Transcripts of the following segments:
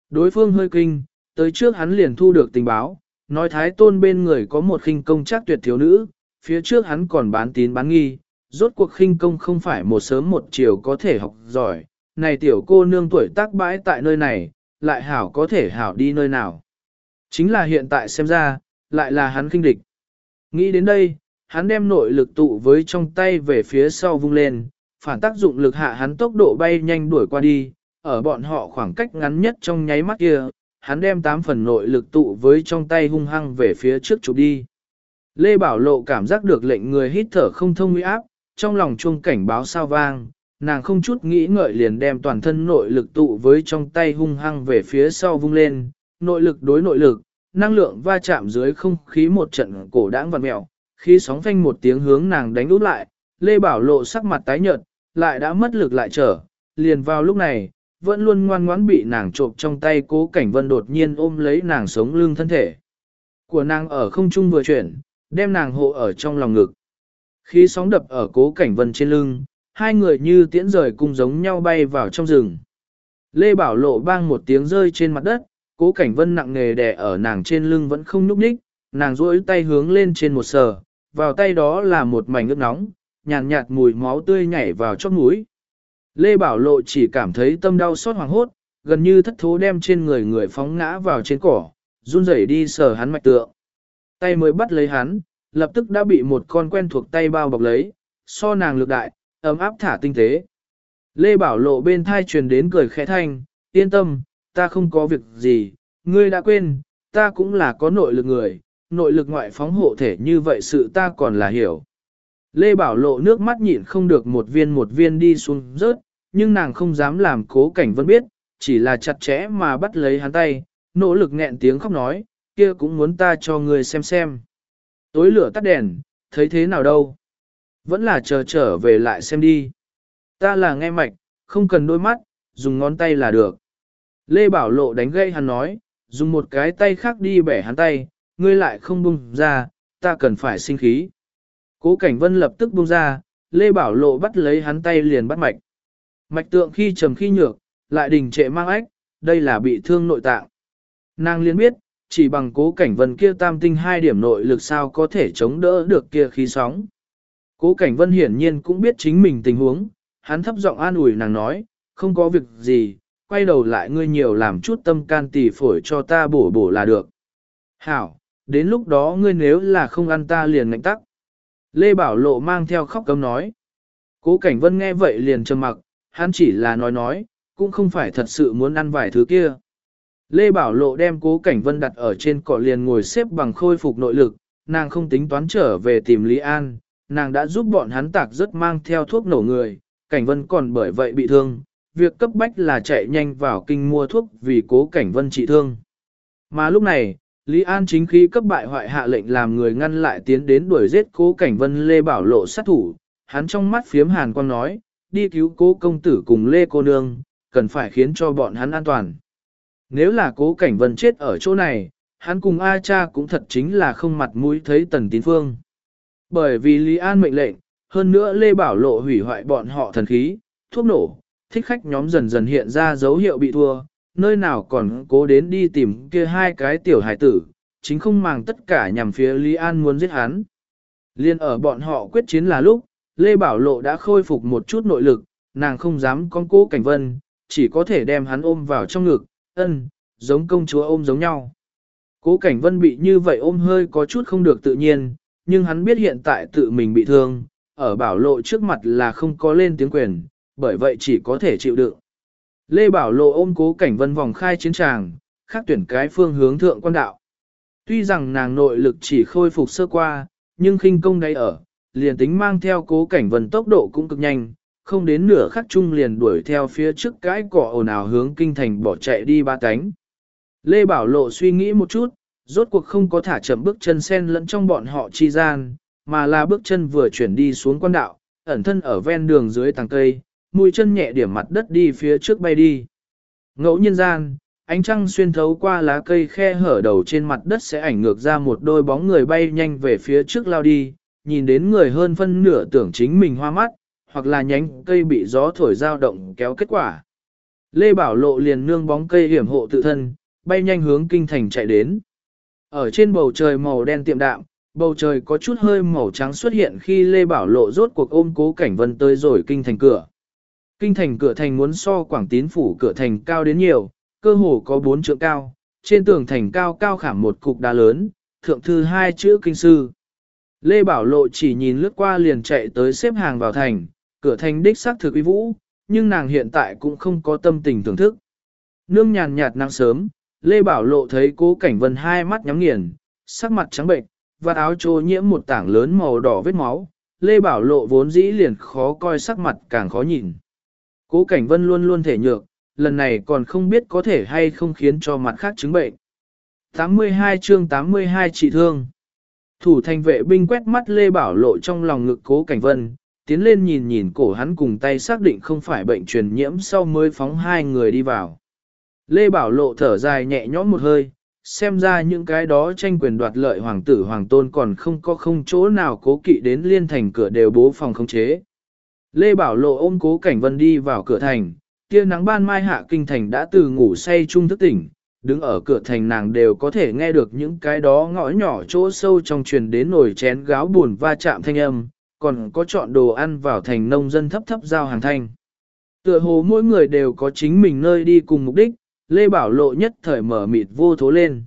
Đối phương hơi kinh, tới trước hắn liền thu được tình báo, nói Thái Tôn bên người có một khinh công chắc tuyệt thiếu nữ, phía trước hắn còn bán tín bán nghi, rốt cuộc khinh công không phải một sớm một chiều có thể học giỏi, này tiểu cô nương tuổi tác bãi tại nơi này, lại hảo có thể hảo đi nơi nào. Chính là hiện tại xem ra, lại là hắn khinh địch. Nghĩ đến đây, hắn đem nội lực tụ với trong tay về phía sau vung lên, phản tác dụng lực hạ hắn tốc độ bay nhanh đuổi qua đi, ở bọn họ khoảng cách ngắn nhất trong nháy mắt kia, hắn đem 8 phần nội lực tụ với trong tay hung hăng về phía trước chụp đi. Lê Bảo Lộ cảm giác được lệnh người hít thở không thông uy áp, trong lòng chuông cảnh báo sao vang, nàng không chút nghĩ ngợi liền đem toàn thân nội lực tụ với trong tay hung hăng về phía sau vung lên, nội lực đối nội lực, năng lượng va chạm dưới không khí một trận cổ đãng vặn mèo, khi sóng phanh một tiếng hướng nàng đánh úp lại, Lê Bảo Lộ sắc mặt tái nhợt, lại đã mất lực lại trở, liền vào lúc này, vẫn luôn ngoan ngoãn bị nàng trộm trong tay Cố Cảnh Vân đột nhiên ôm lấy nàng sống lưng thân thể của nàng ở không trung vừa chuyển, đem nàng hộ ở trong lòng ngực. Khí sóng đập ở Cố Cảnh Vân trên lưng, hai người như tiễn rời cùng giống nhau bay vào trong rừng. Lê Bảo Lộ bang một tiếng rơi trên mặt đất, Cố Cảnh Vân nặng nề đè ở nàng trên lưng vẫn không nhúc nhích, nàng duỗi tay hướng lên trên một sờ, vào tay đó là một mảnh nước nóng, nhàn nhạt mùi máu tươi nhảy vào chóp mũi. Lê Bảo Lộ chỉ cảm thấy tâm đau xót hoàng hốt, gần như thất thố đem trên người người phóng ngã vào trên cỏ, run rẩy đi sờ hắn mạch tượng. Tay mới bắt lấy hắn, lập tức đã bị một con quen thuộc tay bao bọc lấy, so nàng lực đại, ấm áp thả tinh tế. Lê Bảo Lộ bên thai truyền đến cười khẽ thanh, yên tâm, ta không có việc gì, ngươi đã quên, ta cũng là có nội lực người, nội lực ngoại phóng hộ thể như vậy sự ta còn là hiểu. Lê Bảo Lộ nước mắt nhịn không được một viên đi xuống rớt, nhưng nàng không dám làm Cố Cảnh Vân biết, chỉ là chặt chẽ mà bắt lấy hắn tay, nỗ lực nghẹn tiếng khóc nói, kia cũng muốn ta cho ngươi xem. Tối lửa tắt đèn, thấy thế nào đâu? Vẫn là chờ trở về lại xem đi. Ta là nghe mạch, không cần đôi mắt, dùng ngón tay là được. Lê Bảo Lộ đánh gây hắn nói, dùng một cái tay khác đi bẻ hắn tay, ngươi lại không buông ra, ta cần phải sinh khí. Cố Cảnh Vân lập tức buông ra, Lê Bảo Lộ bắt lấy hắn tay liền bắt mạch. Mạch tượng khi trầm khi nhược, lại đình trệ mang ách, đây là bị thương nội tạng. Nàng liền biết, chỉ bằng Cố Cảnh Vân kia tam tinh 2 điểm nội lực sao có thể chống đỡ được kia khí sóng. Cố Cảnh Vân hiển nhiên cũng biết chính mình tình huống, hắn thấp giọng an ủi nàng nói, không có việc gì, quay đầu lại ngươi nhiều làm chút tâm can tỳ phổi cho ta bổ bổ là được. Hảo, đến lúc đó ngươi nếu là không ăn ta liền ngạnh tắc. Lê Bảo Lộ mang theo khóc cấm nói. Cố Cảnh Vân nghe vậy liền trầm mặc, hắn chỉ là nói, cũng không phải thật sự muốn ăn vài thứ kia. Lê Bảo Lộ đem Cố Cảnh Vân đặt ở trên cỏ liền ngồi xếp bằng khôi phục nội lực, nàng không tính toán trở về tìm Lý An, nàng đã giúp bọn hắn tạc rất mang theo thuốc nổ người, Cảnh Vân còn bởi vậy bị thương, việc cấp bách là chạy nhanh vào kinh mua thuốc vì Cố Cảnh Vân trị thương. Mà lúc này, Lý An chính khí cấp bại hoại hạ lệnh làm người ngăn lại tiến đến đuổi giết Cố Cảnh Vân. Lê Bảo Lộ sát thủ, hắn trong mắt phiếm hàn quang nói, đi cứu Cố công tử cùng Lê cô nương, cần phải khiến cho bọn hắn an toàn. Nếu là Cố Cảnh Vân chết ở chỗ này, hắn cùng A Cha cũng thật chính là không mặt mũi thấy Tần Tín Phương. Bởi vì Lý An mệnh lệnh, hơn nữa Lê Bảo Lộ hủy hoại bọn họ thần khí, thuốc nổ, thích khách nhóm dần dần hiện ra dấu hiệu bị thua, nơi nào còn cố đến đi tìm kia 2 cái tiểu hải tử, chính không màng tất cả nhằm phía Lý An muốn giết hắn. Liên ở bọn họ quyết chiến là lúc, Lê Bảo Lộ đã khôi phục một chút nội lực, nàng không dám con Cố Cảnh Vân, chỉ có thể đem hắn ôm vào trong ngực, giống công chúa ôm giống nhau. Cố Cảnh Vân bị như vậy ôm hơi có chút không được tự nhiên, nhưng hắn biết hiện tại tự mình bị thương, ở Bảo Lộ trước mặt là không có lên tiếng quyền, bởi vậy chỉ có thể chịu đựng. Lê Bảo Lộ ôm Cố Cảnh Vân vòng khai chiến tràng, khác tuyển cái phương hướng thượng quan đạo. Tuy rằng nàng nội lực chỉ khôi phục sơ qua, nhưng khinh công đấy ở, liền tính mang theo Cố Cảnh Vân tốc độ cũng cực nhanh, không đến nửa khắc chung liền đuổi theo phía trước cái cỏ ồn ào hướng kinh thành bỏ chạy đi 3 cánh. Lê Bảo Lộ suy nghĩ một chút, rốt cuộc không có thả chậm bước chân xen lẫn trong bọn họ chi gian, mà là bước chân vừa chuyển đi xuống quan đạo, ẩn thân ở ven đường dưới tàng cây, mũi chân nhẹ điểm mặt đất đi phía trước bay đi. Ngẫu nhiên gian, ánh trăng xuyên thấu qua lá cây khe hở đầu trên mặt đất sẽ ảnh ngược ra một đôi bóng người bay nhanh về phía trước lao đi, nhìn đến người hơn phân nửa tưởng chính mình hoa mắt, hoặc là nhánh cây bị gió thổi dao động kéo kết quả. Lê Bảo Lộ liền nương bóng cây hiểm hộ tự thân, bay nhanh hướng kinh thành chạy đến. Ở trên bầu trời màu đen tiệm đạm, bầu trời có chút hơi màu trắng xuất hiện khi Lê Bảo Lộ rốt cuộc ôm Cố Cảnh Vân tới rồi kinh thành cửa. Kinh thành cửa thành muốn so Quảng Tín phủ cửa thành cao đến nhiều, cơ hồ có 4 trượng cao, trên tường thành cao cao khảm một cục đá lớn, thượng thư 2 chữ kinh sư. Lê Bảo Lộ chỉ nhìn lướt qua liền chạy tới xếp hàng vào thành, cửa thành đích xác thực uy vũ, nhưng nàng hiện tại cũng không có tâm tình thưởng thức. Nương nhàn nhạt nắng sớm, Lê Bảo Lộ thấy Cố Cảnh Vân hai mắt nhắm nghiền, sắc mặt trắng bệnh, và áo trô nhiễm một tảng lớn màu đỏ vết máu. Lê Bảo Lộ vốn dĩ liền khó coi, sắc mặt càng khó nhìn. Cố Cảnh Vân luôn luôn thể nhược, lần này còn không biết có thể hay không khiến cho mặt khác chứng bệnh. 82 chương 82 trị thương. Thủ thành vệ binh quét mắt Lê Bảo Lộ trong lòng ngực Cố Cảnh Vân, tiến lên nhìn nhìn cổ hắn cùng tay xác định không phải bệnh truyền nhiễm sau mới phóng hai người đi vào. Lê Bảo Lộ thở dài nhẹ nhõm một hơi, xem ra những cái đó tranh quyền đoạt lợi hoàng tử hoàng tôn còn không có chỗ nào cố kỵ đến liên thành cửa đều bố phòng khống chế. Lê Bảo Lộ ôm Cố Cảnh Vân đi vào cửa thành, tia nắng ban mai hạ kinh thành đã từ ngủ say chung thức tỉnh, đứng ở cửa thành nàng đều có thể nghe được những cái đó ngõ nhỏ chỗ sâu trong truyền đến nồi chén gáo buồn va chạm thanh âm, còn có chọn đồ ăn vào thành nông dân thấp thấp giao hàng thanh. Tựa hồ mỗi người đều có chính mình nơi đi cùng mục đích, Lê Bảo Lộ nhất thời mở mịt vô thố lên.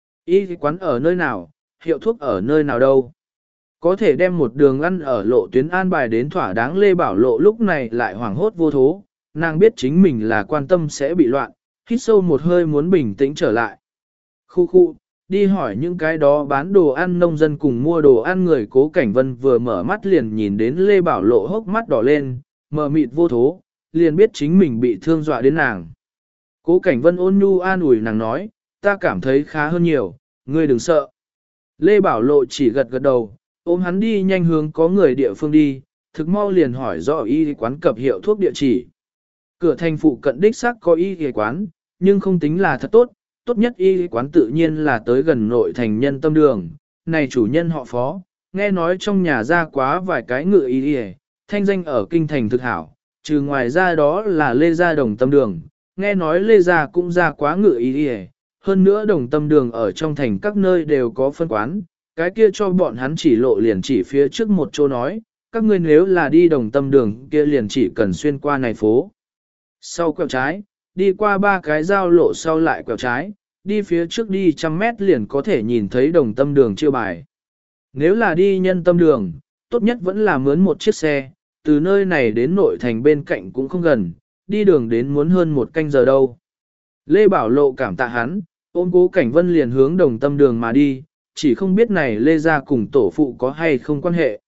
Y quán ở nơi nào, hiệu thuốc ở nơi nào đâu. Có thể đem một đường ăn ở lộ tuyến an bài đến thỏa đáng. Lê Bảo Lộ lúc này lại hoảng hốt vô thố, nàng biết chính mình là quan tâm sẽ bị loạn, hít sâu một hơi muốn bình tĩnh trở lại. Khu, đi hỏi những cái đó bán đồ ăn nông dân cùng mua đồ ăn người. Cố Cảnh Vân vừa mở mắt liền nhìn đến Lê Bảo Lộ hốc mắt đỏ lên, mờ mịt vô thố, liền biết chính mình bị thương dọa đến nàng. Cố Cảnh Vân ôn nhu an ủi nàng nói, ta cảm thấy khá hơn nhiều, ngươi đừng sợ. Lê Bảo Lộ chỉ gật gật đầu, ôm hắn đi nhanh hướng có người địa phương đi, thực mau liền hỏi rõ y quán cập hiệu thuốc địa chỉ. Cửa thành phụ cận đích xác có y quán, nhưng không tính là thật tốt, tốt nhất y quán tự nhiên là tới gần nội thành Nhân Tâm Đường. Này chủ nhân họ Phó, nghe nói trong nhà ra quá vài cái ngựa y, thanh danh ở kinh thành thực hảo, trừ ngoài ra đó là Lê Gia Đồng Tâm Đường, nghe nói Lê Gia cũng ra quá ngựa y, hơn nữa Đồng Tâm Đường ở trong thành các nơi đều có phân quán, cái kia cho bọn hắn chỉ lộ liền chỉ phía trước một chỗ nói, các ngươi nếu là đi Đồng Tâm Đường kia liền chỉ cần xuyên qua này phố. Sau quẹo trái, đi qua 3 cái giao lộ sau lại quẹo trái, đi phía trước đi 100 mét liền có thể nhìn thấy Đồng Tâm Đường chiêu bài. Nếu là đi Nhân Tâm Đường, tốt nhất vẫn là mướn một chiếc xe, từ nơi này đến nội thành bên cạnh cũng không gần, đi đường đến muốn hơn 1 canh giờ đâu. Lê Bảo Lộ cảm tạ hắn, ôm Cố Cảnh Vân liền hướng Đồng Tâm Đường mà đi, chỉ không biết này Lê Gia cùng tổ phụ có hay không quan hệ.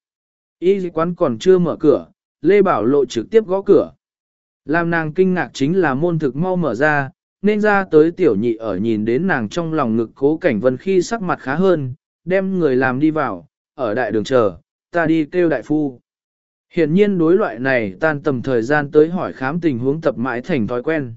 Y quán còn chưa mở cửa, Lê Bảo Lộ trực tiếp gõ cửa. Làm nàng kinh ngạc chính là môn thực mau mở ra, nên ra tới tiểu nhị ở nhìn đến nàng trong lòng ngực Cố Cảnh Vân khi sắc mặt khá hơn, đem người làm đi vào, ở đại đường chờ, ta đi kêu đại phu. Hiển nhiên đối loại này tan tầm thời gian tới hỏi khám tình huống tập mãi thành thói quen.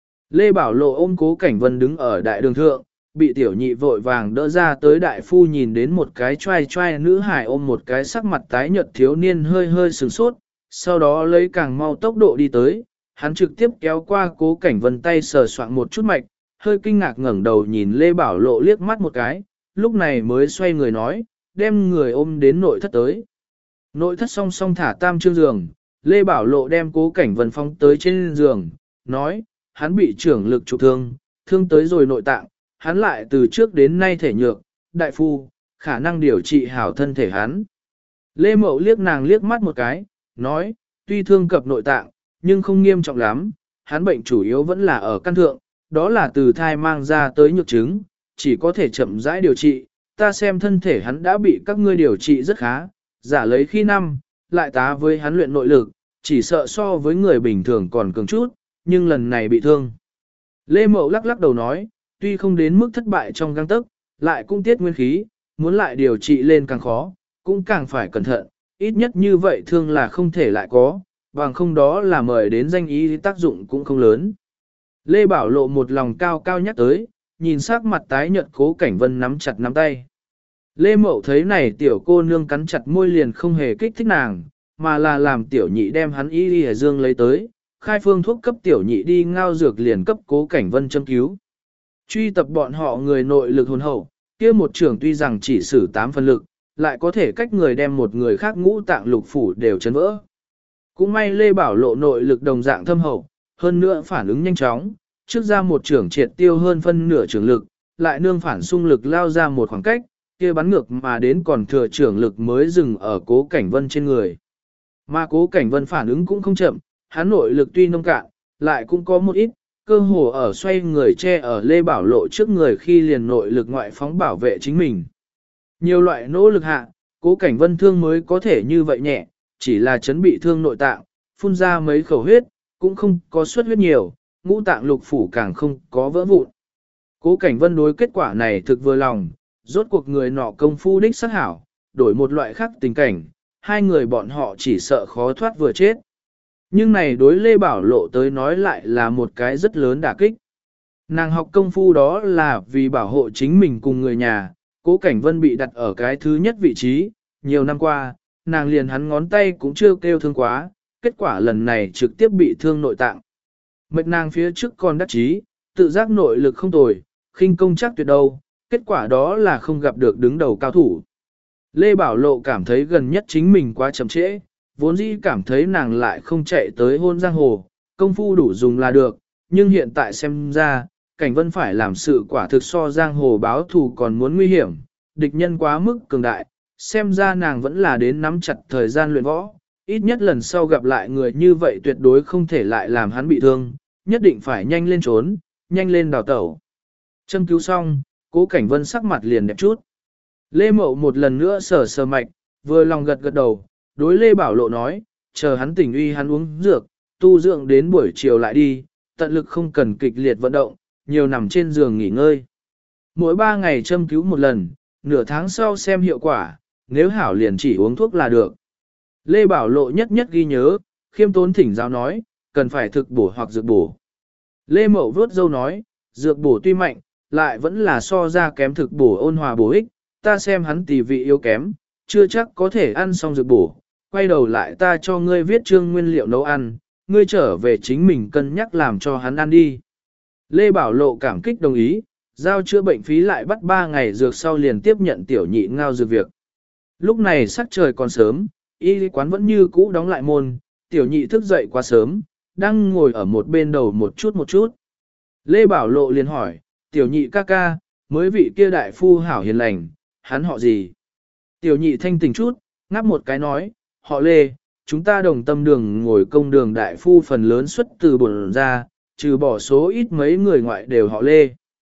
Lê Bảo Lộ ôm Cố Cảnh Vân đứng ở đại đường thượng, bị tiểu nhị vội vàng đỡ ra tới. Đại phu nhìn đến một cái trai trai nữ hải ôm một cái sắc mặt tái nhợt thiếu niên hơi hơi sửng sốt, sau đó lấy càng mau tốc độ đi tới, hắn trực tiếp kéo qua Cố Cảnh Vân tay sờ soạn một chút mạch, hơi kinh ngạc ngẩng đầu nhìn Lê Bảo Lộ liếc mắt một cái, lúc này mới xoay người nói, đem người ôm đến nội thất tới. Nội thất song song thả tam trương giường, Lê Bảo Lộ đem Cố Cảnh Vân phóng tới trên giường, nói, hắn bị trưởng lực trục thương, thương tới rồi nội tạng, hắn lại từ trước đến nay thể nhược, đại phu, khả năng điều trị hảo thân thể hắn. Lê Mậu liếc nàng liếc mắt một cái, nói, tuy thương cập nội tạng, nhưng không nghiêm trọng lắm, hắn bệnh chủ yếu vẫn là ở căn thượng, đó là từ thai mang ra tới nhược chứng, chỉ có thể chậm rãi điều trị, ta xem thân thể hắn đã bị các ngươi điều trị rất khá, giả lấy khi năm, lại tá với hắn luyện nội lực, chỉ sợ so với người bình thường còn cường chút, nhưng lần này bị thương. Lê Mậu lắc lắc đầu nói, tuy không đến mức thất bại trong gang tấc, lại cũng tiết nguyên khí, muốn lại điều trị lên càng khó, cũng càng phải cẩn thận, ít nhất như vậy thương là không thể lại có, bằng không đó là mời đến danh y tác dụng cũng không lớn. Lê Bảo Lộ một lòng cao cao nhắc tới, nhìn sắc mặt tái nhợt Cố Cảnh Vân nắm chặt nắm tay. Lê Mậu thấy này tiểu cô nương cắn chặt môi liền không hề kích thích nàng, mà là làm tiểu nhị đem hắn y dương lấy tới, khai phương thuốc cấp tiểu nhị đi ngao dược liền cấp Cố Cảnh Vân châm cứu. Truy tập bọn họ người nội lực hồn hậu, kia một trưởng tuy rằng chỉ sử 8 phần lực, lại có thể cách người đem một người khác ngũ tạng lục phủ đều chấn vỡ. Cũng may Lê Bảo Lộ nội lực đồng dạng thâm hậu, hơn nữa phản ứng nhanh chóng, trước ra một trưởng triệt tiêu hơn phân nửa trưởng lực, lại nương phản xung lực lao ra một khoảng cách, kia bắn ngược mà đến còn thừa trưởng lực mới dừng ở Cố Cảnh Vân trên người. Mà Cố Cảnh Vân phản ứng cũng không chậm, hắn nội lực tuy nông cạn, lại cũng có một ít, cơ hồ ở xoay người che ở Lê Bảo Lộ trước người khi liền nội lực ngoại phóng bảo vệ chính mình. Nhiều loại nỗ lực hạ, Cố Cảnh Vân thương mới có thể như vậy nhẹ, chỉ là chấn bị thương nội tạng, phun ra mấy khẩu huyết, cũng không có xuất huyết nhiều, ngũ tạng lục phủ càng không có vỡ vụn. Cố Cảnh Vân đối kết quả này thực vừa lòng, rốt cuộc người nọ công phu đích sắc hảo, đổi một loại khác tình cảnh, hai người bọn họ chỉ sợ khó thoát vừa chết. Nhưng này đối Lê Bảo Lộ tới nói lại là một cái rất lớn đả kích. Nàng học công phu đó là vì bảo hộ chính mình cùng người nhà, Cố Cảnh Vân bị đặt ở cái thứ nhất vị trí, nhiều năm qua, nàng liền hắn ngón tay cũng chưa kêu thương quá, kết quả lần này trực tiếp bị thương nội tạng. Mệt nàng phía trước còn đắc chí, tự giác nội lực không tồi, khinh công chắc tuyệt đâu, kết quả đó là không gặp được đứng đầu cao thủ. Lê Bảo Lộ cảm thấy gần nhất chính mình quá chậm trễ, vốn dĩ cảm thấy nàng lại không chạy tới hôn giang hồ, công phu đủ dùng là được, nhưng hiện tại xem ra, Cảnh Vân phải làm sự quả thực so giang hồ báo thù còn muốn nguy hiểm, địch nhân quá mức cường đại, xem ra nàng vẫn là đến nắm chặt thời gian luyện võ, ít nhất lần sau gặp lại người như vậy tuyệt đối không thể lại làm hắn bị thương, nhất định phải nhanh lên trốn, nhanh lên đào tẩu. Châm cứu xong, Cố Cảnh Vân sắc mặt liền đẹp chút. Lê Mậu một lần nữa sờ sờ mạch, vừa lòng gật gật đầu, đối Lê Bảo Lộ nói, chờ hắn tỉnh uy hắn uống dược, tu dưỡng đến buổi chiều lại đi, tận lực không cần kịch liệt vận động, nhiều nằm trên giường nghỉ ngơi. Mỗi 3 ngày châm cứu một lần, nửa tháng sau xem hiệu quả, nếu hảo liền chỉ uống thuốc là được. Lê Bảo Lộ nhất nhất ghi nhớ, khiêm tốn thỉnh giáo nói, cần phải thực bổ hoặc dược bổ. Lê Mậu vớt dâu nói, dược bổ tuy mạnh, lại vẫn là so ra kém thực bổ ôn hòa bổ ích, ta xem hắn tỳ vị yếu kém, chưa chắc có thể ăn xong dược bổ, quay đầu lại ta cho ngươi viết chương nguyên liệu nấu ăn, ngươi trở về chính mình cân nhắc làm cho hắn ăn đi. Lê Bảo Lộ cảm kích đồng ý, giao chữa bệnh phí lại bắt 3 ngày dược sau liền tiếp nhận tiểu nhị ngao dược việc. Lúc này sắc trời còn sớm, y quán vẫn như cũ đóng lại môn, tiểu nhị thức dậy quá sớm, đang ngồi ở một bên đầu một chút. Lê Bảo Lộ liền hỏi, tiểu nhị ca ca, mới vị kia đại phu hảo hiền lành, hắn họ gì? Tiểu nhị thanh tỉnh chút, ngáp một cái nói, họ Lê, chúng ta đồng tâm đường ngồi công đường đại phu phần lớn xuất từ bổn ra, trừ bỏ số ít mấy người ngoại đều họ Lê.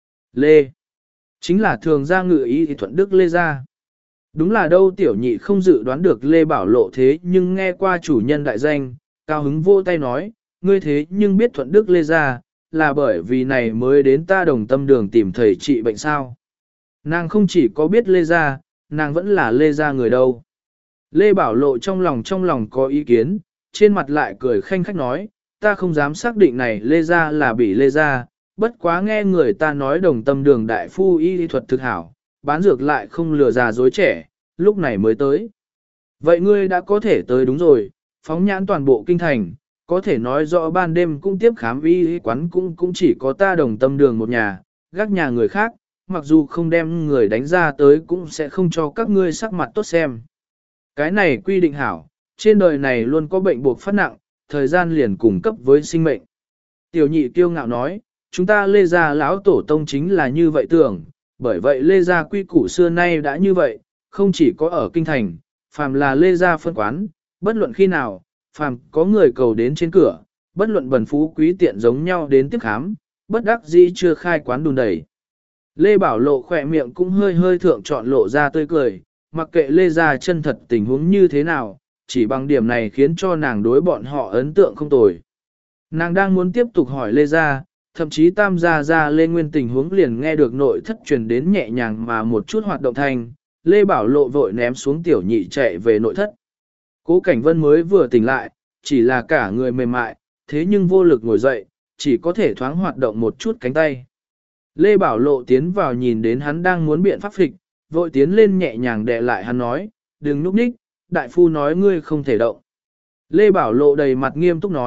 Lê, chính là thường gia ngự ý thì thuận đức Lê gia. Đúng là đâu tiểu nhị không dự đoán được Lê Bảo Lộ thế nhưng nghe qua chủ nhân đại danh, cao hứng vô tay nói, ngươi thế nhưng biết thuận đức Lê gia, là bởi vì này mới đến ta đồng tâm đường tìm thầy trị bệnh sao. Nàng không chỉ có biết Lê gia, nàng vẫn là Lê gia người đâu. Lê Bảo Lộ trong lòng có ý kiến, trên mặt lại cười khanh khách nói, ta không dám xác định này Lê gia là bị Lê gia, bất quá nghe người ta nói đồng tâm đường đại phu y thuật thực hảo, bán dược lại không lừa già dối trẻ, lúc này mới tới. Vậy ngươi đã có thể tới đúng rồi, phóng nhãn toàn bộ kinh thành, có thể nói rõ ban đêm cũng tiếp khám y quán cũng chỉ có ta đồng tâm đường một nhà, gác nhà người khác, mặc dù không đem người đánh ra tới cũng sẽ không cho các ngươi sắc mặt tốt xem. Cái này quy định hảo, trên đời này luôn có bệnh buộc phát nặng, thời gian liền cùng cấp với sinh mệnh. Tiểu nhị kiêu ngạo nói, chúng ta Lê gia lão tổ tông chính là như vậy tưởng, bởi vậy Lê gia quy củ xưa nay đã như vậy, không chỉ có ở kinh thành, phàm là Lê gia phân quán, bất luận khi nào, phàm có người cầu đến trên cửa, bất luận bần phú quý tiện giống nhau đến tiếp khám, bất đắc dĩ chưa khai quán đùn đẩy. Lê Bảo Lộ khỏe miệng cũng hơi thượng chọn lộ ra tươi cười, mặc kệ Lê gia chân thật tình huống như thế nào, chỉ bằng điểm này khiến cho nàng đối bọn họ ấn tượng không tồi. Nàng đang muốn tiếp tục hỏi Lê gia, thậm chí tam gia lên nguyên tình huống liền nghe được nội thất truyền đến nhẹ nhàng mà một chút hoạt động thành, Lê Bảo Lộ vội ném xuống tiểu nhị chạy về nội thất. Cố Cảnh Vân mới vừa tỉnh lại, chỉ là cả người mềm mại, thế nhưng vô lực ngồi dậy, chỉ có thể thoáng hoạt động một chút cánh tay. Lê Bảo Lộ tiến vào nhìn đến hắn đang muốn biện pháp phịch, vội tiến lên nhẹ nhàng đè lại hắn nói, đừng núp ních, đại phu nói ngươi không thể động. Lê Bảo Lộ đầy mặt nghiêm túc nói,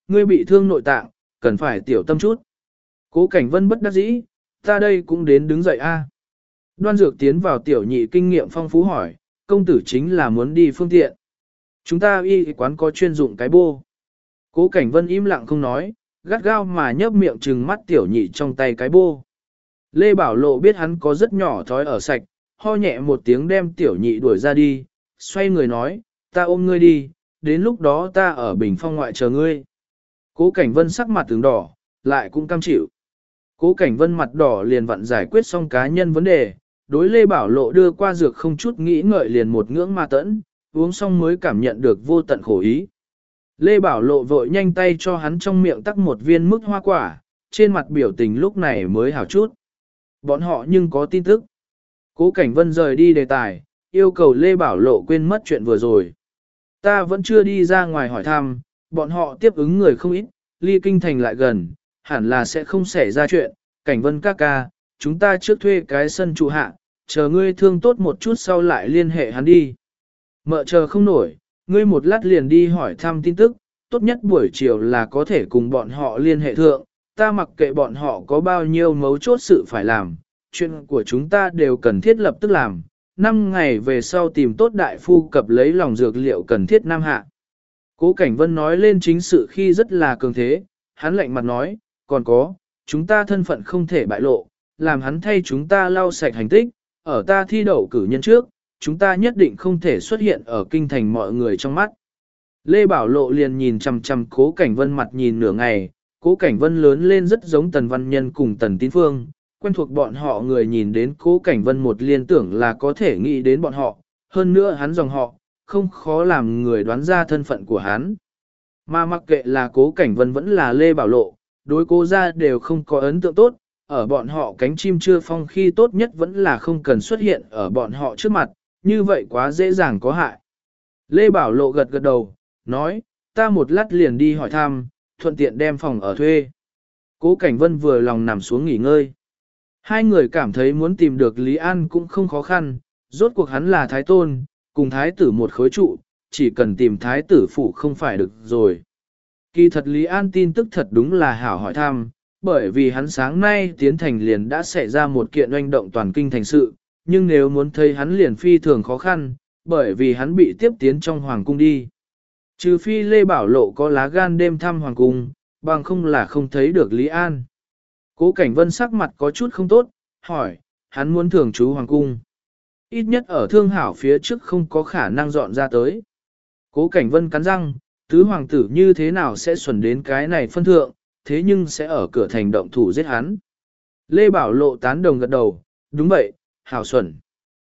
ngươi bị thương nội tạng, cần phải tiểu tâm chút. Cố Cảnh Vân bất đắc dĩ, ta đây cũng đến đứng dậy a. Đoan Dược tiến vào tiểu nhị kinh nghiệm phong phú hỏi, công tử chính là muốn đi phương tiện. Chúng ta y quán có chuyên dụng cái bô. Cố Cảnh Vân im lặng không nói, gắt gao mà nhấp miệng trừng mắt tiểu nhị trong tay cái bô. Lê Bảo Lộ biết hắn có rất nhỏ thói ở sạch, ho nhẹ một tiếng đem tiểu nhị đuổi ra đi, xoay người nói, ta ôm ngươi đi, đến lúc đó ta ở Bình Phong ngoại chờ ngươi. Cố Cảnh Vân sắc mặt tướng đỏ, lại cũng cam chịu. Cố Cảnh Vân mặt đỏ liền vặn giải quyết xong cá nhân vấn đề, đối Lê Bảo Lộ đưa qua dược không chút nghĩ ngợi liền một ngưỡng ma tẫn, uống xong mới cảm nhận được vô tận khổ ý. Lê Bảo Lộ vội nhanh tay cho hắn trong miệng tắc một viên mức hoa quả, trên mặt biểu tình lúc này mới hảo chút. Bọn họ nhưng có tin tức. Cố Cảnh Vân rời đi đề tài, yêu cầu Lê Bảo Lộ quên mất chuyện vừa rồi. Ta vẫn chưa đi ra ngoài hỏi thăm, bọn họ tiếp ứng người không ít, ly kinh thành lại gần, hẳn là sẽ không xảy ra chuyện. Cảnh Vân ca ca, chúng ta trước thuê cái sân trụ hạ, chờ ngươi thương tốt một chút sau lại liên hệ hắn đi. Mợ chờ không nổi, ngươi một lát liền đi hỏi thăm tin tức, tốt nhất buổi chiều là có thể cùng bọn họ liên hệ thượng, ta mặc kệ bọn họ có bao nhiêu mấu chốt sự phải làm, chuyện của chúng ta đều cần thiết lập tức làm, 5 ngày về sau tìm tốt đại phu cập lấy lòng dược liệu cần thiết nam hạ. Cố Cảnh Vân nói lên chính sự khi rất là cường thế, hắn lạnh mặt nói, còn có, chúng ta thân phận không thể bại lộ, làm hắn thay chúng ta lau sạch hành tích, ở ta thi đậu cử nhân trước, chúng ta nhất định không thể xuất hiện ở kinh thành mọi người trong mắt. Lê Bảo Lộ liền nhìn chằm chằm Cố Cảnh Vân mặt nhìn nửa ngày, Cố Cảnh Vân lớn lên rất giống Tần Văn Nhân cùng Tần Tín Phương, quen thuộc bọn họ người nhìn đến Cố Cảnh Vân một liên tưởng là có thể nghĩ đến bọn họ, hơn nữa hắn dòng họ, không khó làm người đoán ra thân phận của hắn. Mà mặc kệ là Cố Cảnh Vân vẫn là Lê Bảo Lộ, đối Cố gia đều không có ấn tượng tốt, ở bọn họ cánh chim chưa phong khi tốt nhất vẫn là không cần xuất hiện ở bọn họ trước mặt, như vậy quá dễ dàng có hại. Lê Bảo Lộ gật gật đầu, nói, ta một lát liền đi hỏi thăm, thuận tiện đem phòng ở thuê. Cố Cảnh Vân vừa lòng nằm xuống nghỉ ngơi. Hai người cảm thấy muốn tìm được Lý An cũng không khó khăn, rốt cuộc hắn là thái tôn, cùng thái tử một khối trụ, chỉ cần tìm thái tử phủ không phải được rồi. Kỳ thật Lý An tin tức thật đúng là hảo hỏi thăm, bởi vì hắn sáng nay tiến thành liền đã xảy ra một kiện oanh động toàn kinh thành sự, nhưng nếu muốn thấy hắn liền phi thường khó khăn, bởi vì hắn bị tiếp tiến trong hoàng cung đi. Trừ phi Lê Bảo Lộ có lá gan đêm thăm hoàng cung, bằng không là không thấy được Lý An. Cố Cảnh Vân sắc mặt có chút không tốt, hỏi, hắn muốn thường trú hoàng cung. Ít nhất ở thương hảo phía trước không có khả năng dọn ra tới. Cố Cảnh Vân cắn răng, tứ hoàng tử như thế nào sẽ xuẩn đến cái này phân thượng, thế nhưng sẽ ở cửa thành động thủ giết hắn. Lê Bảo Lộ tán đồng gật đầu, đúng vậy, hảo xuẩn.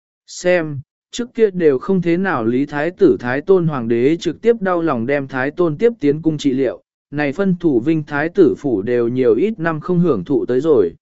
Xem, trước kia đều không thế nào Lý Thái tử Thái Tôn Hoàng đế trực tiếp đau lòng đem Thái Tôn tiếp tiến cung trị liệu, này phân thủ vinh Thái tử phủ đều nhiều ít năm không hưởng thụ tới rồi.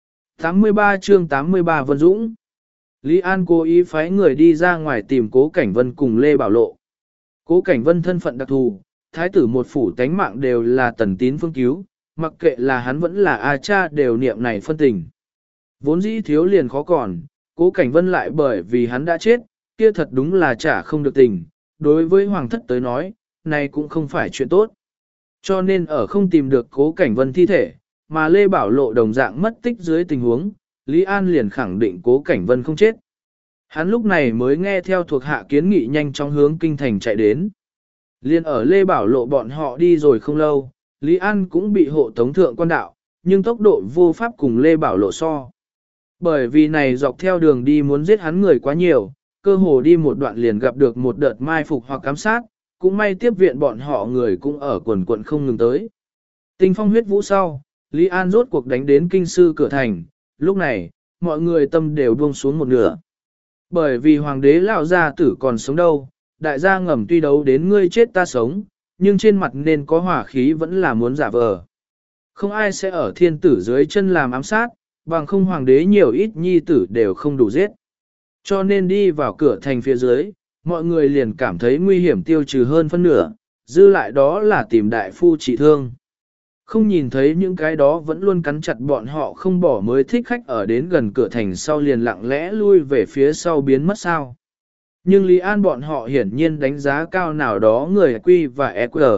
83 chương 83 Vân Dũng. Lý An cố ý phái người đi ra ngoài tìm Cố Cảnh Vân cùng Lê Bảo Lộ. Cố Cảnh Vân thân phận đặc thù, Thái tử một phủ tánh mạng đều là Tần Tín Phương cứu, mặc kệ là hắn vẫn là A cha đều niệm này phân tình. Vốn dĩ thiếu liền khó còn, Cố Cảnh Vân lại bởi vì hắn đã chết, kia thật đúng là chả không được tình, đối với Hoàng thất tới nói, này cũng không phải chuyện tốt. Cho nên ở không tìm được Cố Cảnh Vân thi thể, mà Lê Bảo Lộ đồng dạng mất tích dưới tình huống, Lý An liền khẳng định Cố Cảnh Vân không chết. Hắn lúc này mới nghe theo thuộc hạ kiến nghị nhanh chóng hướng kinh thành chạy đến. Liên ở Lê Bảo Lộ bọn họ đi rồi không lâu, Lý An cũng bị hộ tống thượng quan đạo, nhưng tốc độ vô pháp cùng Lê Bảo Lộ so. Bởi vì này dọc theo đường đi muốn giết hắn người quá nhiều, cơ hồ đi một đoạn liền gặp được một đợt mai phục hoặc ám sát, cũng may tiếp viện bọn họ người cũng ở quần quận không ngừng tới. Tinh phong huyết vũ sau, Lý An rốt cuộc đánh đến kinh sư cửa thành, lúc này, mọi người tâm đều buông xuống một nửa. Bởi vì hoàng đế lão gia tử còn sống đâu, đại gia ngầm tuy đấu đến ngươi chết ta sống, nhưng trên mặt nên có hỏa khí vẫn là muốn giả vờ. Không ai sẽ ở thiên tử dưới chân làm ám sát, bằng không hoàng đế nhiều ít nhi tử đều không đủ giết. Cho nên đi vào cửa thành phía dưới, mọi người liền cảm thấy nguy hiểm tiêu trừ hơn phân nửa, dư lại đó là tìm đại phu trị thương. Không nhìn thấy những cái đó vẫn luôn cắn chặt bọn họ không bỏ mới thích khách ở đến gần cửa thành sau liền lặng lẽ lui về phía sau biến mất sao. Nhưng Lý An bọn họ hiển nhiên đánh giá cao nào đó người Q và EQ,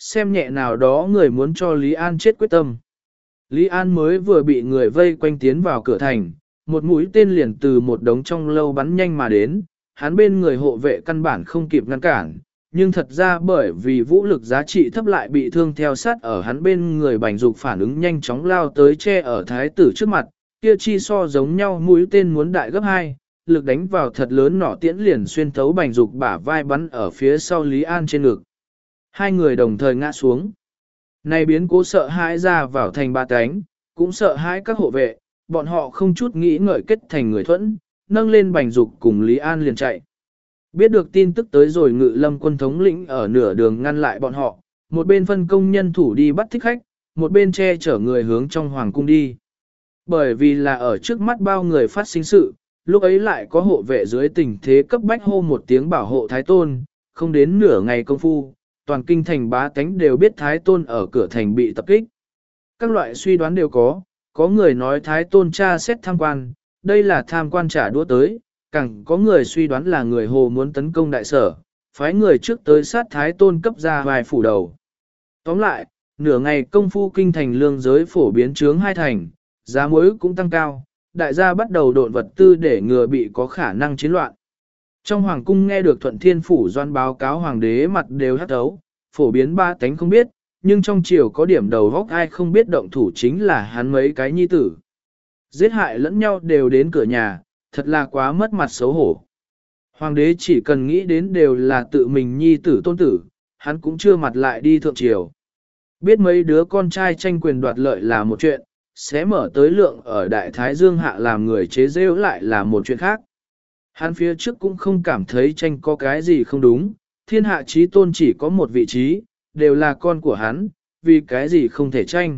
xem nhẹ nào đó người muốn cho Lý An chết quyết tâm. Lý An mới vừa bị người vây quanh tiến vào cửa thành, một mũi tên liền từ một đống trong lâu bắn nhanh mà đến, hắn bên người hộ vệ căn bản không kịp ngăn cản, nhưng thật ra bởi vì vũ lực giá trị thấp lại bị thương theo sát ở hắn bên người Bành Dục phản ứng nhanh chóng lao tới che ở thái tử trước mặt, kia chi so giống nhau mũi tên muốn đại gấp 2, lực đánh vào thật lớn nỏ tiễn liền xuyên thấu Bành Dục bả vai bắn ở phía sau Lý An trên ngực. Hai người đồng thời ngã xuống. Này biến cố sợ hãi ra vào thành ba cánh, cũng sợ hãi các hộ vệ, bọn họ không chút nghĩ ngợi kết thành người thuẫn, nâng lên Bành Dục cùng Lý An liền chạy. Biết được tin tức tới rồi Ngự Lâm quân thống lĩnh ở nửa đường ngăn lại bọn họ, một bên phân công nhân thủ đi bắt thích khách, một bên che chở người hướng trong hoàng cung đi. Bởi vì là ở trước mắt bao người phát sinh sự, lúc ấy lại có hộ vệ dưới tình thế cấp bách hô một tiếng bảo hộ Thái Tôn, không đến nửa ngày công phu, toàn kinh thành bá tánh đều biết Thái Tôn ở cửa thành bị tập kích. Các loại suy đoán đều có người nói Thái Tôn tra xét tham quan, đây là tham quan trả đũa tới, càng có người suy đoán là người Hồ muốn tấn công đại sở, phái người trước tới sát Thái Tôn cấp ra vài phủ đầu. Tóm lại, nửa ngày công phu kinh thành lương giới phổ biến trướng hai thành, giá muối cũng tăng cao, đại gia bắt đầu độn vật tư để ngừa bị có khả năng chiến loạn. Trong hoàng cung nghe được Thuận Thiên Phủ doan báo cáo hoàng đế mặt đều hắt ấu, phổ biến ba tánh không biết, nhưng trong triều có điểm đầu góc ai không biết động thủ chính là hắn mấy cái nhi tử. Giết hại lẫn nhau đều đến cửa nhà, thật là quá mất mặt xấu hổ. Hoàng đế chỉ cần nghĩ đến đều là tự mình nhi tử tôn tử, hắn cũng chưa mặt lại đi thượng triều. Biết mấy đứa con trai tranh quyền đoạt lợi là một chuyện, sẽ mở tới lượng ở Đại Thái Dương hạ làm người chế rêu lại là một chuyện khác. Hắn phía trước cũng không cảm thấy tranh có cái gì không đúng, thiên hạ chí tôn chỉ có một vị trí, đều là con của hắn, vì cái gì không thể tranh.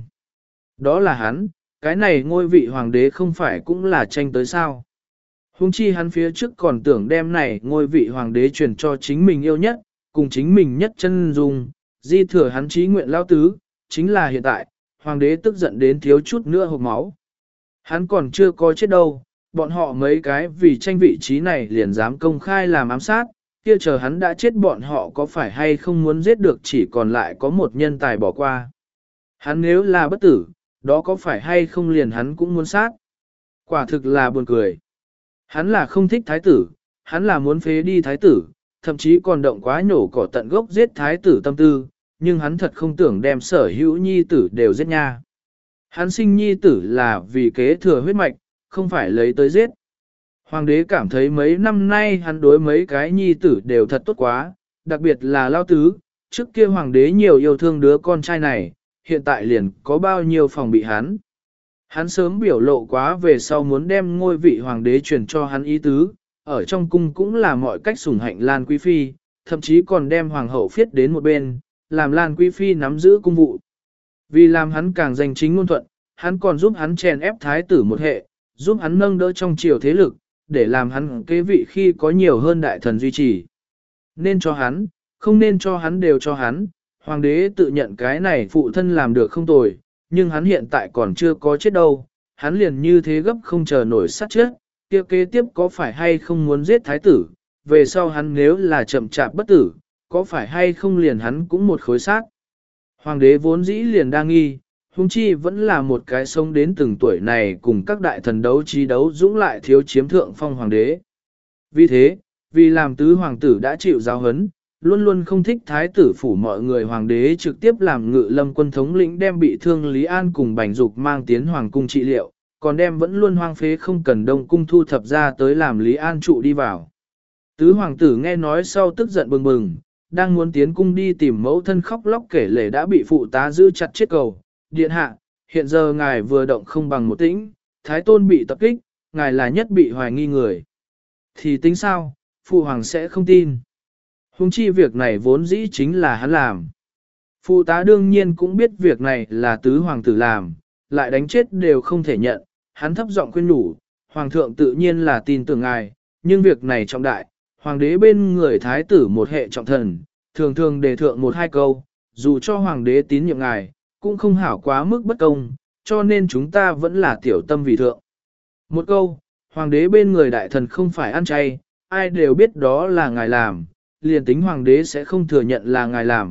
Đó là hắn, cái này ngôi vị hoàng đế không phải cũng là tranh tới sao. Hùng chi hắn phía trước còn tưởng đem này ngôi vị hoàng đế truyền cho chính mình yêu nhất, cùng chính mình nhất chân dung, di thừa hắn chí nguyện lao tứ, chính là hiện tại, hoàng đế tức giận đến thiếu chút nữa hộc máu. Hắn còn chưa có chết đâu, bọn họ mấy cái vì tranh vị trí này liền dám công khai làm ám sát, kia chờ hắn đã chết bọn họ có phải hay không muốn giết được chỉ còn lại có một nhân tài bỏ qua. Hắn nếu là bất tử, đó có phải hay không liền hắn cũng muốn sát. Quả thực là buồn cười. Hắn là không thích thái tử, hắn là muốn phế đi thái tử, thậm chí còn động quá nhổ cỏ tận gốc giết thái tử tâm tư, nhưng hắn thật không tưởng đem sở hữu nhi tử đều giết nha. Hắn sinh nhi tử là vì kế thừa huyết mạch, không phải lấy tới giết. Hoàng đế cảm thấy mấy năm nay hắn đối mấy cái nhi tử đều thật tốt quá, đặc biệt là Lao Tứ, trước kia hoàng đế nhiều yêu thương đứa con trai này, hiện tại liền có bao nhiêu phòng bị hắn. Hắn sớm biểu lộ quá về sau muốn đem ngôi vị hoàng đế truyền cho hắn ý tứ, ở trong cung cũng là mọi cách sủng hạnh Lan Quý Phi, thậm chí còn đem hoàng hậu phiết đến một bên, làm Lan Quý Phi nắm giữ cung vụ. Vì làm hắn càng giành chính ngôn thuận, hắn còn giúp hắn chèn ép thái tử một hệ, giúp hắn nâng đỡ trong triều thế lực, để làm hắn kế vị khi có nhiều hơn đại thần duy trì. Nên cho hắn, không nên cho hắn đều cho hắn, hoàng đế tự nhận cái này phụ thân làm được không tồi, nhưng hắn hiện tại còn chưa có chết đâu, hắn liền như thế gấp không chờ nổi sát chết, kia kế tiếp có phải hay không muốn giết thái tử, về sau hắn nếu là chậm chạp bất tử, có phải hay không liền hắn cũng một khối sát. Hoàng đế vốn dĩ liền đa nghi, huống chi vẫn là một cái sống đến từng tuổi này cùng các đại thần đấu trí đấu dũng lại thiếu chiếm thượng phong hoàng đế. Vì thế, vì làm tứ hoàng tử đã chịu giáo huấn, luôn luôn không thích thái tử phủ mọi người hoàng đế trực tiếp làm Ngự Lâm quân thống lĩnh đem bị thương Lý An cùng Bành Dục mang tiến hoàng cung trị liệu, còn đem vẫn luôn hoang phế không cần đông cung thu thập ra tới làm Lý An trụ đi vào. Tứ hoàng tử nghe nói sau tức giận bừng bừng, đang muốn tiến cung đi tìm mẫu thân khóc lóc kể lể đã bị phụ tá giữ chặt chết cầu. Điện hạ, hiện giờ ngài vừa động không bằng một tĩnh, thái tôn bị tập kích, ngài là nhất bị hoài nghi người. Thì tính sao, phụ hoàng sẽ không tin. Hùng chi việc này vốn dĩ chính là hắn làm. Phụ tá đương nhiên cũng biết việc này là tứ hoàng tử làm, lại đánh chết đều không thể nhận, hắn thấp giọng khuyên nhủ, hoàng thượng tự nhiên là tin tưởng ngài, nhưng việc này trọng đại, hoàng đế bên người thái tử một hệ trọng thần, thường thường đề thượng một hai câu, dù cho hoàng đế tín nhiệm ngài, cũng không hảo quá mức bất công, cho nên chúng ta vẫn là tiểu tâm vì thượng. Một câu, hoàng đế bên người đại thần không phải ăn chay, ai đều biết đó là ngài làm, liền tính hoàng đế sẽ không thừa nhận là ngài làm,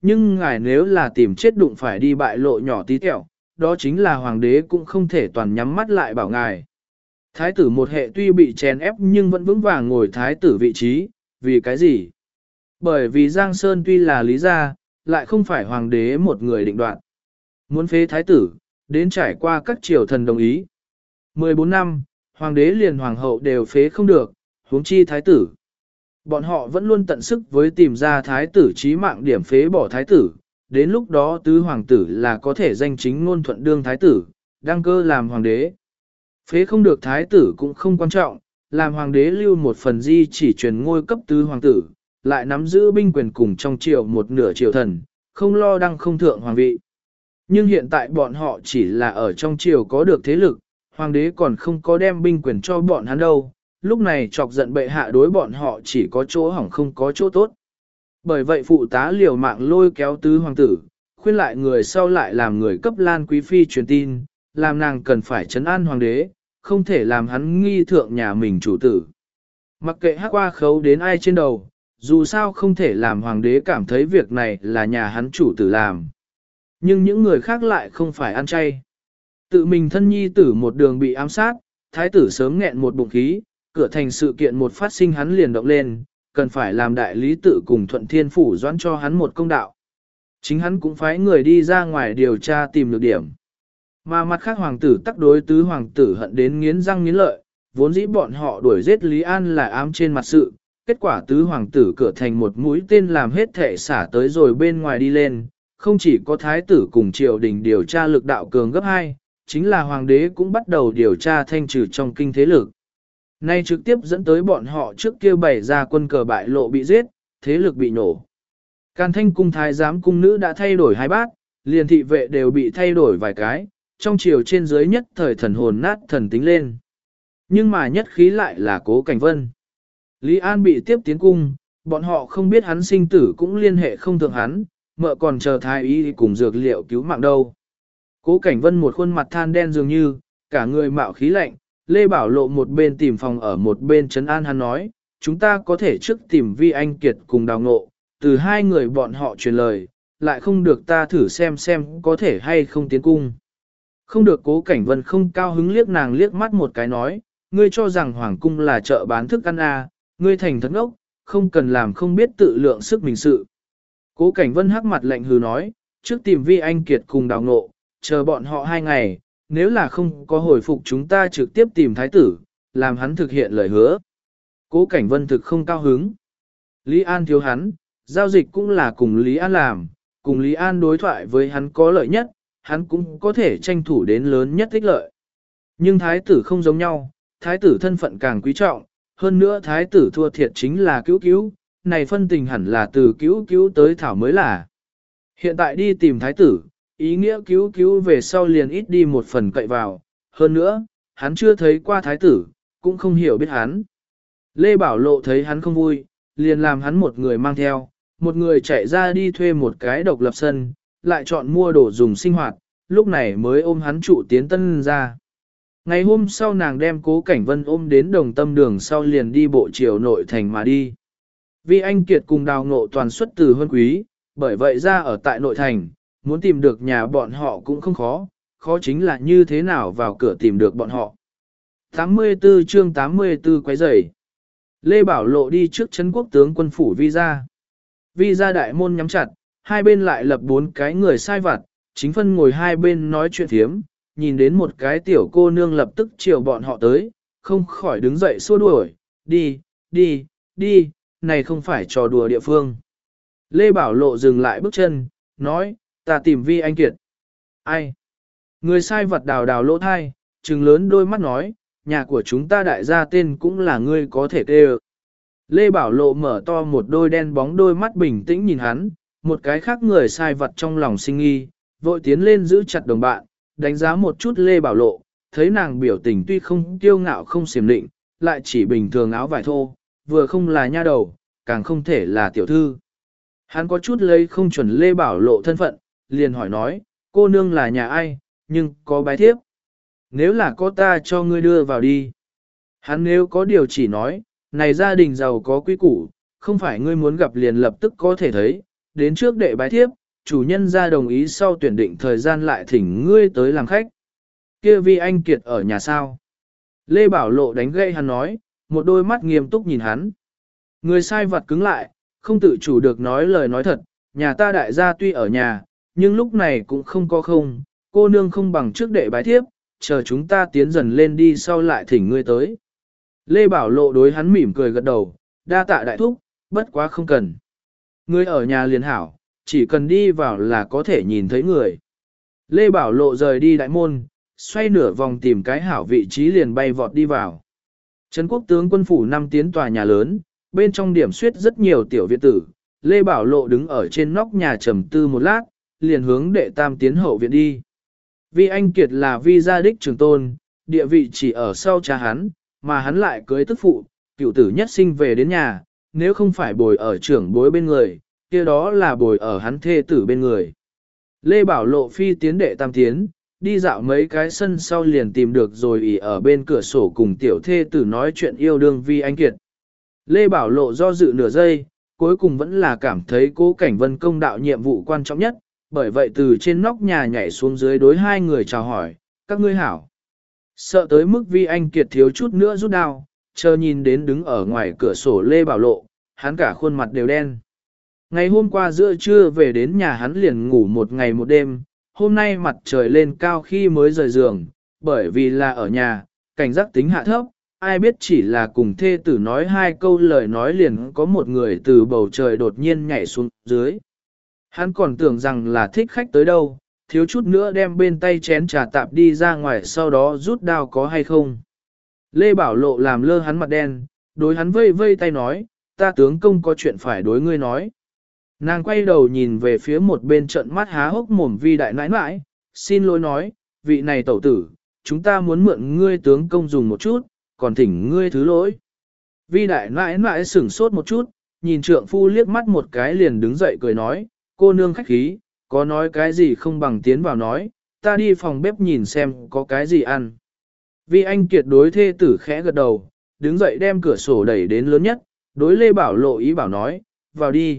Nhưng ngài nếu là tìm chết đụng phải đi bại lộ nhỏ tí tẹo, đó chính là hoàng đế cũng không thể toàn nhắm mắt lại bảo ngài. Thái tử một hệ tuy bị chèn ép nhưng vẫn vững vàng ngồi thái tử vị trí, vì cái gì? Bởi vì Giang Sơn tuy là lý gia, lại không phải hoàng đế một người định đoạt. Muốn phế thái tử, đến trải qua các triều thần đồng ý. 14 năm, hoàng đế liền hoàng hậu đều phế không được, huống chi thái tử. Bọn họ vẫn luôn tận sức với tìm ra thái tử chí mạng điểm phế bỏ thái tử, đến lúc đó tứ hoàng tử là có thể danh chính ngôn thuận đương thái tử, đăng cơ làm hoàng đế. Phế không được thái tử cũng không quan trọng, làm hoàng đế lưu một phần di chỉ truyền ngôi cấp tứ hoàng tử, lại nắm giữ binh quyền cùng trong triều một nửa triều thần, không lo đăng không thượng hoàng vị. Nhưng hiện tại bọn họ chỉ là ở trong triều có được thế lực, hoàng đế còn không có đem binh quyền cho bọn hắn đâu, lúc này chọc giận bệ hạ đối bọn họ chỉ có chỗ hỏng không có chỗ tốt. Bởi vậy phụ tá liều mạng lôi kéo tứ hoàng tử, khuyên lại người sau lại làm người cấp Lan Quý Phi truyền tin, làm nàng cần phải trấn an hoàng đế, không thể làm hắn nghi thượng nhà mình chủ tử. Mặc kệ hắc qua khấu đến ai trên đầu, dù sao không thể làm hoàng đế cảm thấy việc này là nhà hắn chủ tử làm. Nhưng những người khác lại không phải ăn chay. Tự mình thân nhi tử một đường bị ám sát, thái tử sớm nghẹn một bụng khí, cửa thành sự kiện một phát sinh hắn liền động lên, cần phải làm đại lý tự cùng thuận thiên phủ doãn cho hắn một công đạo. Chính hắn cũng phái người đi ra ngoài điều tra tìm được điểm. Mà mặt khác hoàng tử tắc đối tứ hoàng tử hận đến nghiến răng nghiến lợi, vốn dĩ bọn họ đuổi giết Lý An là ám trên mặt sự, kết quả tứ hoàng tử cửa thành một mũi tên làm hết thể xả tới rồi bên ngoài đi lên, không chỉ có thái tử cùng triều đình điều tra lực đạo cường gấp 2, chính là hoàng đế cũng bắt đầu điều tra thanh trừ trong kinh thế lực. Nay trực tiếp dẫn tới bọn họ trước kia bày ra quân cờ bại lộ bị giết, thế lực bị nổ. Càn thanh cung thái giám cung nữ đã thay đổi 2 bát, liền thị vệ đều bị thay đổi vài cái, trong triều trên dưới nhất thời thần hồn nát thần tính lên. Nhưng mà nhất khí lại là Cố Cảnh Vân. Lý An bị tiếp tiến cung, bọn họ không biết hắn sinh tử cũng liên hệ không thượng hắn, mợ còn chờ thái y cùng dược liệu cứu mạng đâu. Cố Cảnh Vân một khuôn mặt than đen dường như, cả người mạo khí lạnh, Lê Bảo Lộ một bên tìm phòng ở một bên trấn an hắn nói, chúng ta có thể trước tìm Vi Anh Kiệt cùng Đào Ngộ, từ hai người bọn họ truyền lời, lại không được ta thử xem có thể hay không tiến cung. Không được. Cố Cảnh Vân không cao hứng liếc nàng liếc mắt một cái nói, ngươi cho rằng Hoàng cung là chợ bán thức ăn à, ngươi thành thất ngốc, không cần làm không biết tự lượng sức mình sự. Cố Cảnh Vân hắc mặt lạnh hừ nói, trước tìm Vi Anh Kiệt cùng Đào Ngộ, chờ bọn họ 2 ngày, nếu là không có hồi phục chúng ta trực tiếp tìm thái tử, làm hắn thực hiện lời hứa. Cố Cảnh Vân thực không cao hứng. Lý An thiếu hắn, giao dịch cũng là cùng Lý An làm, cùng Lý An đối thoại với hắn có lợi nhất, hắn cũng có thể tranh thủ đến lớn nhất ích lợi. Nhưng thái tử không giống nhau, thái tử thân phận càng quý trọng, hơn nữa thái tử thua thiệt chính là cứu cứu, này phân tình hẳn là từ cứu cứu tới thảo mới là. Hiện tại đi tìm thái tử, ý nghĩa cứu cứu về sau liền ít đi một phần cậy vào, hơn nữa, hắn chưa thấy qua thái tử, cũng không hiểu biết hắn. Lê Bảo Lộ thấy hắn không vui, liền làm hắn một người mang theo, một người chạy ra đi thuê một cái độc lập sân, lại chọn mua đồ dùng sinh hoạt, lúc này mới ôm hắn trụ tiến tân ra. Ngày hôm sau nàng đem Cố Cảnh Vân ôm đến Đồng Tâm đường sau liền đi bộ chiều nội thành mà đi. Vì anh Kiệt cùng Đào Ngộ toàn xuất từ huân quý, bởi vậy ra ở tại nội thành, muốn tìm được nhà bọn họ cũng không khó, khó chính là như thế nào vào cửa tìm được bọn họ. 84 chương 84 quấy rầy. Lê Bảo Lộ đi trước trấn quốc tướng quân phủ visa. Visa đại môn nhắm chặt, hai bên lại lập 4 cái người sai vặt, chính phân ngồi hai bên nói chuyện thiếm, nhìn đến một cái tiểu cô nương lập tức chiều bọn họ tới, không khỏi đứng dậy xua đuổi, đi, này không phải trò đùa địa phương. Lê Bảo Lộ dừng lại bước chân, nói, ta tìm Vi Anh Kiệt. Ai? Người sai vật đào đào lỗ thai, trừng lớn đôi mắt nói, nhà của chúng ta đại gia tên cũng là ngươi có thể kêu. Lê Bảo Lộ mở to một đôi đen bóng đôi mắt bình tĩnh nhìn hắn, một cái khác người sai vật trong lòng sinh nghi, vội tiến lên giữ chặt đồng bạn, đánh giá một chút Lê Bảo Lộ, thấy nàng biểu tình tuy không kiêu ngạo không xiểm định, lại chỉ bình thường áo vải thô, vừa không là nha đầu, càng không thể là tiểu thư. Hắn có chút lấy không chuẩn Lê Bảo Lộ thân phận, liền hỏi nói, cô nương là nhà ai, nhưng có bái thiếp. Nếu là có ta cho ngươi đưa vào đi. Hắn nếu có điều chỉ nói, này gia đình giàu có quý củ, không phải ngươi muốn gặp liền lập tức có thể thấy, đến trước đệ bái thiếp, chủ nhân ra đồng ý sau tuyển định thời gian lại thỉnh ngươi tới làm khách. Kia Vi Anh Kiệt ở nhà sao? Lê Bảo Lộ đánh gậy hắn nói, một đôi mắt nghiêm túc nhìn hắn. Người sai vặt cứng lại, không tự chủ được nói lời nói thật, nhà ta đại gia tuy ở nhà, nhưng lúc này cũng không có không, cô nương không bằng trước đệ bái thiếp, chờ chúng ta tiến dần lên đi sau lại thỉnh ngươi tới. Lê Bảo Lộ đối hắn mỉm cười gật đầu, đa tạ đại thúc, bất quá không cần. Ngươi ở nhà liền hảo, chỉ cần đi vào là có thể nhìn thấy người. Lê Bảo Lộ rời đi đại môn, xoay nửa vòng tìm cái hảo vị trí liền bay vọt đi vào. Trấn quốc tướng quân phủ 5 tiến tòa nhà lớn, bên trong điểm suyết rất nhiều tiểu viện tử. Lê Bảo Lộ đứng ở trên nóc nhà trầm tư một lát, liền hướng đệ tam tiến hậu viện đi. Vi Anh Kiệt là Vi gia đích trường tôn, địa vị chỉ ở sau cha hắn, mà hắn lại cưới tức phụ, cựu tử nhất sinh về đến nhà, nếu không phải bồi ở trưởng bối bên người, kia đó là bồi ở hắn thê tử bên người. Lê Bảo Lộ phi tiến đệ tam tiến, đi dạo mấy cái sân sau liền tìm được rồi ỉ ở bên cửa sổ cùng tiểu thê tử nói chuyện yêu đương Vi Anh Kiệt. Lê Bảo Lộ do dự nửa giây, cuối cùng vẫn là cảm thấy Cố Cảnh Vân công đạo nhiệm vụ quan trọng nhất, bởi vậy từ trên nóc nhà nhảy xuống dưới đối hai người chào hỏi, các ngươi hảo. Sợ tới mức Vi Anh Kiệt thiếu chút nữa rút đao, chờ nhìn đến đứng ở ngoài cửa sổ Lê Bảo Lộ, hắn cả khuôn mặt đều đen. Ngày hôm qua giữa trưa về đến nhà hắn liền ngủ một ngày một đêm, hôm nay mặt trời lên cao khi mới rời giường, bởi vì là ở nhà, cảnh giác tính hạ thấp, ai biết chỉ là cùng thê tử nói hai câu lời nói liền có một người từ bầu trời đột nhiên nhảy xuống dưới. Hắn còn tưởng rằng là thích khách tới đâu, thiếu chút nữa đem bên tay chén trà tạp đi ra ngoài sau đó rút đao có hay không. Lê Bảo Lộ làm lơ hắn mặt đen, đối hắn vây vây tay nói, ta tướng công có chuyện phải đối ngươi nói. Nàng quay đầu nhìn về phía một bên trận mắt há hốc mồm Vi đại nãi nãi, xin lỗi nói, vị này tẩu tử, chúng ta muốn mượn ngươi tướng công dùng một chút, còn thỉnh ngươi thứ lỗi. Vi đại nãi nãi sửng sốt một chút, nhìn trượng phu liếc mắt một cái liền đứng dậy cười nói, cô nương khách khí, có nói cái gì không bằng tiến vào nói, ta đi phòng bếp nhìn xem có cái gì ăn. Vi Anh Kiệt đối thê tử khẽ gật đầu, đứng dậy đem cửa sổ đẩy đến lớn nhất, đối Lê Bảo Lộ ý bảo nói, vào đi.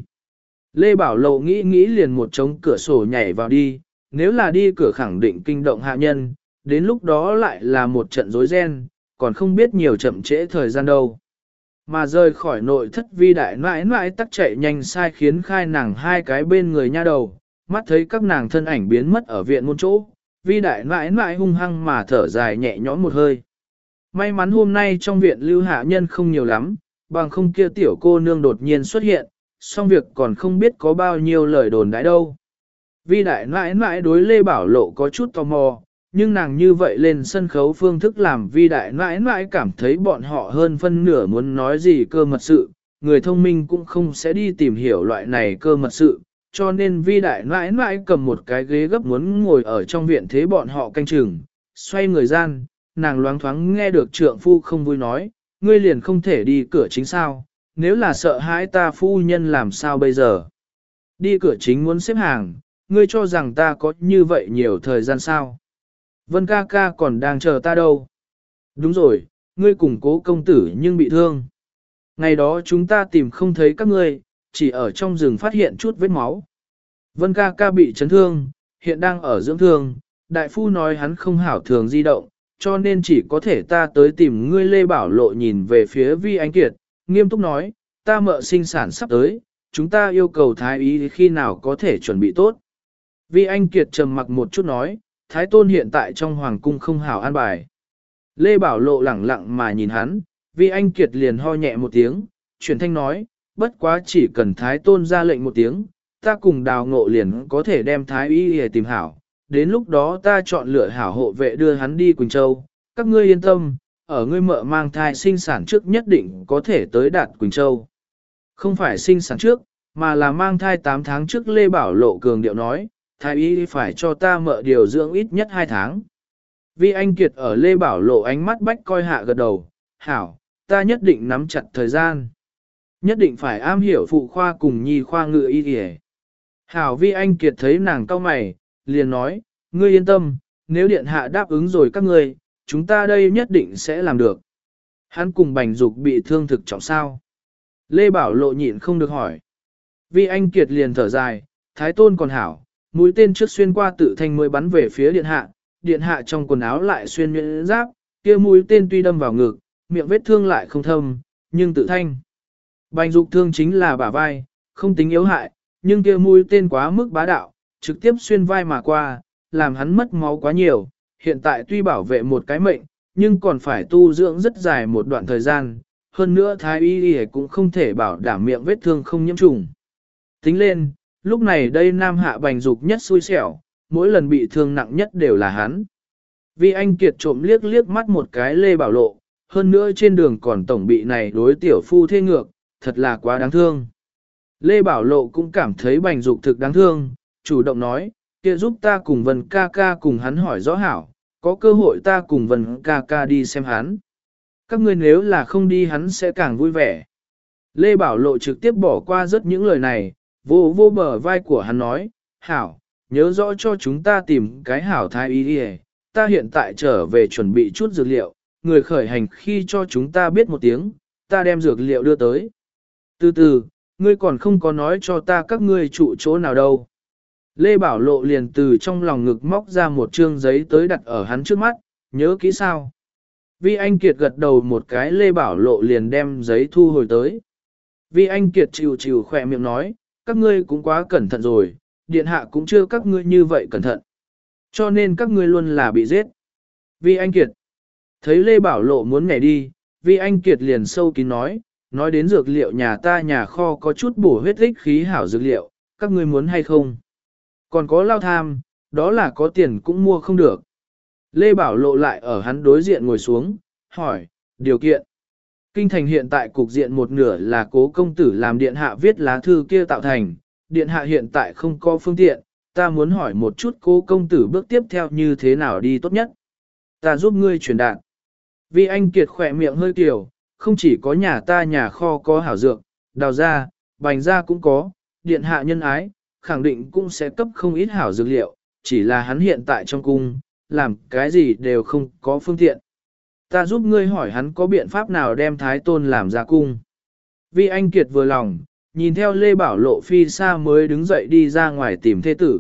Lê Bảo Lộ nghĩ nghĩ liền một trống cửa sổ nhảy vào đi, nếu là đi cửa khẳng định kinh động hạ nhân, đến lúc đó lại là một trận rối ren, còn không biết nhiều chậm trễ thời gian đâu. Mà rời khỏi nội thất Vi đại nãi nãi tắc chạy nhanh sai khiến khai nàng hai cái bên người nha đầu, mắt thấy các nàng thân ảnh biến mất ở viện môn chỗ, Vi đại nãi nãi hung hăng mà thở dài nhẹ nhõm một hơi. May mắn hôm nay trong viện lưu hạ nhân không nhiều lắm, bằng không kia tiểu cô nương đột nhiên xuất hiện, xong việc còn không biết có bao nhiêu lời đồn đãi đâu. Vi đại nãi nãi đối Lê Bảo Lộ có chút tò mò, nhưng nàng như vậy lên sân khấu phương thức làm Vi đại nãi nãi cảm thấy bọn họ hơn phân nửa muốn nói gì cơ mật sự, người thông minh cũng không sẽ đi tìm hiểu loại này cơ mật sự, cho nên Vi đại nãi nãi cầm một cái ghế gấp muốn ngồi ở trong viện thế bọn họ canh chừng, xoay người gian, nàng loáng thoáng nghe được trượng phu không vui nói, ngươi liền không thể đi cửa chính sao, nếu là sợ hãi ta phu nhân làm sao bây giờ? Đi cửa chính muốn xếp hàng, ngươi cho rằng ta có như vậy nhiều thời gian sao? Vân ca ca còn đang chờ ta đâu? Đúng rồi, ngươi cùng Cố công tử nhưng bị thương. Ngày đó chúng ta tìm không thấy các ngươi, chỉ ở trong rừng phát hiện chút vết máu. Vân ca ca bị chấn thương, hiện đang ở dưỡng thương, đại phu nói hắn không hảo thường di động, cho nên chỉ có thể ta tới tìm ngươi. Lê Bảo Lộ nhìn về phía Vi Anh Kiệt, nghiêm túc nói, ta mợ sinh sản sắp tới, chúng ta yêu cầu thái y khi nào có thể chuẩn bị tốt. Vi Anh Kiệt trầm mặc một chút nói, thái tôn hiện tại trong hoàng cung không hảo an bài. Lê Bảo Lộ lẳng lặng mà nhìn hắn, Vi Anh Kiệt liền ho nhẹ một tiếng, chuyển thanh nói, bất quá chỉ cần thái tôn ra lệnh một tiếng, ta cùng Đào Ngộ liền có thể đem thái y để tìm hảo, đến lúc đó ta chọn lựa hảo hộ vệ đưa hắn đi Quỳnh Châu, các ngươi yên tâm, ở ngươi mợ mang thai sinh sản trước nhất định có thể tới đạt Quỳnh Châu. Không phải sinh sản trước, mà là mang thai 8 tháng trước. Lê Bảo Lộ cường điệu nói, thái y phải cho ta mợ điều dưỡng ít nhất 2 tháng. Vi Anh Kiệt ở Lê Bảo Lộ ánh mắt bách coi hạ gật đầu, hảo, ta nhất định nắm chặt thời gian. Nhất định phải am hiểu phụ khoa cùng nhi khoa ngự y y. Hảo. Vi Anh Kiệt thấy nàng cau mày, liền nói, ngươi yên tâm, nếu điện hạ đáp ứng rồi các ngươi, chúng ta đây nhất định sẽ làm được. Hắn cùng Bành Dục bị thương thực trọng sao? Lê Bảo Lộ nhịn không được hỏi. Vi Anh Kiệt liền thở dài, Thái Tôn còn hảo, mũi tên trước xuyên qua tự thanh mới bắn về phía điện hạ trong quần áo lại xuyên nhuyễn giáp, kia mũi tên tuy đâm vào ngực, miệng vết thương lại không thâm, nhưng tự thanh. Bành Dục thương chính là bả vai, không tính yếu hại, nhưng kia mũi tên quá mức bá đạo, trực tiếp xuyên vai mà qua, làm hắn mất máu quá nhiều, hiện tại tuy bảo vệ một cái mệnh, nhưng còn phải tu dưỡng rất dài một đoạn thời gian, hơn nữa thái y cũng không thể bảo đảm miệng vết thương không nhiễm trùng. Tính lên, lúc này đây Nam Hạ Bành Dục nhất xui xẻo, mỗi lần bị thương nặng nhất đều là hắn. Vi Anh Kiệt trộm liếc liếc mắt một cái Lê Bảo Lộ, hơn nữa trên đường còn tổng bị này đối tiểu phu thê ngược, thật là quá đáng thương. Lê Bảo Lộ cũng cảm thấy Bành Dục thực đáng thương, chủ động nói, kia giúp ta cùng Vân ca ca cùng hắn hỏi rõ hảo, có cơ hội ta cùng Vân ca ca đi xem hắn. Các ngươi nếu là không đi hắn sẽ càng vui vẻ. Lê Bảo Lộ trực tiếp bỏ qua rất những lời này, vô vô bờ vai của hắn nói, hảo, nhớ rõ cho chúng ta tìm cái hảo thái y đi, ta hiện tại trở về chuẩn bị chút dược liệu, người khởi hành khi cho chúng ta biết một tiếng, ta đem dược liệu đưa tới. Từ từ, ngươi còn không có nói cho ta các ngươi trụ chỗ nào đâu. Lê Bảo Lộ liền từ trong lòng ngực móc ra một trương giấy tới đặt ở hắn trước mắt, nhớ kỹ sao. Vi Anh Kiệt gật đầu một cái, Lê Bảo Lộ liền đem giấy thu hồi tới. Vi Anh Kiệt chịu chịu khỏe miệng nói, các ngươi cũng quá cẩn thận rồi, điện hạ cũng chưa các ngươi như vậy cẩn thận. Cho nên các ngươi luôn là bị giết. Vi Anh Kiệt thấy Lê Bảo Lộ muốn nhảy đi, Vi Anh Kiệt liền sâu kín nói đến dược liệu nhà ta nhà kho có chút bổ huyết ích khí hảo dược liệu, các ngươi muốn hay không? Còn có lao tham, đó là có tiền cũng mua không được. Lê Bảo Lộ lại ở hắn đối diện ngồi xuống, hỏi, điều kiện. Kinh thành hiện tại cục diện một nửa là cố công tử làm điện hạ viết lá thư kia tạo thành, điện hạ hiện tại không có phương tiện, ta muốn hỏi một chút cố công tử bước tiếp theo như thế nào đi tốt nhất. Ta giúp ngươi truyền đạt. Vi Anh Kiệt khỏe miệng hơi kiểu, không chỉ có nhà ta nhà kho có hảo dược, đào ra, bành ra cũng có, điện hạ nhân ái, khẳng định cũng sẽ cấp không ít hảo dược liệu, chỉ là hắn hiện tại trong cung, làm cái gì đều không có phương tiện. Ta giúp ngươi hỏi hắn có biện pháp nào đem Thái Tôn làm ra cung. Vi Anh Kiệt vừa lòng, nhìn theo Lê Bảo Lộ phi xa mới đứng dậy đi ra ngoài tìm thê tử.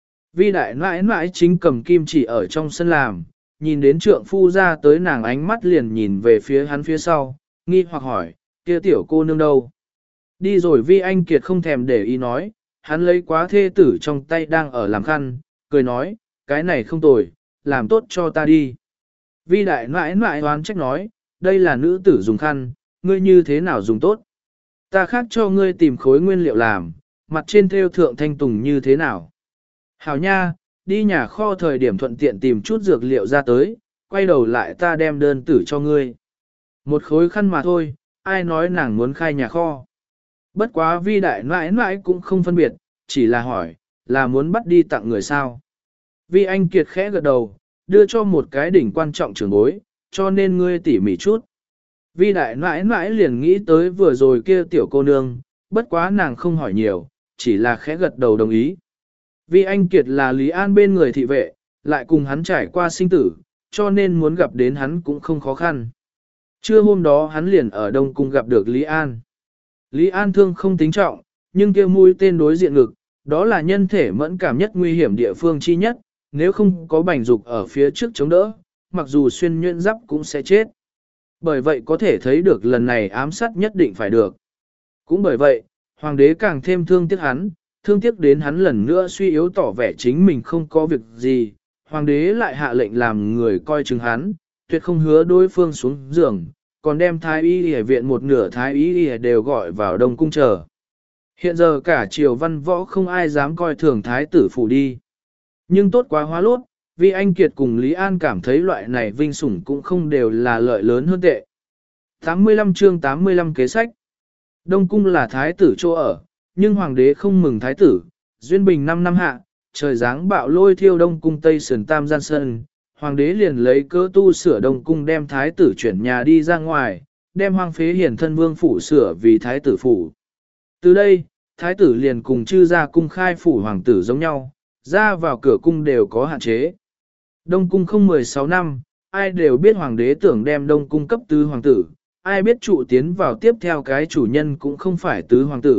Vi đại nãi nãi chính cầm kim chỉ ở trong sân làm, nhìn đến trượng phu ra tới nàng ánh mắt liền nhìn về phía hắn phía sau, nghi hoặc hỏi, kia tiểu cô nương đâu? Đi rồi Vi Anh Kiệt không thèm để ý nói, hắn lấy quá thê tử trong tay đang ở làm khăn, cười nói, cái này không tồi, làm tốt cho ta đi. Vi đại nãi nãi oán trách nói, đây là nữ tử dùng khăn, ngươi như thế nào dùng tốt? Ta khác cho ngươi tìm khối nguyên liệu làm, mặt trên thêu thượng thanh tùng như thế nào? Hảo nha, đi nhà kho thời điểm thuận tiện tìm chút dược liệu ra tới, quay đầu lại ta đem đơn tử cho ngươi. Một khối khăn mà thôi, ai nói nàng muốn khai nhà kho. Bất quá Vi đại nãi nãi cũng không phân biệt, chỉ là hỏi, là muốn bắt đi tặng người sao? Vi Anh Kiệt khẽ gật đầu, đưa cho một cái đỉnh quan trọng trưởng bối, cho nên ngươi tỉ mỉ chút. Vi đại nãi nãi liền nghĩ tới vừa rồi kia tiểu cô nương, bất quá nàng không hỏi nhiều, chỉ là khẽ gật đầu đồng ý. Vi Anh Kiệt là Lý An bên người thị vệ, lại cùng hắn trải qua sinh tử, cho nên muốn gặp đến hắn cũng không khó khăn. Trưa hôm đó hắn liền ở Đông Cung gặp được Lý An. Lý An thương không tính trọng, nhưng kia mũi tên đối diện ngực, đó là nhân thể mẫn cảm nhất nguy hiểm địa phương chi nhất, nếu không có Bành Dục ở phía trước chống đỡ, mặc dù xuyên nhuyễn giáp cũng sẽ chết. Bởi vậy có thể thấy được lần này ám sát nhất định phải được. Cũng bởi vậy, hoàng đế càng thêm thương tiếc hắn, thương tiếc đến hắn lần nữa suy yếu tỏ vẻ chính mình không có việc gì. Hoàng đế lại hạ lệnh làm người coi chừng hắn, tuyệt không hứa đối phương xuống giường, còn đem thái y y viện một nửa thái y y đều gọi vào Đông Cung chờ. Hiện giờ cả triều văn võ không ai dám coi thường thái tử phủ đi. Nhưng tốt quá hóa lốt, vì anh Kiệt cùng Lý An cảm thấy loại này vinh sủng cũng không đều là lợi lớn hơn tệ. 85 chương 85 kế sách. Đông Cung là thái tử chỗ ở, nhưng hoàng đế không mừng thái tử. Duyên bình 5 năm hạ, trời giáng bạo lôi thiêu Đông Cung Tây Sườn Tam Gian Sơn. Hoàng đế liền lấy cớ tu sửa Đông Cung đem thái tử chuyển nhà đi ra ngoài, đem hoang phế hiển thân vương phủ sửa vì thái tử phủ. Từ đây, thái tử liền cùng chư gia cung khai phủ hoàng tử giống nhau, ra vào cửa cung đều có hạn chế. Đông Cung không 16 năm, ai đều biết hoàng đế tưởng đem Đông Cung cấp tứ hoàng tử, ai biết trụ tiến vào tiếp theo cái chủ nhân cũng không phải tứ hoàng tử,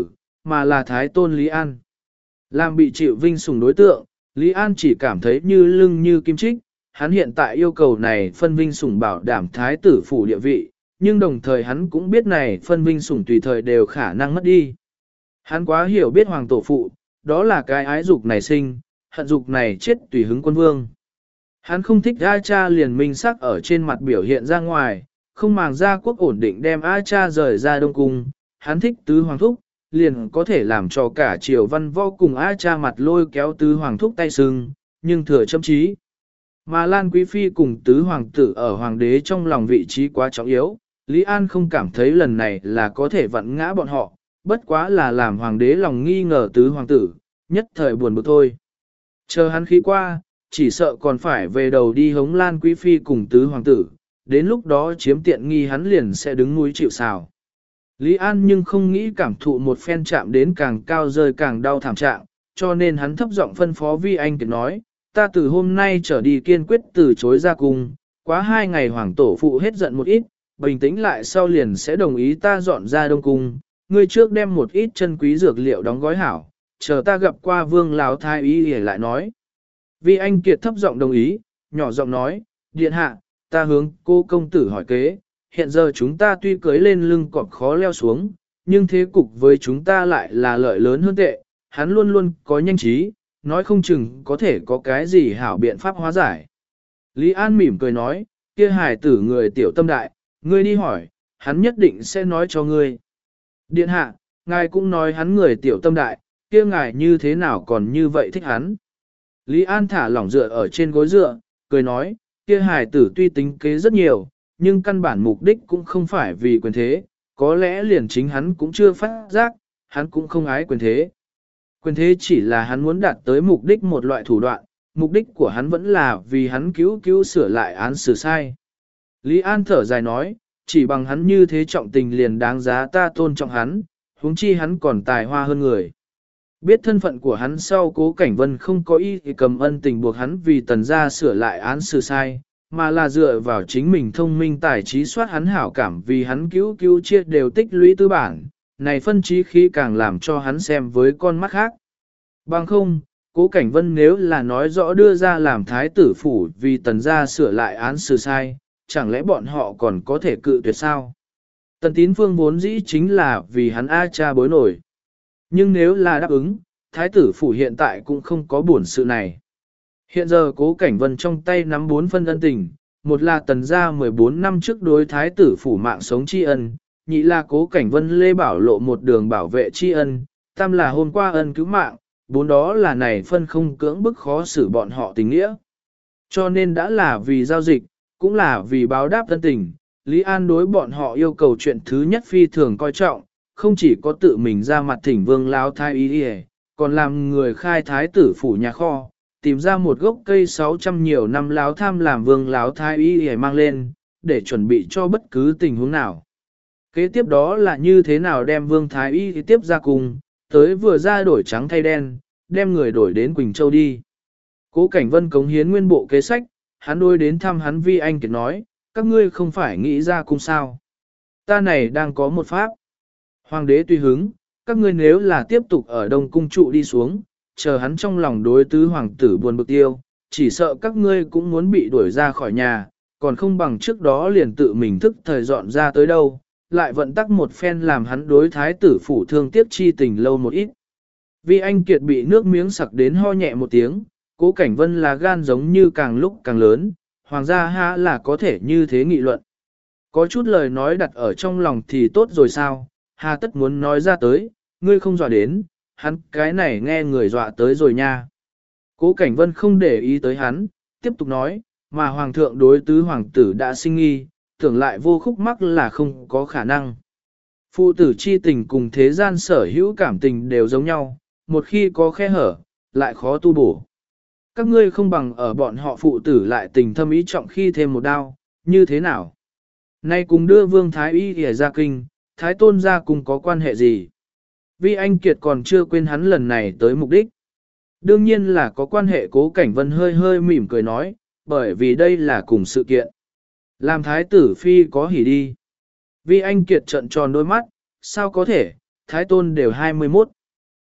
mà là thái tôn Lý An. Làm bị chịu vinh sủng đối tượng, Lý An chỉ cảm thấy như lưng như kim chích, hắn hiện tại yêu cầu này phân vinh sủng bảo đảm thái tử phủ địa vị, nhưng đồng thời hắn cũng biết này phân vinh sủng tùy thời đều khả năng mất đi. Hắn quá hiểu biết hoàng tổ phụ, đó là cái ái dục này sinh, hận dục này chết tùy hứng quân vương. Hắn không thích A Cha liền minh sắc ở trên mặt biểu hiện ra ngoài, không màng ra quốc ổn định đem A Cha rời ra Đông Cung, hắn thích tứ hoàng thúc, liền có thể làm cho cả triều văn võ cùng A Cha mặt lôi kéo tứ hoàng thúc tay sưng, nhưng thừa châm trí. Mà Lan Quý Phi cùng tứ hoàng tử ở hoàng đế trong lòng vị trí quá trọng yếu, Lý An không cảm thấy lần này là có thể vặn ngã bọn họ, bất quá là làm hoàng đế lòng nghi ngờ tứ hoàng tử, nhất thời buồn bực thôi. Chờ hắn khí qua, chỉ sợ còn phải về đầu đi hống Lan Quý Phi cùng tứ hoàng tử, đến lúc đó chiếm tiện nghi hắn liền sẽ đứng núi chịu sào. Lý An nhưng không nghĩ cảm thụ một phen chạm đến càng cao rơi càng đau thảm trạng, cho nên hắn thấp giọng phân phó Vi Anh Kiệt nói, ta từ hôm nay trở đi kiên quyết từ chối ra cung, quá 2 ngày hoàng tổ phụ hết giận một ít, bình tĩnh lại sau liền sẽ đồng ý ta dọn ra Đông Cung, ngươi trước đem một ít chân quý dược liệu đóng gói hảo, chờ ta gặp qua vương lão thái y để lại nói. Vi Anh Kiệt thấp giọng đồng ý, nhỏ giọng nói, điện hạ, ta hướng cô công tử hỏi kế, hiện giờ chúng ta tuy cưới lên lưng cọp khó leo xuống, nhưng thế cục với chúng ta lại là lợi lớn hơn tệ, hắn luôn luôn có nhanh trí, nói không chừng có thể có cái gì hảo biện pháp hóa giải. Lý An mỉm cười nói, kia hài tử người tiểu tâm đại, ngươi đi hỏi, hắn nhất định sẽ nói cho ngươi. Điện hạ, ngài cũng nói hắn người tiểu tâm đại, kia ngài như thế nào còn như vậy thích hắn. Lý An thả lỏng dựa ở trên gối dựa, cười nói, kia hài tử tuy tính kế rất nhiều, nhưng căn bản mục đích cũng không phải vì quyền thế, có lẽ liền chính hắn cũng chưa phát giác, hắn cũng không ái quyền thế. Quyền thế chỉ là hắn muốn đạt tới mục đích một loại thủ đoạn, mục đích của hắn vẫn là vì hắn cứu sửa lại án xử sai. Lý An thở dài nói, chỉ bằng hắn như thế trọng tình liền đáng giá ta tôn trọng hắn, huống chi hắn còn tài hoa hơn người. Biết thân phận của hắn sau Cố Cảnh Vân không có ý thì cầm ân tình buộc hắn vì tần gia sửa lại án xử sai, mà là dựa vào chính mình thông minh tài trí soát hắn hảo cảm vì hắn cứu chia đều tích lũy tư bản, này phân trí khí càng làm cho hắn xem với con mắt khác. Bằng không, Cố Cảnh Vân nếu là nói rõ đưa ra làm thái tử phủ vì tần gia sửa lại án xử sai, chẳng lẽ bọn họ còn có thể cự tuyệt sao? Tần Tín Phương vốn dĩ chính là vì hắn A Cha bối nổi. Nhưng nếu là đáp ứng, thái tử phủ hiện tại cũng không có buồn sự này. Hiện giờ Cố Cảnh Vân trong tay nắm 4 phân ân tình, một là tần gia 14 năm trước đối thái tử phủ mạng sống tri ân, nhị là Cố Cảnh Vân lê bảo lộ một đường bảo vệ tri ân, tam là hôm qua ân cứu mạng, 4 đó là này phân không cưỡng bức khó xử bọn họ tình nghĩa. Cho nên đã là vì giao dịch, cũng là vì báo đáp ân tình, Lý An đối bọn họ yêu cầu chuyện thứ nhất phi thường coi trọng, không chỉ có tự mình ra mặt thỉnh vương lão thái y, còn làm người khai thái tử phủ nhà kho, tìm ra một gốc cây 600 nhiều năm láo tham làm vương láo thái y mang lên, để chuẩn bị cho bất cứ tình huống nào. Kế tiếp đó là như thế nào đem vương thái y tiếp ra cùng, tới vừa ra đổi trắng thay đen, đem người đổi đến Quỳnh Châu đi. Cố Cảnh Vân cống hiến nguyên bộ kế sách, hắn đôi đến thăm hắn Vi Anh Kiệt nói, các ngươi không phải nghĩ ra cung sao. Ta này đang có một pháp. Hoàng đế tùy hứng, các ngươi nếu là tiếp tục ở Đông Cung trụ đi xuống, chờ hắn trong lòng đối tứ hoàng tử buồn bực tiêu, chỉ sợ các ngươi cũng muốn bị đuổi ra khỏi nhà, còn không bằng trước đó liền tự mình thức thời dọn ra tới đâu, lại vận tắc một phen làm hắn đối thái tử phủ thương tiếc chi tình lâu một ít. Vi Anh Kiệt bị nước miếng sặc đến ho nhẹ một tiếng, Cố Cảnh Vân là gan giống như càng lúc càng lớn, hoàng gia ha là có thể như thế nghị luận. Có chút lời nói đặt ở trong lòng thì tốt rồi sao, hà tất muốn nói ra tới, ngươi không dọa đến, hắn cái này nghe người dọa tới rồi nha. Cố Cảnh Vân không để ý tới hắn, tiếp tục nói, mà hoàng thượng đối tứ hoàng tử đã sinh nghi, tưởng lại vô khúc mắc là không có khả năng. Phụ tử chi tình cùng thế gian sở hữu cảm tình đều giống nhau, một khi có khe hở, lại khó tu bổ. Các ngươi không bằng ở bọn họ phụ tử lại tình thâm ý trọng khi thêm một đao, như thế nào? Nay cùng đưa Vương Thái Y để ra kinh, Thái Tôn ra cùng có quan hệ gì? Vi Anh Kiệt còn chưa quên hắn lần này tới mục đích. Đương nhiên là có quan hệ. Cố Cảnh Vân hơi hơi mỉm cười nói, bởi vì đây là cùng sự kiện. Làm Thái tử Phi có hỉ đi. Vi Anh Kiệt trợn tròn đôi mắt, sao có thể, Thái Tôn đều 21.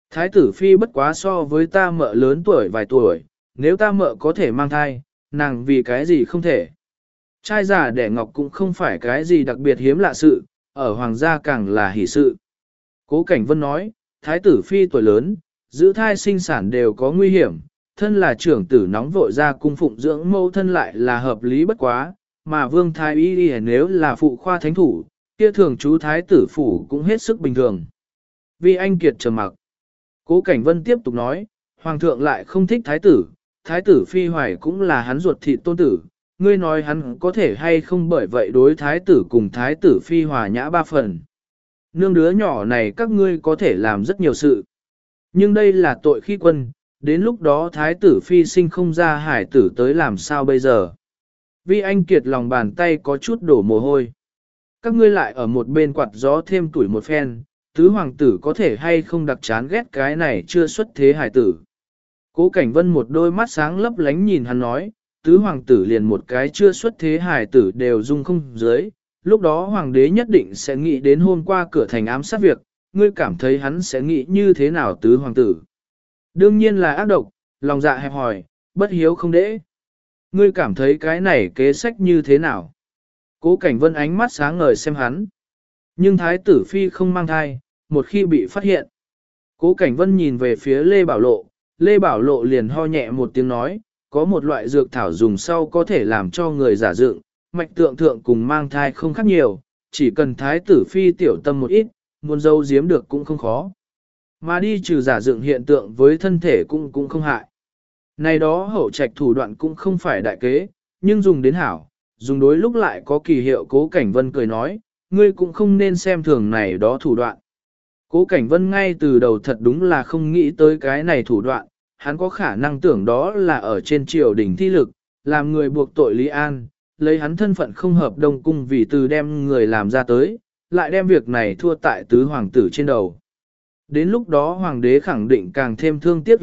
Thái tử phi bất quá so với ta mợ lớn tuổi vài tuổi, nếu ta mợ có thể mang thai, nàng vì cái gì không thể. Trai già đẻ ngọc cũng không phải cái gì đặc biệt hiếm lạ sự, ở hoàng gia càng là hỷ sự. Cố Cảnh Vân nói, thái tử phi tuổi lớn, giữ thai sinh sản đều có nguy hiểm, thân là trưởng tử nóng vội ra cung phụng dưỡng mâu thân lại là hợp lý bất quá, mà vương thái y nếu là phụ khoa thánh thủ, kia thường chú thái tử phủ cũng hết sức bình thường. Vì anh kiệt trầm mặc. Cố Cảnh Vân tiếp tục nói, hoàng thượng lại không thích thái tử phi hoài cũng là hắn ruột thịt tôn tử, ngươi nói hắn có thể hay không bởi vậy đối thái tử cùng thái tử phi hòa nhã ba phần. Nương đứa nhỏ này các ngươi có thể làm rất nhiều sự. Nhưng đây là tội khi quân, đến lúc đó thái tử phi sinh không ra hải tử tới làm sao bây giờ. Vi anh kiệt lòng bàn tay có chút đổ mồ hôi. Các ngươi lại ở một bên quạt gió thêm tuổi một phen, tứ hoàng tử có thể hay không đặc chán ghét cái này chưa xuất thế hải tử. Cố Cảnh Vân một đôi mắt sáng lấp lánh nhìn hắn nói, tứ hoàng tử liền một cái chưa xuất thế hải tử đều dung không dưới, lúc đó hoàng đế nhất định sẽ nghĩ đến hôm qua cửa thành ám sát việc, ngươi cảm thấy hắn sẽ nghĩ như thế nào tứ hoàng tử. Đương nhiên là ác độc, lòng dạ hẹp hòi, bất hiếu không đễ. Ngươi cảm thấy cái này kế sách như thế nào? Cố Cảnh Vân ánh mắt sáng ngời xem hắn. Nhưng thái tử phi không mang thai, một khi bị phát hiện. Cố Cảnh Vân nhìn về phía Lê Bảo Lộ, Lê Bảo Lộ liền ho nhẹ một tiếng nói, có một loại dược thảo dùng sau có thể làm cho người giả dựng, mạch tượng thượng cùng mang thai không khác nhiều, chỉ cần thái tử phi tiểu tâm một ít, muốn giấu giếm được cũng không khó. Mà đi trừ giả dựng hiện tượng với thân thể cũng không hại. Này đó hậu trạch thủ đoạn cũng không phải đại kế, nhưng dùng đến hảo, dùng đối lúc lại có kỳ hiệu. Cố Cảnh Vân cười nói, ngươi cũng không nên xem thường này đó thủ đoạn. Cố Cảnh Vân ngay từ đầu thật đúng là không nghĩ tới cái này thủ đoạn, hắn có khả năng tưởng đó là ở trên triều đình thi lực, làm người buộc tội Lý An, lấy hắn thân phận không hợp đông cung vì từ đem người làm ra tới, lại đem việc này thua tại tứ hoàng tử trên đầu. Đến lúc đó hoàng đế khẳng định càng thêm thương tiếc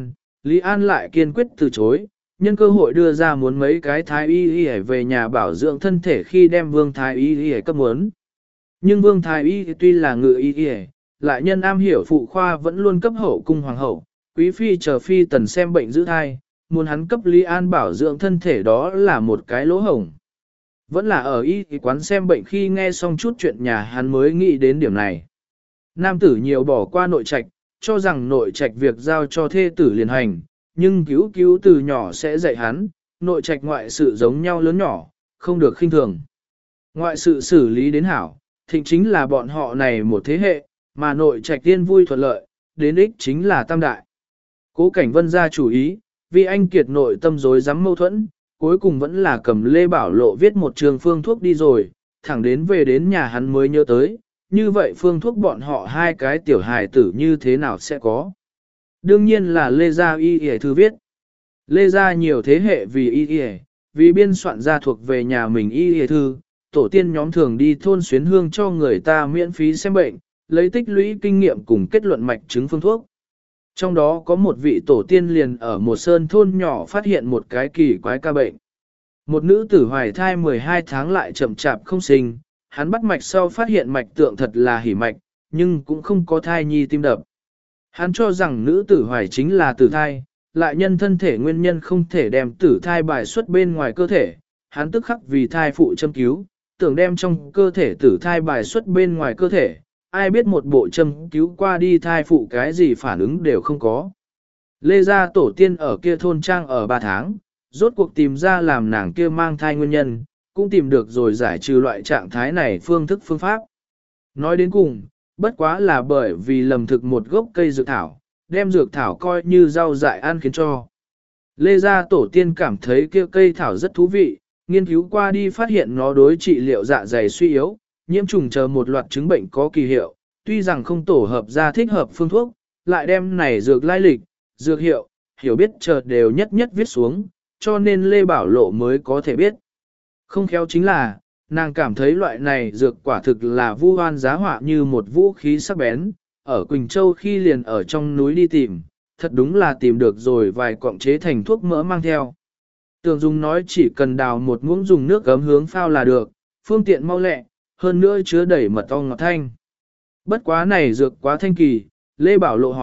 Lý An lại kiên quyết từ chối, nhân cơ hội đưa ra muốn mấy cái thái y y về nhà bảo dưỡng thân thể khi đem vương thái y y cấp muốn. Nhưng vương thái y tuy là ngự y y, lại nhân am hiểu phụ khoa vẫn luôn cấp hậu cung hoàng hậu, quý phi chờ phi tần xem bệnh giữ thai, muốn hắn cấp Lý An bảo dưỡng thân thể đó là một cái lỗ hổng. Vẫn là ở y quán xem bệnh khi nghe xong chút chuyện nhà hắn mới nghĩ đến điểm này. Nam tử nhiều bỏ qua nội trạch, cho rằng nội trạch việc giao cho thê tử liền hành, nhưng cứu từ nhỏ sẽ dạy hắn, nội trạch ngoại sự giống nhau lớn nhỏ, không được khinh thường. Ngoại sự xử lý đến hảo, thịnh chính là bọn họ này một thế hệ, mà nội trạch tiên vui thuận lợi, đến ích chính là tam đại. Cố Cảnh Vân ra chủ ý, vì anh kiệt nội tâm rối rắm mâu thuẫn, cuối cùng vẫn là cầm Lê Bảo Lộ viết một trường phương thuốc đi rồi, thẳng đến về đến nhà hắn mới nhớ tới, như vậy phương thuốc bọn họ hai cái tiểu hài tử như thế nào sẽ có. Đương nhiên là Lê Gia Y Y thư viết. Lê Gia nhiều thế hệ vì Y Y, vì biên soạn ra thuộc về nhà mình Y Y thư, tổ tiên nhóm thường đi thôn xuyến hương cho người ta miễn phí xem bệnh, lấy tích lũy kinh nghiệm cùng kết luận mạch chứng phương thuốc. Trong đó có một vị tổ tiên liền ở một sơn thôn nhỏ phát hiện một cái kỳ quái ca bệnh. Một nữ tử hoài thai 12 tháng lại chậm chạp không sinh, hắn bắt mạch sau phát hiện mạch tượng thật là hỉ mạch, nhưng cũng không có thai nhi tim đập. Hắn cho rằng nữ tử hoài chính là tử thai, lại nhân thân thể nguyên nhân không thể đem tử thai bài xuất bên ngoài cơ thể. Hắn tức khắc vì thai phụ châm cứu, tưởng đem trong cơ thể tử thai bài xuất bên ngoài cơ thể. Ai biết một bộ châm cứu qua đi thai phụ cái gì phản ứng đều không có. Lê Gia tổ tiên ở kia thôn trang ở 3 tháng, rốt cuộc tìm ra làm nàng kia mang thai nguyên nhân, cũng tìm được rồi giải trừ loại trạng thái này phương pháp. Nói đến cùng, bất quá là bởi vì lầm thực một gốc cây dược thảo, đem dược thảo coi như rau dại ăn khiến cho. Lê Gia tổ tiên cảm thấy kia cây thảo rất thú vị, nghiên cứu qua đi phát hiện nó đối trị liệu dạ dày suy yếu, nhiễm trùng chờ một loạt chứng bệnh có kỳ hiệu, tuy rằng không tổ hợp ra thích hợp phương thuốc, lại đem này dược lai lịch, dược hiệu, hiểu biết chờ đều nhất viết xuống, cho nên Lê Bảo Lộ mới có thể biết. Không khéo chính là, nàng cảm thấy loại này dược quả thực là vu oan giá họa như một vũ khí sắc bén, ở Quỳnh Châu khi liền ở trong núi đi tìm, thật đúng là tìm được rồi vài cọng chế thành thuốc mỡ mang theo. Tường Dung nói chỉ cần đào một muỗng dùng nước gấm hướng phao là được, phương tiện mau lẹ, hơn nữa chứa đầy mật ong ngọt thanh. Bất quá này dược quá thanh kỳ, Lê Bảo Lộ hỏi,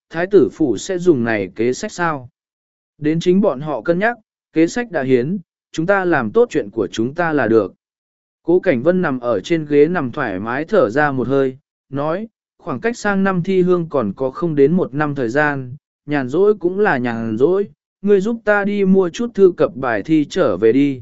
thái tử phủ sẽ dùng này kế sách sao? Đến chính bọn họ cân nhắc, kế sách đã hiến, chúng ta làm tốt chuyện của chúng ta là được. Cố Cảnh Vân nằm ở trên ghế nằm thoải mái thở ra một hơi, nói, khoảng cách sang năm thi hương còn có không đến một năm thời gian, nhàn rỗi cũng là nhàn rỗi, ngươi giúp ta đi mua chút thư cập bài thi trở về đi.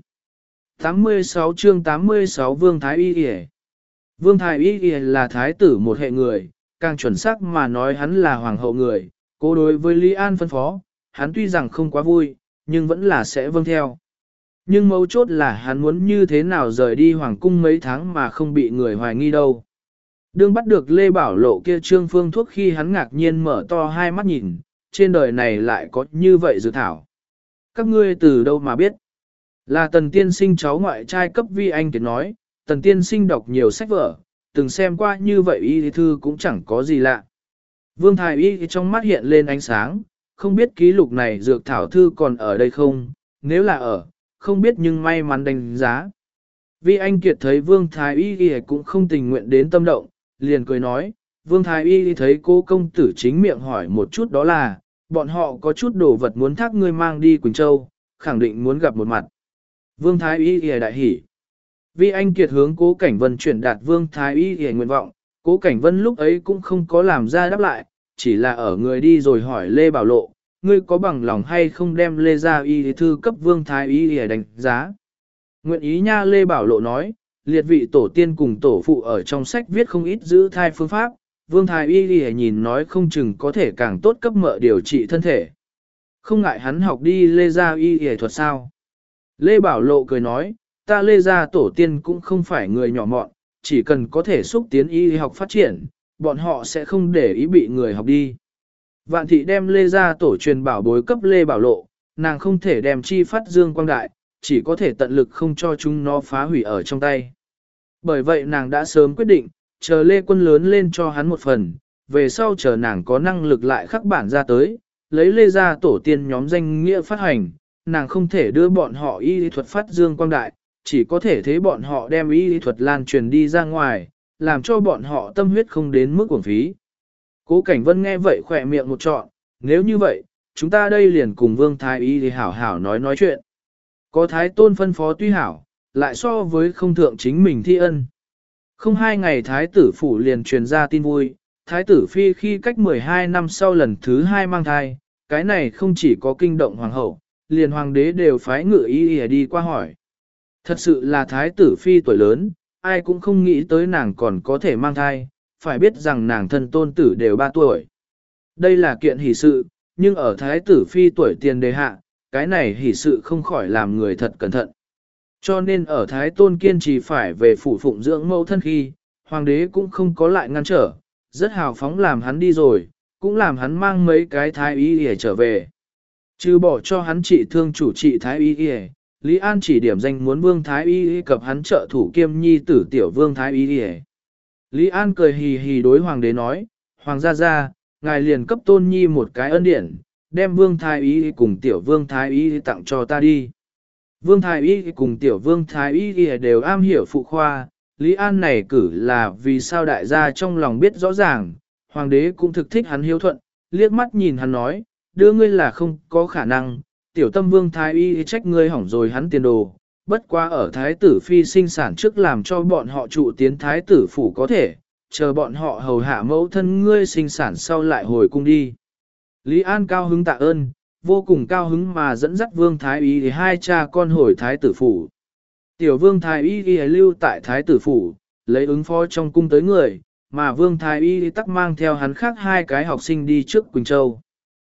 86 chương 86 Vương Thái Y Y. Vương Thái Y Y là thái tử một hệ người, càng chuẩn xác mà nói hắn là hoàng hậu người, cố đối với Lý An phân phó, hắn tuy rằng không quá vui, nhưng vẫn là sẽ vâng theo. Nhưng mấu chốt là hắn muốn như thế nào rời đi hoàng cung mấy tháng mà không bị người hoài nghi đâu. Đương bắt được Lê Bảo Lộ kia trương phương thuốc khi hắn ngạc nhiên mở to hai mắt nhìn, trên đời này lại có như vậy dự thảo. Các ngươi từ đâu mà biết? Là Tần Tiên Sinh cháu ngoại trai cấp Vi Anh Kiệt nói, Tần Tiên Sinh đọc nhiều sách vở, từng xem qua như vậy y thư cũng chẳng có gì lạ. Vương Thái Y trong mắt hiện lên ánh sáng, không biết ký lục này dược thảo thư còn ở đây không, nếu là ở, không biết nhưng may mắn đánh giá. Vi Anh Kiệt thấy Vương Thái Y cũng không tình nguyện đến tâm động, liền cười nói, Vương Thái Y thấy cô công tử chính miệng hỏi một chút đó là, bọn họ có chút đồ vật muốn thác ngươi mang đi Quỳnh Châu, khẳng định muốn gặp một mặt. Vương Thái Y đại hỉ. Vi Anh Kiệt hướng Cố Cảnh Vân chuyển đạt Vương Thái Y nguyện vọng, Cố Cảnh Vân lúc ấy cũng không có làm ra đáp lại, chỉ là ở người đi rồi hỏi Lê Bảo Lộ, ngươi có bằng lòng hay không đem Lê Gia Y thư cấp Vương Thái Y đánh giá. Nguyện ý nha. Lê Bảo Lộ nói, liệt vị tổ tiên cùng tổ phụ ở trong sách viết không ít giữ thai phương pháp, Vương Thái Y nhìn nói không chừng có thể càng tốt cấp mợ điều trị thân thể. Không ngại hắn học đi Lê Gia Y thuật sao. Lê Bảo Lộ cười nói, ta Lê Gia tổ tiên cũng không phải người nhỏ mọn, chỉ cần có thể xúc tiến y học phát triển, bọn họ sẽ không để ý bị người học đi. Vạn thị đem Lê Gia tổ truyền bảo bối cấp Lê Bảo Lộ, nàng không thể đem chi phát dương quang đại, chỉ có thể tận lực không cho chúng nó phá hủy ở trong tay. Bởi vậy nàng đã sớm quyết định, chờ Lê Quân lớn lên cho hắn một phần, về sau chờ nàng có năng lực lại khắc bản ra tới, lấy Lê Gia tổ tiên nhóm danh nghĩa phát hành, nàng không thể đưa bọn họ y lý thuật phát dương quang đại, chỉ có thể thế bọn họ đem y lý thuật lan truyền đi ra ngoài, làm cho bọn họ tâm huyết không đến mức uổng phí. Cố Cảnh Vân nghe vậy khỏe miệng một trọn, nếu như vậy, chúng ta đây liền cùng Vương Thái Y thì hảo hảo nói chuyện. Có Thái Tôn phân phó tuy hảo, lại so với không thượng chính mình thi ân. Không 2 ngày Thái tử phủ liền truyền ra tin vui, Thái tử phi khi cách 12 năm sau lần thứ 2 mang thai, cái này không chỉ có kinh động hoàng hậu, liền hoàng đế đều phái ngự y đi qua hỏi. Thật sự là Thái tử phi tuổi lớn, ai cũng không nghĩ tới nàng còn có thể mang thai, phải biết rằng nàng thân tôn tử đều 3 tuổi. Đây là kiện hỷ sự, nhưng ở Thái tử phi tuổi tiền đề hạ, cái này hỷ sự không khỏi làm người thật cẩn thận. Cho nên ở Thái Tôn kiên trì phải về phủ phụng dưỡng mẫu thân khi, hoàng đế cũng không có lại ngăn trở, rất hào phóng làm hắn đi rồi, cũng làm hắn mang mấy cái thái y để trở về. Trừ bỏ cho hắn trị thương chủ trị thái y y, Lý An chỉ điểm danh muốn Vương Thái y cập hắn trợ thủ kiêm nhi tử tiểu Vương Thái y y. Lý An cười hì hì đối hoàng đế nói, hoàng gia, ngài liền cấp tôn nhi một cái ân điển, đem Vương Thái y cùng tiểu Vương Thái y tặng cho ta đi. Vương Thái Y cùng tiểu Vương Thái Y đều am hiểu phụ khoa, Lý An này cử là vì sao đại gia trong lòng biết rõ ràng, hoàng đế cũng thực thích hắn hiếu thuận, liếc mắt nhìn hắn nói, đưa ngươi là không có khả năng, tiểu tâm Vương Thái Y trách ngươi hỏng rồi hắn tiền đồ, bất quá ở Thái tử phi sinh sản trước làm cho bọn họ trụ tiến Thái tử phủ có thể, chờ bọn họ hầu hạ mẫu thân ngươi sinh sản sau lại hồi cung đi. Lý An cao hứng tạ ơn. Vô cùng cao hứng mà dẫn dắt Vương Thái Y thì 2 cha con hồi Thái tử phủ. Tiểu Vương Thái Y thì lưu tại Thái tử phủ, lấy ứng phó trong cung tới người, mà Vương Thái Y thì tắc mang theo hắn khác 2 cái học sinh đi trước Quỳnh Châu.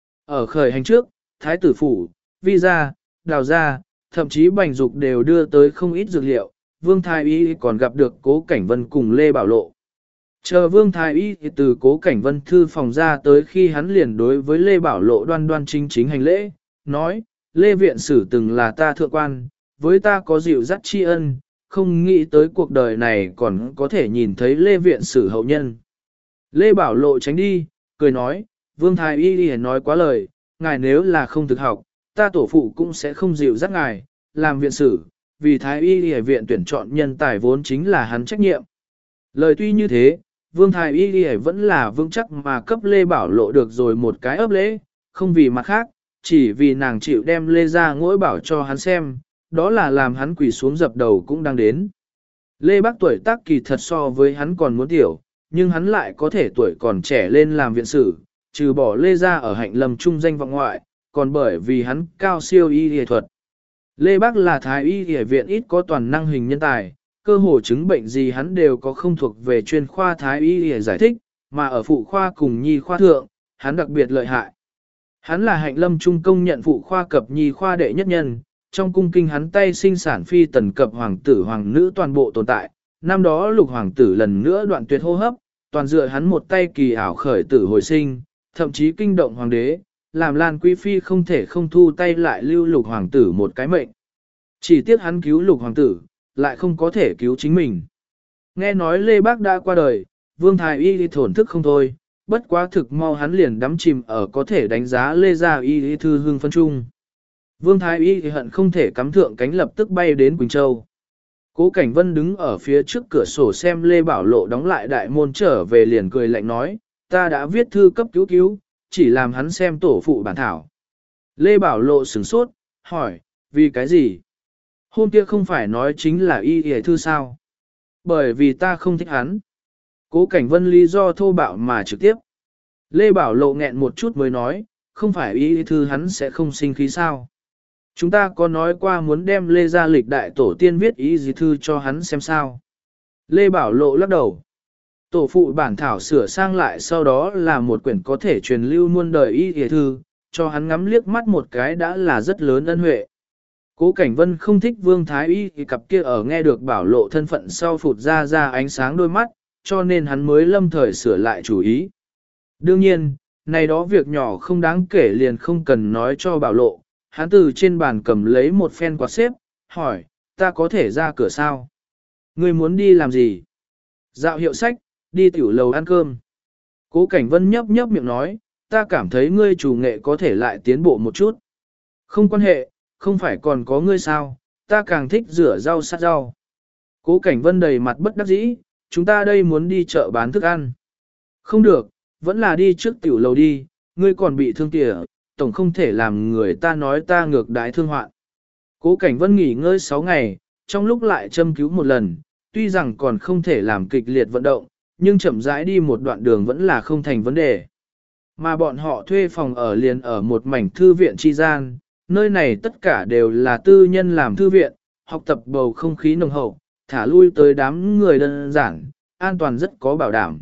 Ở khởi hành trước, Thái tử phủ, Vi gia, Đào gia, thậm chí Bành Dục đều đưa tới không ít dược liệu, Vương Thái Y còn gặp được Cố Cảnh Vân cùng Lê Bảo Lộ. Chờ Vương Thái Y từ Cố Cảnh Vân thư phòng ra tới khi hắn liền đối với Lê Bảo Lộ đoan đoan chính chính hành lễ, nói, Lê Viện Sử từng là ta thượng quan, với ta có dịu dắt tri ân, không nghĩ tới cuộc đời này còn có thể nhìn thấy Lê Viện Sử hậu nhân. Lê Bảo Lộ tránh đi, cười nói, Vương Thái Y nói quá lời, ngài nếu là không thực học, ta tổ phụ cũng sẽ không dịu dắt ngài, làm viện sử, vì Thái Y viện tuyển chọn nhân tài vốn chính là hắn trách nhiệm. Lời tuy như thế, Vương Thái Y vẫn là vững chắc mà cấp Lê Bảo Lộ được rồi một cái ấp lễ, không vì mặt khác, chỉ vì nàng chịu đem Lê ra ngỗi bảo cho hắn xem, đó là làm hắn quỳ xuống dập đầu cũng đang đến. Lê Bác tuổi tác kỳ thật so với hắn còn muốn tiểu, nhưng hắn lại có thể tuổi còn trẻ lên làm viện sử, trừ bỏ Lê ra ở Hạnh Lâm trung danh vọng ngoại, còn bởi vì hắn cao siêu y y thuật. Lê Bác là thái y y viện ít có toàn năng hình nhân tài, cơ hồ chứng bệnh gì hắn đều có không thuộc về chuyên khoa thái y y giải thích, mà ở phụ khoa cùng nhi khoa thượng, hắn đặc biệt lợi hại. Hắn là Hạnh Lâm trung công nhận phụ khoa cập nhi khoa đệ nhất nhân, trong cung kinh hắn tay sinh sản phi tần cập hoàng tử hoàng nữ toàn bộ tồn tại. Năm đó lục hoàng tử lần nữa đoạn tuyệt hô hấp, toàn dựa hắn một tay kỳ ảo khởi tử hồi sinh, thậm chí kinh động hoàng đế, làm Lan Quý Phi không thể không thu tay lại lưu lục hoàng tử một cái mệnh. Chỉ tiếc hắn cứu lục hoàng tử, lại không có thể cứu chính mình. Nghe nói Lê Bác đã qua đời, Vương Thái Y thổn thức không thôi, bất quá thực mau hắn liền đắm chìm ở có thể đánh giá Lê Gia Y thư hương phân trung. Vương Thái Y thì hận không thể cắm thượng cánh lập tức bay đến Quỳnh Châu. Cố Cảnh Vân đứng ở phía trước cửa sổ xem Lê Bảo Lộ đóng lại đại môn trở về liền cười lạnh nói, ta đã viết thư cấp cứu, chỉ làm hắn xem tổ phụ bản thảo. Lê Bảo Lộ sửng sốt, hỏi, vì cái gì? Hôm kia không phải nói chính là y thư sao? Bởi vì ta không thích hắn. Cố Cảnh Vân lý do thô bạo mà trực tiếp. Lê Bảo Lộ nghẹn một chút mới nói, không phải y thư hắn sẽ không sinh khí sao? Chúng ta có nói qua muốn đem Lê Gia lịch đại tổ tiên viết ý gì thư cho hắn xem sao. Lê Bảo Lộ lắc đầu. Tổ phụ bản thảo sửa sang lại sau đó là một quyển có thể truyền lưu muôn đời ý gì thư, cho hắn ngắm liếc mắt một cái đã là rất lớn ân huệ. Cố Cảnh Vân không thích Vương Thái Y thì cặp kia ở nghe được Bảo Lộ thân phận sau phụt ra ánh sáng đôi mắt, cho nên hắn mới lâm thời sửa lại chủ ý. Đương nhiên, này đó việc nhỏ không đáng kể liền không cần nói cho Bảo Lộ. Hắn từ trên bàn cầm lấy một phen quạt xếp, hỏi, ta có thể ra cửa sao? Ngươi muốn đi làm gì? Dạo hiệu sách, đi tiểu lầu ăn cơm. Cố Cảnh Vân nhấp miệng nói, ta cảm thấy ngươi chủ nghệ có thể lại tiến bộ một chút. Không quan hệ, không phải còn có ngươi sao, ta càng thích rửa rau sát rau. Cố Cảnh Vân đầy mặt bất đắc dĩ, chúng ta đây muốn đi chợ bán thức ăn. Không được, vẫn là đi trước tiểu lầu đi, ngươi còn bị thương kìa, tổng không thể làm người ta nói ta ngược đái thương hoạn. Cố Cảnh Vân nghỉ ngơi 6 ngày, trong lúc lại châm cứu một lần, tuy rằng còn không thể làm kịch liệt vận động, nhưng chậm rãi đi một đoạn đường vẫn là không thành vấn đề. Mà bọn họ thuê phòng ở liền ở một mảnh thư viện chi gian, nơi này tất cả đều là tư nhân làm thư viện, học tập bầu không khí nồng hậu, thả lui tới đám người đơn giản, an toàn rất có bảo đảm.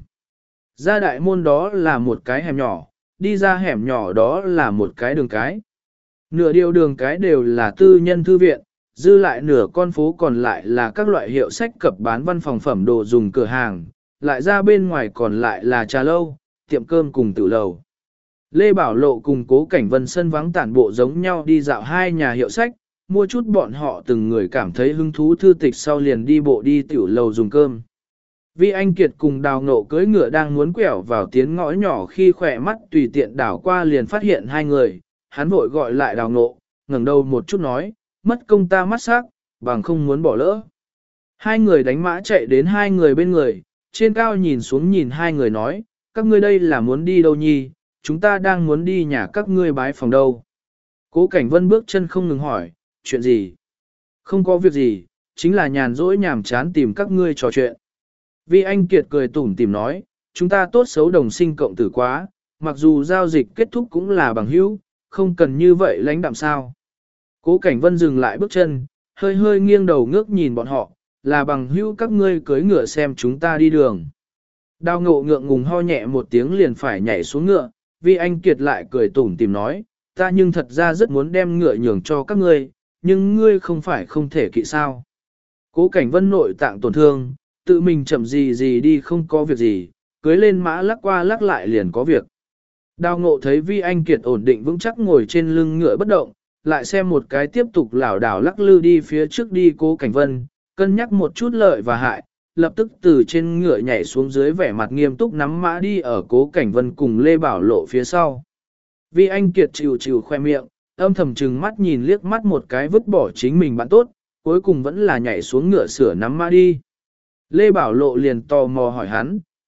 Ra đại môn đó là một cái hẻm nhỏ, đi ra hẻm nhỏ đó là một cái đường cái. Nửa điều đường cái đều là tư nhân thư viện, dư lại nửa con phố còn lại là các loại hiệu sách cập bán văn phòng phẩm đồ dùng cửa hàng, lại ra bên ngoài còn lại là trà lâu, tiệm cơm cùng tử lầu. Lê Bảo Lộ cùng Cố Cảnh Vân sân vắng tản bộ giống nhau đi dạo hai nhà hiệu sách, mua chút bọn họ từng người cảm thấy hứng thú thư tịch sau liền đi bộ đi tiểu lầu dùng cơm. Vi Anh Kiệt cùng Đào Ngộ cưỡi ngựa đang muốn quẹo vào tiến ngõ nhỏ khi khỏe mắt tùy tiện đảo qua liền phát hiện hai người, hắn vội gọi lại Đào Ngộ, ngẩng đầu một chút nói, mất công ta mắt sắc, bằng không muốn bỏ lỡ. Hai người đánh mã chạy đến hai người bên người, trên cao nhìn xuống nhìn hai người nói, các ngươi đây là muốn đi đâu nhi, chúng ta đang muốn đi nhà các ngươi bái phòng đâu. Cố Cảnh Vân bước chân không ngừng hỏi, chuyện gì? Không có việc gì, chính là nhàn rỗi nhàm chán tìm các ngươi trò chuyện. Vi Anh Kiệt cười tủm tỉm nói, chúng ta tốt xấu đồng sinh cộng tử quá, mặc dù giao dịch kết thúc cũng là bằng hữu, không cần như vậy lãnh đạm sao. Cố Cảnh Vân dừng lại bước chân, hơi hơi nghiêng đầu ngước nhìn bọn họ, là bằng hữu các ngươi cưới ngựa xem chúng ta đi đường. Đào Ngộ ngượng ngùng ho nhẹ một tiếng liền phải nhảy xuống ngựa, Vi Anh Kiệt lại cười tủm tỉm nói, ta nhưng thật ra rất muốn đem ngựa nhường cho các ngươi, nhưng ngươi không phải không thể kỵ sao. Cố Cảnh Vân nội tạng tổn thương, tự mình chậm gì đi không có việc gì, cưới lên mã lắc qua lắc lại liền có việc. Đào Ngộ thấy Vi Anh Kiệt ổn định vững chắc ngồi trên lưng ngựa bất động, lại xem một cái tiếp tục lảo đảo lắc lư đi phía trước đi Cố Cảnh Vân, cân nhắc một chút lợi và hại, lập tức từ trên ngựa nhảy xuống dưới vẻ mặt nghiêm túc nắm mã đi ở Cố Cảnh Vân cùng Lê Bảo Lộ phía sau. Vi Anh Kiệt chịu khoe miệng, âm thầm trừng mắt nhìn liếc mắt một cái vứt bỏ chính mình bạn tốt, cuối cùng vẫn là nhảy xuống ngựa sửa nắm mã đi. Lê Bảo Lộ liền tò mò hỏi hắn,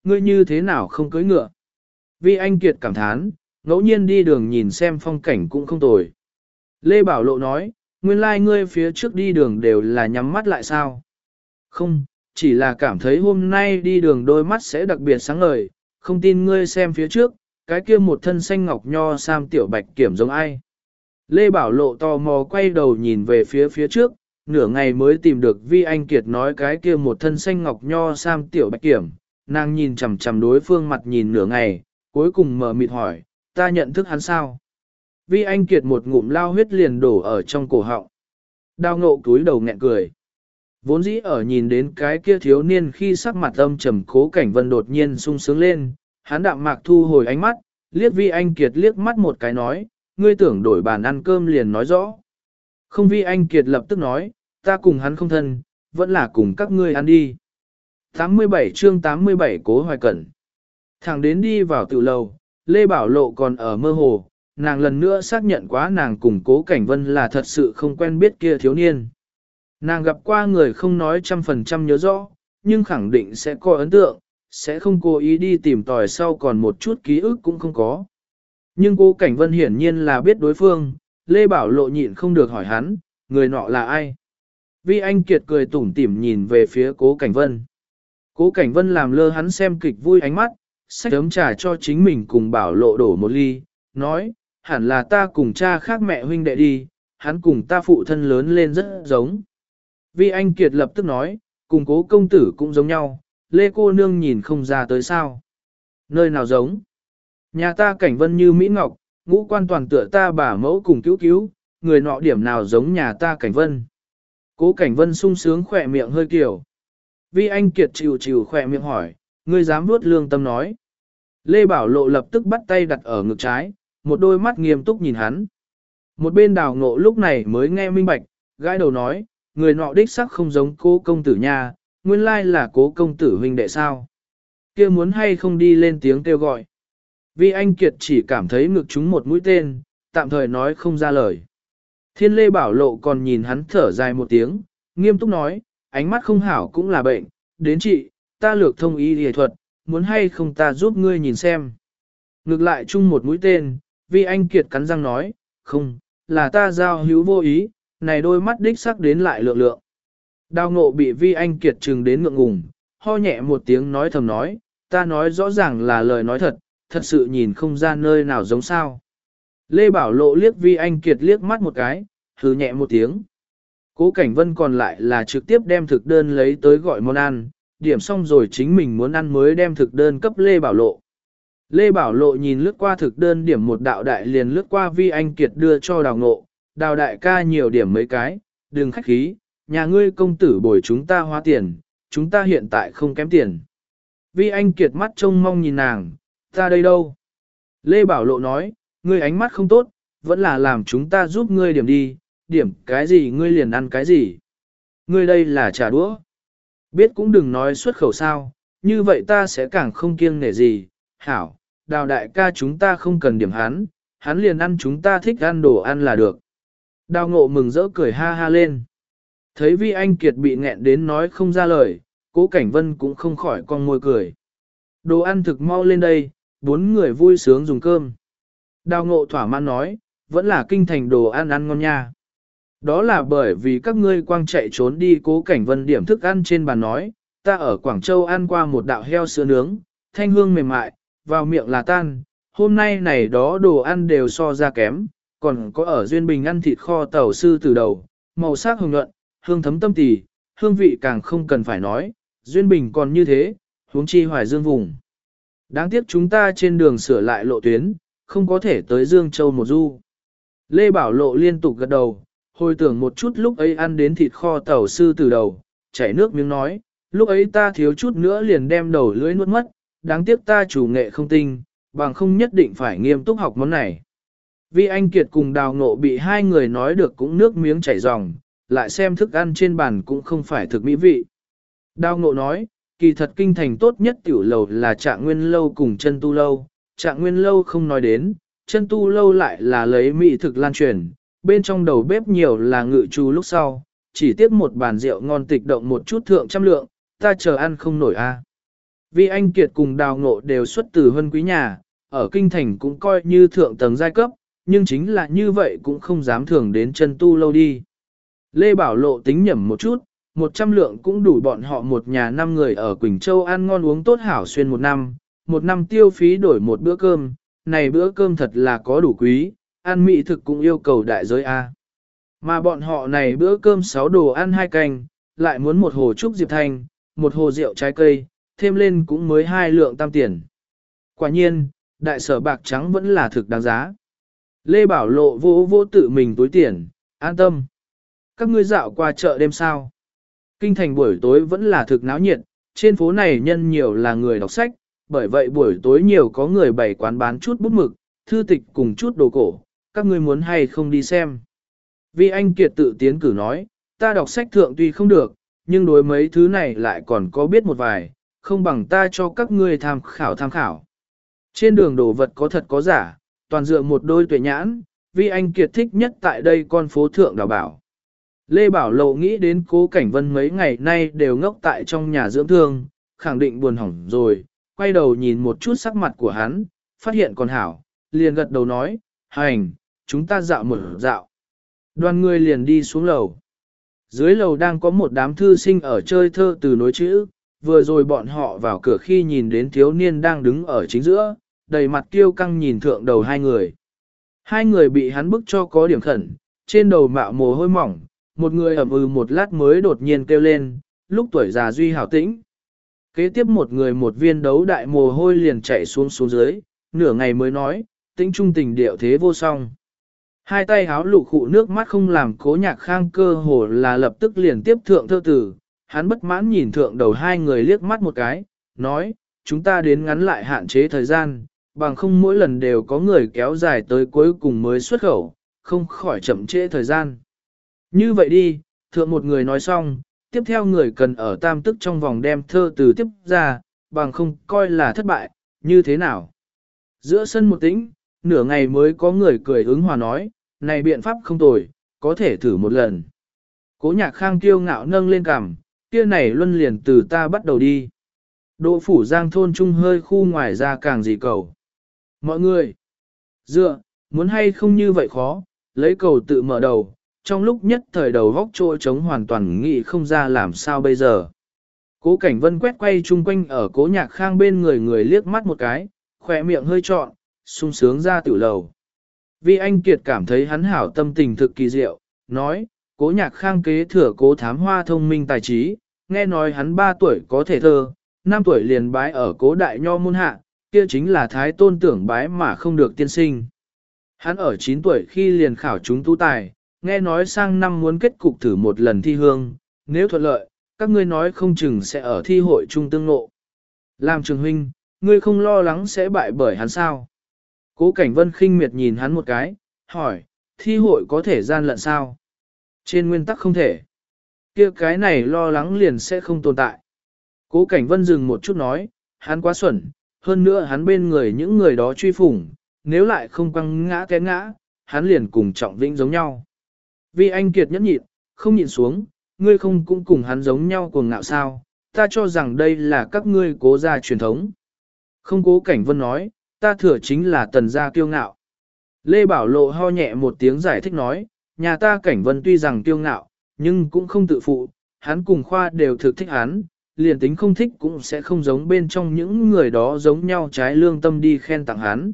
ngươi như thế nào không cưỡi ngựa? Vi Anh Kiệt cảm thán, ngẫu nhiên đi đường nhìn xem phong cảnh cũng không tồi. Lê Bảo Lộ nói, nguyên lai ngươi phía trước đi đường đều là nhắm mắt lại sao? Không, chỉ là cảm thấy hôm nay đi đường đôi mắt sẽ đặc biệt sáng ngời, không tin ngươi xem phía trước, cái kia một thân xanh ngọc nho sam tiểu bạch kiểm giống ai. Lê Bảo Lộ tò mò quay đầu nhìn về phía trước, nửa ngày mới tìm được Vi Anh Kiệt nói cái kia một thân xanh ngọc nho sam tiểu bạch kiểm, nàng nhìn chằm chằm đối phương mặt nhìn nửa ngày, cuối cùng mở mịt hỏi, ta nhận thức hắn sao? Vi Anh Kiệt một ngụm lao huyết liền đổ ở trong cổ họng. Đào Ngộ cúi đầu nghẹn cười. Vốn dĩ ở nhìn đến cái kia thiếu niên khi sắc mặt âm trầm Cố Cảnh Vân đột nhiên sung sướng lên, hắn đạm mạc thu hồi ánh mắt, liếc Vi Anh Kiệt liếc mắt một cái nói, ngươi tưởng đổi bàn ăn cơm liền nói rõ. Không. Vi Anh Kiệt lập tức nói, ta cùng hắn không thân, vẫn là cùng các ngươi ăn đi. 87 chương 87 Cố Hoài Cẩn. Thẳng đến đi vào tự lầu, Lê Bảo Lộ còn ở mơ hồ, nàng lần nữa xác nhận quá nàng cùng Cố Cảnh Vân là thật sự không quen biết kia thiếu niên. Nàng gặp qua người không nói 100% nhớ rõ, nhưng khẳng định sẽ có ấn tượng, sẽ không cố ý đi tìm tòi sau còn một chút ký ức cũng không có. Nhưng Cố Cảnh Vân hiển nhiên là biết đối phương, Lê Bảo Lộ nhịn không được hỏi hắn, người nọ là ai? Vi Anh Kiệt cười tủm tỉm nhìn về phía Cố Cảnh Vân. Cố Cảnh Vân làm lơ hắn xem kịch vui ánh mắt, xách ấm trà cho chính mình cùng Bảo Lộ đổ một ly, nói, hẳn là ta cùng cha khác mẹ huynh đệ đi, hắn cùng ta phụ thân lớn lên rất giống. Vi Anh Kiệt lập tức nói, cùng Cố công tử cũng giống nhau, Lê cô nương nhìn không ra tới sao. Nơi nào giống? Nhà ta Cảnh Vân như Mỹ Ngọc, ngũ quan toàn tựa ta bà mẫu cùng cứu cứu, người nọ điểm nào giống nhà ta Cảnh Vân. Cố Cảnh Vân sung sướng khỏe miệng hơi kiểu. Vi Anh Kiệt chịu khỏe miệng hỏi, ngươi dám nuốt lương tâm nói. Lê Bảo Lộ lập tức bắt tay đặt ở ngực trái, một đôi mắt nghiêm túc nhìn hắn. Một bên Đào Ngộ lúc này mới nghe minh bạch, gãi đầu nói, người nọ đích sắc không giống Cố công tử nha, nguyên lai là Cố công tử huynh đệ sao. Kia muốn hay không đi lên tiếng kêu gọi. Vi Anh Kiệt chỉ cảm thấy ngực chúng một mũi tên, tạm thời nói không ra lời. Thiên Lê Bảo Lộ còn nhìn hắn thở dài một tiếng, nghiêm túc nói, ánh mắt không hảo cũng là bệnh, đến chị, ta lược thông y y thuật, muốn hay không ta giúp ngươi nhìn xem. Ngược lại chung một mũi tên, Vi Anh Kiệt cắn răng nói, không, là ta giao hữu vô ý, này đôi mắt đích sắc đến lại lượng lượng. Đào Ngộ bị Vi Anh Kiệt trừng đến ngượng ngùng, ho nhẹ một tiếng nói thầm nói, ta nói rõ ràng là lời nói thật, thật sự nhìn không ra nơi nào giống sao. Lê Bảo Lộ liếc Vi Anh Kiệt liếc mắt một cái, hừ nhẹ một tiếng. Cố Cảnh Vân còn lại là trực tiếp đem thực đơn lấy tới gọi món ăn, điểm xong rồi chính mình muốn ăn mới đem thực đơn cấp Lê Bảo Lộ. Lê Bảo Lộ nhìn lướt qua thực đơn điểm một đạo đại liền lướt qua Vi Anh Kiệt đưa cho Đào Ngộ, Đào đại ca nhiều điểm mấy cái, đừng khách khí, nhà ngươi công tử bồi chúng ta hóa tiền, chúng ta hiện tại không kém tiền. Vi Anh Kiệt mắt trông mong nhìn nàng, ta đây đâu? Lê Bảo Lộ nói, ngươi ánh mắt không tốt, vẫn là làm chúng ta giúp ngươi điểm đi, điểm cái gì ngươi liền ăn cái gì. Ngươi đây là trả đũa. Biết cũng đừng nói xuất khẩu sao, như vậy ta sẽ càng không kiêng nể gì. Hảo, Đào đại ca chúng ta không cần điểm hắn liền ăn chúng ta thích ăn đồ ăn là được. Đào Ngộ mừng rỡ cười ha ha lên. Thấy Vi Anh Kiệt bị nghẹn đến nói không ra lời, Cố Cảnh Vân cũng không khỏi cong môi cười. Đồ ăn thực mau lên đây, 4 người vui sướng dùng cơm. Đào Ngộ thỏa mãn nói, vẫn là kinh thành đồ ăn ăn ngon nha. Đó là bởi vì các ngươi quang chạy trốn đi. Cố Cảnh Vân điểm thức ăn trên bàn nói, ta ở Quảng Châu ăn qua một đạo heo sữa nướng, thanh hương mềm mại, vào miệng là tan, hôm nay này đó đồ ăn đều so ra kém, còn có ở Duyên Bình ăn thịt kho tàu sư từ đầu, màu sắc hồng nhuận, hương thấm tâm tỳ, hương vị càng không cần phải nói, Duyên Bình còn như thế, huống chi Hoài Dương vùng. Đáng tiếc chúng ta trên đường sửa lại lộ tuyến, không có thể tới Dương Châu một du. Lê Bảo Lộ liên tục gật đầu, hồi tưởng một chút lúc ấy ăn đến thịt kho tàu sư từ đầu, chảy nước miếng nói, lúc ấy ta thiếu chút nữa liền đem đầu lưỡi nuốt mất, đáng tiếc ta chủ nghệ không tinh, bằng không nhất định phải nghiêm túc học món này. Vi Anh Kiệt cùng Đào Ngộ bị hai người nói được cũng nước miếng chảy ròng, lại xem thức ăn trên bàn cũng không phải thực mỹ vị. Đào Ngộ nói, kỳ thật kinh thành tốt nhất tiểu lầu là Trạng Nguyên lâu cùng Chân Tu lâu, Trạng Nguyên lâu không nói đến, Chân Tu lâu lại là lấy mỹ thực lan truyền, bên trong đầu bếp nhiều là ngự trù lúc sau, chỉ tiếc một bàn rượu ngon tịch động một chút thượng trăm lượng, ta chờ ăn không nổi a. Vi Anh Kiệt cùng Đào Ngộ đều xuất từ huân quý nhà, ở kinh thành cũng coi như thượng tầng giai cấp, nhưng chính là như vậy cũng không dám thường đến chân tu lâu đi. Lê Bảo Lộ tính nhẩm một chút, 100 lượng cũng đủ bọn họ một nhà 5 người ở Quỳnh Châu ăn ngon uống tốt hảo xuyên một năm tiêu phí đổi một bữa cơm, này bữa cơm thật là có đủ quý, ăn mỹ thực cũng yêu cầu đại giới A. Mà bọn họ này bữa cơm 6 đồ ăn 2 canh, lại muốn một hồ trúc diệp thanh, một hồ rượu trái cây, thêm lên cũng mới 2 lượng tam tiền. Quả nhiên, đại sở bạc trắng vẫn là thực đáng giá. Lê Bảo Lộ vô vô tự mình túi tiền, an tâm. Các ngươi dạo qua chợ đêm sao? Kinh thành buổi tối vẫn là thực náo nhiệt, trên phố này nhân nhiều là người đọc sách, bởi vậy buổi tối nhiều có người bày quán bán chút bút mực, thư tịch cùng chút đồ cổ, các ngươi muốn hay không đi xem. Vi Anh Kiệt tự tiến cử nói, ta đọc sách thượng tuy không được, nhưng đối mấy thứ này lại còn có biết một vài, không bằng ta cho các ngươi tham khảo. Trên đường đồ vật có thật có giả, toàn dựa một đôi tuệ nhãn, Vi Anh Kiệt thích nhất tại đây con phố thượng đào bảo. Lê Bảo Lộ nghĩ đến Cố Cảnh Vân mấy ngày nay đều ngốc tại trong nhà dưỡng thương, khẳng định buồn hỏng rồi, quay đầu nhìn một chút sắc mặt của hắn, phát hiện còn hảo, liền gật đầu nói, hành, chúng ta dạo một dạo. Đoàn người liền đi xuống lầu. Dưới lầu đang có một đám thư sinh ở chơi thơ từ nối chữ, vừa rồi bọn họ vào cửa khi nhìn đến thiếu niên đang đứng ở chính giữa, đầy mặt kiêu căng nhìn thượng đầu hai người. Hai người bị hắn bức cho có điểm khẩn, trên đầu mạo mồ hôi mỏng, một người ẩm một lát mới đột nhiên kêu lên, lúc tuổi già duy hảo tĩnh. Kế tiếp một người một viên đấu đại mồ hôi liền chạy xuống dưới, nửa ngày mới nói, tĩnh trung tình điệu thế vô song. Hai tay háo lụ khụ nước mắt không làm Cố Nhạc Khang cơ hồ là lập tức liền tiếp thượng thơ tử, hắn bất mãn nhìn thượng đầu hai người liếc mắt một cái, nói, chúng ta đến ngắn lại hạn chế thời gian, bằng không mỗi lần đều có người kéo dài tới cuối cùng mới xuất khẩu, không khỏi chậm trễ thời gian. Như vậy đi, thượng một người nói xong, tiếp theo người cần ở tam tức trong vòng đem thơ từ tiếp ra, bằng không coi là thất bại, như thế nào. Giữa sân một tĩnh, nửa ngày mới có người cười ứng hòa nói, này biện pháp không tồi, có thể thử một lần. Cố Nhạc Khang kiêu ngạo nâng lên cằm, kia này luân liền từ ta bắt đầu đi. Đỗ phủ Giang thôn trung hơi khu ngoài ra càng gì cầu. Mọi người, dựa, muốn hay không như vậy khó, lấy cầu tự mở đầu, trong lúc nhất thời đầu góc trôi trống hoàn toàn nghĩ không ra làm sao bây giờ. Cố Cảnh Vân quét quay chung quanh ở Cố Nhạc Khang bên người liếc mắt một cái, khỏe miệng hơi trọn, sung sướng ra tiểu lầu. Vi Anh Kiệt cảm thấy hắn hảo tâm tình thực kỳ diệu, nói, Cố Nhạc Khang kế thừa Cố Thám Hoa thông minh tài trí, nghe nói hắn 3 tuổi có thể thơ, 5 tuổi liền bái ở Cố Đại Nho môn hạ, kia chính là Thái Tôn tưởng bái mà không được tiên sinh. Hắn ở 9 tuổi khi liền khảo chúng tú tài, nghe nói sang năm muốn kết cục thử một lần thi hương, nếu thuận lợi, các ngươi nói không chừng sẽ ở thi hội trung tương ngộ. Làm Trường huynh, ngươi không lo lắng sẽ bại bởi hắn sao? Cố Cảnh Vân khinh miệt nhìn hắn một cái, hỏi, thi hội có thể gian lận sao? Trên nguyên tắc không thể. Kia cái này lo lắng liền sẽ không tồn tại. Cố Cảnh Vân dừng một chút nói, hắn quá xuẩn, hơn nữa hắn bên người những người đó truy phủng, nếu lại không quăng ngã té ngã, hắn liền cùng Trọng Vĩnh giống nhau. Vi Anh Kiệt nhẫn nhịn, không nhịn xuống, ngươi không cũng cùng hắn giống nhau cuồng ngạo sao, ta cho rằng đây là các ngươi cố gia truyền thống. Không. Cố Cảnh Vân nói, ta thừa chính là tần gia kiêu ngạo. Lê Bảo Lộ ho nhẹ một tiếng giải thích nói, nhà ta Cảnh Vân tuy rằng kiêu ngạo, nhưng cũng không tự phụ, hắn cùng Khoa đều thực thích hắn, liền tính không thích cũng sẽ không giống bên trong những người đó giống nhau trái lương tâm đi khen tặng hắn.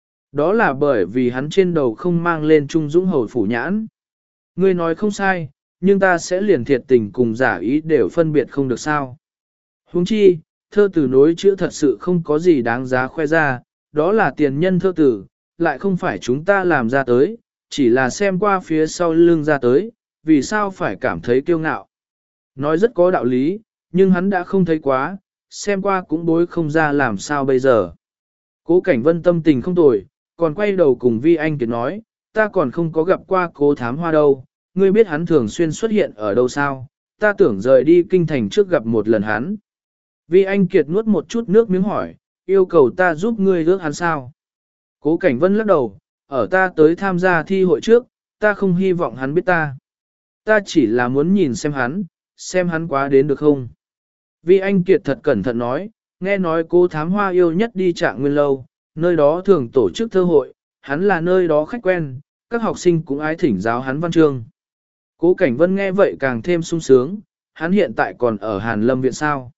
Đó là bởi vì hắn trên đầu không mang lên trung dũng hầu phủ nhãn. Ngươi nói không sai, nhưng ta sẽ liền thiệt tình cùng giả ý đều phân biệt không được sao. Huống chi, thơ từ nối chữ thật sự không có gì đáng giá khoe ra, đó là tiền nhân thơ từ, lại không phải chúng ta làm ra tới, chỉ là xem qua phía sau lưng ra tới, vì sao phải cảm thấy kiêu ngạo. Nói rất có đạo lý, nhưng hắn đã không thấy quá, xem qua cũng bối không ra làm sao bây giờ. Cố Cảnh Vân tâm tình không tồi, còn quay đầu cùng Vi Anh Kiệt nói, ta còn không có gặp qua Cố Thám Hoa đâu, ngươi biết hắn thường xuyên xuất hiện ở đâu sao, ta tưởng rời đi kinh thành trước gặp một lần hắn. Vi Anh Kiệt nuốt một chút nước miếng hỏi, yêu cầu ta giúp ngươi rước hắn sao? Cố Cảnh Vân lắc đầu, ở ta tới tham gia thi hội trước, ta không hy vọng hắn biết ta. Ta chỉ là muốn nhìn xem hắn quá đến được không? Vi Anh Kiệt thật cẩn thận nói, Nghe nói cô thám hoa yêu nhất đi Trạng Nguyên lâu, nơi đó thường tổ chức thơ hội, hắn là nơi đó khách quen, các học sinh cũng ái thỉnh giáo hắn văn chương. Cố Cảnh Vân nghe vậy càng thêm sung sướng, hắn hiện tại còn ở Hàn Lâm viện sao?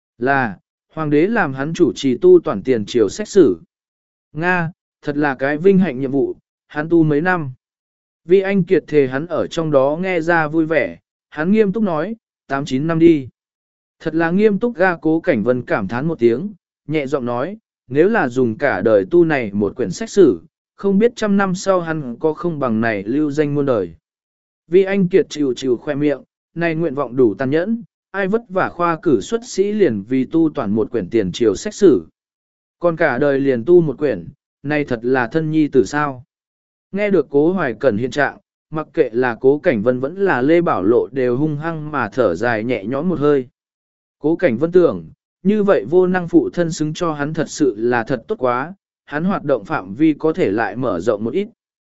Là, hoàng đế làm hắn chủ trì tu toàn tiền triều xét xử. Nga, thật là cái vinh hạnh nhiệm vụ, hắn tu mấy năm. Vì anh kiệt thề hắn ở trong đó nghe ra vui vẻ, hắn nghiêm túc nói, 8-9 năm đi. Thật là nghiêm túc ga. Cố Cảnh Vân cảm thán một tiếng, nhẹ giọng nói, nếu là dùng cả đời tu này một quyển sách sử, không biết trăm năm sau hắn có không bằng này lưu danh muôn đời. Vì anh kiệt chịu chịu khoe miệng, này nguyện vọng đủ tàn nhẫn, ai vất vả khoa cử xuất sĩ liền vì tu toàn một quyển tiền triều sách sử. Còn cả đời liền tu một quyển, này thật là thân nhi tử sao. Nghe được Cố Hoài Cẩn hiện trạng, mặc kệ là Cố Cảnh Vân vẫn là Lê Bảo Lộ đều hung hăng mà thở dài nhẹ nhõm một hơi. Cố Cảnh Vân tưởng, như vậy vô năng phụ thân xứng cho hắn thật sự là thật tốt quá, hắn hoạt động phạm vi có thể lại mở rộng một ít.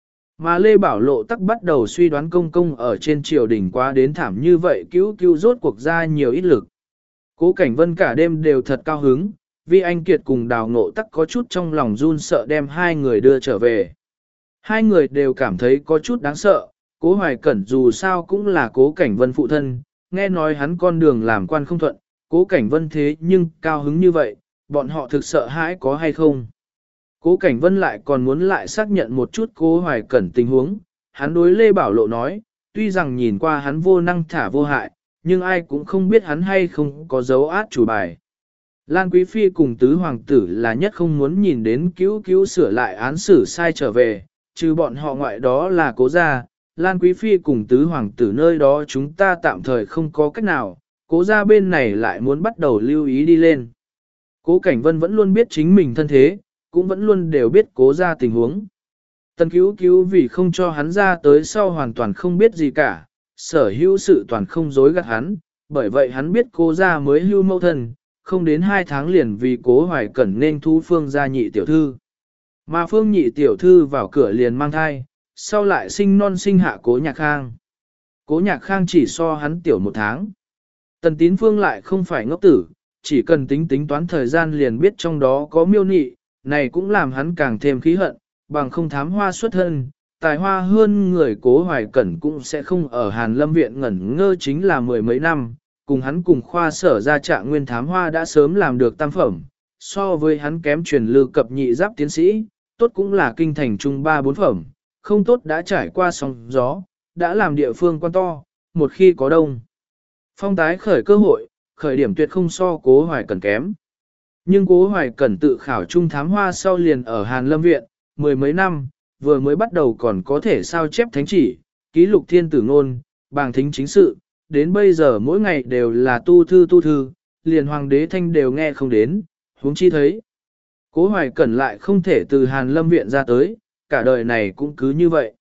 Mà Lê Bảo Lộ tắc bắt đầu suy đoán công công ở trên triều đình quá đến thảm như vậy cứu rốt cuộc ra nhiều ít lực. Cố Cảnh Vân cả đêm đều thật cao hứng, vì anh Kiệt cùng Đào Ngộ tắc có chút trong lòng run sợ đem hai người đưa trở về. Hai người đều cảm thấy có chút đáng sợ, Cố Hoài Cẩn dù sao cũng là Cố Cảnh Vân phụ thân, nghe nói hắn con đường làm quan không thuận, Cố Cảnh Vân thế nhưng cao hứng như vậy, bọn họ thực sợ hãi có hay không. Cố Cảnh Vân lại còn muốn lại xác nhận một chút Cố Hoài Cẩn tình huống, hắn đối Lê Bảo Lộ nói, tuy rằng nhìn qua hắn vô năng thả vô hại, nhưng ai cũng không biết hắn hay không có dấu át chủ bài. Lan Quý Phi cùng tứ hoàng tử là nhất không muốn nhìn đến cứu sửa lại án xử sai trở về, trừ bọn họ ngoại đó là Cố gia, Lan Quý Phi cùng tứ hoàng tử nơi đó chúng ta tạm thời không có cách nào, Cố gia bên này lại muốn bắt đầu lưu ý đi lên. Cố Cảnh Vân vẫn luôn biết chính mình thân thế, cũng vẫn luôn đều biết Cố gia tình huống. Tần cứu vì không cho hắn ra tới sau hoàn toàn không biết gì cả, sở hữu sự toàn không dối gạt hắn, bởi vậy hắn biết Cố gia mới hưu mâu thân, không đến 2 tháng liền vì Cố Hoài Cẩn nên thu Phương gia nhị tiểu thư. Mà Phương nhị tiểu thư vào cửa liền mang thai, sau lại sinh non sinh hạ Cố Nhạc Khang. Cố Nhạc Khang chỉ so hắn tiểu 1 tháng. Tần Tín Phương lại không phải ngốc tử, chỉ cần tính toán thời gian liền biết trong đó có miêu nị, này cũng làm hắn càng thêm khí hận, bằng không thám hoa xuất thân, tài hoa hơn người Cố Hoài Cẩn cũng sẽ không ở Hàn Lâm viện ngẩn ngơ chính là 10 mấy năm, cùng hắn cùng khoa sở ra Trạng Nguyên thám hoa đã sớm làm được tam phẩm, so với hắn kém truyền lưu cập nhị giáp tiến sĩ, tốt cũng là kinh thành trung 3-4 phẩm, không tốt đã trải qua sóng gió, đã làm địa phương quan to, một khi có đông. Phong tái khởi cơ hội, khởi điểm tuyệt không so Cố Hoài Cẩn kém. Nhưng Cố Hoài Cẩn tự khảo trung thám hoa sau liền ở Hàn Lâm viện, 10 mấy năm, vừa mới bắt đầu còn có thể sao chép thánh chỉ, ký lục thiên tử ngôn, bàng thính chính sự, đến bây giờ mỗi ngày đều là tu thư, liền hoàng đế thanh đều nghe không đến, huống chi thấy. Cố Hoài Cẩn lại không thể từ Hàn Lâm viện ra tới, cả đời này cũng cứ như vậy.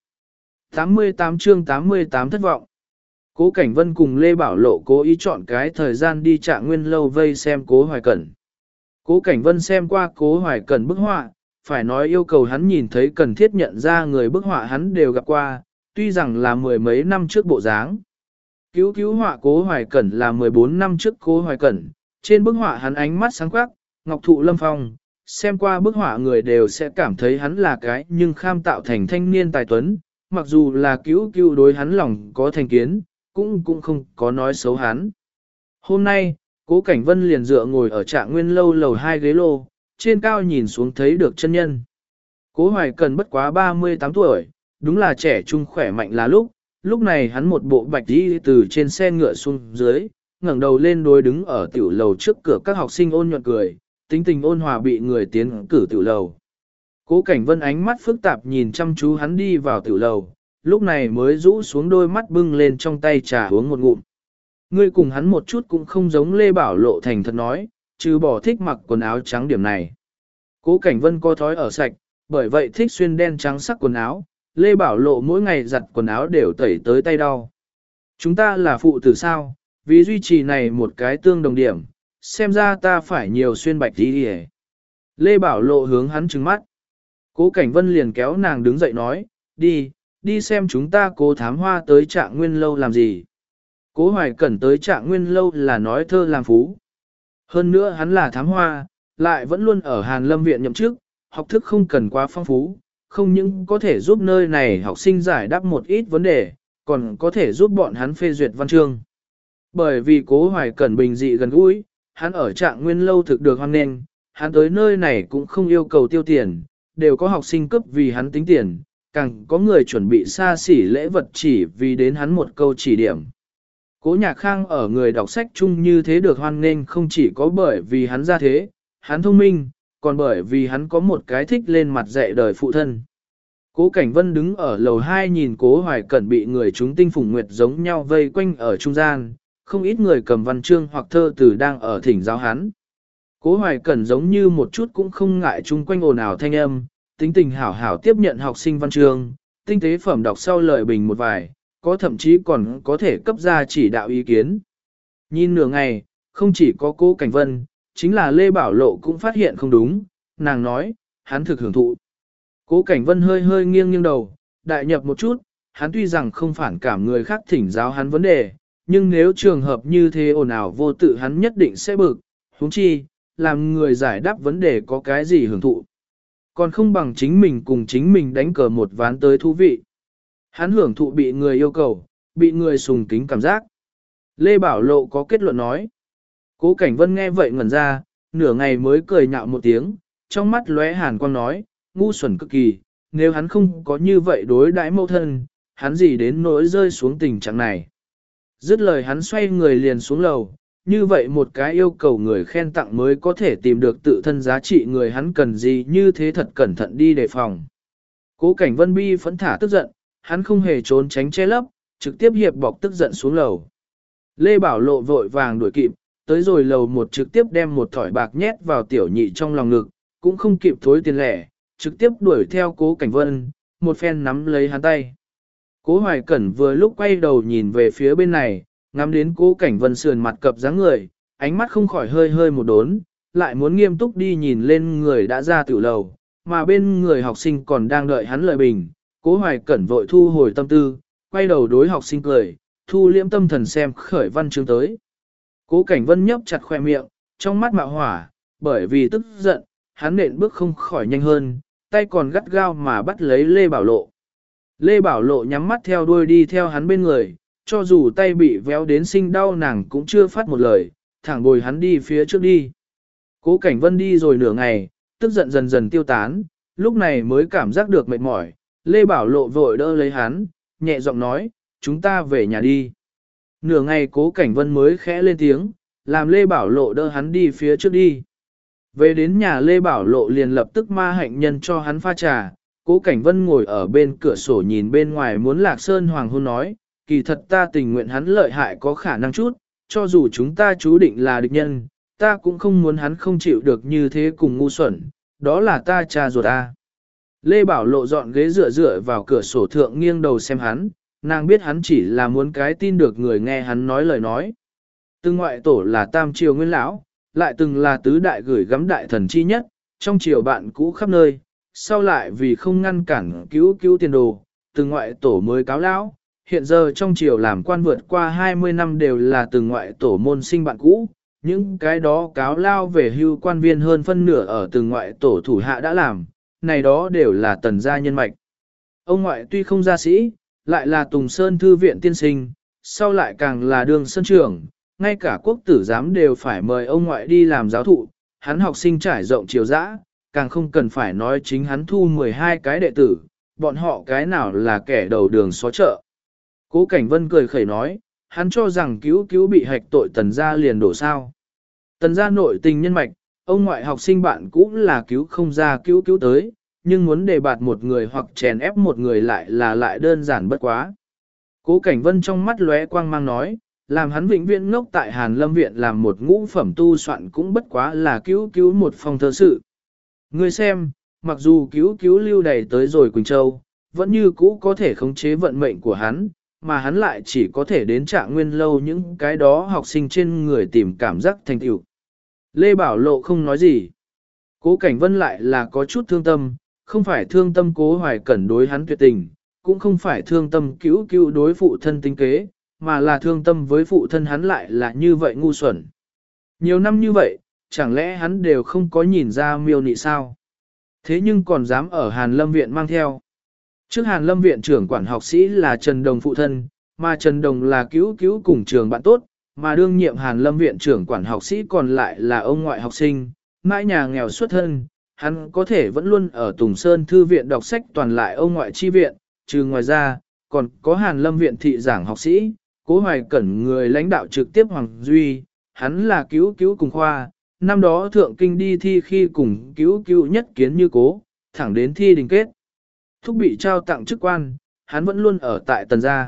88 chương 88 thất vọng. Cố Cảnh Vân cùng Lê Bảo Lộ cố ý chọn cái thời gian đi Trạng Nguyên lâu vây xem Cố Hoài Cẩn. Cố Cảnh Vân xem qua Cố Hoài Cẩn bức họa, phải nói yêu cầu hắn nhìn thấy cần thiết nhận ra người bức họa hắn đều gặp qua, tuy rằng là 10 mấy năm trước bộ dáng. Cứu họa Cố Hoài Cẩn là 14 năm trước Cố Hoài Cẩn, trên bức họa hắn ánh mắt sáng quắc, ngọc thụ lâm phong, xem qua bức họa người đều sẽ cảm thấy hắn là cái nhưng kham tạo thành thanh niên tài tuấn, mặc dù là cứu đối hắn lòng có thành kiến, cũng không có nói xấu hắn. Hôm nay, Cố Cảnh Vân liền dựa ngồi ở Trạng Nguyên lâu lầu 2 ghế lô, trên cao nhìn xuống thấy được chân nhân. Cố Hoài Cẩn bất quá 38 tuổi, đúng là trẻ trung khỏe mạnh là lúc này hắn một bộ bạch y từ trên xe ngựa xuống dưới, ngẩng đầu lên đối đứng ở tiểu lầu trước cửa các học sinh ôn nhuận cười, tính tình ôn hòa bị người tiến cử tiểu lầu. Cố Cảnh Vân ánh mắt phức tạp nhìn chăm chú hắn đi vào tiểu lầu, lúc này mới rũ xuống đôi mắt bưng lên trong tay trà uống một ngụm. Ngươi cùng hắn một chút cũng không giống Lê Bảo Lộ thành thật nói, trừ bỏ thích mặc quần áo trắng điểm này. Cố Cảnh Vân có thói ở sạch, bởi vậy thích xuyên đen trắng sắc quần áo, Lê Bảo Lộ mỗi ngày giặt quần áo đều tẩy tới tay đau. Chúng ta là phụ tử sao, vì duy trì này một cái tương đồng điểm, xem ra ta phải nhiều xuyên bạch đi đi. Lê Bảo Lộ hướng hắn trừng mắt. Cố Cảnh Vân liền kéo nàng đứng dậy nói, đi xem chúng ta Cố thám hoa tới Trạng Nguyên lâu làm gì. Cố Hoài Cẩn tới Trạng Nguyên lâu là nói thơ làm phú. Hơn nữa hắn là thám hoa, lại vẫn luôn ở Hàn Lâm viện nhậm chức, học thức không cần quá phong phú, không những có thể giúp nơi này học sinh giải đáp một ít vấn đề, còn có thể giúp bọn hắn phê duyệt văn chương. Bởi vì Cố Hoài Cẩn bình dị gần gũi, hắn ở Trạng Nguyên lâu thực được hoan nghênh, hắn tới nơi này cũng không yêu cầu tiêu tiền, đều có học sinh cấp vì hắn tính tiền, càng có người chuẩn bị xa xỉ lễ vật chỉ vì đến hắn một câu chỉ điểm. Cố Nhạc Khang ở người đọc sách chung như thế được hoan nghênh không chỉ có bởi vì hắn ra thế, hắn thông minh, còn bởi vì hắn có một cái thích lên mặt dạy đời phụ thân. Cố Cảnh Vân đứng ở lầu 2 nhìn Cố Hoài Cẩn bị người chúng tinh phùng nguyệt giống nhau vây quanh ở trung gian, không ít người cầm văn chương hoặc thơ từ đang ở thỉnh giáo hắn. Cố Hoài Cẩn giống như một chút cũng không ngại chung quanh ồn ào thanh âm, tính tình hảo hảo tiếp nhận học sinh văn chương, tinh tế phẩm đọc sau lời bình một vài, có thậm chí còn có thể cấp ra chỉ đạo ý kiến. Nhìn nửa ngày, không chỉ có Cố Cảnh Vân, chính là Lê Bảo Lộ cũng phát hiện không đúng, nàng nói, hắn thực hưởng thụ. Cố Cảnh Vân hơi hơi nghiêng nghiêng đầu, đại nhập một chút, hắn tuy rằng không phản cảm người khác thỉnh giáo hắn vấn đề, nhưng nếu trường hợp như thế ồn ào vô tự hắn nhất định sẽ bực, huống chi, làm người giải đáp vấn đề có cái gì hưởng thụ. Còn không bằng chính mình cùng chính mình đánh cờ một ván tới thú vị. Hắn hưởng thụ bị người yêu cầu, bị người sùng kính cảm giác. Lê Bảo Lộ có kết luận nói. Cố Cảnh Vân nghe vậy ngẩn ra, nửa ngày mới cười nhạo một tiếng, trong mắt lóe hàn quang nói, ngu xuẩn cực kỳ, nếu hắn không có như vậy đối đãi mẫu thân, hắn gì đến nỗi rơi xuống tình trạng này. Dứt lời hắn xoay người liền xuống lầu, như vậy một cái yêu cầu người khen tặng mới có thể tìm được tự thân giá trị người hắn cần gì như thế thật cẩn thận đi đề phòng. Cố Cảnh Vân bi phẫn thả tức giận, hắn không hề trốn tránh che lấp, trực tiếp hiệp bọc tức giận xuống lầu. Lê Bảo Lộ vội vàng đuổi kịp, tới rồi lầu một trực tiếp đem một thỏi bạc nhét vào tiểu nhị trong lòng ngực, cũng không kịp thối tiền lẻ, trực tiếp đuổi theo Cố Cảnh Vân, một phen nắm lấy hắn tay. Cố Hoài Cẩn vừa lúc quay đầu nhìn về phía bên này, ngắm đến Cố Cảnh Vân sườn mặt cập dáng người, ánh mắt không khỏi hơi hơi một đốn, lại muốn nghiêm túc đi nhìn lên người đã ra tiểu lầu, mà bên người học sinh còn đang đợi hắn lời bình. Cố Hoài Cẩn vội thu hồi tâm tư, quay đầu đối học sinh cười, thu liễm tâm thần xem khởi văn chương tới. Cố Cảnh Vân nhấp chặt khoe miệng, trong mắt mạo hỏa, bởi vì tức giận, hắn nện bước không khỏi nhanh hơn, tay còn gắt gao mà bắt lấy Lê Bảo Lộ. Lê Bảo Lộ nhắm mắt theo đuôi đi theo hắn bên người, cho dù tay bị véo đến sinh đau nàng cũng chưa phát một lời, thẳng bồi hắn đi phía trước đi. Cố Cảnh Vân đi rồi nửa ngày, tức giận dần dần tiêu tán, lúc này mới cảm giác được mệt mỏi, Lê Bảo Lộ vội đỡ lấy hắn, nhẹ giọng nói, chúng ta về nhà đi. Nửa ngày Cố Cảnh Vân mới khẽ lên tiếng, làm Lê Bảo Lộ đỡ hắn đi phía trước đi. Về đến nhà Lê Bảo Lộ liền lập tức ma hạnh nhân cho hắn pha trà, Cố Cảnh Vân ngồi ở bên cửa sổ nhìn bên ngoài muốn Lạc Sơn Hoàng hôn nói, kỳ thật ta tình nguyện hắn lợi hại có khả năng chút, cho dù chúng ta chú định là địch nhân, ta cũng không muốn hắn không chịu được như thế cùng ngu xuẩn, đó là ta cha ruột ta. Lê Bảo Lộ dọn ghế dựa vào cửa sổ thượng nghiêng đầu xem hắn, nàng biết hắn chỉ là muốn cái tin được người nghe hắn nói lời nói. Từng ngoại tổ là tam triều nguyên lão, lại từng là tứ đại gửi gắm đại thần chi nhất, trong triều bạn cũ khắp nơi, sau lại vì không ngăn cản cứu tiền đồ, từng ngoại tổ mới cáo lão, hiện giờ trong triều làm quan vượt qua 20 năm đều là từng ngoại tổ môn sinh bạn cũ, những cái đó cáo lao về hưu quan viên hơn phân nửa ở từng ngoại tổ thủ hạ đã làm, này đó đều là tần gia nhân mạch. Ông ngoại tuy không gia sĩ, lại là Tùng Sơn Thư viện tiên sinh, sau lại càng là đường sơn trưởng, ngay cả quốc tử giám đều phải mời ông ngoại đi làm giáo thụ, hắn học sinh trải rộng triều dã, càng không cần phải nói chính hắn thu 12 cái đệ tử, bọn họ cái nào là kẻ đầu đường xó chợ. Cố Cảnh Vân cười khẩy nói, hắn cho rằng cứu bị hạch tội tần gia liền đổ sao. Tần gia nội tình nhân mạch, ông ngoại học sinh bạn cũng là cứu không ra cứu tới, nhưng muốn đề bạt một người hoặc chèn ép một người lại đơn giản bất quá. Cố Cảnh Vân trong mắt lóe quang mang nói, làm hắn vĩnh viễn ngốc tại Hàn Lâm Viện làm một ngũ phẩm tu soạn cũng bất quá là cứu một phong thơ sự. Ngươi xem, mặc dù cứu lưu đầy tới rồi Quỳnh Châu, vẫn như cũ có thể khống chế vận mệnh của hắn, mà hắn lại chỉ có thể đến Trạng Nguyên lâu những cái đó học sinh trên người tìm cảm giác thành tựu. Lê Bảo Lộ không nói gì. Cố Cảnh Vân lại là có chút thương tâm, không phải thương tâm Cố Hoài Cẩn đối hắn tuyệt tình, cũng không phải thương tâm cứu đối phụ thân tinh kế, mà là thương tâm với phụ thân hắn lại là như vậy ngu xuẩn. Nhiều năm như vậy, chẳng lẽ hắn đều không có nhìn ra miêu nị sao? Thế nhưng còn dám ở Hàn Lâm Viện mang theo. Trước Hàn Lâm Viện trưởng quản học sĩ là Trần Đồng phụ thân, mà Trần Đồng là cứu cứu cùng trường bạn tốt, mà đương nhiệm Hàn Lâm Viện trưởng quản học sĩ còn lại là ông ngoại học sinh, mãi nhà nghèo xuất thân, hắn có thể vẫn luôn ở Tùng Sơn Thư Viện đọc sách toàn lại ông ngoại chi viện, trừ ngoài ra, còn có Hàn Lâm Viện thị giảng học sĩ, Cố Hoài Cẩn người lãnh đạo trực tiếp Hoàng Duy, hắn là cứu cứu cùng khoa, năm đó thượng kinh đi thi khi cùng cứu cứu nhất kiến như cố, thẳng đến thi đình kết. Thúc bị trao tặng chức quan, hắn vẫn luôn ở tại Tần gia.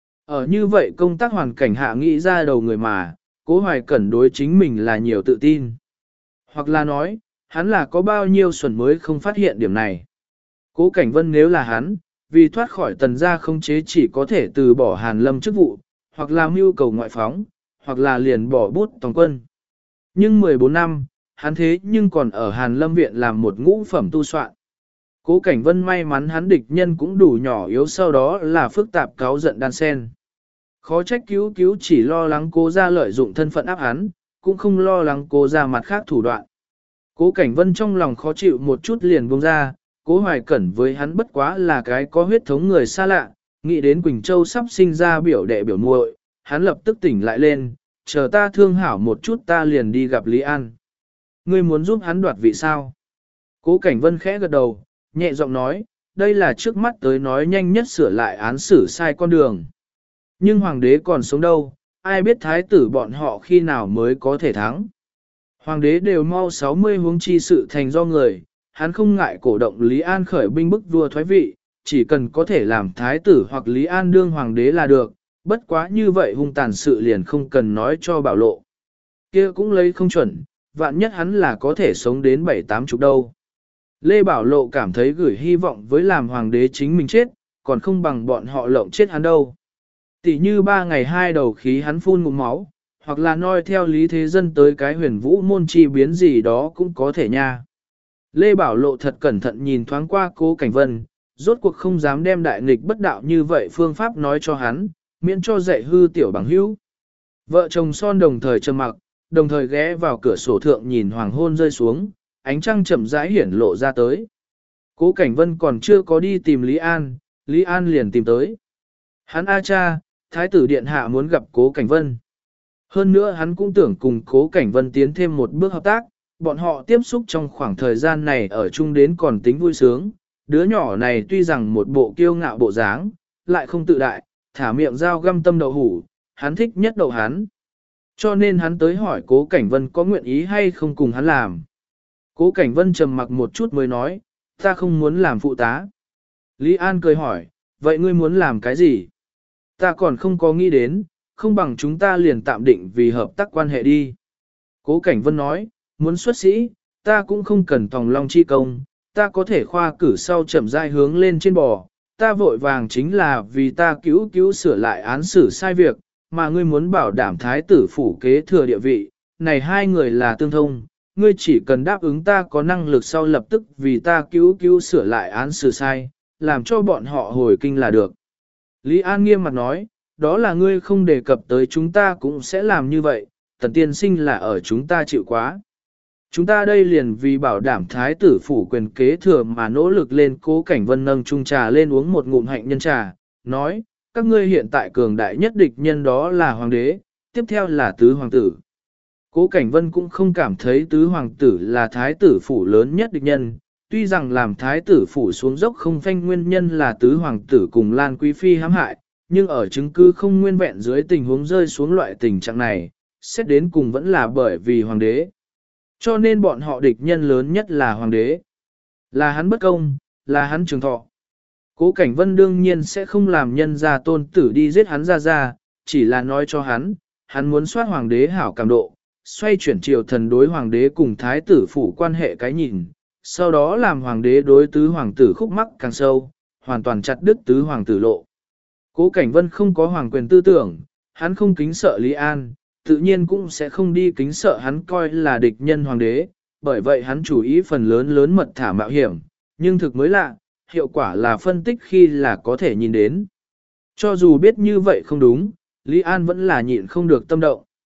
Ở như vậy công tác hoàn cảnh hạ nghĩ ra đầu người mà, Cố Hoài Cẩn đối chính mình là nhiều tự tin. Hoặc là nói, hắn là có bao nhiêu xuẩn mới không phát hiện điểm này. Cố Cảnh Vân nếu là hắn, vì thoát khỏi Tần gia không chế chỉ có thể từ bỏ Hàn Lâm chức vụ, hoặc là mưu cầu ngoại phóng, hoặc là liền bỏ bút tòng quân. Nhưng 14 năm, hắn thế nhưng còn ở Hàn Lâm Viện làm một ngũ phẩm tu soạn. Cố Cảnh Vân may mắn hắn địch nhân cũng đủ nhỏ yếu, sau đó là phức tạp cáu giận đan sen. Khó trách cứu cứu chỉ lo lắng Cố gia lợi dụng thân phận áp hắn, cũng không lo lắng Cố gia mặt khác thủ đoạn. Cố Cảnh Vân trong lòng khó chịu một chút liền buông ra, Cố Hoài Cẩn với hắn bất quá là cái có huyết thống người xa lạ, nghĩ đến Quỳnh Châu sắp sinh ra biểu đệ biểu muội, hắn lập tức tỉnh lại lên, chờ ta thương hảo một chút ta liền đi gặp Lý An. Ngươi muốn giúp hắn đoạt vị sao? Cố Cảnh Vân khẽ gật đầu, nhẹ giọng nói, đây là trước mắt tới nói nhanh nhất sửa lại án xử sai con đường. Nhưng hoàng đế còn sống đâu, ai biết thái tử bọn họ khi nào mới có thể thắng. Hoàng đế đều mau 60 huống chi sự thành do người, hắn không ngại cổ động Lý An khởi binh bức vua thoái vị, chỉ cần có thể làm thái tử hoặc Lý An đương hoàng đế là được, bất quá như vậy hung tàn sự liền không cần nói cho bảo lộ. Kia cũng lấy không chuẩn, vạn nhất hắn là có thể sống đến 7-8 chục đâu. Lê Bảo Lộ cảm thấy gửi hy vọng với làm hoàng đế chính mình chết, còn không bằng bọn họ lộng chết hắn đâu. Tỷ như 3 ngày 2 đầu khí hắn phun ngụm máu, hoặc là noi theo Lý Thế Dân tới cái huyền vũ môn chi biến gì đó cũng có thể nha. Lê Bảo Lộ thật cẩn thận nhìn thoáng qua Cố Cảnh Vân, rốt cuộc không dám đem đại nghịch bất đạo như vậy phương pháp nói cho hắn, miễn cho dạy hư tiểu bằng hữu. Vợ chồng son đồng thời trầm mặc, đồng thời ghé vào cửa sổ thượng nhìn hoàng hôn rơi xuống, ánh trăng chậm rãi hiển lộ ra tới. Cố Cảnh Vân còn chưa có đi tìm Lý An, Lý An liền tìm tới. Hắn a cha, thái tử điện hạ muốn gặp Cố Cảnh Vân. Hơn nữa hắn cũng tưởng cùng Cố Cảnh Vân tiến thêm một bước hợp tác, bọn họ tiếp xúc trong khoảng thời gian này ở chung đến còn tính vui sướng. Đứa nhỏ này tuy rằng một bộ kiêu ngạo bộ dáng, lại không tự đại, thả miệng dao găm tâm đậu hủ, hắn thích nhất đậu hắn. Cho nên hắn tới hỏi Cố Cảnh Vân có nguyện ý hay không cùng hắn làm. Cố Cảnh Vân trầm mặc một chút mới nói, ta không muốn làm phụ tá. Lý An cười hỏi, vậy ngươi muốn làm cái gì? Ta còn không có nghĩ đến, không bằng chúng ta liền tạm định vì hợp tác quan hệ đi. Cố Cảnh Vân nói, muốn xuất sĩ, ta cũng không cần tòng long chi công, ta có thể khoa cử sau chậm rãi hướng lên trên bò, ta vội vàng chính là vì ta cứu sửa lại án xử sai việc, mà ngươi muốn bảo đảm thái tử phủ kế thừa địa vị, này hai người là tương thông, ngươi chỉ cần đáp ứng ta có năng lực sau lập tức vì ta cứu sửa lại án xử sai, làm cho bọn họ hồi kinh là được. Lý An nghiêm mặt nói, đó là ngươi không đề cập tới chúng ta cũng sẽ làm như vậy, Tần tiên sinh là ở chúng ta chịu quá. Chúng ta đây liền vì bảo đảm thái tử phủ quyền kế thừa mà nỗ lực lên. Cố Cảnh Vân nâng chung trà lên uống một ngụm hạnh nhân trà, nói, các ngươi hiện tại cường đại nhất địch nhân đó là hoàng đế, tiếp theo là tứ hoàng tử. Cố Cảnh Vân cũng không cảm thấy tứ hoàng tử là thái tử phủ lớn nhất địch nhân, tuy rằng làm thái tử phủ xuống dốc không phanh nguyên nhân là tứ hoàng tử cùng Lan Quý Phi hãm hại, nhưng ở chứng cứ không nguyên vẹn dưới tình huống rơi xuống loại tình trạng này, xét đến cùng vẫn là bởi vì hoàng đế. Cho nên bọn họ địch nhân lớn nhất là hoàng đế. Là hắn bất công, là hắn trường thọ. Cố Cảnh Vân đương nhiên sẽ không làm nhân gia tôn tử đi giết hắn ra, chỉ là nói cho hắn muốn soát hoàng đế hảo cảm độ, xoay chuyển triều thần đối hoàng đế cùng thái tử phủ quan hệ cái nhìn, sau đó làm hoàng đế đối tứ hoàng tử khúc mắc càng sâu, hoàn toàn chặt đứt tứ hoàng tử lộ. Cố Cảnh Vân không có hoàng quyền tư tưởng, hắn không kính sợ Lý An, tự nhiên cũng sẽ không đi kính sợ hắn coi là địch nhân hoàng đế, bởi vậy hắn chủ ý phần lớn mật thả mạo hiểm, nhưng thực mới lạ, hiệu quả là phân tích khi là có thể nhìn đến. Cho dù biết như vậy không đúng, Lý An vẫn là nhịn không được tâm động.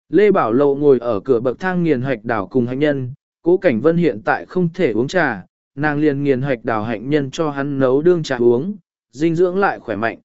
Lê Bảo Lộ ngồi ở cửa bậc thang nghiền hạch đảo cùng hạnh nhân, Cố Cảnh Vân hiện tại không thể uống trà, nàng liền nghiền hạch đảo hạnh nhân cho hắn nấu đương trà uống, dinh dưỡng lại khỏe mạnh.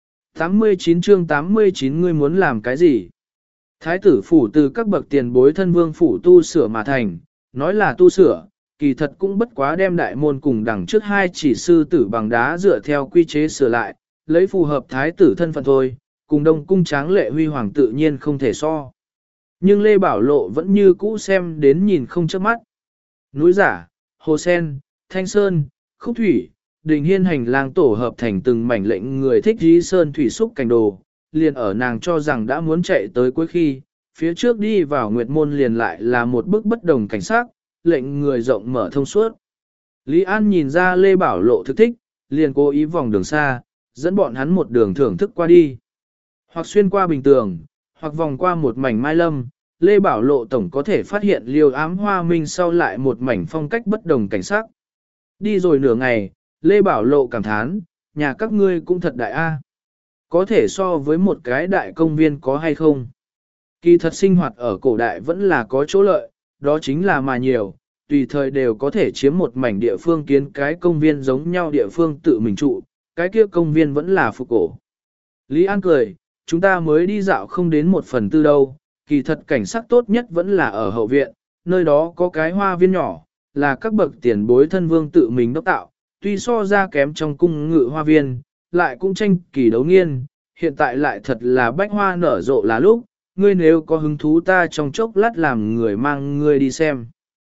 89 chương 89 ngươi muốn làm cái gì? Thái tử phủ từ các bậc tiền bối thân vương phủ tu sửa mà thành, nói là tu sửa, kỳ thật cũng bất quá đem đại môn cùng đằng trước hai chỉ sư tử bằng đá dựa theo quy chế sửa lại, lấy phù hợp thái tử thân phận thôi, cùng đông cung tráng lệ huy hoàng tự nhiên không thể so. Nhưng Lê Bảo Lộ vẫn như cũ xem đến nhìn không chớp mắt. Núi giả, hồ sen, thanh sơn, khúc thủy, đình hiên hành lang tổ hợp thành từng mảnh lệnh người thích dí sơn thủy xúc cảnh đồ, liền ở nàng cho rằng đã muốn chạy tới cuối khi, phía trước đi vào nguyệt môn liền lại là một bức bất đồng cảnh sát, lệnh người rộng mở thông suốt. Lý An nhìn ra Lê Bảo Lộ thực thích, liền cố ý vòng đường xa, dẫn bọn hắn một đường thưởng thức qua đi. Hoặc xuyên qua bình tường, hoặc vòng qua một mảnh mai lâm, Lê Bảo Lộ tổng có thể phát hiện liều ám hoa minh sau lại một mảnh phong cách bất đồng cảnh sắc. Đi rồi nửa ngày, Lê Bảo Lộ cảm thán, nhà các ngươi cũng thật đại a. Có thể so với một cái đại công viên có hay không? Kỳ thật sinh hoạt ở cổ đại vẫn là có chỗ lợi, đó chính là mà nhiều, tùy thời đều có thể chiếm một mảnh địa phương kiến cái công viên giống nhau địa phương tự mình trụ, cái kia công viên vẫn là phục cổ. Lý An cười, chúng ta mới đi dạo không đến 1/4 đâu, kỳ thật cảnh sắc tốt nhất vẫn là ở hậu viện, nơi đó có cái hoa viên nhỏ, là các bậc tiền bối thân vương tự mình đốc tạo, tuy so ra kém trong cung ngự hoa viên, lại cũng tranh kỳ đấu nghiên, hiện tại lại thật là bách hoa nở rộ là lúc, ngươi nếu có hứng thú ta trong chốc lát làm người mang ngươi đi xem.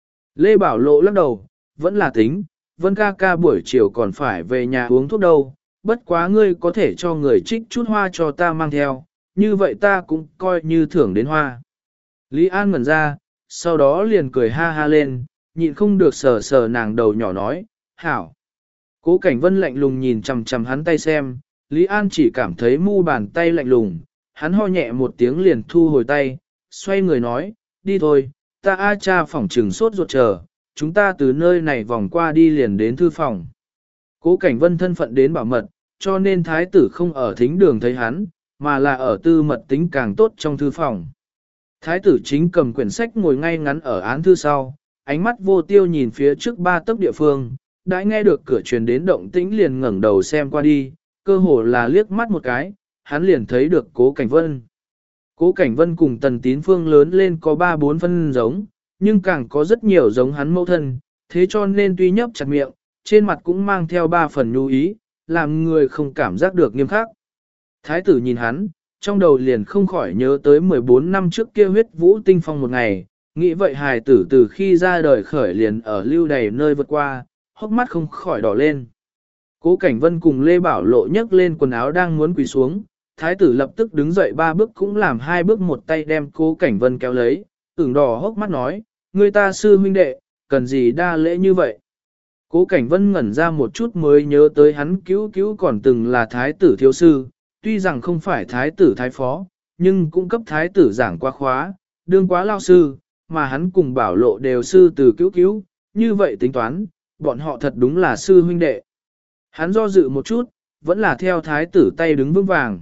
Lê Bảo Lộ lắc đầu, vẫn là tính, Vân ca ca buổi chiều còn phải về nhà uống thuốc đâu, bất quá ngươi có thể cho người trích chút hoa cho ta mang theo, như vậy ta cũng coi như thưởng đến hoa. Lý An ngẩn ra, sau đó liền cười ha ha lên, nhịn không được sờ sờ nàng đầu nhỏ nói, hảo. Cố Cảnh Vân lạnh lùng nhìn chằm chằm hắn tay xem, Lý An chỉ cảm thấy mu bàn tay lạnh lùng, hắn ho nhẹ một tiếng liền thu hồi tay, xoay người nói, đi thôi, ta A cha phỏng trừng sốt ruột chờ, chúng ta từ nơi này vòng qua đi liền đến thư phòng. Cố Cảnh Vân thân phận đến bảo mật, cho nên thái tử không ở thính đường thấy hắn, mà là ở tư mật tính càng tốt trong thư phòng. Thái tử chính cầm quyển sách ngồi ngay ngắn ở án thư sau, ánh mắt vô tiêu nhìn phía trước 3 tấc địa phương, đã nghe được cửa truyền đến động tĩnh liền ngẩng đầu xem qua đi, cơ hồ là liếc mắt một cái, hắn liền thấy được Cố Cảnh Vân. Cố Cảnh Vân cùng Tần Tín Phương lớn lên có 3-4 phân giống, nhưng càng có rất nhiều giống hắn mẫu thân, thế cho nên tuy nhấp chặt miệng, trên mặt cũng mang theo 3 phần nhu ý, làm người không cảm giác được nghiêm khắc. Thái tử nhìn hắn, trong đầu liền không khỏi nhớ tới 14 năm trước kia huyết vũ tinh phong một ngày, nghĩ vậy hài tử từ khi ra đời khởi liền ở lưu đầy nơi vượt qua, hốc mắt không khỏi đỏ lên. Cố Cảnh Vân cùng Lê Bảo Lộ nhấc lên quần áo đang muốn quỳ xuống, thái tử lập tức đứng dậy 3 bước cũng làm 2 bước một tay đem Cố Cảnh Vân kéo lấy, ửng đỏ hốc mắt nói, người ta sư huynh đệ, cần gì đa lễ như vậy. Cố Cảnh Vân ngẩn ra một chút mới nhớ tới hắn cứu cứu còn từng là thái tử thiếu sư, tuy rằng không phải thái tử thái phó, nhưng cũng cấp thái tử giảng qua khóa, đương quá lao sư, mà hắn cùng Bảo Lộ đều sư từ cứu cứu, như vậy tính toán, bọn họ thật đúng là sư huynh đệ. Hắn do dự một chút, vẫn là theo thái tử tay đứng vững vàng.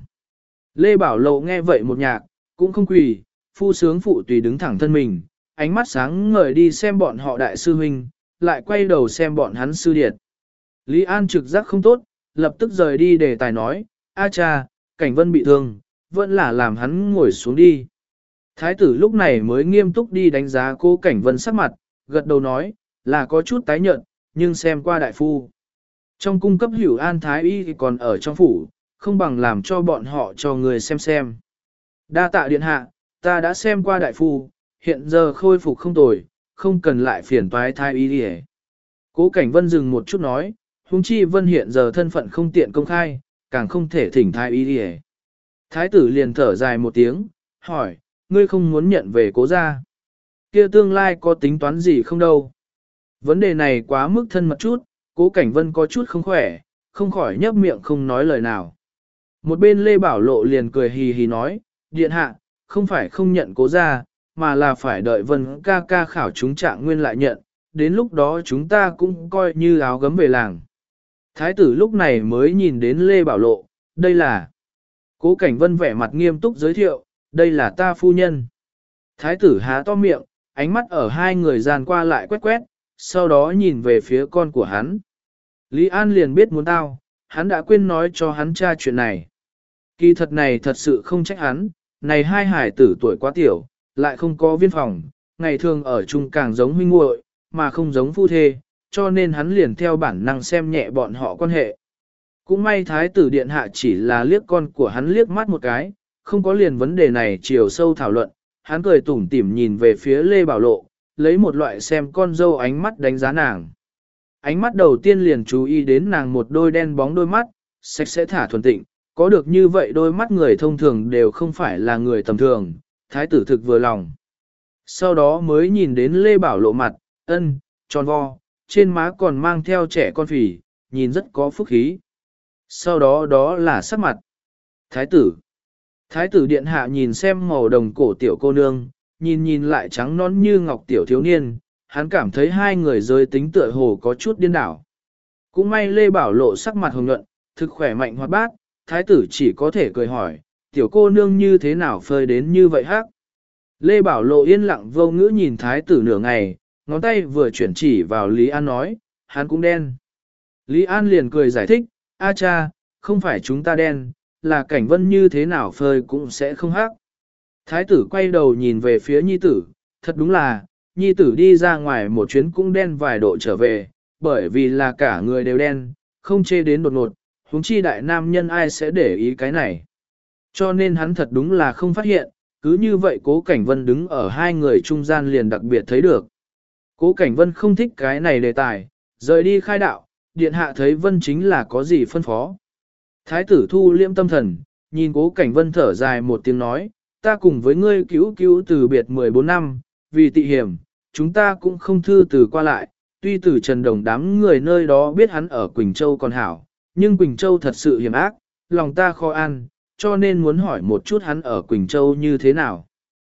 Lê Bảo Lộ nghe vậy một nhạc, cũng không quỳ, phu sướng phụ tùy đứng thẳng thân mình, ánh mắt sáng ngời đi xem bọn họ đại sư huynh, lại quay đầu xem bọn hắn sư điệt. Lý An trực giác không tốt, lập tức rời đi đề tài nói, a cha, Cảnh Vân bị thương, vẫn là làm hắn ngồi xuống đi. Thái tử lúc này mới nghiêm túc đi đánh giá cô Cảnh Vân sắc mặt, gật đầu nói, là có chút tái nhợt, nhưng xem qua đại phu. Trong cung cấp hữu an thái y thì còn ở trong phủ, không bằng làm cho bọn họ cho người xem. Đa tạ điện hạ, ta đã xem qua đại phu, hiện giờ khôi phục không tồi, không cần lại phiền toái thái y đi. Cố Cảnh Vân dừng một chút nói, huống chi Vân hiện giờ thân phận không tiện công khai, càng không thể thỉnh thái y đi. Thái tử liền thở dài một tiếng, hỏi, ngươi không muốn nhận về Cố gia? Kia tương lai có tính toán gì không đâu? Vấn đề này quá mức thân mật chút, Cố Cảnh Vân có chút không khỏe, không khỏi nhấp miệng không nói lời nào. Một bên Lê Bảo Lộ liền cười hì hì nói, điện hạ, không phải không nhận Cố gia, mà là phải đợi Vân ca ca khảo chúng trạng nguyên lại nhận, đến lúc đó chúng ta cũng coi như áo gấm về làng. Thái tử lúc này mới nhìn đến Lê Bảo Lộ, đây là... Cố Cảnh Vân vẻ mặt nghiêm túc giới thiệu, đây là ta phu nhân. Thái tử há to miệng, ánh mắt ở hai người gian qua lại quét quét, sau đó nhìn về phía con của hắn. Lý An liền biết muốn tao, hắn đã quên nói cho hắn cha chuyện này. Kỳ thật này thật sự không trách hắn, này hai hải tử tuổi quá tiểu, lại không có viên phòng, ngày thường ở chung càng giống huynh muội, mà không giống phu thê, cho nên hắn liền theo bản năng xem nhẹ bọn họ quan hệ. Cũng may thái tử điện hạ chỉ là liếc con của hắn liếc mắt một cái, không có liền vấn đề này chiều sâu thảo luận, hắn cười tủm tỉm nhìn về phía Lê Bảo Lộ, lấy một loại xem con dâu ánh mắt đánh giá nàng. Ánh mắt đầu tiên liền chú ý đến nàng một đôi đen bóng đôi mắt, sạch sẽ thả thuần tịnh, có được như vậy đôi mắt người thông thường đều không phải là người tầm thường, thái tử thực vừa lòng. Sau đó mới nhìn đến Lê Bảo Lộ mặt, tròn vo, trên má còn mang theo trẻ con phì, nhìn rất có phúc khí. Sau đó đó là sắc mặt. Thái tử. Thái tử điện hạ nhìn xem màu đồng cổ tiểu cô nương, nhìn lại trắng non như ngọc tiểu thiếu niên, hắn cảm thấy hai người giới tính tựa hồ có chút điên đảo. Cũng may Lê Bảo Lộ sắc mặt hồng nhuận, thực khỏe mạnh hoạt bát, thái tử chỉ có thể cười hỏi, tiểu cô nương như thế nào phơi đến như vậy hắc. Lê Bảo Lộ yên lặng vô ngữ nhìn thái tử nửa ngày, ngón tay vừa chuyển chỉ vào Lý An nói, hắn cũng đen. Lý An liền cười giải thích, a cha, không phải chúng ta đen, là cảnh vân như thế nào phơi cũng sẽ không hắc. Thái tử quay đầu nhìn về phía nhi tử, thật đúng là, nhi tử đi ra ngoài một chuyến cũng đen vài độ trở về, bởi vì là cả người đều đen, không chê đến đột ngột, huống chi đại nam nhân ai sẽ để ý cái này. Cho nên hắn thật đúng là không phát hiện, cứ như vậy Cố Cảnh Vân đứng ở hai người trung gian liền đặc biệt thấy được. Cố Cảnh Vân không thích cái này đề tài, rời đi khai đạo, điện hạ thấy Vân chính là có gì phân phó. Thái tử thu liễm tâm thần, nhìn Cố Cảnh Vân thở dài một tiếng nói, ta cùng với ngươi cứu từ biệt 14 năm, vì tị hiểm, chúng ta cũng không thư từ qua lại, tuy từ Trần Đồng đám người nơi đó biết hắn ở Quỳnh Châu còn hảo, nhưng Quỳnh Châu thật sự hiểm ác, lòng ta khó ăn, cho nên muốn hỏi một chút hắn ở Quỳnh Châu như thế nào.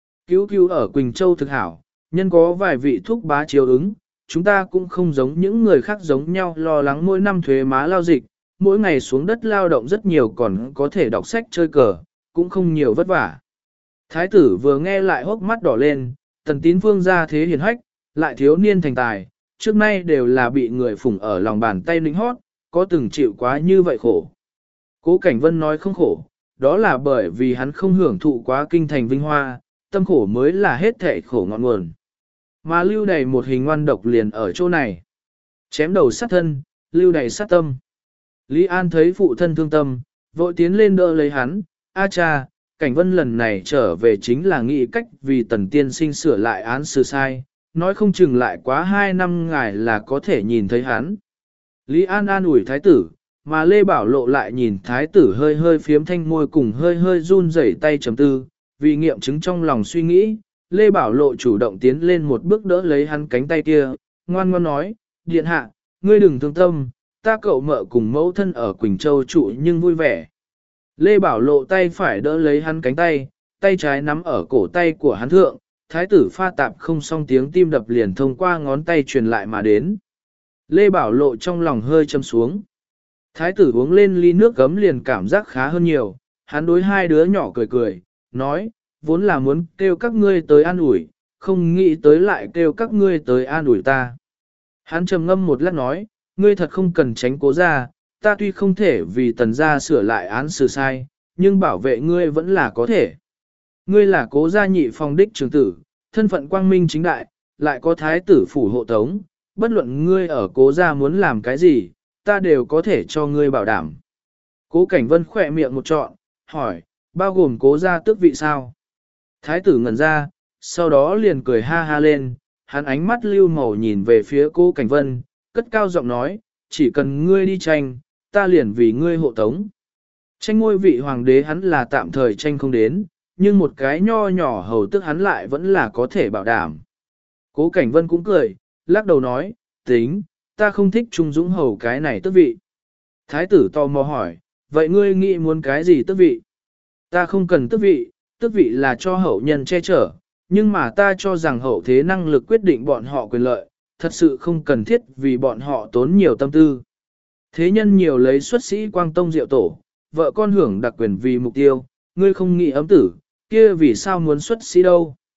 Cứu ở Quỳnh Châu thực hảo, nhân có vài vị thúc bá chiếu ứng, chúng ta cũng không giống những người khác giống nhau lo lắng mỗi năm thuế má lao dịch, mỗi ngày xuống đất lao động rất nhiều còn có thể đọc sách chơi cờ, cũng không nhiều vất vả. Thái tử vừa nghe lại hốc mắt đỏ lên, Tần Tín Phương ra thế hiền hách, lại thiếu niên thành tài, trước nay đều là bị người phụng ở lòng bàn tay lính hót, có từng chịu quá như vậy khổ. Cố Cảnh Vân nói không khổ, đó là bởi vì hắn không hưởng thụ quá kinh thành vinh hoa, tâm khổ mới là hết thệ khổ ngọn nguồn. Mà lưu đầy một hình ngoan độc liền ở chỗ này. Chém đầu sát thân, lưu đầy sát tâm. Lý An thấy phụ thân thương tâm, vội tiến lên đỡ lấy hắn, a cha, Cảnh Vân lần này trở về chính là nghĩ cách vì Tần Tiên Sinh sửa lại án xử sai, nói không chừng lại quá 2 năm ngài là có thể nhìn thấy hắn. Lý An an ủi thái tử, mà Lê Bảo Lộ lại nhìn thái tử hơi hơi phiếm thanh môi cùng hơi hơi run rẩy tay chấm tư, vì nghiệm chứng trong lòng suy nghĩ, Lê Bảo Lộ chủ động tiến lên một bước đỡ lấy hắn cánh tay kia, ngoan ngoan nói, điện hạ, ngươi đừng thương tâm, ta cậu mợ cùng mẫu thân ở Quỳnh Châu trụ nhưng vui vẻ. Lê Bảo Lộ tay phải đỡ lấy hắn cánh tay, tay trái nắm ở cổ tay của hắn thượng, thái tử pha tạp không xong tiếng tim đập liền thông qua ngón tay truyền lại mà đến. Lê Bảo Lộ trong lòng hơi châm xuống. Thái tử uống lên ly nước gấm liền cảm giác khá hơn nhiều, hắn đối hai đứa nhỏ cười cười, nói, vốn là muốn kêu các ngươi tới an ủi, không nghĩ tới lại kêu các ngươi tới an ủi ta. Hắn trầm ngâm một lát nói, ngươi thật không cần tránh Cố gia, ta tuy không thể vì Tần gia sửa lại án xử sai, nhưng bảo vệ ngươi vẫn là có thể. Ngươi là Cố gia nhị phòng đích trưởng tử, thân phận quang minh chính đại, lại có thái tử phủ hộ tống, bất luận ngươi ở Cố gia muốn làm cái gì, ta đều có thể cho ngươi bảo đảm. Cố Cảnh Vân khỏe miệng một trọn, hỏi, bao gồm Cố gia tước vị sao? Thái tử ngẩn ra, sau đó liền cười ha ha lên, hắn ánh mắt lưu màu nhìn về phía Cố Cảnh Vân, cất cao giọng nói, chỉ cần ngươi đi tranh, ta liền vì ngươi hộ tống. Tranh ngôi vị hoàng đế hắn là tạm thời tranh không đến, nhưng một cái nho nhỏ hầu tức hắn lại vẫn là có thể bảo đảm. Cố Cảnh Vân cũng cười, lắc đầu nói, tính, ta không thích Trung Dũng hầu cái này tước vị. Thái tử tò mò hỏi, vậy ngươi nghĩ muốn cái gì tước vị? Ta không cần tước vị là cho hậu nhân che chở, nhưng mà ta cho rằng hậu thế năng lực quyết định bọn họ quyền lợi, thật sự không cần thiết vì bọn họ tốn nhiều tâm tư. Thế nhân nhiều lấy xuất sĩ quang tông diệu tổ, vợ con hưởng đặc quyền vì mục tiêu, ngươi không nghĩ ấm tử, kia vì sao muốn xuất sĩ đâu?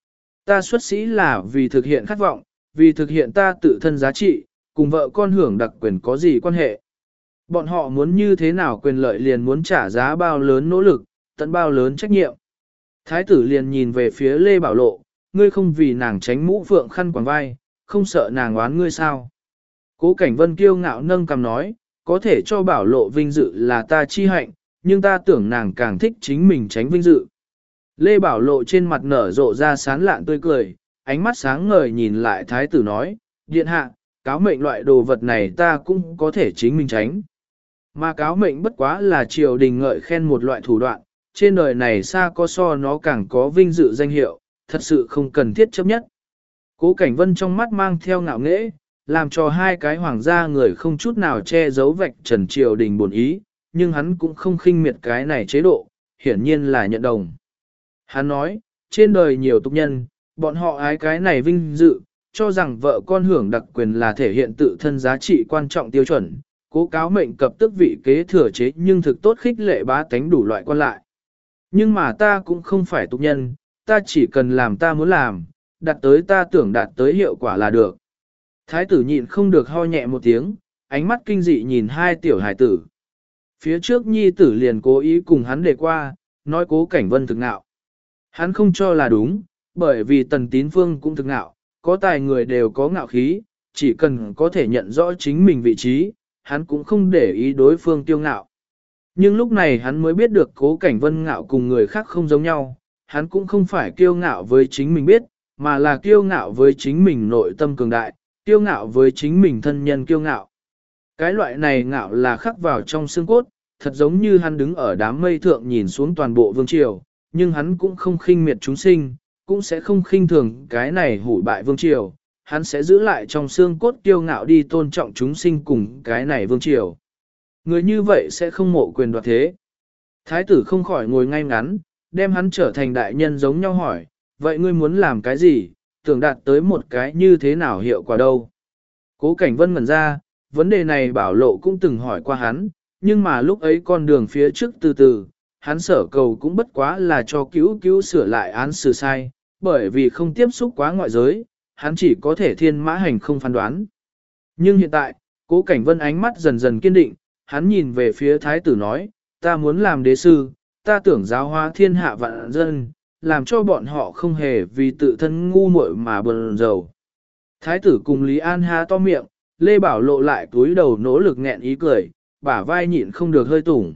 ta xuất sĩ là vì thực hiện khát vọng, vì thực hiện ta tự thân giá trị, cùng vợ con hưởng đặc quyền có gì quan hệ. Bọn họ muốn như thế nào quyền lợi liền muốn trả giá bao lớn nỗ lực, tận bao lớn trách nhiệm. Thái tử liền nhìn về phía Lê Bảo Lộ, ngươi không vì nàng tránh mũ phượng khăn quàng vai, không sợ nàng oán ngươi sao. Cố Cảnh Vân kiêu ngạo nâng cằm nói, có thể cho Bảo Lộ vinh dự là ta chi hạnh, nhưng ta tưởng nàng càng thích chính mình tránh vinh dự. Lê Bảo Lộ trên mặt nở rộ ra sán lạn tươi cười, ánh mắt sáng ngời nhìn lại thái tử nói, điện hạ, cáo mệnh loại đồ vật này ta cũng có thể chính mình tránh. Mà cáo mệnh bất quá là triều đình ngợi khen một loại thủ đoạn, trên đời này xa có so nó càng có vinh dự danh hiệu, thật sự không cần thiết chấp nhất. Cố Cảnh Vân trong mắt mang theo ngạo nghễ, làm cho hai cái hoàng gia người không chút nào che giấu vạch trần triều đình buồn ý, nhưng hắn cũng không khinh miệt cái này chế độ, hiển nhiên là nhận đồng. Hắn nói, trên đời nhiều tục nhân, bọn họ ái cái này vinh dự, cho rằng vợ con hưởng đặc quyền là thể hiện tự thân giá trị quan trọng tiêu chuẩn, cố cáo mệnh cập tức vị kế thừa chế nhưng thực tốt khích lệ bá tánh đủ loại quan lại. Nhưng mà ta cũng không phải tục nhân, ta chỉ cần làm ta muốn làm, đạt tới ta tưởng đạt tới hiệu quả là được. Thái tử nhịn không được ho nhẹ một tiếng, ánh mắt kinh dị nhìn hai tiểu hải tử. Phía trước nhi tử liền cố ý cùng hắn đề qua, nói Cố Cảnh Vân thực ngạo. Hắn không cho là đúng, bởi vì Tần Tín Phương cũng thực ngạo, có tài người đều có ngạo khí, chỉ cần có thể nhận rõ chính mình vị trí, hắn cũng không để ý đối phương tiêu ngạo. Nhưng lúc này hắn mới biết được Cố Cảnh Vân ngạo cùng người khác không giống nhau, hắn cũng không phải kiêu ngạo với chính mình biết, mà là kiêu ngạo với chính mình nội tâm cường đại, kiêu ngạo với chính mình thân nhân kiêu ngạo. Cái loại này ngạo là khắc vào trong xương cốt, thật giống như hắn đứng ở đám mây thượng nhìn xuống toàn bộ vương triều, nhưng hắn cũng không khinh miệt chúng sinh, cũng sẽ không khinh thường cái này hủy bại vương triều, hắn sẽ giữ lại trong xương cốt kiêu ngạo đi tôn trọng chúng sinh cùng cái này vương triều. Người như vậy sẽ không mộ quyền đoạt thế. Thái tử không khỏi ngồi ngay ngắn, đem hắn trở thành đại nhân giống nhau hỏi, vậy ngươi muốn làm cái gì, tưởng đạt tới một cái như thế nào hiệu quả đâu. Cố Cảnh Vân ngẩn ra, vấn đề này Bảo Lộ cũng từng hỏi qua hắn, nhưng mà lúc ấy con đường phía trước từ từ, hắn sở cầu cũng bất quá là cho cứu sửa lại án xử sai, bởi vì không tiếp xúc quá ngoại giới, hắn chỉ có thể thiên mã hành không phán đoán. Nhưng hiện tại, Cố Cảnh Vân ánh mắt dần dần kiên định, hắn nhìn về phía thái tử nói, ta muốn làm đế sư, ta tưởng giáo hóa thiên hạ vạn dân, làm cho bọn họ không hề vì tự thân ngu muội mà buồn rầu. Thái tử cùng Lý An há to miệng, Lê Bảo Lộ lại túi đầu nỗ lực nghẹn ý cười, bả vai nhịn không được hơi tủng.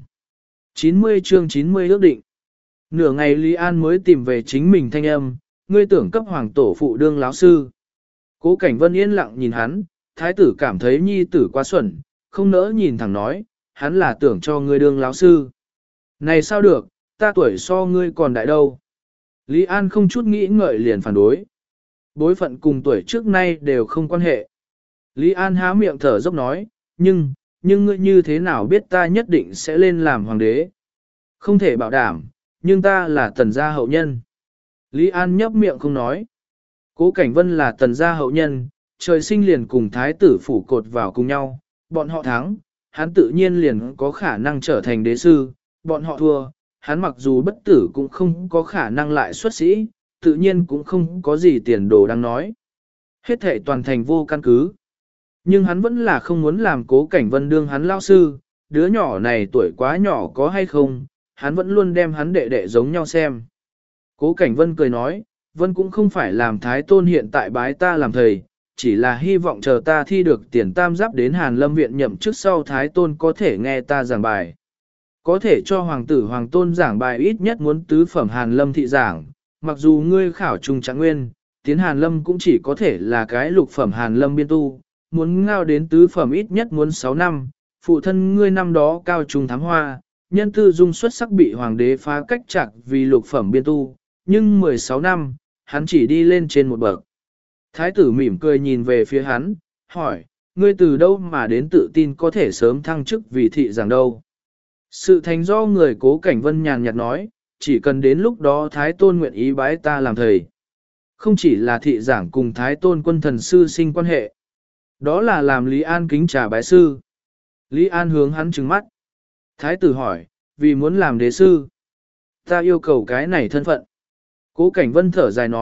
90 chương 90 ước định. Nửa ngày Lý An mới tìm về chính mình thanh âm, ngươi tưởng cấp hoàng tổ phụ đương láo sư. Cố Cảnh Vân yên lặng nhìn hắn, thái tử cảm thấy nhi tử quá xuẩn, không nỡ nhìn thẳng nói, hắn là tưởng cho ngươi đương láo sư. Này sao được, ta tuổi so ngươi còn đại đâu. Lý An không chút nghĩ ngợi liền phản đối. Bối phận cùng tuổi trước nay đều không quan hệ. Lý An há miệng thở dốc nói, nhưng ngươi như thế nào biết ta nhất định sẽ lên làm hoàng đế? Không thể bảo đảm, nhưng ta là Tần gia hậu nhân. Lý An nhấp miệng không nói. Cố Cảnh Vân là Tần gia hậu nhân, trời sinh liền cùng thái tử phủ cột vào cùng nhau, bọn họ thắng, hắn tự nhiên liền có khả năng trở thành đế sư, bọn họ thua, hắn mặc dù bất tử cũng không có khả năng lại xuất sĩ, tự nhiên cũng không có gì tiền đồ đang nói. Hết thể toàn thành vô căn cứ. Nhưng hắn vẫn là không muốn làm Cố Cảnh Vân đương hắn lao sư, đứa nhỏ này tuổi quá nhỏ có hay không, hắn vẫn luôn đem hắn đệ đệ giống nhau xem. Cố Cảnh Vân cười nói, Vân cũng không phải làm Thái Tôn hiện tại bái ta làm thầy, chỉ là hy vọng chờ ta thi được tiền tam giáp đến Hàn Lâm Viện nhậm chức sau Thái Tôn có thể nghe ta giảng bài. Có thể cho Hoàng tử Hoàng Tôn giảng bài ít nhất muốn tứ phẩm Hàn Lâm thị giảng, mặc dù ngươi khảo trung trạng nguyên, tiến Hàn Lâm cũng chỉ có thể là cái lục phẩm Hàn Lâm biên tu, muốn ngao đến tứ phẩm ít nhất muốn 6 năm, phụ thân ngươi năm đó cao trung thám hoa, nhân tư dung xuất sắc bị hoàng đế phá cách chặt vì lục phẩm biên tu, nhưng 16 năm, hắn chỉ đi lên trên một bậc. Thái tử mỉm cười nhìn về phía hắn, hỏi, ngươi từ đâu mà đến tự tin có thể sớm thăng chức vì thị giảng đâu? Sự thành do người Cố Cảnh Vân nhàn nhạt nói, chỉ cần đến lúc đó Thái Tôn nguyện ý bái ta làm thầy. Không chỉ là thị giảng cùng Thái Tôn quân thần sư sinh quan hệ. Đó là làm Lý An kính trà bái sư. Lý An hướng hắn trừng mắt. Thái tử hỏi, vì muốn làm đế sư. Ta yêu cầu cái này thân phận. Cố Cảnh Vân thở dài nói,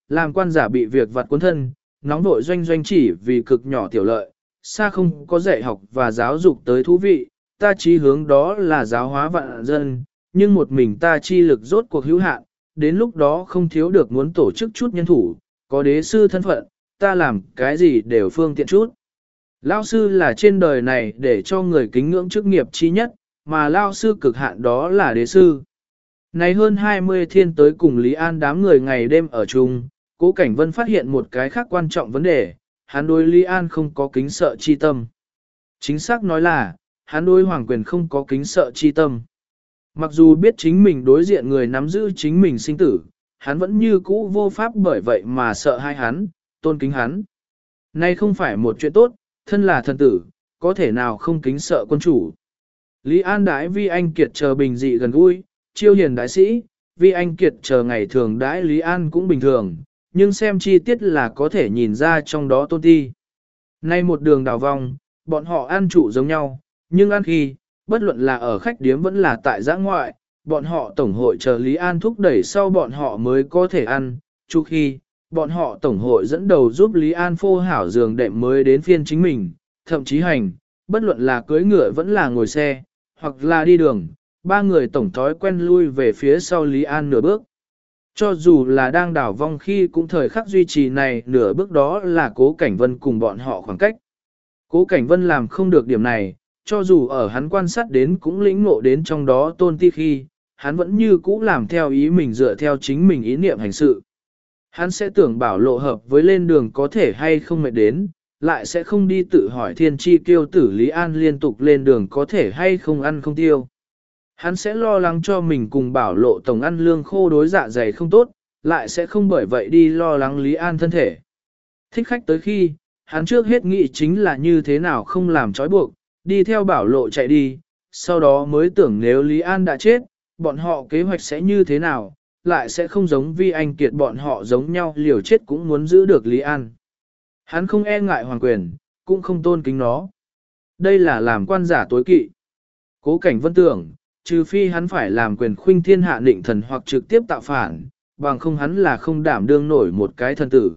làm quan giả bị việc vặt cuốn thân, nóng vội doanh doanh chỉ vì cực nhỏ tiểu lợi, xa không có dạy học và giáo dục tới thú vị, ta chí hướng đó là giáo hóa vạn dân, nhưng một mình ta chi lực rốt cuộc hữu hạn, đến lúc đó không thiếu được muốn tổ chức chút nhân thủ, có đế sư thân phận, ta làm cái gì đều phương tiện chút. Lao sư là trên đời này để cho người kính ngưỡng chức nghiệp chi nhất, mà Lao sư cực hạn đó là đế sư. Này hơn 20 thiên tới cùng Lý An đám người ngày đêm ở chung, Cố Cảnh Vân phát hiện một cái khác quan trọng vấn đề, hắn đối Lý An không có kính sợ chi tâm. Chính xác nói là, hắn đối Hoàng Quyền không có kính sợ chi tâm. Mặc dù biết chính mình đối diện người nắm giữ chính mình sinh tử, hắn vẫn như cũ vô pháp bởi vậy mà sợ hai hắn, tôn kính hắn. Nay không phải một chuyện tốt, thân là thần tử, có thể nào không kính sợ quân chủ. Lý An đãi Vi Anh Kiệt chờ bình dị gần gũi, chiêu hiền đại sĩ, Vi Anh Kiệt chờ ngày thường đãi Lý An cũng bình thường, nhưng xem chi tiết là có thể nhìn ra trong đó tôn ti. Nay một đường đào vòng, bọn họ ăn trụ giống nhau, nhưng ăn khi, bất luận là ở khách điếm vẫn là tại giã ngoại, bọn họ tổng hội chờ Lý An thúc đẩy sau bọn họ mới có thể ăn, chu khi, bọn họ tổng hội dẫn đầu giúp Lý An phô hảo giường đệm mới đến phiên chính mình, thậm chí hành, bất luận là cưỡi ngựa vẫn là ngồi xe, hoặc là đi đường, ba người tổng thói quen lui về phía sau Lý An nửa bước. Cho dù là đang đảo vong khi cũng thời khắc duy trì này nửa bước đó là Cố Cảnh Vân cùng bọn họ khoảng cách. Cố Cảnh Vân làm không được điểm này, cho dù ở hắn quan sát đến cũng lĩnh ngộ đến trong đó tôn ti khi, hắn vẫn như cũ làm theo ý mình dựa theo chính mình ý niệm hành sự. Hắn sẽ tưởng bảo lộ hợp với lên đường có thể hay không mệt đến, lại sẽ không đi tự hỏi thiên chi kiêu tử Lý An liên tục lên đường có thể hay không ăn không tiêu. Hắn sẽ lo lắng cho mình cùng bảo lộ tổng ăn lương khô đối dạ dày không tốt, lại sẽ không bởi vậy đi lo lắng Lý An thân thể. Thích khách tới khi, hắn trước hết nghĩ chính là như thế nào không làm trói buộc, đi theo bảo lộ chạy đi, sau đó mới tưởng nếu Lý An đã chết, bọn họ kế hoạch sẽ như thế nào, lại sẽ không giống Vi Anh Kiệt bọn họ giống nhau liều chết cũng muốn giữ được Lý An. Hắn không e ngại hoàng quyền, cũng không tôn kính nó. Đây là làm quan giả tối kỵ. Cố Cảnh Vân tưởng, trừ phi hắn phải làm quyền khuynh thiên hạ định thần hoặc trực tiếp tạo phản, bằng không hắn là không đảm đương nổi một cái thần tử.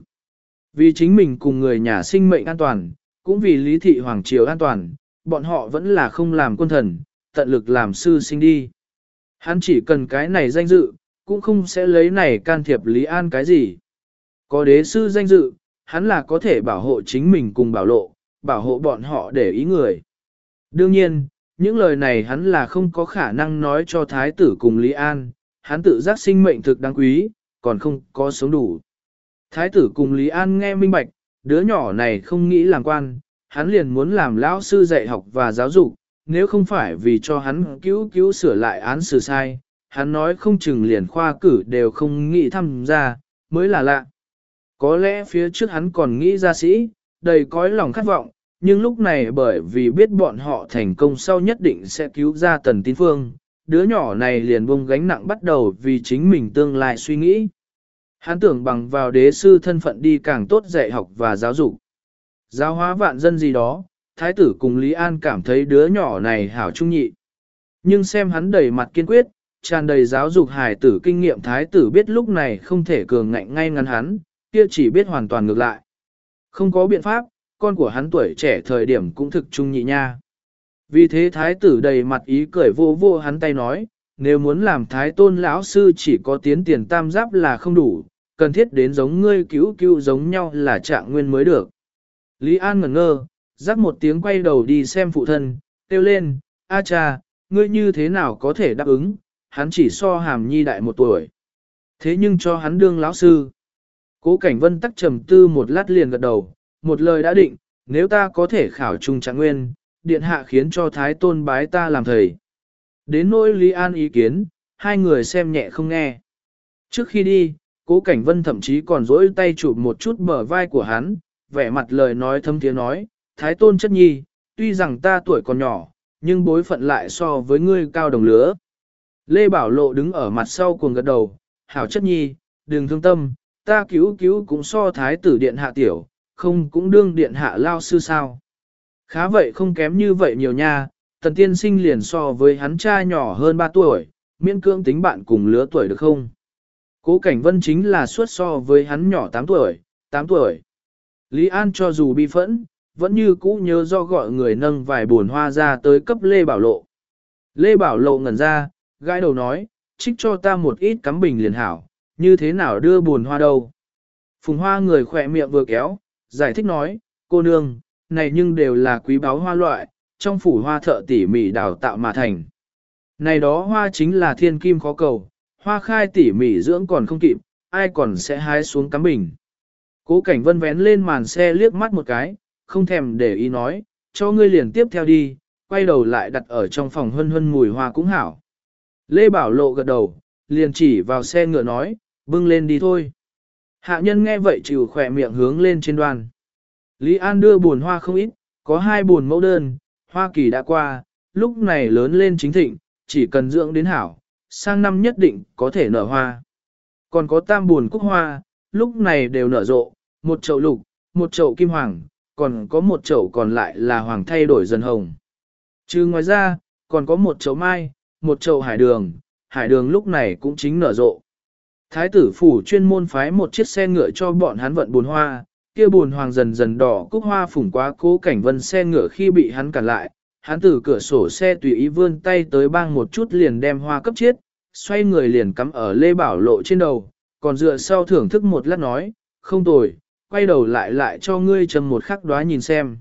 Vì chính mình cùng người nhà sinh mệnh an toàn, cũng vì lý thị hoàng triều an toàn, bọn họ vẫn là không làm quân thần, tận lực làm sư sinh đi. Hắn chỉ cần cái này danh dự, cũng không sẽ lấy này can thiệp Lý An cái gì. Có đế sư danh dự, hắn là có thể bảo hộ chính mình cùng bảo lộ, bảo hộ bọn họ để ý người. Đương nhiên, những lời này hắn là không có khả năng nói cho thái tử cùng Lý An, hắn tự giác sinh mệnh thực đáng quý, còn không có sống đủ. Thái tử cùng Lý An nghe minh bạch, đứa nhỏ này không nghĩ làm quan, hắn liền muốn làm lão sư dạy học và giáo dục, nếu không phải vì cho hắn cứu sửa lại án xử sai, hắn nói không chừng liền khoa cử đều không nghĩ tham gia, mới là lạ. Có lẽ phía trước hắn còn nghĩ ra sĩ, đầy cõi lòng khát vọng, nhưng lúc này bởi vì biết bọn họ thành công sau nhất định sẽ cứu ra Tần Tín Phương, đứa nhỏ này liền buông gánh nặng bắt đầu vì chính mình tương lai suy nghĩ. Hắn tưởng bằng vào đế sư thân phận đi càng tốt dạy học và giáo dục. Giáo hóa vạn dân gì đó, thái tử cùng Lý An cảm thấy đứa nhỏ này hảo trung nhị. Nhưng xem hắn đầy mặt kiên quyết, tràn đầy giáo dục hài tử kinh nghiệm thái tử biết lúc này không thể cường ngạnh ngay ngắn hắn, kia chỉ biết hoàn toàn ngược lại. Không có biện pháp, con của hắn tuổi trẻ thời điểm cũng thực trung nhị nha. Vì thế thái tử đầy mặt ý cười vô vô hắn tay nói, nếu muốn làm thái tôn lão sư chỉ có tiến tiền tam giáp là không đủ, cần thiết đến giống ngươi cứu giống nhau là trạng nguyên mới được. Lý An ngẩn ngơ, rắc một tiếng quay đầu đi xem phụ thân, kêu lên, a cha, ngươi như thế nào có thể đáp ứng, hắn chỉ so Hàm Nhi đại một tuổi. Thế nhưng cho hắn đương lão sư. Cố Cảnh Vân tắc trầm tư một lát liền gật đầu, một lời đã định, nếu ta có thể khảo trung trạng nguyên, điện hạ khiến cho thái tôn bái ta làm thầy. Đến nỗi Lý An ý kiến, hai người xem nhẹ không nghe. Trước khi đi, Cố Cảnh Vân thậm chí còn dỗi tay chụp một chút bờ vai của hắn, vẻ mặt lời nói thâm tiếng nói, thái tôn chất nhi, tuy rằng ta tuổi còn nhỏ, nhưng bối phận lại so với ngươi cao đồng lứa. Lê Bảo Lộ đứng ở mặt sau cuồng gật đầu, hảo chất nhi, đừng thương tâm, ta cứu cũng so thái tử điện hạ tiểu, không cũng đương điện hạ lao sư sao. Khá vậy không kém như vậy nhiều nha, Tần tiên sinh liền so với hắn cha nhỏ hơn 3 tuổi, miễn cưỡng tính bạn cùng lứa tuổi được không? Cố Cảnh Vân chính là suốt so với hắn nhỏ 8 tuổi. Lý An cho dù bi phẫn, vẫn như cũ nhớ do gọi người nâng vài buồn hoa ra tới cấp Lê Bảo Lộ. Lê Bảo Lộ ngẩn ra, gãi đầu nói, trích cho ta một ít cắm bình liền hảo, như thế nào đưa buồn hoa đâu. Phùng Hoa người khỏe miệng vừa kéo, giải thích nói, cô nương, này nhưng đều là quý báu hoa loại, trong phủ hoa thợ tỉ mỉ đào tạo mà thành. Này đó hoa chính là thiên kim khó cầu, hoa khai tỉ mỉ dưỡng còn không kịp, ai còn sẽ hái xuống cắm bình. Cố Cảnh Vân vén lên màn xe liếc mắt một cái, không thèm để ý nói, cho ngươi liền tiếp theo đi, quay đầu lại đặt ở trong phòng hân hân mùi hoa cũng hảo. Lê Bảo Lộ gật đầu, liền chỉ vào xe ngựa nói, bưng lên đi thôi. Hạ nhân nghe vậy chịu khỏe miệng hướng lên trên đoan. Lý An đưa buồn hoa không ít, có 2 buồn mẫu đơn, Hoa Kỳ đã qua, lúc này lớn lên chính thịnh, chỉ cần dưỡng đến hảo, sang năm nhất định có thể nở hoa. Còn có 3 buồn cúc hoa, lúc này đều nở rộ, một chậu lục, một chậu kim hoàng, còn có một chậu còn lại là hoàng thay đổi dần hồng. Chứ ngoài ra, còn có một chậu mai, một chậu hải đường lúc này cũng chính nở rộ. Thái tử phủ chuyên môn phái một chiếc xe ngựa cho bọn hắn vận buồn hoa, kia buồn hoàng dần dần đỏ cúc hoa phủng quá Cố Cảnh Vân xe ngựa khi bị hắn cản lại, hắn từ cửa sổ xe tùy ý vươn tay tới bang một chút liền đem hoa cấp chiết, xoay người liền cắm ở Lê Bảo Lộ trên đầu, còn dựa sau thưởng thức một lát nói, không tồi, quay đầu lại cho ngươi châm một khắc đóa nhìn xem.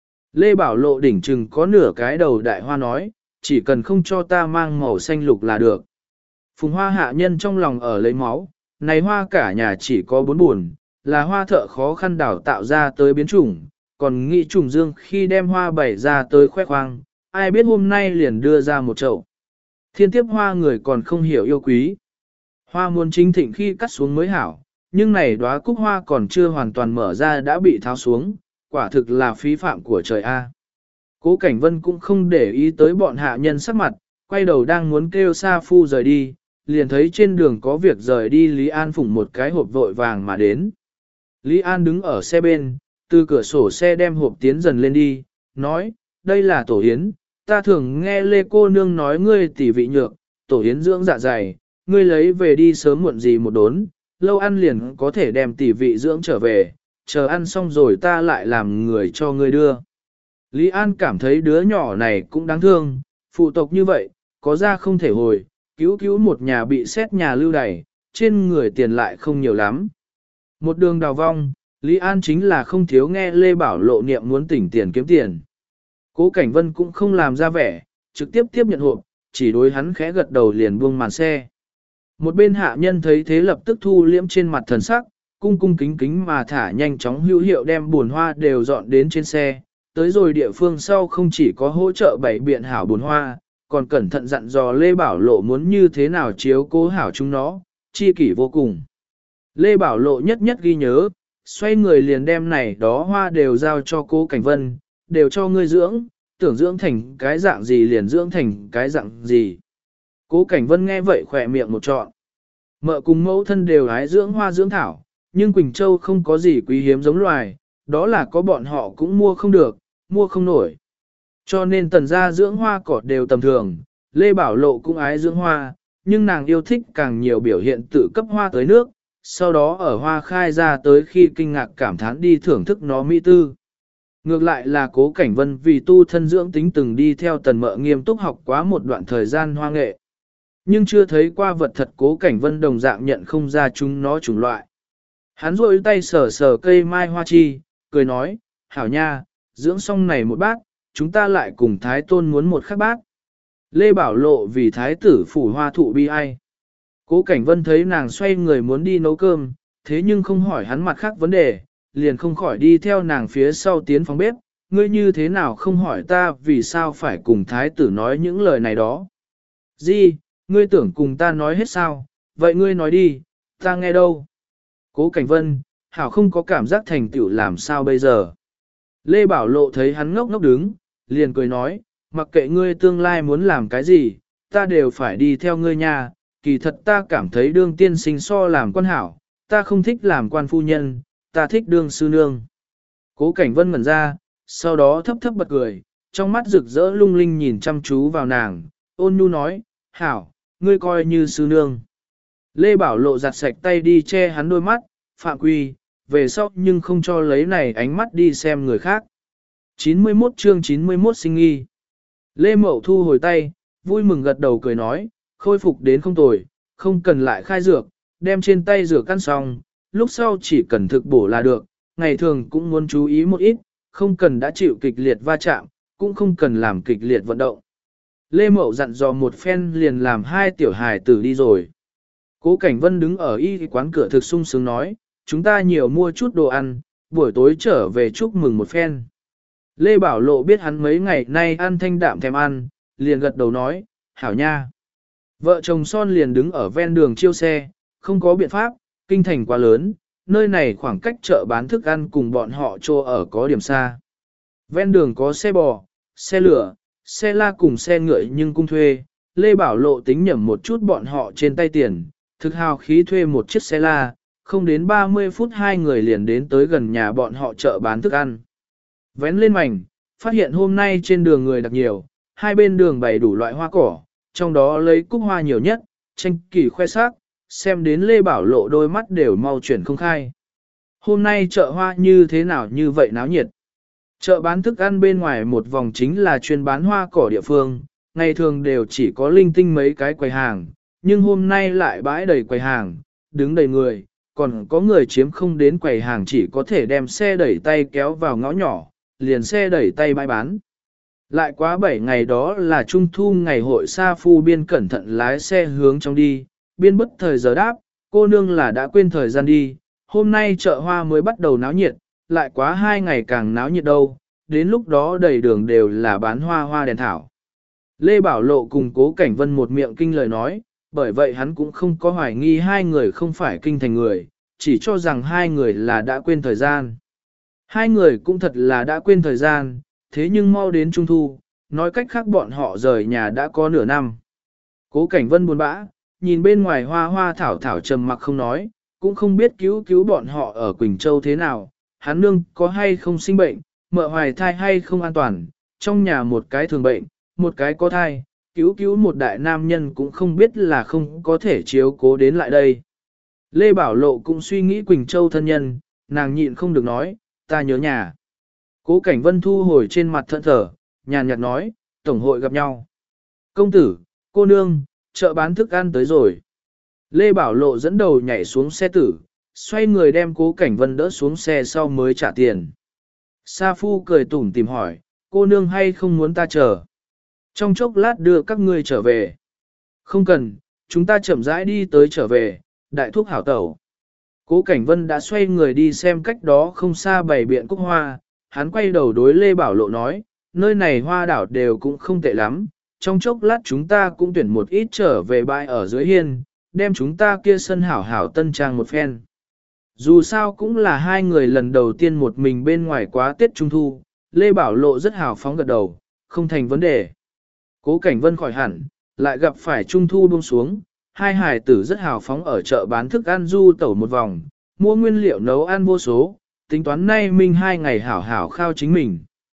Lê Bảo Lộ đỉnh chừng có nửa cái đầu đại hoa nói, chỉ cần không cho ta mang màu xanh lục là được. Phùng Hoa hạ nhân trong lòng ở lấy máu, này hoa cả nhà chỉ có 4 buồn, là hoa thợ khó khăn đào tạo ra tới biến chủng, còn nghị trùng dương khi đem hoa bày ra tới khoe khoang, ai biết hôm nay liền đưa ra một chậu. Thiên tiếp hoa người còn không hiểu yêu quý. Hoa muốn chính thịnh khi cắt xuống mới hảo, nhưng này đóa cúc hoa còn chưa hoàn toàn mở ra đã bị tháo xuống, quả thực là phí phạm của trời A. Cố Cảnh Vân cũng không để ý tới bọn hạ nhân sắc mặt, quay đầu đang muốn kêu Sa Phu rời đi, liền thấy trên đường có việc rời đi Lý An phủng một cái hộp vội vàng mà đến. Lý An đứng ở xe bên, từ cửa sổ xe đem hộp tiến dần lên đi, nói, đây là tổ yến, ta thường nghe Lê cô nương nói ngươi tỉ vị nhược, tổ yến dưỡng dạ dày, ngươi lấy về đi sớm muộn gì một đốn, lâu ăn liền có thể đem tỉ vị dưỡng trở về, chờ ăn xong rồi ta lại làm người cho ngươi đưa. Lý An cảm thấy đứa nhỏ này cũng đáng thương, phụ tộc như vậy, có ra không thể hồi, cứu một nhà bị xét nhà lưu đày, trên người tiền lại không nhiều lắm. Một đường đào vong, Lý An chính là không thiếu nghe Lê Bảo Lộ niệm muốn tỉnh tiền kiếm tiền. Cố Cảnh Vân cũng không làm ra vẻ, trực tiếp tiếp nhận hộp, chỉ đối hắn khẽ gật đầu liền buông màn xe. Một bên hạ nhân thấy thế lập tức thu liễm trên mặt thần sắc, cung cung kính kính mà thả nhanh chóng hữu hiệu đem buồn hoa đều dọn đến trên xe. Tới rồi địa phương sau không chỉ có hỗ trợ bày biện hảo buồn hoa, còn cẩn thận dặn dò Lê Bảo Lộ muốn như thế nào chiếu cố hảo chúng nó, chi kỷ vô cùng. Lê Bảo Lộ nhất nhất ghi nhớ, xoay người liền đem này đó hoa đều giao cho Cố Cảnh Vân, đều cho ngươi dưỡng, tưởng dưỡng thành cái dạng gì liền dưỡng thành cái dạng gì. Cố Cảnh Vân nghe vậy khỏe miệng một trọn. Mợ cùng mẫu thân đều hái dưỡng hoa dưỡng thảo, nhưng Quỳnh Châu không có gì quý hiếm giống loài, đó là có bọn họ cũng mua không được, mua không nổi. Cho nên tần gia dưỡng hoa cỏ đều tầm thường, Lê Bảo Lộ cũng ái dưỡng hoa, nhưng nàng yêu thích càng nhiều biểu hiện tự cấp hoa tới nước, sau đó ở hoa khai ra tới khi kinh ngạc cảm thán đi thưởng thức nó mỹ tư. Ngược lại là Cố Cảnh Vân vì tu thân dưỡng tính từng đi theo tần mợ nghiêm túc học quá một đoạn thời gian hoa nghệ. Nhưng chưa thấy qua vật thật Cố Cảnh Vân đồng dạng nhận không ra chúng nó chủng loại. Hắn rôi tay sờ sờ cây mai hoa chi, cười nói, hảo nha, dưỡng xong này một bát, chúng ta lại cùng Thái Tôn muốn một khác bát. Lê Bảo Lộ vì Thái tử phủ hoa thụ bi ai. Cố Cảnh Vân thấy nàng xoay người muốn đi nấu cơm, thế nhưng không hỏi hắn mặt khác vấn đề, liền không khỏi đi theo nàng phía sau tiến phòng bếp, ngươi như thế nào không hỏi ta vì sao phải cùng Thái tử nói những lời này đó. Gì, ngươi tưởng cùng ta nói hết sao, vậy ngươi nói đi, ta nghe đâu. Cố Cảnh Vân, hảo không có cảm giác thành tựu làm sao bây giờ. Lê Bảo Lộ thấy hắn ngốc ngốc đứng, liền cười nói, mặc kệ ngươi tương lai muốn làm cái gì, ta đều phải đi theo ngươi nha, kỳ thật ta cảm thấy đương tiên sinh so làm quan hảo, ta không thích làm quan phu nhân, ta thích đương sư nương. Cố Cảnh Vân ngẩn ra, sau đó thấp thấp bật cười, trong mắt rực rỡ lung linh nhìn chăm chú vào nàng, ôn nhu nói, hảo, ngươi coi như sư nương. Lê Bảo Lộ giặt sạch tay đi che hắn đôi mắt, phạm quy, về sau nhưng không cho lấy này ánh mắt đi xem người khác. 91 chương 91 sinh nghi. Lê Mậu thu hồi tay, vui mừng gật đầu cười nói, khôi phục đến không tồi, không cần lại khai dược, đem trên tay dược ăn xong, lúc sau chỉ cần thực bổ là được, ngày thường cũng muốn chú ý một ít, không cần đã chịu kịch liệt va chạm, cũng không cần làm kịch liệt vận động. Lê Mậu dặn dò một phen liền làm hai tiểu hài tử đi rồi. Cố Cảnh Vân đứng ở y quán cửa thực sung sướng nói, chúng ta nhiều mua chút đồ ăn, buổi tối trở về chúc mừng một phen. Lê Bảo Lộ biết hắn mấy ngày nay ăn thanh đạm thèm ăn, liền gật đầu nói, hảo nha. Vợ chồng son liền đứng ở ven đường chiêu xe, không có biện pháp, kinh thành quá lớn, nơi này khoảng cách chợ bán thức ăn cùng bọn họ trô ở có điểm xa. Ven đường có xe bò, xe lửa, xe la cùng xe ngựa nhưng cung thuê, Lê Bảo Lộ tính nhẩm một chút bọn họ trên tay tiền, thực hào khí thuê một chiếc xe la, không đến 30 phút hai người liền đến tới gần nhà bọn họ chợ bán thức ăn. Vén lên mảnh, phát hiện hôm nay trên đường người đặc nhiều, hai bên đường bày đủ loại hoa cỏ, trong đó lấy cúc hoa nhiều nhất, tranh kỳ khoe sắc, xem đến Lê Bảo Lộ đôi mắt đều mau chuyển không khai. Hôm nay chợ hoa như thế nào như vậy náo nhiệt. Chợ bán thức ăn bên ngoài một vòng chính là chuyên bán hoa cỏ địa phương, ngày thường đều chỉ có linh tinh mấy cái quầy hàng, nhưng hôm nay lại bãi đầy quầy hàng, đứng đầy người, còn có người chiếm không đến quầy hàng chỉ có thể đem xe đẩy tay kéo vào ngõ nhỏ, liền xe đẩy tay bãi bán. Lại quá 7 ngày đó là trung thu ngày hội Sa Phu Biên cẩn thận lái xe hướng trong đi, Biên bất thời giờ đáp, cô nương là đã quên thời gian đi, hôm nay chợ hoa mới bắt đầu náo nhiệt, lại quá 2 ngày càng náo nhiệt đâu, đến lúc đó đầy đường đều là bán hoa hoa đèn thảo. Lê Bảo Lộ cùng Cố Cảnh Vân một miệng kinh lời nói, bởi vậy hắn cũng không có hoài nghi hai người không phải kinh thành người, chỉ cho rằng hai người là đã quên thời gian. Hai người cũng thật là đã quên thời gian, thế nhưng mau đến Trung Thu, nói cách khác bọn họ rời nhà đã có nửa năm. Cố Cảnh Vân buồn bã, nhìn bên ngoài hoa hoa thảo thảo trầm mặc không nói, cũng không biết cứu bọn họ ở Quỳnh Châu thế nào, hắn nương có hay không sinh bệnh, mợ hoài thai hay không an toàn, trong nhà một cái thường bệnh, một cái có thai, cứu một đại nam nhân cũng không biết là không có thể chiếu cố đến lại đây. Lê Bảo Lộ cũng suy nghĩ Quỳnh Châu thân nhân, nàng nhịn không được nói, ta nhớ nhà. Cố Cảnh Vân thu hồi trên mặt thẫn thờ, nhàn nhạt nói, tổng hội gặp nhau. Công tử, cô nương, chợ bán thức ăn tới rồi. Lê Bảo Lộ dẫn đầu nhảy xuống xe tử, xoay người đem Cố Cảnh Vân đỡ xuống xe sau mới trả tiền. Sa Phu cười tủm tìm hỏi, cô nương hay không muốn ta chờ? Trong chốc lát đưa các ngươi trở về. Không cần, chúng ta chậm rãi đi tới trở về, đại thúc hảo tẩu. Cố Cảnh Vân đã xoay người đi xem cách đó không xa bày biện cúc hoa, hắn quay đầu đối Lê Bảo Lộ nói, nơi này hoa đảo đều cũng không tệ lắm, trong chốc lát chúng ta cũng tuyển một ít trở về bãi ở dưới hiên, đem chúng ta kia sân hảo hảo tân trang một phen. Dù sao cũng là hai người lần đầu tiên một mình bên ngoài quá Tết Trung Thu, Lê Bảo Lộ rất hào phóng gật đầu, không thành vấn đề. Cố Cảnh Vân khỏi hẳn, lại gặp phải Trung Thu buông xuống, hai hài tử rất hào phóng ở chợ bán thức ăn du tẩu một vòng, mua nguyên liệu nấu ăn vô số, tính toán nay minh 2 ngày hảo hảo khao chính mình.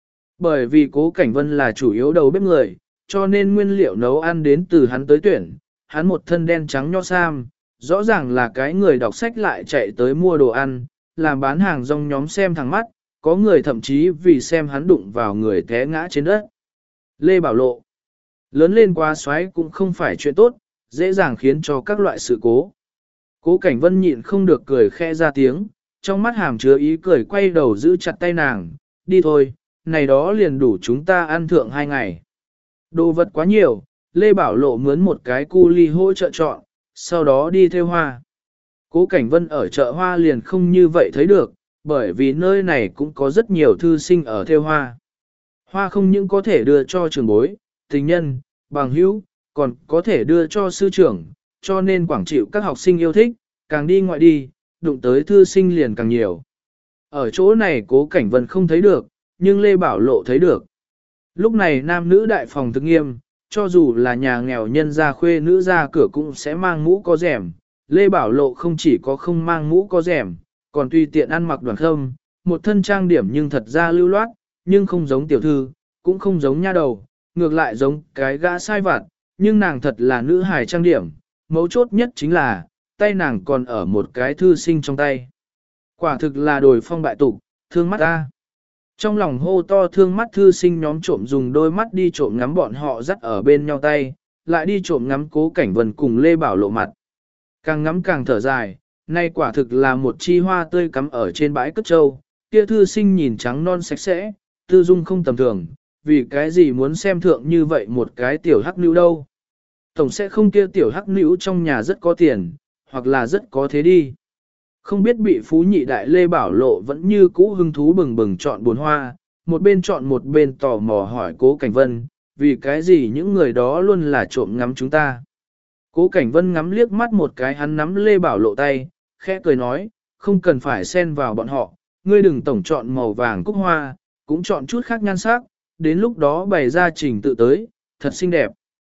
Bởi vì Cố Cảnh Vân là chủ yếu đầu bếp người, cho nên nguyên liệu nấu ăn đến từ hắn tới tuyển, hắn một thân đen trắng nho sam, rõ ràng là cái người đọc sách lại chạy tới mua đồ ăn, làm bán hàng rong nhóm xem thẳng mắt, có người thậm chí vì xem hắn đụng vào người té ngã trên đất. Lê Bảo Lộ, lớn lên quá xoáy cũng không phải chuyện tốt, dễ dàng khiến cho các loại sự cố. Cố Cảnh Vân nhịn không được cười khẽ ra tiếng, trong mắt hàm chứa ý cười quay đầu giữ chặt tay nàng, đi thôi, này đó liền đủ chúng ta ăn thượng 2 ngày. Đồ vật quá nhiều, Lê Bảo Lộ mướn một cái cu ly hỗ trợ chọn, sau đó đi theo hoa. Cố Cảnh Vân ở chợ hoa liền không như vậy thấy được, bởi vì nơi này cũng có rất nhiều thư sinh ở theo hoa. Hoa không những có thể đưa cho trường bối, tình nhân, bằng hữu, còn có thể đưa cho sư trưởng, cho nên quảng chịu các học sinh yêu thích, càng đi ngoại đi, đụng tới thư sinh liền càng nhiều. Ở chỗ này Cố Cảnh Vân không thấy được, nhưng Lê Bảo Lộ thấy được. Lúc này nam nữ đại phòng thực nghiêm, cho dù là nhà nghèo nhân gia khuê nữ ra cửa cũng sẽ mang mũ có rèm. Lê Bảo Lộ không chỉ có không mang mũ có rèm, còn tùy tiện ăn mặc đoàn khâm, một thân trang điểm nhưng thật ra lưu loát, nhưng không giống tiểu thư, cũng không giống nha đầu, ngược lại giống cái gã sai vặt, nhưng nàng thật là nữ hài trang điểm, mấu chốt nhất chính là, tay nàng còn ở một cái thư sinh trong tay. Quả thực là đồi phong bại tục, thương mắt ta. Trong lòng hô to thương mắt thư sinh nhóm trộm dùng đôi mắt đi trộm ngắm bọn họ dắt ở bên nhau tay, lại đi trộm ngắm Cố Cảnh Vân cùng Lê Bảo Lộ mặt. Càng ngắm càng thở dài, nay quả thực là một chi hoa tươi cắm ở trên bãi cất trâu, kia thư sinh nhìn trắng non sạch sẽ, tư dung không tầm thường, vì cái gì muốn xem thượng như vậy một cái tiểu hắc nữ đâu. Tổng sẽ không kia tiểu hắc nữ trong nhà rất có tiền, hoặc là rất có thế đi. Không biết bị phú nhị đại Lê Bảo Lộ vẫn như cũ hứng thú bừng bừng chọn buồn hoa, một bên chọn một bên tò mò hỏi Cố Cảnh Vân, vì cái gì những người đó luôn là trộm ngắm chúng ta. Cố Cảnh Vân ngắm liếc mắt một cái hắn nắm Lê Bảo Lộ tay, khẽ cười nói, không cần phải xen vào bọn họ, ngươi đừng tổng chọn màu vàng cúc hoa, cũng chọn chút khác nhan sắc, đến lúc đó bày ra trình tự tới, thật xinh đẹp.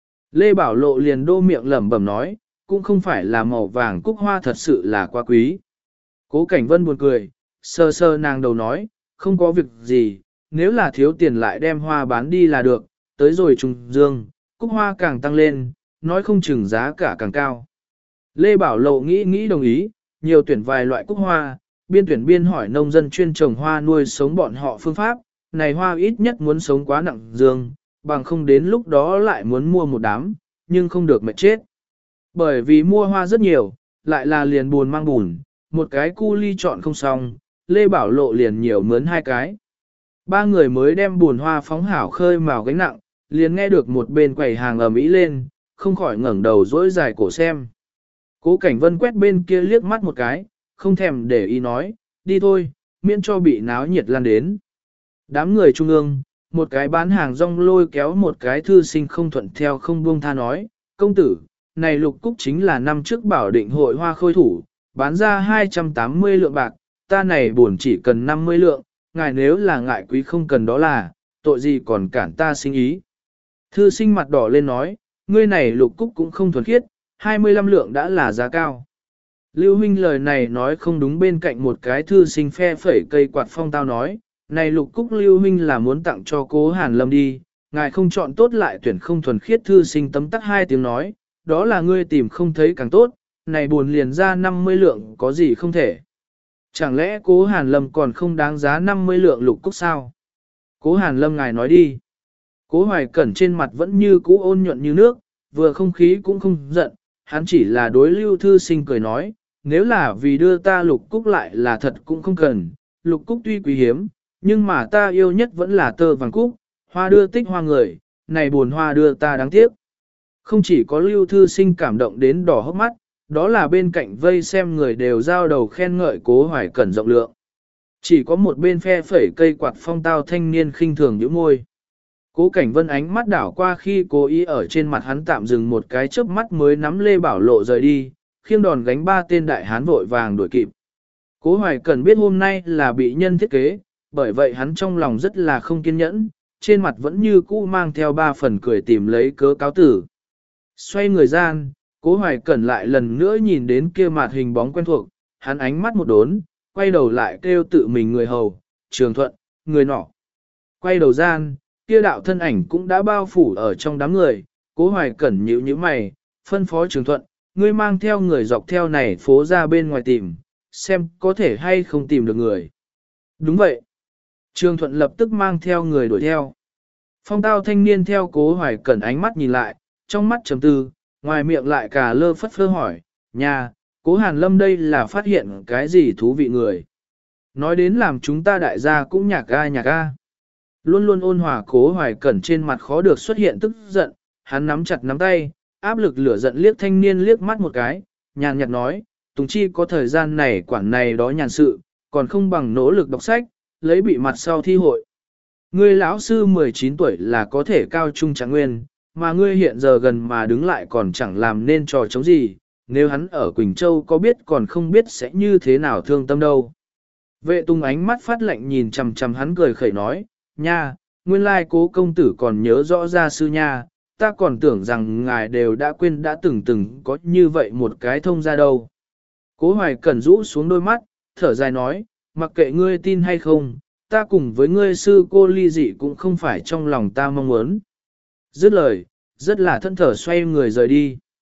Lê Bảo Lộ liền đô miệng lẩm bẩm nói, cũng không phải là màu vàng cúc hoa thật sự là quá quý. Cố Cảnh Vân buồn cười, sơ sơ nàng đầu nói, không có việc gì, nếu là thiếu tiền lại đem hoa bán đi là được, tới rồi trùng dương, cúc hoa càng tăng lên, nói không chừng giá cả càng cao. Lê Bảo Lộ nghĩ đồng ý, nhiều tuyển vài loại cúc hoa, biên tuyển biên hỏi nông dân chuyên trồng hoa nuôi sống bọn họ phương pháp, này hoa ít nhất muốn sống quá nặng dương, bằng không đến lúc đó lại muốn mua một đám, nhưng không được mệt chết. Bởi vì mua hoa rất nhiều, lại là liền buồn mang bùn, một cái cu ly chọn không xong, Lê Bảo Lộ liền nhiều mướn hai cái. Ba người mới đem buồn hoa phóng hảo khơi mào gánh nặng, liền nghe được một bên quầy hàng ầm ĩ lên, không khỏi ngẩng đầu dỗi dài cổ xem. Cố Cảnh Vân quét bên kia liếc mắt một cái, không thèm để ý nói, đi thôi, miễn cho bị náo nhiệt lan đến. Đám người trung ương, một cái bán hàng rong lôi kéo một cái thư sinh không thuận theo không buông tha nói, công tử, này lục cúc chính là năm trước bảo định hội hoa khôi thủ, bán ra 280 lượng bạc, ta này buồn chỉ cần 50 lượng, ngài nếu là ngại quý không cần đó là, tội gì còn cản ta sinh ý. Thư sinh mặt đỏ lên nói, ngươi này lục cúc cũng không thuần khiết, 25 lượng đã là giá cao. Lưu huynh lời này nói không đúng, bên cạnh một cái thư sinh phe phẩy cây quạt phong tao nói, này lục cúc Lưu huynh là muốn tặng cho Cố Hàn Lâm đi, ngài không chọn tốt lại tuyển không thuần khiết. Thư sinh tấm tắc hai tiếng nói, đó là ngươi tìm không thấy càng tốt, này buồn liền ra 50 lượng có gì không thể. Chẳng lẽ Cố Hàn Lâm còn không đáng giá 50 lượng lục cúc sao? Cố Hàn Lâm ngài nói đi. Cố Hoài Cẩn trên mặt vẫn như cũ ôn nhuận như nước, vừa không khí cũng không giận, hắn chỉ là đối Lưu thư sinh cười nói, nếu là vì đưa ta lục cúc lại là thật cũng không cần, lục cúc tuy quý hiếm, nhưng mà ta yêu nhất vẫn là tơ vàng cúc, hoa đưa tích hoa người, này buồn hoa đưa ta đáng tiếc. Không chỉ có Lưu thư sinh cảm động đến đỏ hốc mắt, đó là bên cạnh vây xem người đều giao đầu khen ngợi Cố Hoài Cẩn rộng lượng. Chỉ có một bên phe phẩy cây quạt phong tao thanh niên khinh thường nhíu môi. Cố Cảnh Vân ánh mắt đảo qua khi cố ý ở trên mặt hắn tạm dừng một cái chớp mắt mới nắm Lê Bảo Lộ rời đi, khiêng đòn gánh ba tên đại hán vội vàng đuổi kịp. Cố Hoài Cẩn biết hôm nay là bị nhân thiết kế, bởi vậy hắn trong lòng rất là không kiên nhẫn, trên mặt vẫn như cũ mang theo ba phần cười tìm lấy cớ cáo tử. Xoay người gian, Cố Hoài Cẩn lại lần nữa nhìn đến kia mặt hình bóng quen thuộc, hắn ánh mắt một đốn, quay đầu lại kêu tự mình người hầu, Trường Thuận, người nọ. Quay đầu gian, kia đạo thân ảnh cũng đã bao phủ ở trong đám người, Cố Hoài Cẩn nhíu nhíu mày, phân phó Trường Thuận, ngươi mang theo người dọc theo này phố ra bên ngoài tìm, xem có thể hay không tìm được người. Đúng vậy. Trường Thuận lập tức mang theo người đuổi theo. Phong tao thanh niên theo Cố Hoài Cẩn ánh mắt nhìn lại, trong mắt trầm tư, ngoài miệng lại cả lơ phất phơ hỏi, nhà, Cố Hàn Lâm đây là phát hiện cái gì thú vị người. Nói đến làm chúng ta đại gia cũng nhạc ga. Luôn luôn ôn hòa Cố Hoài Cẩn trên mặt khó được xuất hiện tức giận, hắn nắm chặt nắm tay, áp lực lửa giận liếc thanh niên liếc mắt một cái, nhàn nhạt nói, Tùng Chi có thời gian này quản này đó nhàn sự, còn không bằng nỗ lực đọc sách, lấy bị mặt sau thi hội. Ngươi lão sư 19 tuổi là có thể cao trung trạng nguyên, mà ngươi hiện giờ gần mà đứng lại còn chẳng làm nên trò chống gì, nếu hắn ở Quỳnh Châu có biết còn không biết sẽ như thế nào thương tâm đâu. Vệ Tùng ánh mắt phát lạnh nhìn chằm chằm hắn cười khẩy nói, nha, nguyên lai Cố công tử còn nhớ rõ gia sư nha, ta còn tưởng rằng ngài đều đã quên đã từng có như vậy một cái thông ra đâu. Cố Hoài Cẩn rũ xuống đôi mắt, thở dài nói, mặc kệ ngươi tin hay không, ta cùng với ngươi sư cô ly dị cũng không phải trong lòng ta mong muốn. Dứt lời, rất là thân thở xoay người rời đi.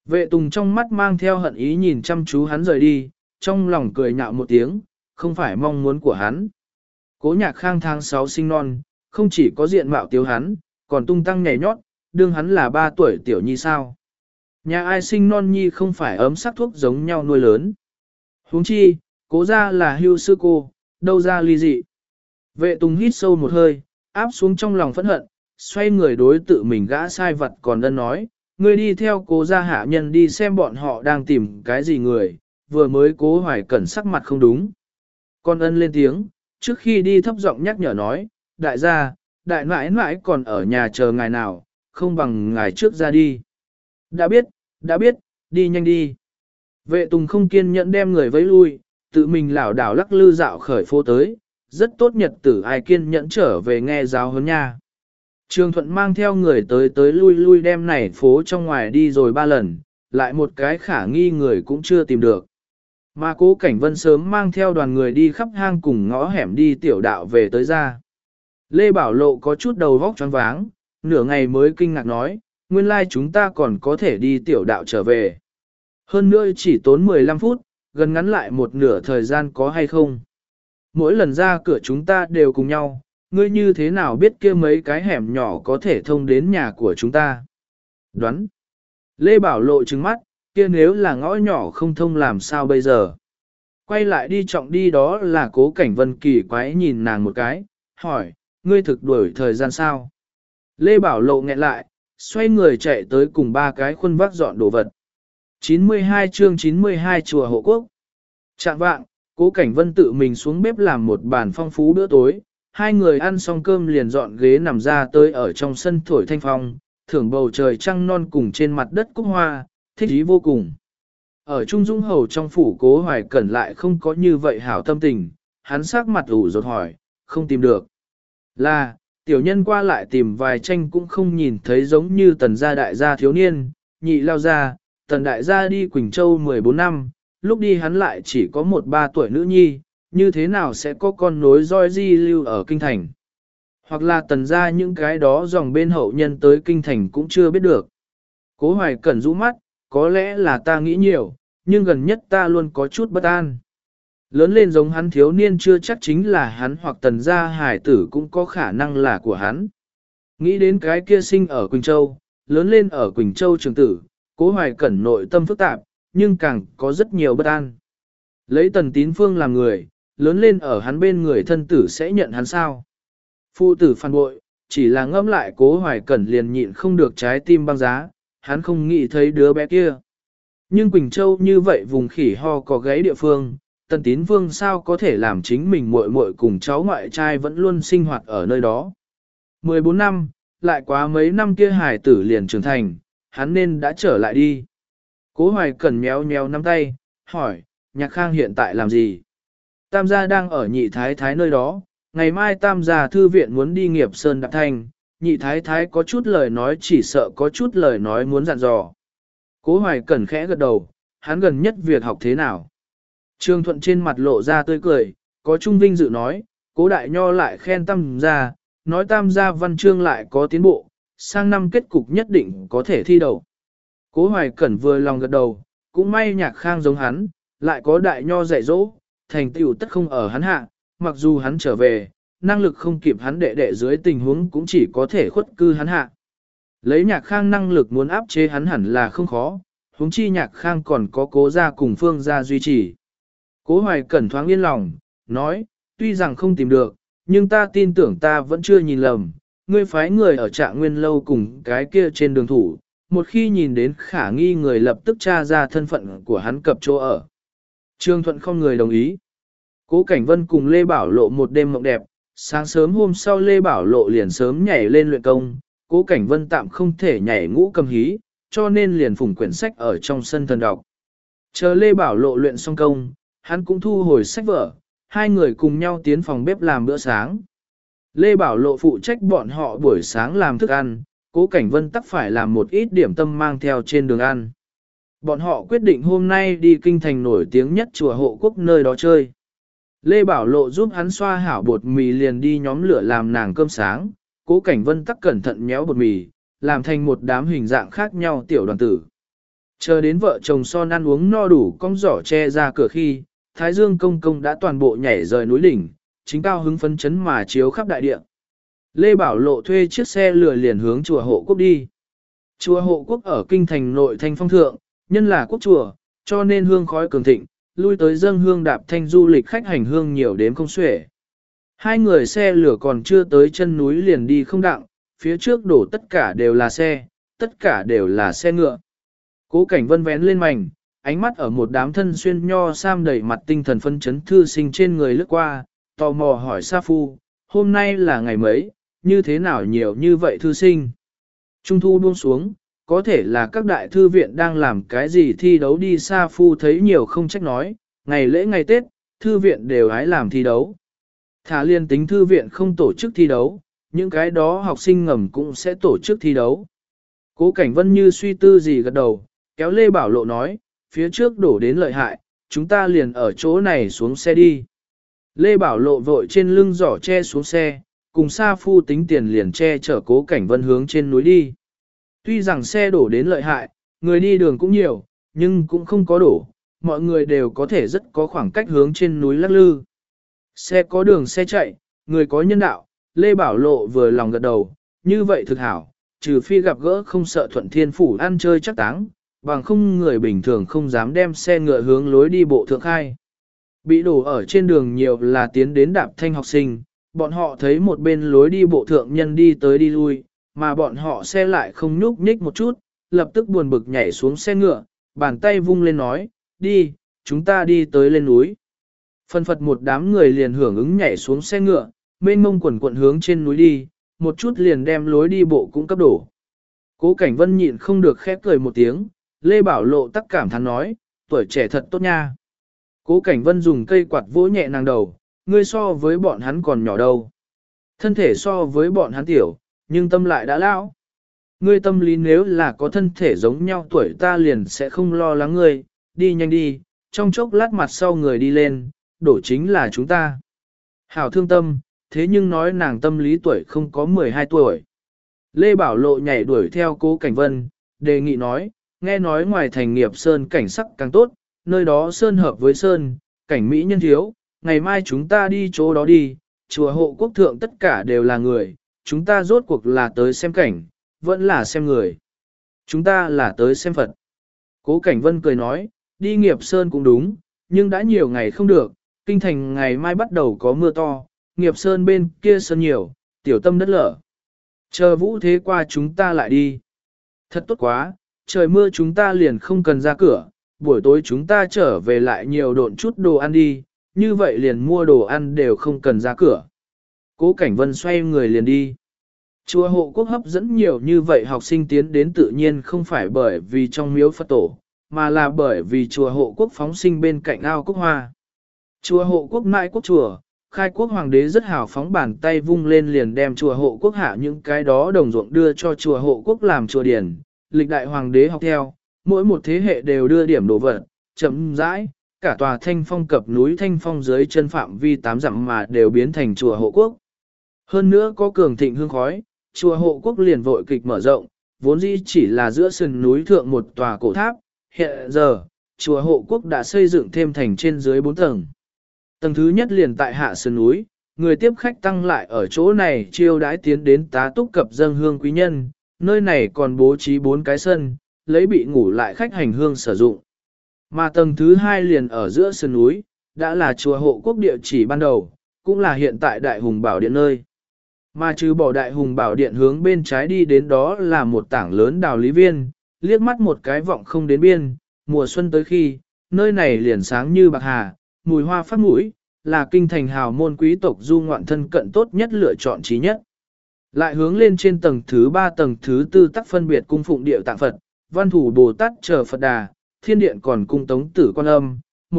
Vệ Tùng trong mắt mang theo hận ý nhìn chăm chú hắn rời đi, trong lòng cười nhạo một tiếng, không phải mong muốn của hắn. Cố Nhạc Khang tháng 6 sinh non, không chỉ có diện mạo tiếu hắn, còn tung tăng nhảy nhót, đương hắn là 3 tuổi tiểu nhi sao. Nhà ai sinh non nhi không phải ấm sắc thuốc giống nhau nuôi lớn. Huống chi, cố ra là hưu sư cô, đâu ra ly dị. Vệ Tùng hít sâu một hơi, áp xuống trong lòng phẫn hận, xoay người đối tự mình gã sai vật còn ân nói, ngươi đi theo cố gia hạ nhân đi xem bọn họ đang tìm cái gì người, vừa mới cố Hoài Cẩn sắc mặt không đúng. Con ân lên tiếng, trước khi đi thấp giọng nhắc nhở nói, đại gia, đại nãi nãi còn ở nhà chờ ngài nào, không bằng ngài trước ra đi. Đã biết, đi nhanh đi. Vệ Tùng không kiên nhẫn đem người vẫy lui, tự mình lảo đảo lắc lư dạo khởi phố tới, rất tốt nhật tử ai kiên nhẫn trở về nghe giáo huấn nha. Trương Thuận mang theo người tới lui đem này phố trong ngoài đi rồi 3 lần, lại một cái khả nghi người cũng chưa tìm được. Mà Cố Cảnh Vân sớm mang theo đoàn người đi khắp hang cùng ngõ hẻm đi tiểu đạo về tới ra. Lê Bảo Lộ có chút đầu vóc choáng váng, nửa ngày mới kinh ngạc nói, nguyên lai chúng ta còn có thể đi tiểu đạo trở về. Hơn nữa chỉ tốn 15 phút, gần ngắn lại một nửa thời gian có hay không. Mỗi lần ra cửa chúng ta đều cùng nhau, ngươi như thế nào biết kia mấy cái hẻm nhỏ có thể thông đến nhà của chúng ta? Đoán. Lê Bảo Lộ trừng mắt, kia nếu là ngõ nhỏ không thông làm sao bây giờ? Quay lại đi trọng đi đó là Cố Cảnh Vân kỳ quái nhìn nàng một cái, hỏi, ngươi thực đuổi thời gian sao? Lê Bảo Lộ nghẹn lại, xoay người chạy tới cùng 3 cái khuôn vác dọn đồ vật. 92 chương 92 chùa hộ quốc. Trạng vạng, Cố Cảnh Vân tự mình xuống bếp làm một bàn phong phú bữa tối, 2 người ăn xong cơm liền dọn ghế nằm ra tới ở trong sân thổi thanh phong, thưởng bầu trời trăng non cùng trên mặt đất cúc hoa, thích ý vô cùng. Ở Trung Dung Hầu trong phủ Cố Hoài Cẩn lại không có như vậy hảo tâm tình, hắn sắc mặt ủ rột hỏi, không tìm được. Là, tiểu nhân qua lại tìm vài tranh cũng không nhìn thấy giống như tần gia đại gia thiếu niên, nhị lao gia, tần đại gia đi Quỳnh Châu 14 năm, lúc đi hắn lại chỉ có 1-3 tuổi nữ nhi, như thế nào sẽ có con nối roi di lưu ở kinh thành. Hoặc là tần gia những cái đó dòng bên hậu nhân tới kinh thành cũng chưa biết được. Cố Hoài Cẩn rũ mắt, có lẽ là ta nghĩ nhiều, nhưng gần nhất ta luôn có chút bất an. Lớn lên giống hắn thiếu niên chưa chắc chính là hắn hoặc tần gia hải tử cũng có khả năng là của hắn. Nghĩ đến cái kia sinh ở Quỳnh Châu, lớn lên ở Quỳnh Châu trường tử, Cố Hoài Cẩn nội tâm phức tạp, nhưng càng có rất nhiều bất an. Lấy Tần Tín Phương làm người, lớn lên ở hắn bên người thân tử sẽ nhận hắn sao? Phụ tử phản bội, chỉ là ngẫm lại Cố Hoài Cẩn liền nhịn không được trái tim băng giá, hắn không nghĩ thấy đứa bé kia. Nhưng Quỳnh Châu như vậy vùng khỉ ho có gáy địa phương, Tần Tín Phương sao có thể làm chính mình muội muội cùng cháu ngoại trai vẫn luôn sinh hoạt ở nơi đó. 14 năm, lại quá mấy năm kia hải tử liền trưởng thành, hắn nên đã trở lại đi. Cố Hoài Cẩn méo méo nắm tay, hỏi, Nhạc Khang hiện tại làm gì? Tam gia đang ở nhị thái thái nơi đó, ngày mai tam gia thư viện muốn đi nghiệp sơn đạp thanh, nhị thái thái có chút lời nói chỉ sợ có chút lời nói muốn dặn dò. Cố Hoài Cẩn khẽ gật đầu, hắn gần nhất việc học thế nào? Trương Thuận trên mặt lộ ra tươi cười, có trung vinh dự nói, Cố Đại Nho lại khen tam gia, nói tam gia văn chương lại có tiến bộ, sang năm kết cục nhất định có thể thi đậu. Cố Hoài Cẩn vừa lòng gật đầu, cũng may Nhạc Khang giống hắn, lại có Đại Nho dạy dỗ, thành tựu tất không ở hắn hạ, mặc dù hắn trở về, năng lực không kịp hắn đệ đệ dưới tình huống cũng chỉ có thể khuất cư hắn hạ. Lấy Nhạc Khang năng lực muốn áp chế hắn hẳn là không khó, huống chi Nhạc Khang còn có Cố gia cùng Phương gia duy trì. Cố Hoài Cẩn thoáng yên lòng, nói, tuy rằng không tìm được, nhưng ta tin tưởng ta vẫn chưa nhìn lầm, ngươi phái người ở Trạng Nguyên lâu cùng cái kia trên đường thủ, một khi nhìn đến khả nghi người lập tức tra ra thân phận của hắn cập chỗ ở. Trương Thuận không người đồng ý. Cố Cảnh Vân cùng Lê Bảo Lộ một đêm mộng đẹp, sáng sớm hôm sau Lê Bảo Lộ liền sớm nhảy lên luyện công, Cố Cảnh Vân tạm không thể nhảy ngũ cầm hí, cho nên liền phủng quyển sách ở trong sân thần đọc. Chờ Lê Bảo Lộ luyện xong công, hắn cũng thu hồi sách vở, hai người cùng nhau tiến phòng bếp làm bữa sáng. Lê Bảo Lộ phụ trách bọn họ buổi sáng làm thức ăn, Cố Cảnh Vân tắc phải làm một ít điểm tâm mang theo trên đường ăn. Bọn họ quyết định hôm nay đi kinh thành nổi tiếng nhất chùa hộ quốc nơi đó chơi. Lê Bảo Lộ giúp hắn xoa hảo bột mì liền đi nhóm lửa làm nàng cơm sáng, Cố Cảnh Vân tắc cẩn thận méo bột mì, làm thành một đám hình dạng khác nhau tiểu đoàn tử. Chờ đến vợ chồng son ăn uống no đủ cong giỏ che ra cửa khi, Thái Dương công công đã toàn bộ nhảy rời núi đỉnh, chính cao hứng phấn chấn mà chiếu khắp đại địa. Lê Bảo Lộ thuê chiếc xe lửa liền hướng chùa Hộ Quốc đi. Chùa Hộ Quốc ở kinh thành nội thành phong thượng, nhân là quốc chùa, cho nên hương khói cường thịnh, lui tới dâng hương đạp thanh du lịch khách hành hương nhiều đến không xuể. Hai người xe lửa còn chưa tới chân núi liền đi không đặng, phía trước đổ tất cả đều là xe, tất cả đều là xe ngựa. Cố Cảnh Vân vén lên mảnh, ánh mắt ở một đám thân xuyên nho sam đầy mặt tinh thần phân chấn thư sinh trên người lướt qua, tò mò hỏi Sa Phu, hôm nay là ngày mấy, như thế nào nhiều như vậy thư sinh. Trung thu buông xuống, có thể là các đại thư viện đang làm cái gì thi đấu đi. Sa Phu thấy nhiều không trách nói, ngày lễ ngày Tết, thư viện đều hái làm thi đấu. Thả liên tính thư viện không tổ chức thi đấu, những cái đó học sinh ngầm cũng sẽ tổ chức thi đấu. Cố Cảnh Vân như suy tư gì gật đầu, kéo Lê Bảo Lộ nói, phía trước đổ đến lợi hại, chúng ta liền ở chỗ này xuống xe đi. Lê Bảo Lộ vội trên lưng giỏ che xuống xe, cùng Sa Phu tính tiền liền che chở Cố Cảnh Vân hướng trên núi đi. Tuy rằng xe đổ đến lợi hại, người đi đường cũng nhiều, nhưng cũng không có đổ, mọi người đều có thể rất có khoảng cách hướng trên núi lắc lư. Xe có đường xe chạy, người có nhân đạo, Lê Bảo Lộ vừa lòng gật đầu, như vậy thực hảo, trừ phi gặp gỡ không sợ Thuận Thiên Phủ ăn chơi chắc táng, bằng không người bình thường không dám đem xe ngựa hướng lối đi bộ thượng khai. Bị đổ ở trên đường nhiều là tiến đến đạp thanh học sinh, bọn họ thấy một bên lối đi bộ thượng nhân đi tới đi lui, mà bọn họ xe lại không nhúc nhích một chút, lập tức buồn bực nhảy xuống xe ngựa, bàn tay vung lên nói, đi, chúng ta đi tới lên núi. Phân phật một đám người liền hưởng ứng nhảy xuống xe ngựa, mênh mông quần quận hướng trên núi đi, một chút liền đem lối đi bộ cũng cấp đổ. Cố Cảnh Vân nhịn không được khép cười một tiếng, Lê Bảo Lộ tắc cảm thán nói, tuổi trẻ thật tốt nha. Cố Cảnh Vân dùng cây quạt vỗ nhẹ nàng đầu, ngươi so với bọn hắn còn nhỏ đâu. Thân thể so với bọn hắn tiểu, nhưng tâm lại đã lão. Ngươi tâm lý nếu là có thân thể giống nhau tuổi ta liền sẽ không lo lắng ngươi, đi nhanh đi, trong chốc lát mặt sau người đi lên, đổ chính là chúng ta. Hảo thương tâm, thế nhưng nói nàng tâm lý tuổi không có 12 tuổi. Lê Bảo Lộ nhảy đuổi theo Cố Cảnh Vân, đề nghị nói, nghe nói ngoài thành Nghiệp Sơn cảnh sắc càng tốt, nơi đó sơn hợp với sơn, cảnh mỹ nhân thiếu, ngày mai chúng ta đi chỗ đó đi, chùa Hộ Quốc thượng tất cả đều là người, chúng ta rốt cuộc là tới xem cảnh, vẫn là xem người. Chúng ta là tới xem Phật. Cố Cảnh Vân cười nói, đi Nghiệp Sơn cũng đúng, nhưng đã nhiều ngày không được, kinh thành ngày mai bắt đầu có mưa to, Nghiệp Sơn bên kia sơn nhiều, tiểu tâm đất lở. Chờ vũ thế qua chúng ta lại đi. Thật tốt quá, trời mưa chúng ta liền không cần ra cửa, buổi tối chúng ta trở về lại nhiều độn chút đồ ăn đi, như vậy liền mua đồ ăn đều không cần ra cửa. Cố Cảnh Vân xoay người liền đi. Chùa Hộ Quốc hấp dẫn nhiều như vậy học sinh tiến đến tự nhiên không phải bởi vì trong miếu Phật tổ, mà là bởi vì chùa Hộ Quốc phóng sinh bên cạnh ao Quốc Hoa. Chùa Hộ Quốc mãi quốc chùa, khai quốc hoàng đế rất hào phóng bàn tay vung lên liền đem chùa Hộ Quốc hạ những cái đó đồng ruộng đưa cho chùa Hộ Quốc làm chùa điển, lịch đại hoàng đế học theo, mỗi một thế hệ đều đưa điểm đồ vật, chậm rãi, cả tòa Thanh Phong cập núi Thanh Phong dưới chân phạm vi 8 dặm mà đều biến thành chùa Hộ Quốc. Hơn nữa có cường thịnh hương khói, chùa Hộ Quốc liền vội kịch mở rộng, vốn dĩ chỉ là giữa sườn núi thượng một tòa cổ tháp, hiện giờ, chùa Hộ Quốc đã xây dựng thêm thành trên dưới 4 tầng. Tầng thứ nhất liền tại hạ sườn núi, người tiếp khách tăng lại ở chỗ này chiêu đãi tiến đến tá túc cập dâng hương quý nhân, nơi này còn bố trí 4 cái sân, lấy bị ngủ lại khách hành hương sử dụng. Mà tầng thứ hai liền ở giữa sườn núi, đã là chùa Hộ Quốc địa chỉ ban đầu, cũng là hiện tại Đại Hùng Bảo Điện nơi. Mà trừ bỏ Đại Hùng Bảo Điện hướng bên trái đi đến đó là một tảng lớn đào lý viên, liếc mắt một cái vọng không đến biên, mùa xuân tới khi, nơi này liền sáng như bạc hà, mùi hoa phát mũi, là kinh thành hào môn quý tộc du ngoạn thân cận tốt nhất lựa chọn trí nhất. Lại hướng lên trên tầng thứ 3 tầng thứ 4 tắc phân biệt cung phụng điệu tạng Phật, Văn Thủ Bồ Tát chờ Phật Đà, Thiên Điện còn cung Tống Tử Quan Âm,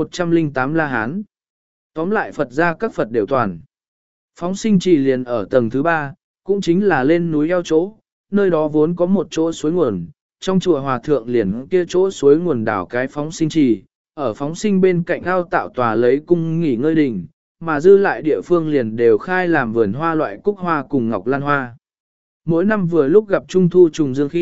108 La Hán. Tóm lại Phật ra các Phật đều toàn. Phóng sinh trì liền ở tầng thứ 3, cũng chính là lên núi eo chỗ, nơi đó vốn có một chỗ suối nguồn, trong chùa Hòa Thượng liền kia chỗ suối nguồn đảo cái phóng sinh trì, ở phóng sinh bên cạnh ao tạo tòa lấy cung nghỉ ngơi đình, mà dư lại địa phương liền đều khai làm vườn hoa loại cúc hoa cùng ngọc lan hoa. Mỗi năm vừa lúc gặp trung thu trùng dương khi,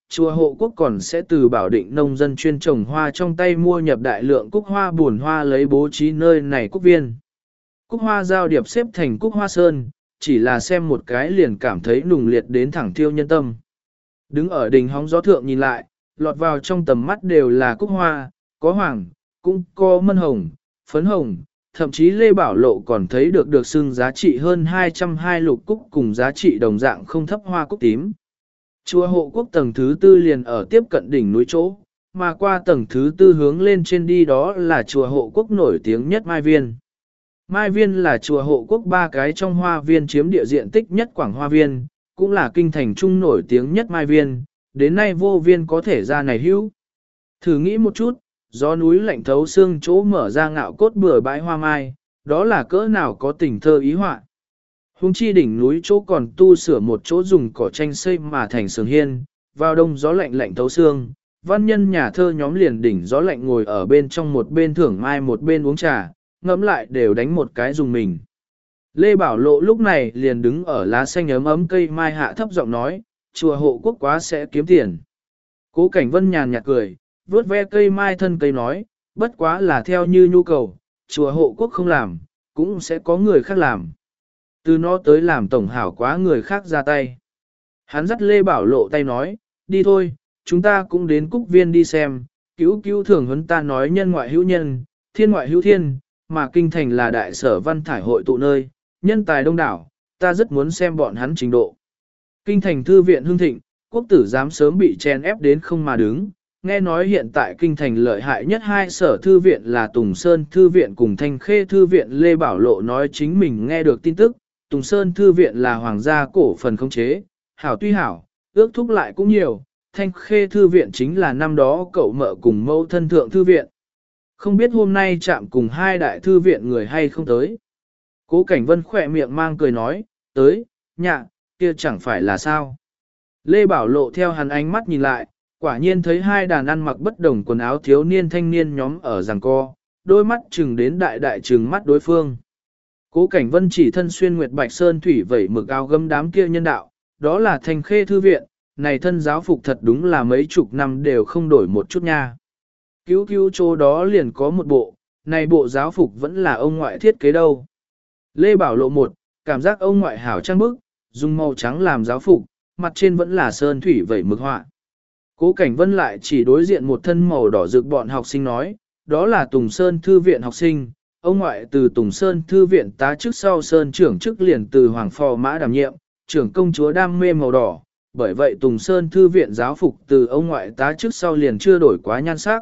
chùa hộ quốc còn sẽ từ bảo định nông dân chuyên trồng hoa trong tay mua nhập đại lượng cúc hoa buồn hoa lấy bố trí nơi này cúc viên. Cúc hoa giao điệp xếp thành cúc hoa sơn, chỉ là xem một cái liền cảm thấy nùng liệt đến thẳng thiêu nhân tâm. Đứng ở đỉnh hóng gió thượng nhìn lại, lọt vào trong tầm mắt đều là cúc hoa, có hoàng, cũng có mân hồng, phấn hồng, thậm chí Lê Bảo Lộ còn thấy được xưng giá trị hơn 220 lục cúc cùng giá trị đồng dạng không thấp hoa cúc tím. Chùa hộ quốc tầng thứ tư liền ở tiếp cận đỉnh núi chỗ, mà qua tầng thứ tư hướng lên trên đi đó là chùa hộ quốc nổi tiếng nhất Mai Viên. Mai Viên là chùa hộ quốc ba cái trong hoa viên chiếm địa diện tích nhất Quảng Hoa Viên, cũng là kinh thành trung nổi tiếng nhất Mai Viên, đến nay vô viên có thể ra này hữu. Thử nghĩ một chút, gió núi lạnh thấu xương chỗ mở ra ngạo cốt bừa bãi hoa mai, đó là cỡ nào có tình thơ ý họa. Hùng chi đỉnh núi chỗ còn tu sửa một chỗ dùng cỏ tranh xây mà thành sườn hiên, vào đông gió lạnh lạnh thấu xương, văn nhân nhà thơ nhóm liền đỉnh gió lạnh ngồi ở bên trong một bên thưởng mai một bên uống trà, ngẫm lại đều đánh một cái dùng mình. Lê Bảo Lộ lúc này liền đứng ở lá xanh ấm ấm cây mai hạ thấp giọng nói, chùa hộ quốc quá sẽ kiếm tiền. Cố Cảnh Vân nhàn nhạt cười, vuốt ve cây mai thân cây nói, bất quá là theo như nhu cầu, chùa hộ quốc không làm, cũng sẽ có người khác làm. Từ nó tới làm tổng hảo quá người khác ra tay. Hắn dắt Lê Bảo Lộ tay nói, đi thôi, chúng ta cũng đến Cúc Viên đi xem, cứu cứu thường huấn ta nói nhân ngoại hữu nhân, thiên ngoại hữu thiên, mà kinh thành là đại sở văn thải hội tụ nơi, nhân tài đông đảo, ta rất muốn xem bọn hắn trình độ. Kinh thành thư viện hưng thịnh, quốc tử giám sớm bị chen ép đến không mà đứng, nghe nói hiện tại kinh thành lợi hại nhất hai sở thư viện là Tùng Sơn Thư viện cùng Thanh Khê Thư viện. Lê Bảo Lộ nói chính mình nghe được tin tức, Tùng Sơn Thư viện là hoàng gia cổ phần khống chế, hảo tuy hảo, ước thúc lại cũng nhiều, Thanh Khê Thư viện chính là năm đó cậu mợ cùng mẫu thân thượng thư viện. Không biết hôm nay chạm cùng hai đại thư viện người hay không tới. Cố Cảnh Vân khỏe miệng mang cười nói, tới, nhạ, kia chẳng phải là sao. Lê Bảo Lộ theo hắn ánh mắt nhìn lại, quả nhiên thấy hai đàn ăn mặc bất đồng quần áo thiếu niên thanh niên nhóm ở giằng co, đôi mắt chừng đến đại đại chừng mắt đối phương. Cố Cảnh Vân chỉ thân xuyên nguyệt bạch sơn thủy vẩy mực áo gấm đám kia nhân đạo, đó là Thanh Khê Thư viện, này thân giáo phục thật đúng là mấy chục năm đều không đổi một chút nha. Cứu cứu chỗ đó liền có một bộ, này bộ giáo phục vẫn là ông ngoại thiết kế đâu. Lê Bảo Lộ một, cảm giác ông ngoại hảo trang bức, dùng màu trắng làm giáo phục, mặt trên vẫn là sơn thủy vẩy mực họa. Cố Cảnh Vân lại chỉ đối diện một thân màu đỏ rực bọn học sinh nói, đó là Tùng Sơn Thư viện học sinh, ông ngoại từ Tùng Sơn Thư viện tá chức sau Sơn trưởng chức liền từ Hoàng Phò Mã đảm nhiệm, trưởng công chúa đam mê màu đỏ, bởi vậy Tùng Sơn Thư viện giáo phục từ ông ngoại tá chức sau liền chưa đổi quá nhan sắc.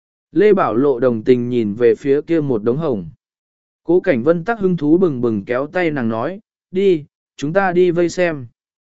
Lê Bảo Lộ đồng tình nhìn về phía kia một đống hồng. Cố Cảnh Vân tắc hứng thú bừng bừng kéo tay nàng nói, đi, chúng ta đi vây xem.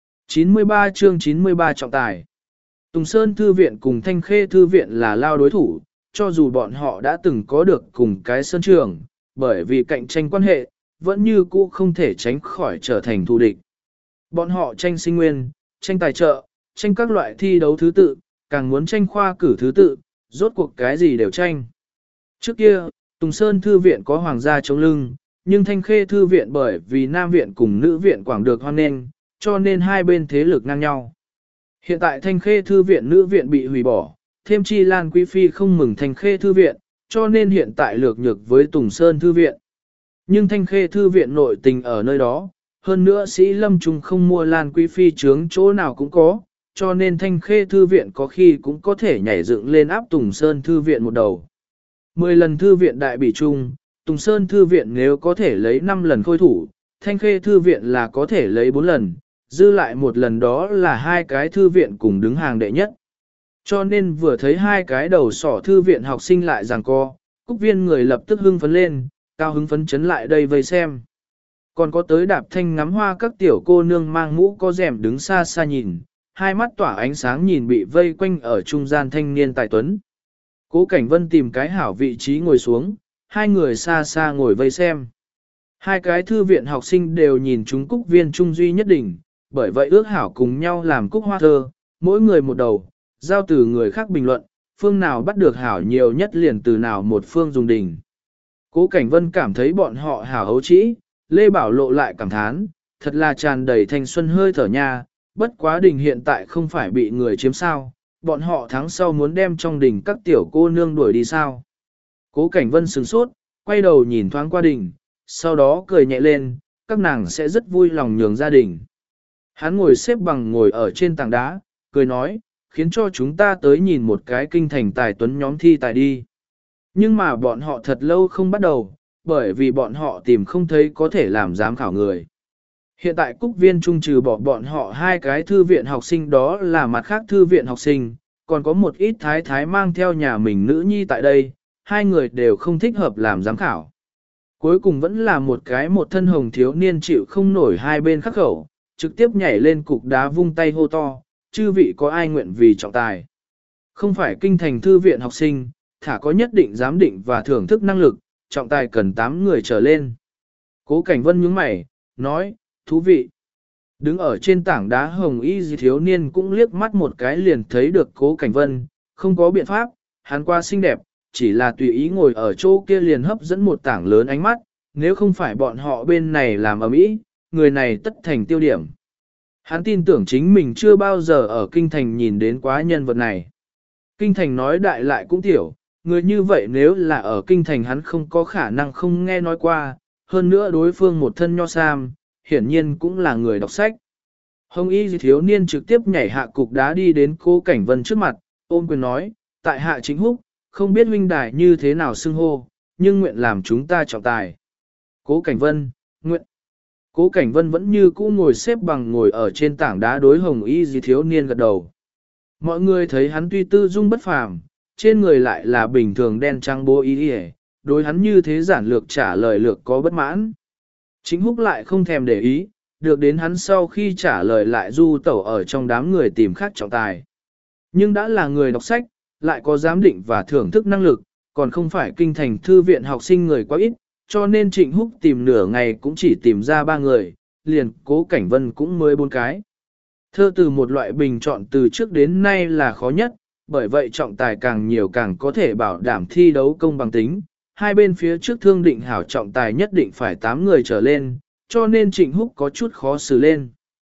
93 chương 93 trọng tài. Tùng Sơn Thư viện cùng Thanh Khê Thư viện là lao đối thủ, cho dù bọn họ đã từng có được cùng cái sân trường, bởi vì cạnh tranh quan hệ, vẫn như cũ không thể tránh khỏi trở thành thù địch. Bọn họ tranh sinh nguyên, tranh tài trợ, tranh các loại thi đấu thứ tự, càng muốn tranh khoa cử thứ tự, rốt cuộc cái gì đều tranh. Trước kia, Tùng Sơn Thư viện có hoàng gia chống lưng, nhưng Thanh Khê Thư viện bởi vì Nam viện cùng Nữ viện quảng được hoan nghênh, cho nên hai bên thế lực ngang nhau. Hiện tại Thanh Khê Thư viện Nữ viện bị hủy bỏ, thêm chi Lan Quý Phi không mừng Thanh Khê Thư viện, cho nên hiện tại lược nhược với Tùng Sơn Thư viện. Nhưng Thanh Khê Thư viện nội tình ở nơi đó, hơn nữa sĩ lâm trung không mua Lan Quý Phi trướng chỗ nào cũng có, cho nên Thanh Khê Thư viện có khi cũng có thể nhảy dựng lên áp Tùng Sơn Thư viện một đầu. 10 lần Thư viện đại bỉ chung, Tùng Sơn Thư viện nếu có thể lấy 5 lần khôi thủ, Thanh Khê Thư viện là có thể lấy 4 lần, dư lại một lần đó là hai cái thư viện cùng đứng hàng đệ nhất. Cho nên vừa thấy hai cái đầu sỏ thư viện học sinh lại giằng co, Cúc Viên người lập tức hưng phấn lên, cao hứng phấn chấn lại đây vây xem. Còn có tới Đạp Thanh ngắm hoa các tiểu cô nương mang mũ có rèm đứng xa xa nhìn, hai mắt tỏa ánh sáng nhìn bị vây quanh ở trung gian thanh niên tài tuấn. Cố Cảnh Vân tìm cái hảo vị trí ngồi xuống, hai người xa xa ngồi vây xem. Hai cái thư viện học sinh đều nhìn chúng Cúc Viên trung duy nhất đỉnh, bởi vậy ước hảo cùng nhau làm cúc hoa thơ, mỗi người một đầu, giao từ người khác bình luận, phương nào bắt được hảo nhiều nhất liền từ nào một phương dùng đỉnh. Cố Cảnh Vân cảm thấy bọn họ hảo hấu trĩ, Lê Bảo Lộ lại cảm thán, thật là tràn đầy thanh xuân hơi thở nha, bất quá đình hiện tại không phải bị người chiếm sao, bọn họ tháng sau muốn đem trong đỉnh các tiểu cô nương đuổi đi sao? Cố Cảnh Vân sửng sốt, quay đầu nhìn thoáng qua đỉnh, sau đó cười nhẹ lên, các nàng sẽ rất vui lòng nhường gia đình. Hắn ngồi xếp bằng ngồi ở trên tảng đá, cười nói, khiến cho chúng ta tới nhìn một cái kinh thành tài tuấn nhóm thi tài đi. Nhưng mà bọn họ thật lâu không bắt đầu, bởi vì bọn họ tìm không thấy có thể làm giám khảo người. Hiện tại Cúc Viên trung trừ bỏ bọn họ hai cái thư viện học sinh, đó là mặt khác thư viện học sinh, còn có một ít thái thái mang theo nhà mình nữ nhi tại đây, hai người đều không thích hợp làm giám khảo. Cuối cùng vẫn là một thân hồng thiếu niên chịu không nổi hai bên khắc khẩu, trực tiếp nhảy lên cục đá vung tay hô to, chư vị có ai nguyện vì trọng tài. Không phải kinh thành thư viện học sinh, thả có nhất định giám định và thưởng thức năng lực, trọng tài cần 8 người trở lên. Cố Cảnh Vân nhướng mày, nói, thú vị. Đứng ở trên tảng đá hồng y thiếu niên cũng liếc mắt một cái liền thấy được Cố Cảnh Vân, không có biện pháp, hắn qua xinh đẹp, chỉ là tùy ý ngồi ở chỗ kia liền hấp dẫn một tảng lớn ánh mắt, nếu không phải bọn họ bên này làm ầm ĩ, người này tất thành tiêu điểm. Hắn tin tưởng chính mình chưa bao giờ ở kinh thành nhìn đến quá nhân vật này. Kinh thành nói đại lại cũng tiểu, người như vậy nếu là ở kinh thành hắn không có khả năng không nghe nói qua, hơn nữa đối phương một thân nho sam, hiển nhiên cũng là người đọc sách. Hồng y thiếu niên trực tiếp nhảy hạ cục đá đi đến Cố Cảnh Vân trước mặt, ôm quyền nói, tại hạ chính húc, không biết huynh đài như thế nào xưng hô, nhưng nguyện làm chúng ta trọng tài. Cố Cảnh Vân, nguyện. Cố Cảnh Vân vẫn như cũ ngồi xếp bằng ngồi ở trên tảng đá đối hồng y thiếu niên gật đầu. Mọi người thấy hắn tuy tư dung bất phàm, trên người lại là bình thường đen trắng bố y, đối hắn như thế giản lược trả lời lược có bất mãn. Chính húc lại không thèm để ý, được đến hắn sau khi trả lời lại du tẩu ở trong đám người tìm khác trọng tài. Nhưng đã là người đọc sách, lại có giám định và thưởng thức năng lực, còn không phải kinh thành thư viện học sinh người quá ít, cho nên Trịnh Húc tìm nửa ngày cũng chỉ tìm ra 3 người, liền Cố Cảnh Vân cũng mới 4 cái. Thơ từ một loại bình chọn từ trước đến nay là khó nhất, bởi vậy trọng tài càng nhiều càng có thể bảo đảm thi đấu công bằng tính. Hai bên phía trước thương định hảo trọng tài nhất định phải 8 người trở lên, cho nên Trịnh Húc có chút khó xử lên.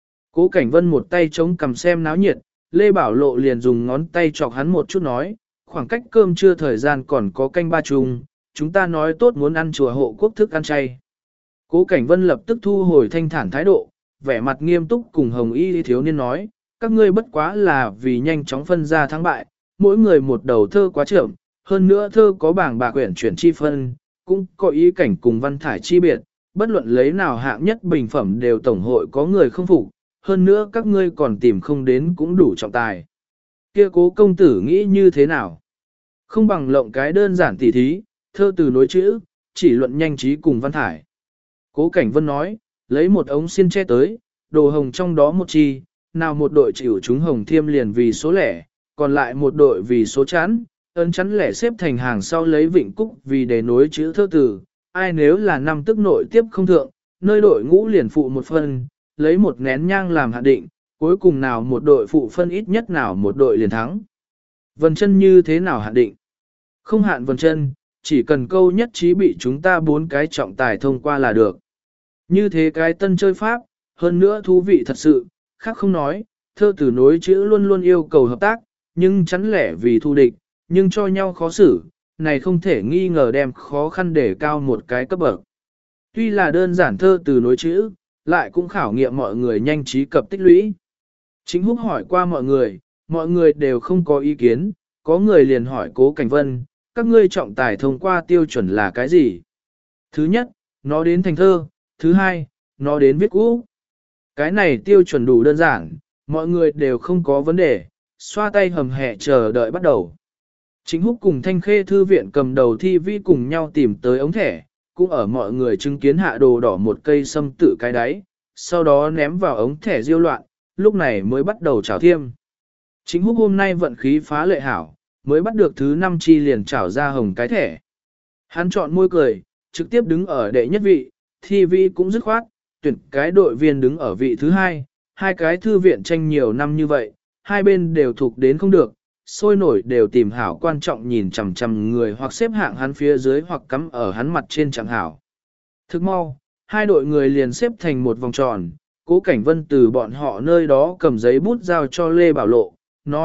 Cố Cảnh Vân một tay chống cầm xem náo nhiệt, Lê Bảo Lộ liền dùng ngón tay chọc hắn một chút nói, khoảng cách cơm trưa thời gian còn có canh ba chung, chúng ta nói tốt muốn ăn chùa hộ quốc thức ăn chay. Cố Cảnh Vân lập tức thu hồi thanh thản thái độ, vẻ mặt nghiêm túc cùng Hồng Y thiếu niên nói, các ngươi bất quá là vì nhanh chóng phân ra thắng bại, mỗi người một đầu thơ quá trưởng, hơn nữa thơ có bảng bạc quyển chuyển chi phân, cũng có ý cảnh cùng văn thải chi biệt, bất luận lấy nào hạng nhất bình phẩm đều tổng hội có người không phục, hơn nữa các ngươi còn tìm không đến cũng đủ trọng tài. Kia Cố công tử nghĩ như thế nào? Không bằng lộng cái đơn giản tỉ thí, thơ từ nối chữ, chỉ luận nhanh trí cùng văn thải. Cố Cảnh Vân nói, lấy một ống xiên che tới, đồ hồng trong đó một chi, nào một đội chịu chúng hồng thiêm liền vì số lẻ, còn lại một đội vì số chắn, ấn chắn lẻ xếp thành hàng sau lấy vịnh cúc vì để nối chữ thơ từ, ai nếu là năm tức nội tiếp không thượng, nơi đội ngũ liền phụ một phân, lấy một nén nhang làm hạn định, cuối cùng nào một đội phụ phân ít nhất nào một đội liền thắng. Vân chân như thế nào hạn định? Không hạn vân chân, chỉ cần câu nhất trí bị chúng ta 4 cái trọng tài thông qua là được. Như thế cái tân chơi pháp, hơn nữa thú vị thật sự, khác không nói, thơ từ nối chữ luôn luôn yêu cầu hợp tác, nhưng chắn lẻ vì thù địch, nhưng cho nhau khó xử, này không thể nghi ngờ đem khó khăn để cao một cái cấp bậc. Tuy là đơn giản thơ từ nối chữ, lại cũng khảo nghiệm mọi người nhanh trí cập tích lũy. Chính Húc hỏi qua mọi người đều không có ý kiến, có người liền hỏi Cố Cảnh Vân, các ngươi trọng tài thông qua tiêu chuẩn là cái gì? Thứ nhất, nó đến thành thơ, thứ hai, nó đến viết cũ. Cái này tiêu chuẩn đủ đơn giản, mọi người đều không có vấn đề, xoa tay hầm hẹ chờ đợi bắt đầu. Chính Húc cùng Thanh Khê thư viện cầm đầu thi vi cùng nhau tìm tới ống thẻ, cũng ở mọi người chứng kiến hạ đồ đỏ một cây sâm tự cái đáy, sau đó ném vào ống thẻ diêu loạn, lúc này mới bắt đầu trảo thiêm. Chính Húc hôm nay vận khí phá lệ hảo, mới bắt được thứ 5 chi liền trảo ra hồng cái thẻ. Hắn chọn môi cười, trực tiếp đứng ở đệ nhất vị, thi vi cũng dứt khoát, tuyển cái đội viên đứng ở vị thứ 2, hai cái thư viện tranh nhiều năm như vậy, hai bên đều thuộc đến không được, sôi nổi đều tìm hảo quan trọng nhìn chằm chằm người hoặc xếp hạng hắn phía dưới hoặc cắm ở hắn mặt trên chẳng hảo. Thức mau, hai đội người liền xếp thành một vòng tròn, Cố Cảnh Vân từ bọn họ nơi đó cầm giấy bút giao cho Lê Bảo Lộ, nói,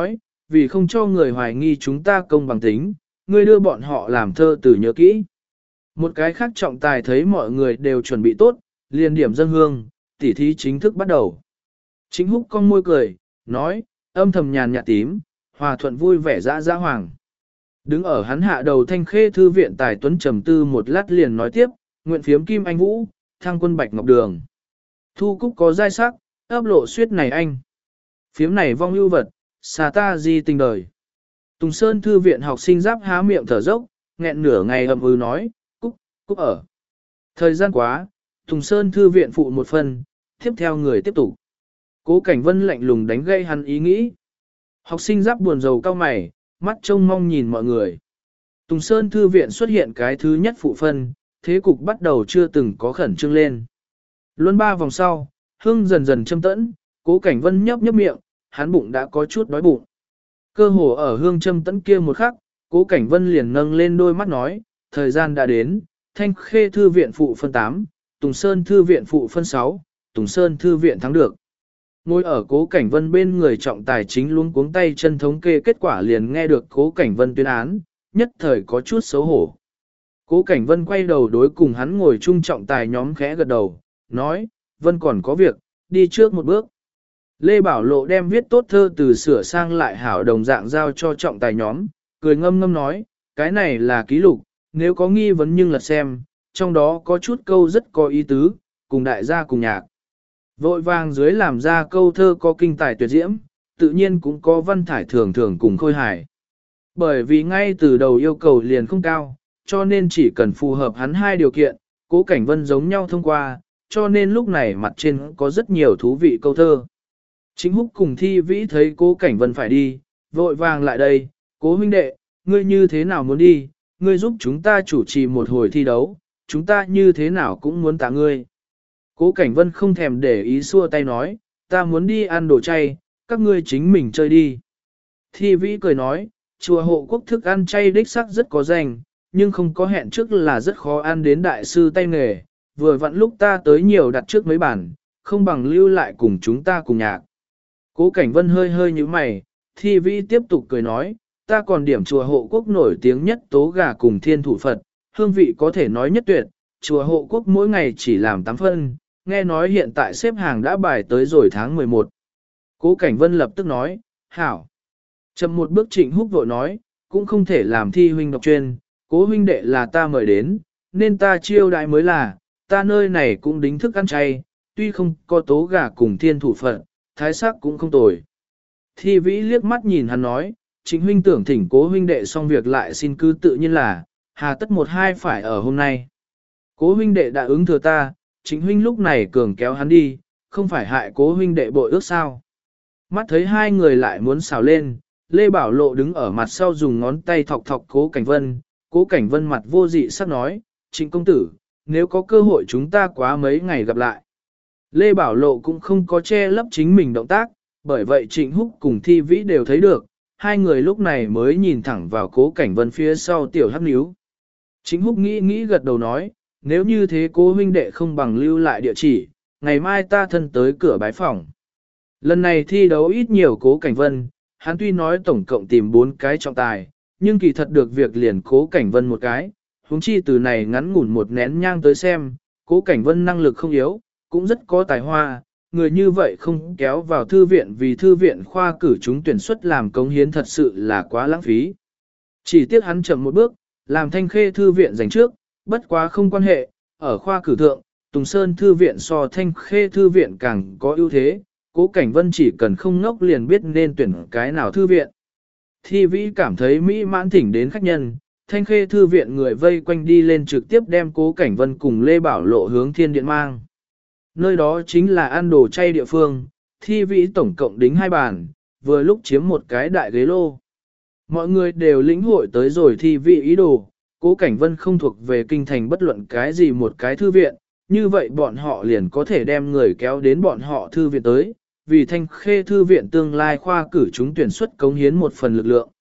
vì không cho người hoài nghi chúng ta công bằng tính, ngươi đưa bọn họ làm thơ từ nhớ kỹ. Một cái khác trọng tài thấy mọi người đều chuẩn bị tốt, liền điểm dâng hương, tỉ thí chính thức bắt đầu. Chính Húc cong môi cười, nói, âm thầm nhàn nhạt tím, hòa thuận vui vẻ dã dã hoàng. Đứng ở hắn hạ đầu Thanh Khê thư viện tài tuấn trầm tư một lát liền nói tiếp, nguyện phiếm kim anh vũ, thăng quân bạch ngọc đường. Thu cúc có giai sắc, ấp lộ suyết này anh. Phiếm này vong ưu vật, xà ta di tình đời. Tùng Sơn thư viện học sinh giáp há miệng thở dốc, nghẹn nửa ngày ậm ừ nói, cúc, cúc ở. Thời gian quá, Tùng Sơn thư viện phụ một phần, tiếp theo người tiếp tục. Cố Cảnh Vân lạnh lùng đánh gây hắn ý nghĩ. Học sinh giáp buồn rầu cao mày, mắt trông mong nhìn mọi người. Tùng Sơn thư viện xuất hiện cái thứ nhất phụ phân, thế cục bắt đầu chưa từng có khẩn trương lên. Luân 3 vòng sau, hương dần dần châm tẫn, Cố Cảnh Vân nhấp nhấp miệng, hắn bụng đã có chút đói bụng. Cơ hồ ở hương châm tẫn kia một khắc, Cố Cảnh Vân liền nâng lên đôi mắt nói, thời gian đã đến, Thanh Khê thư viện phụ phân 8, Tùng Sơn thư viện phụ phân 6, Tùng Sơn thư viện thắng được. Ngồi ở Cố Cảnh Vân bên người trọng tài chính luống cuống tay chân thống kê kết quả liền nghe được Cố Cảnh Vân tuyên án, nhất thời có chút xấu hổ. Cố Cảnh Vân quay đầu đối cùng hắn ngồi chung trọng tài nhóm khẽ gật đầu, nói, Vân còn có việc, đi trước một bước. Lê Bảo Lộ đem viết tốt thơ từ sửa sang lại hảo đồng dạng giao cho trọng tài nhóm, cười ngâm ngâm nói, cái này là ký lục, nếu có nghi vấn nhưng lật xem, trong đó có chút câu rất có ý tứ, cùng đại gia cùng nhạc. Vội vàng dưới làm ra câu thơ có kinh tài tuyệt diễm, tự nhiên cũng có văn thải thường thường cùng khôi hài. Bởi vì ngay từ đầu yêu cầu liền không cao, cho nên chỉ cần phù hợp hắn hai điều kiện, Cố Cảnh Vân giống nhau thông qua, cho nên lúc này mặt trên có rất nhiều thú vị câu thơ. Chính Húc cùng Thi Vĩ thấy Cố Cảnh Vân phải đi, vội vàng lại đây, Cố huynh đệ, ngươi như thế nào muốn đi, ngươi giúp chúng ta chủ trì một hồi thi đấu, chúng ta như thế nào cũng muốn tạ ngươi. Cố Cảnh Vân không thèm để ý xua tay nói, ta muốn đi ăn đồ chay, các ngươi chính mình chơi đi. Thi Vĩ cười nói, chùa Hộ Quốc thức ăn chay đích sắc rất có danh, nhưng không có hẹn trước là rất khó ăn đến đại sư tay nghề, vừa vặn lúc ta tới nhiều đặt trước mấy bản, không bằng lưu lại cùng chúng ta cùng nhạc. Cố Cảnh Vân hơi hơi như mày, Thi Vĩ tiếp tục cười nói, ta còn điểm chùa Hộ Quốc nổi tiếng nhất tố gà cùng thiên thủ Phật, hương vị có thể nói nhất tuyệt, chùa Hộ Quốc mỗi ngày chỉ làm 8 phân, nghe nói hiện tại xếp hàng đã bài tới rồi tháng 11. Cố Cảnh Vân lập tức nói, hảo. Chậm một bước Trịnh Húc vội nói, cũng không thể làm thi huynh độc chuyên, Cố huynh đệ là ta mời đến, nên ta chiêu đãi mới là, ta nơi này cũng đính thức ăn chay, tuy không có tố gà cùng thiên thủ Phật, thái sắc cũng không tồi. Thi Vĩ liếc mắt nhìn hắn nói, Trịnh huynh tưởng thỉnh Cố huynh đệ xong việc lại xin cứ tự nhiên là, hà tất một hai phải ở hôm nay. Cố huynh đệ đã ứng thừa ta, Trịnh huynh lúc này cường kéo hắn đi, không phải hại Cố huynh đệ bội ước sao. Mắt thấy hai người lại muốn xào lên, Lê Bảo Lộ đứng ở mặt sau dùng ngón tay thọc thọc Cố Cảnh Vân, Cố Cảnh Vân mặt vô dị sắc nói, Trịnh công tử, nếu có cơ hội chúng ta quá mấy ngày gặp lại. Lê Bảo Lộ cũng không có che lấp chính mình động tác, bởi vậy Trịnh Húc cùng Thi Vĩ đều thấy được, hai người lúc này mới nhìn thẳng vào Cố Cảnh Vân phía sau tiểu hắc níu. Trịnh Húc nghĩ gật đầu nói, nếu như thế Cố huynh đệ không bằng lưu lại địa chỉ, ngày mai ta thân tới cửa bái phòng. Lần này thi đấu ít nhiều Cố Cảnh Vân, hắn tuy nói tổng cộng tìm 4 cái trọng tài, nhưng kỳ thật được việc liền Cố Cảnh Vân một cái, huống chi từ này ngắn ngủn một nén nhang tới xem, Cố Cảnh Vân năng lực không yếu, cũng rất có tài hoa, người như vậy không kéo vào thư viện vì thư viện khoa cử chúng tuyển xuất làm cống hiến thật sự là quá lãng phí. Chỉ tiếc hắn chậm một bước, làm Thanh Khê thư viện giành trước, bất quá không quan hệ, ở khoa cử thượng, Tùng Sơn thư viện so Thanh Khê thư viện càng có ưu thế, Cố Cảnh Vân chỉ cần không ngốc liền biết nên tuyển cái nào thư viện. Thi Vĩ cảm thấy mỹ mãn thỉnh đến khách nhân, Thanh Khê thư viện người vây quanh đi lên trực tiếp đem Cố Cảnh Vân cùng Lê Bảo Lộ hướng thiên điện mang. Nơi đó chính là ăn đồ chay địa phương, Thi Vĩ tổng cộng đính 2 bàn, vừa lúc chiếm một cái đại ghế lô. Mọi người đều lĩnh hội tới rồi Thi Vĩ ý đồ, Cố Cảnh Vân không thuộc về kinh thành bất luận cái gì một cái thư viện, như vậy bọn họ liền có thể đem người kéo đến bọn họ thư viện tới, vì Thanh Khê thư viện tương lai khoa cử chúng tuyển xuất cống hiến một phần lực lượng.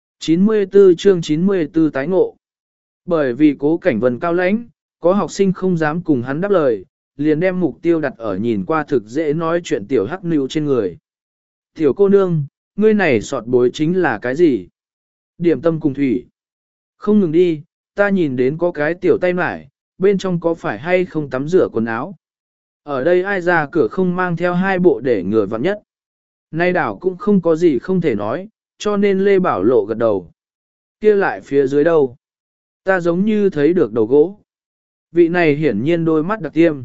94 chương 94 tái ngộ. Bởi vì Cố Cảnh Vân cao lãnh, có học sinh không dám cùng hắn đáp lời, liền đem mục tiêu đặt ở nhìn qua thực dễ nói chuyện tiểu hắc níu trên người. Tiểu cô nương, ngươi này sọt bối chính là cái gì? Điểm tâm cùng thủy. Không ngừng đi, ta nhìn đến có cái tiểu tay mải, bên trong có phải hay không tắm rửa quần áo. Ở đây ai ra cửa không mang theo hai bộ để ngừa vặn nhất. Nay đảo cũng không có gì không thể nói, cho nên Lê Bảo Lộ gật đầu. Kia lại phía dưới đâu? Ta giống như thấy được đầu gỗ. Vị này hiển nhiên đôi mắt đặc tiêm.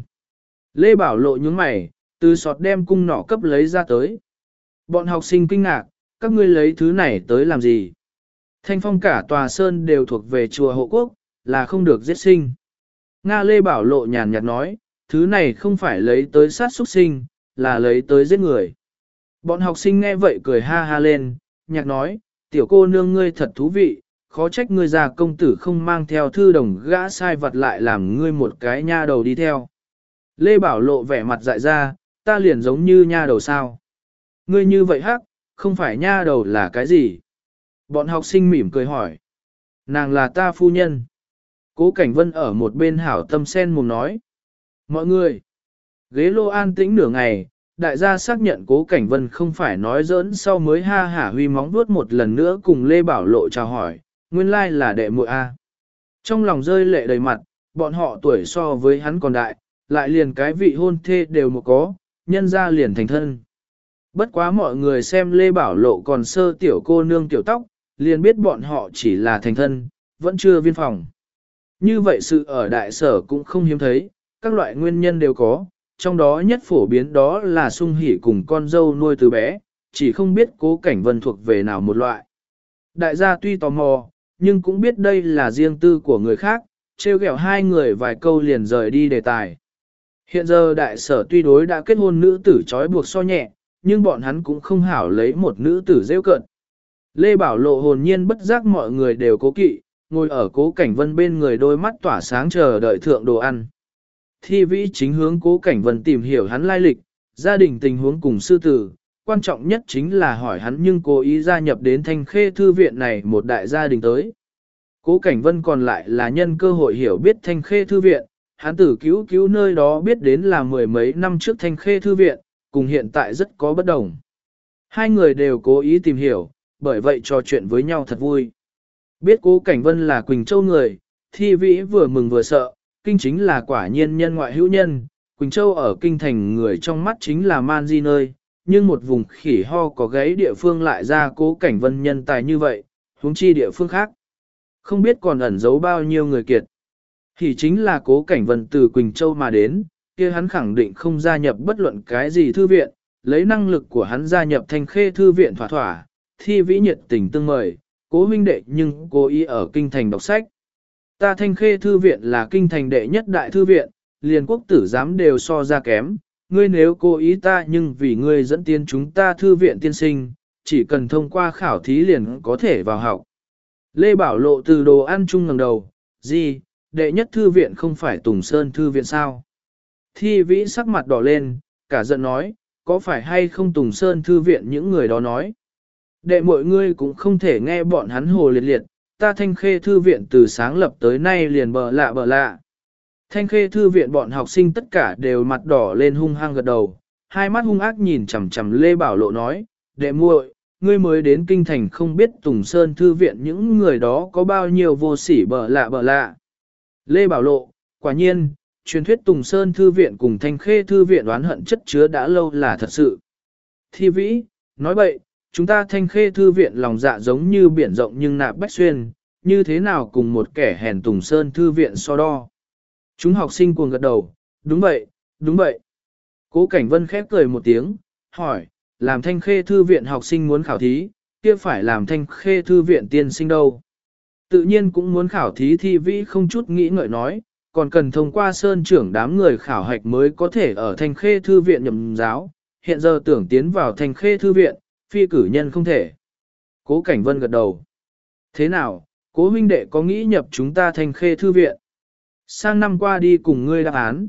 Lê Bảo Lộ nhướng mày, từ sọt đem cung nỏ cấp lấy ra tới. Bọn học sinh kinh ngạc, các ngươi lấy thứ này tới làm gì? Thanh phong cả tòa sơn đều thuộc về chùa hộ quốc, là không được giết sinh. Nga Lê Bảo Lộ nhàn nhạt nói, thứ này không phải lấy tới sát xuất sinh, là lấy tới giết người. Bọn học sinh nghe vậy cười ha ha lên, nhạc nói, tiểu cô nương ngươi thật thú vị, khó trách ngươi già công tử không mang theo thư đồng gã sai vật lại làm ngươi một cái nha đầu đi theo. Lê Bảo Lộ vẻ mặt dại ra, ta liền giống như nha đầu sao. Ngươi như vậy hắc, không phải nha đầu là cái gì? Bọn học sinh mỉm cười hỏi. Nàng là ta phu nhân. Cố Cảnh Vân ở một bên hảo tâm sen mồm nói. Mọi người, ghế lô an tĩnh nửa ngày, đại gia xác nhận Cố Cảnh Vân không phải nói giỡn sau mới ha hả huy móng vuốt một lần nữa cùng Lê Bảo Lộ chào hỏi, nguyên lai là đệ muội A. Trong lòng rơi lệ đầy mặt, bọn họ tuổi so với hắn còn đại, lại liền cái vị hôn thê đều một có, nhân ra liền thành thân. Bất quá mọi người xem Lê Bảo Lộ còn sơ tiểu cô nương tiểu tóc, liền biết bọn họ chỉ là thành thân, vẫn chưa viên phòng. Như vậy sự ở đại sở cũng không hiếm thấy, các loại nguyên nhân đều có, trong đó nhất phổ biến đó là sung hỉ cùng con dâu nuôi từ bé, chỉ không biết Cố Cảnh Vân thuộc về nào một loại. Đại gia tuy tò mò, nhưng cũng biết đây là riêng tư của người khác, trêu ghẹo hai người vài câu liền rời đi đề tài. Hiện giờ đại sở tuy đối đã kết hôn nữ tử trói buộc so nhẹ, nhưng bọn hắn cũng không hảo lấy một nữ tử rêu cận. Lê Bảo Lộ hồn nhiên bất giác mọi người đều cố kỵ, ngồi ở Cố Cảnh Vân bên người đôi mắt tỏa sáng chờ đợi thượng đồ ăn. Thi vĩ chính hướng Cố Cảnh Vân tìm hiểu hắn lai lịch, gia đình tình huống cùng sư tử, quan trọng nhất chính là hỏi hắn nhưng cố ý gia nhập đến Thanh Khê Thư viện này một đại gia đình tới. Cố Cảnh Vân còn lại là nhân cơ hội hiểu biết Thanh Khê Thư viện, hắn tử cứu nơi đó biết đến là mười mấy năm trước Thanh Khê Thư viện, cùng hiện tại rất có bất đồng. Hai người đều cố ý tìm hiểu, bởi vậy trò chuyện với nhau thật vui. Biết Cố Cảnh Vân là Quỳnh Châu người, Thi Vĩ vừa mừng vừa sợ, kinh chính là quả nhiên nhân ngoại hữu nhân, Quỳnh Châu ở kinh thành người trong mắt chính là man di nơi, nhưng một vùng khỉ ho có gáy địa phương lại ra Cố Cảnh Vân nhân tài như vậy, huống chi địa phương khác. Không biết còn ẩn giấu bao nhiêu người kiệt. Thì chính là Cố Cảnh Vân từ Quỳnh Châu mà đến, kia hắn khẳng định không gia nhập bất luận cái gì thư viện, lấy năng lực của hắn gia nhập Thanh Khê Thư viện thỏa thỏa, Thi Vĩ nhiệt tình tương mời, Cố huynh đệ nhưng cố ý ở kinh thành đọc sách. Ta Thanh Khê Thư viện là kinh thành đệ nhất đại thư viện, liền quốc tử giám đều so ra kém, ngươi nếu cố ý ta nhưng vì ngươi dẫn tiến chúng ta thư viện tiên sinh, chỉ cần thông qua khảo thí liền có thể vào học. Lê Bảo Lộ từ đồ ăn chung ngẩng đầu, gì, đệ nhất thư viện không phải Tùng Sơn Thư viện sao? Thi Vĩ sắc mặt đỏ lên, cả giận nói, có phải hay không Tùng Sơn Thư viện những người đó nói? Đệ mọi ngươi cũng không thể nghe bọn hắn hồ liệt liệt, ta Thanh Khê Thư viện từ sáng lập tới nay liền bờ lạ. Thanh Khê Thư viện bọn học sinh tất cả đều mặt đỏ lên hung hăng gật đầu, hai mắt hung ác nhìn chằm chằm Lê Bảo Lộ nói, đệ muội, ngươi mới đến kinh thành không biết Tùng Sơn Thư viện những người đó có bao nhiêu vô sỉ bờ lạ. Lê Bảo Lộ, quả nhiên, truyền thuyết Tùng Sơn Thư viện cùng Thanh Khê Thư viện oán hận chất chứa đã lâu là thật sự. Thi Vĩ, nói bậy, chúng ta Thanh Khê Thư viện lòng dạ giống như biển rộng nhưng nạp bách xuyên, như thế nào cùng một kẻ hèn Tùng Sơn Thư viện so đo. Chúng học sinh cuồng gật đầu, đúng vậy. Cố Cảnh Vân khép cười một tiếng, hỏi, làm Thanh Khê Thư viện học sinh muốn khảo thí, kia phải làm Thanh Khê Thư viện tiên sinh đâu. Tự nhiên cũng muốn khảo thí. Thi Vĩ không chút nghĩ ngợi nói, còn cần thông qua sơn trưởng đám người khảo hạch mới có thể ở Thanh Khê Thư viện nhậm giáo, hiện giờ tưởng tiến vào Thanh Khê Thư viện, phi cử nhân không thể. Cố Cảnh Vân gật đầu. Thế nào, Cố huynh đệ có nghĩ nhập chúng ta Thanh Khê Thư viện? Sang năm qua đi cùng ngươi đáp án.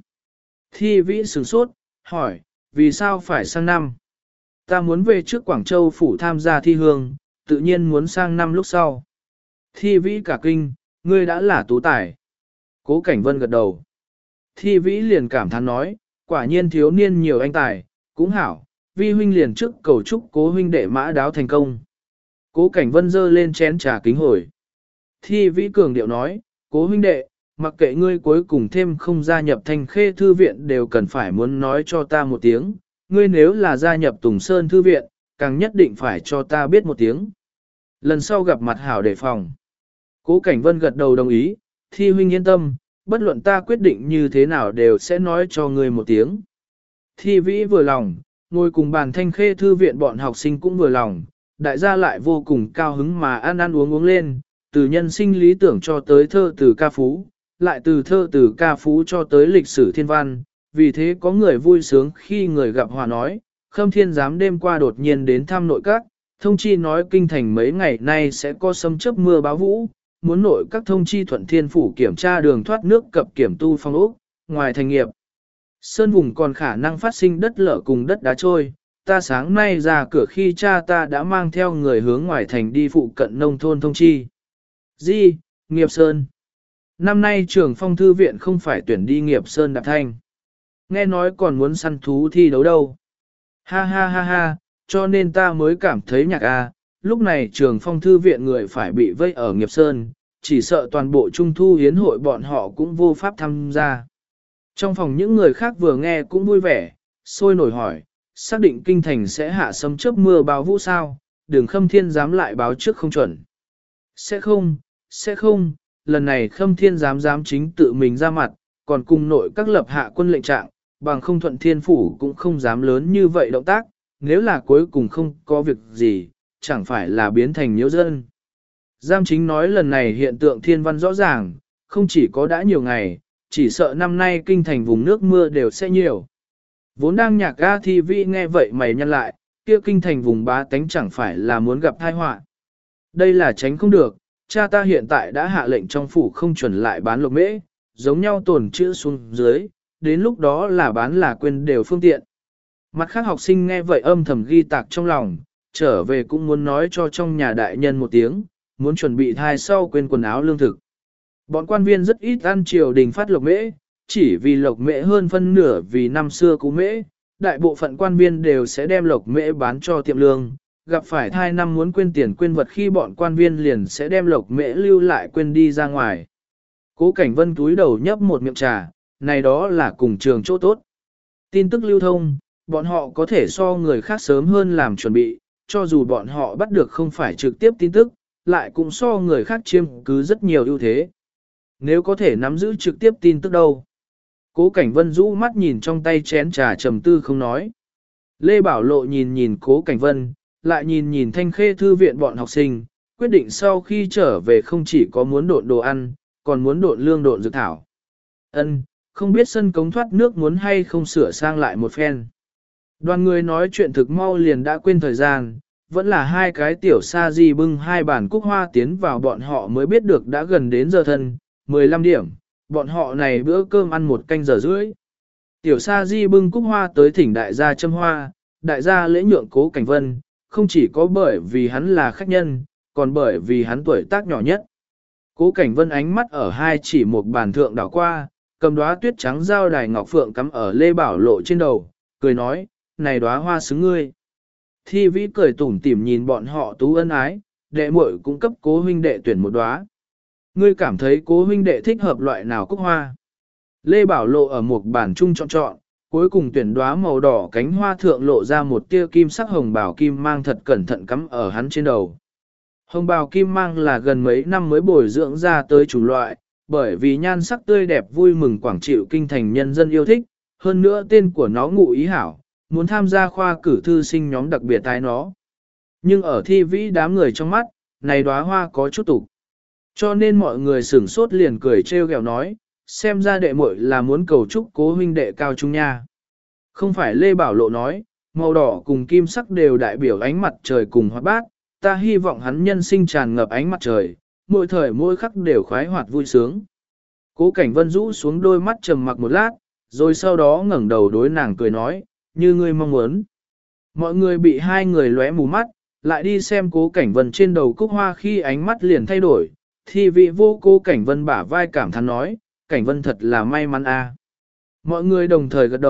Thi Vĩ sửng sốt, hỏi, vì sao phải sang năm? Ta muốn về trước Quảng Châu phủ tham gia thi hương, tự nhiên muốn sang năm lúc sau. Thi Vĩ cả kinh, ngươi đã là tú tài. Cố Cảnh Vân gật đầu. Thi Vĩ liền cảm thán nói, quả nhiên thiếu niên nhiều anh tài, cũng hảo, vi huynh liền trước cầu chúc cố huynh đệ mã đáo thành công. Cố Cảnh Vân giơ lên chén trà kính hồi. Thi Vĩ cường điệu nói, cố huynh đệ, mặc kệ ngươi cuối cùng thêm không gia nhập Thanh Khê Thư viện đều cần phải muốn nói cho ta một tiếng, ngươi nếu là gia nhập Tùng Sơn Thư viện, càng nhất định phải cho ta biết một tiếng. Lần sau gặp mặt hảo đề phòng. Cố Cảnh Vân gật đầu đồng ý, Thi huynh yên tâm, bất luận ta quyết định như thế nào đều sẽ nói cho ngươi một tiếng. Thi Vĩ vừa lòng, ngồi cùng bàn Thanh Khê Thư viện bọn học sinh cũng vừa lòng, đại gia lại vô cùng cao hứng mà ăn uống lên, từ nhân sinh lý tưởng cho tới thơ từ ca phú, lại từ thơ từ ca phú cho tới lịch sử thiên văn, vì thế có người vui sướng khi người gặp hòa nói, Khâm Thiên Giám đêm qua đột nhiên đến thăm nội các, thông chi nói kinh thành mấy ngày nay sẽ có sấm chớp mưa báo vũ, muốn nội các thông chi thuận thiên phủ kiểm tra đường thoát nước cập kiểm tu phong ốc, ngoài thành nghiệp. Sơn vùng còn khả năng phát sinh đất lở cùng đất đá trôi, ta sáng nay ra cửa khi cha ta đã mang theo người hướng ngoài thành đi phụ cận nông thôn thông chi. Di, Nghiệp Sơn. Năm nay trường phong thư viện không phải tuyển đi Nghiệp Sơn đạp thanh. Nghe nói còn muốn săn thú thi đấu đâu. Ha ha ha ha, cho nên ta mới cảm thấy nhạc lúc này trường phong thư viện người phải bị vây ở Nghiệp Sơn, chỉ sợ toàn bộ trung thu hiến hội bọn họ cũng vô pháp tham gia. Trong phòng những người khác vừa nghe cũng vui vẻ, sôi nổi hỏi, xác định kinh thành sẽ hạ sấm chớp mưa báo vũ sao, Đường Khâm Thiên dám lại báo trước không chuẩn. Sẽ không, lần này Khâm Thiên dám chính tự mình ra mặt, còn cùng nội các lập hạ quân lệnh trạng, bằng không thuận thiên phủ cũng không dám lớn như vậy động tác, nếu là cuối cùng không có việc gì, chẳng phải là biến thành nhiễu dân. Giam chính nói lần này hiện tượng thiên văn rõ ràng, không chỉ có đã nhiều ngày, chỉ sợ năm nay kinh thành vùng nước mưa đều sẽ nhiều. Vốn đang nhạc ga thi vi nghe vậy mày nhăn lại, kia kinh thành vùng bá tánh chẳng phải là muốn gặp tai họa. Đây là tránh không được, cha ta hiện tại đã hạ lệnh trong phủ không chuẩn lại bán lộc mễ, giống nhau tồn chữ xuống dưới, đến lúc đó là bán là quên đều phương tiện. Mặt khác học sinh nghe vậy âm thầm ghi tạc trong lòng, trở về cũng muốn nói cho trong nhà đại nhân một tiếng, muốn chuẩn bị thai sau quên quần áo lương thực. Bọn quan viên rất ít ăn triều đình phát lộc mễ, chỉ vì lộc mễ hơn phân nửa vì năm xưa cú mễ, đại bộ phận quan viên đều sẽ đem lộc mễ bán cho tiệm lương, gặp phải thai năm muốn quên tiền quên vật khi bọn quan viên liền sẽ đem lộc mễ lưu lại quên đi ra ngoài. Cố Cảnh Vân túi đầu nhấp một miệng trà, này đó là cùng trường chỗ tốt. Tin tức lưu thông, bọn họ có thể so người khác sớm hơn làm chuẩn bị, cho dù bọn họ bắt được không phải trực tiếp tin tức, lại cũng so người khác chiếm cứ rất nhiều ưu thế. Nếu có thể nắm giữ trực tiếp tin tức đâu. Cố Cảnh Vân rũ mắt nhìn trong tay chén trà trầm tư không nói. Lê Bảo Lộ nhìn Cố Cảnh Vân, lại nhìn Thanh Khê Thư viện bọn học sinh, quyết định sau khi trở về không chỉ có muốn độn đồ ăn, còn muốn độn lương độn dược thảo. Không biết sân cống thoát nước muốn hay không sửa sang lại một phen. Đoàn người nói chuyện thực mau liền đã quên thời gian, vẫn là hai cái tiểu sa di bưng hai bàn cúc hoa tiến vào bọn họ mới biết được đã gần đến giờ thân, 15 điểm, bọn họ này bữa cơm ăn một canh giờ rưỡi. Tiểu sa di bưng cúc hoa tới thỉnh đại gia châm hoa, đại gia lễ nhượng Cố Cảnh Vân, không chỉ có bởi vì hắn là khách nhân, còn bởi vì hắn tuổi tác nhỏ nhất. Cố Cảnh Vân ánh mắt ở hai chỉ một bàn thượng đảo qua, cầm đóa tuyết trắng giao đài ngọc phượng cắm ở Lê Bảo Lộ trên đầu, cười nói, này đóa hoa xứng ngươi. Thi Vĩ cười tủm tỉm nhìn bọn họ tú ân ái, đệ muội cũng cấp Cố huynh đệ tuyển một đóa. Ngươi cảm thấy Cố huynh đệ thích hợp loại nào cúc hoa? Lê Bảo Lộ ở một bàn chung chọn, cuối cùng tuyển đóa màu đỏ cánh hoa thượng lộ ra một tia kim sắc hồng bảo kim mang thật cẩn thận cắm ở hắn trên đầu. Hồng bào kim mang là gần mấy năm mới bồi dưỡng ra tới chủng loại, bởi vì nhan sắc tươi đẹp vui mừng quảng chịu kinh thành nhân dân yêu thích, hơn nữa tên của nó ngụ ý hảo, muốn tham gia khoa cử thư sinh nhóm đặc biệt tái nó. Nhưng ở Thi Vĩ đám người trong mắt, này đóa hoa có chút tục. Cho nên mọi người sửng sốt liền cười trêu ghẹo nói, xem ra đệ muội là muốn cầu chúc Cố huynh đệ cao trung nha. Không phải Lê Bảo Lộ nói, màu đỏ cùng kim sắc đều đại biểu ánh mặt trời cùng hoạt bát, ta hy vọng hắn nhân sinh tràn ngập ánh mặt trời, mỗi thời mỗi khắc đều khoái hoạt vui sướng. Cố Cảnh Vân rũ xuống đôi mắt trầm mặc một lát, rồi sau đó ngẩng đầu đối nàng cười nói, như ngươi mong muốn. Mọi người bị hai người lóe mù mắt, lại đi xem Cố Cảnh Vân trên đầu cúc hoa khi ánh mắt liền thay đổi, thì vị vô Cố Cảnh Vân bả vai cảm thán nói, Cảnh Vân thật là may mắn a. Mọi người đồng thời gật đầu,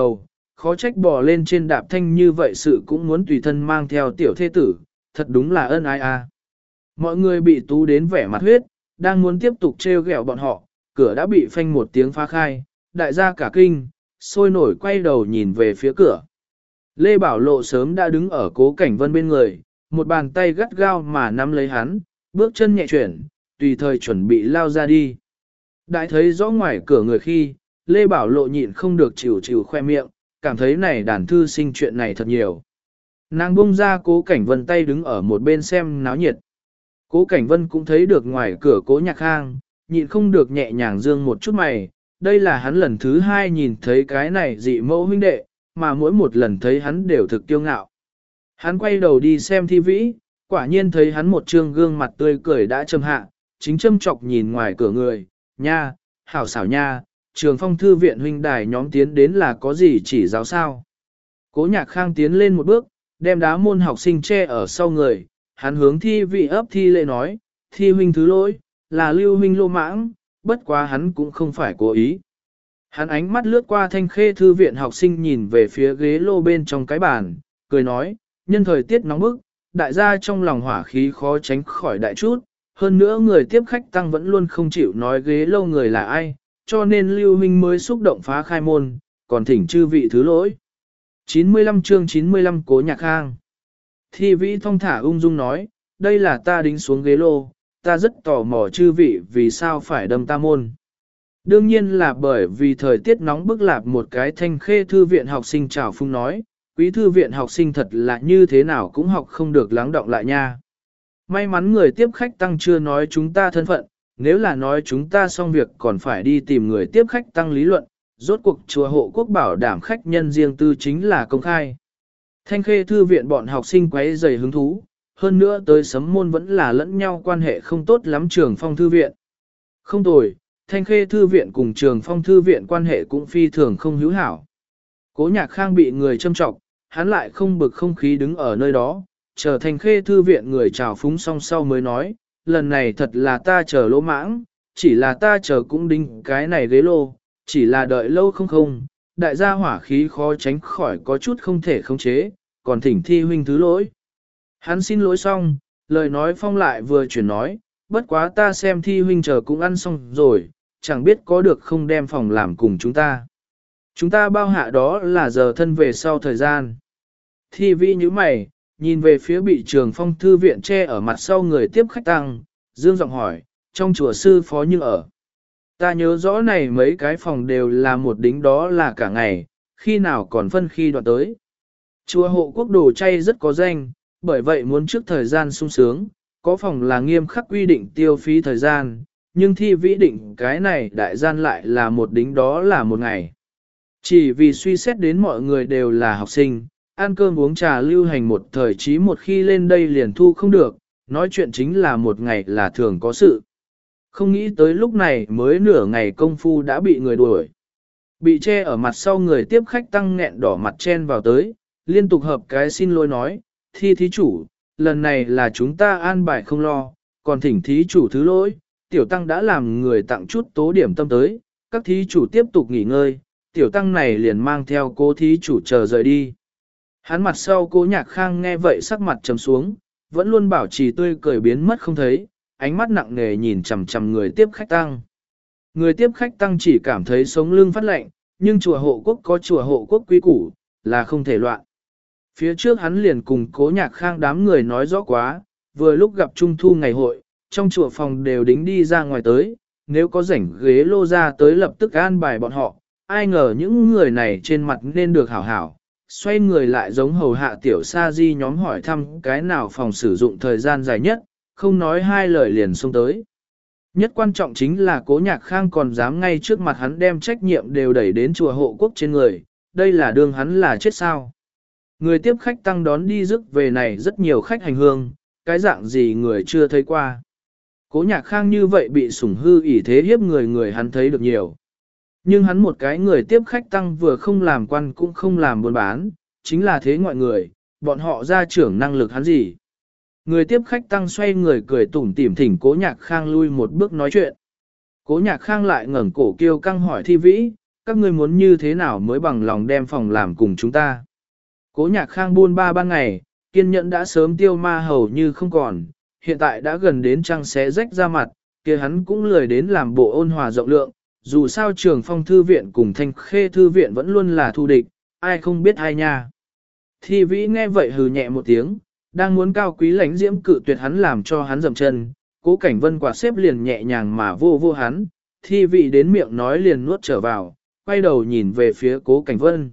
khó trách bò lên trên đạp thanh như vậy sự cũng muốn tùy thân mang theo tiểu thế tử, thật đúng là ân ai a. Mọi người bị tú đến vẻ mặt huyết, đang muốn tiếp tục trêu ghẹo bọn họ, cửa đã bị phanh một tiếng phá khai, đại gia cả kinh, sôi nổi quay đầu nhìn về phía cửa. Lê Bảo Lộ sớm đã đứng ở Cố Cảnh Vân bên người, một bàn tay gắt gao mà nắm lấy hắn, bước chân nhẹ chuyển, tùy thời chuẩn bị lao ra đi. Đại thấy rõ ngoài cửa người khi, Lê Bảo Lộ nhịn không được chịu chịu khoe miệng, cảm thấy này đàn thư sinh chuyện này thật nhiều. Nàng bung ra Cố Cảnh Vân tay đứng ở một bên xem náo nhiệt. Cố Cảnh Vân cũng thấy được ngoài cửa Cố Nhạc Khang, nhịn không được nhẹ nhàng dương một chút mày, đây là hắn lần thứ hai nhìn thấy cái này dị mẫu huynh đệ, mà mỗi một lần thấy hắn đều thực kiêu ngạo. Hắn quay đầu đi xem Thi Vĩ, quả nhiên thấy hắn một trương gương mặt tươi cười đã châm hạ, chính châm chọc nhìn ngoài cửa người, nha, hảo xảo nha, Trường Phong thư viện huynh đài nhóm tiến đến là có gì chỉ giáo sao. Cố Nhạc Khang tiến lên một bước, đem đá môn học sinh che ở sau người, hắn hướng Thi Vĩ ấp thi lễ nói, Thi huynh thứ lỗi, là Lưu huynh lô mãng, bất quá hắn cũng không phải cố ý. Hắn ánh mắt lướt qua Thanh Khê thư viện học sinh nhìn về phía ghế lô bên trong cái bàn, cười nói, nhân thời tiết nóng bức, đại gia trong lòng hỏa khí khó tránh khỏi đại chút, hơn nữa người tiếp khách tăng vẫn luôn không chịu nói ghế lô người là ai, cho nên Lưu huynh mới xúc động phá khai môn, còn thỉnh chư vị thứ lỗi. 95 chương 95 Cố Nhạc Khang. Thi Vĩ thong thả ung dung nói, đây là ta đính xuống ghế lô, ta rất tò mò chư vị vì sao phải đâm ta môn. Đương nhiên là bởi vì thời tiết nóng bức lạp một cái Thanh Khê thư viện học sinh chào phung nói, quý thư viện học sinh thật là như thế nào cũng học không được lắng động lại nha. May mắn người tiếp khách tăng chưa nói chúng ta thân phận, nếu là nói chúng ta xong việc còn phải đi tìm người tiếp khách tăng lý luận, rốt cuộc chùa hộ quốc bảo đảm khách nhân riêng tư chính là công khai. Thanh Khê thư viện bọn học sinh quấy dày hứng thú, hơn nữa tới sấm môn vẫn là lẫn nhau quan hệ không tốt lắm Trường Phong thư viện. Không tồi, Thanh Khê thư viện cùng Trường Phong thư viện quan hệ cũng phi thường không hữu hảo. Cố Nhạc Khang bị người châm trọng, hắn lại không bực không khí đứng ở nơi đó, chờ Thanh Khê thư viện người chào phúng xong sau mới nói, lần này thật là ta chờ lỗ mãng, chỉ là ta chờ cũng đinh cái này ghế lô, chỉ là đợi lâu không, đại gia hỏa khí khó tránh khỏi có chút không thể khống chế, còn thỉnh Thi huynh thứ lỗi. Hắn xin lỗi xong, lời nói phong lại vừa chuyển nói, bất quá ta xem Thi huynh chờ cũng ăn xong rồi, chẳng biết có được không đem phòng làm cùng chúng ta. Chúng ta bao hạ đó là giờ thân về sau thời gian. Thi Vĩ như mày, nhìn về phía bị Trường Phong thư viện che ở mặt sau người tiếp khách tăng, dương giọng hỏi, trong chùa sư phó như ở. Ta nhớ rõ này mấy cái phòng đều là một đính đó là cả ngày, khi nào còn phân khi đoạn tới. Chùa hộ quốc đồ chay rất có danh, bởi vậy muốn trước thời gian sung sướng, có phòng là nghiêm khắc quy định tiêu phí thời gian, nhưng Thi Vĩ định cái này đại gian lại là một đính đó là một ngày. Chỉ vì suy xét đến mọi người đều là học sinh, ăn cơm uống trà lưu hành một thời chí một khi lên đây liền thu không được, nói chuyện chính là một ngày là thường có sự. Không nghĩ tới lúc này mới nửa ngày công phu đã bị người đuổi. Bị che ở mặt sau người tiếp khách tăng nghẹn đỏ mặt chen vào tới, liên tục hợp cái xin lỗi nói, Thi thí chủ, lần này là chúng ta an bài không lo, còn thỉnh thí chủ thứ lỗi, tiểu tăng đã làm người tặng chút tố điểm tâm tới, các thí chủ tiếp tục nghỉ ngơi, tiểu tăng này liền mang theo cố thí chủ chờ rời đi. Hắn mặt sau Cố Nhạc Khang nghe vậy sắc mặt trầm xuống, vẫn luôn bảo trì tươi cười biến mất không thấy, ánh mắt nặng nề nhìn chằm chằm người tiếp khách tăng. Người tiếp khách tăng chỉ cảm thấy sống lưng phát lạnh, nhưng chùa hộ quốc có chùa hộ quốc quý củ, là không thể loạn. Phía trước hắn liền cùng Cố Nhạc Khang đám người nói rõ quá, vừa lúc gặp Trung thu ngày hội, trong chùa phòng đều đính đi ra ngoài tới, nếu có rảnh ghế lô ra tới lập tức an bài bọn họ, ai ngờ những người này trên mặt nên được hảo hảo, xoay người lại giống hầu hạ tiểu sa di nhóm hỏi thăm cái nào phòng sử dụng thời gian dài nhất, không nói hai lời liền xông tới. Nhất quan trọng chính là Cố Nhạc Khang còn dám ngay trước mặt hắn đem trách nhiệm đều đẩy đến chùa hộ quốc trên người, đây là đương hắn là chết sao. Người tiếp khách tăng đón đi rước về này rất nhiều khách hành hương, cái dạng gì người chưa thấy qua. Cố Nhạc Khang như vậy bị sủng hư ỷ thế hiếp người hắn thấy được nhiều. Nhưng hắn một cái người tiếp khách tăng vừa không làm quan cũng không làm buôn bán, chính là thế ngoại người, bọn họ ra trưởng năng lực hắn gì. Người tiếp khách tăng xoay người cười tủm tỉm thỉnh Cố Nhạc Khang lui một bước nói chuyện. Cố Nhạc Khang lại ngẩng cổ kiêu căng hỏi Thi Vĩ, các ngươi muốn như thế nào mới bằng lòng đem phòng làm cùng chúng ta. Cố Nhạc Khang buôn ba ngày, kiên nhẫn đã sớm tiêu ma hầu như không còn, hiện tại đã gần đến trăng xé rách ra mặt, kia hắn cũng lười đến làm bộ ôn hòa rộng lượng, dù sao Trường Phong thư viện cùng Thanh Khê thư viện vẫn luôn là thù địch, ai không biết ai nha. Thi Vĩ nghe vậy hừ nhẹ một tiếng, đang muốn cao quý lãnh diễm cự tuyệt hắn làm cho hắn dậm chân, Cố Cảnh Vân quạt xếp liền nhẹ nhàng mà vô vô hắn, Thi Vĩ đến miệng nói liền nuốt trở vào, quay đầu nhìn về phía Cố Cảnh Vân.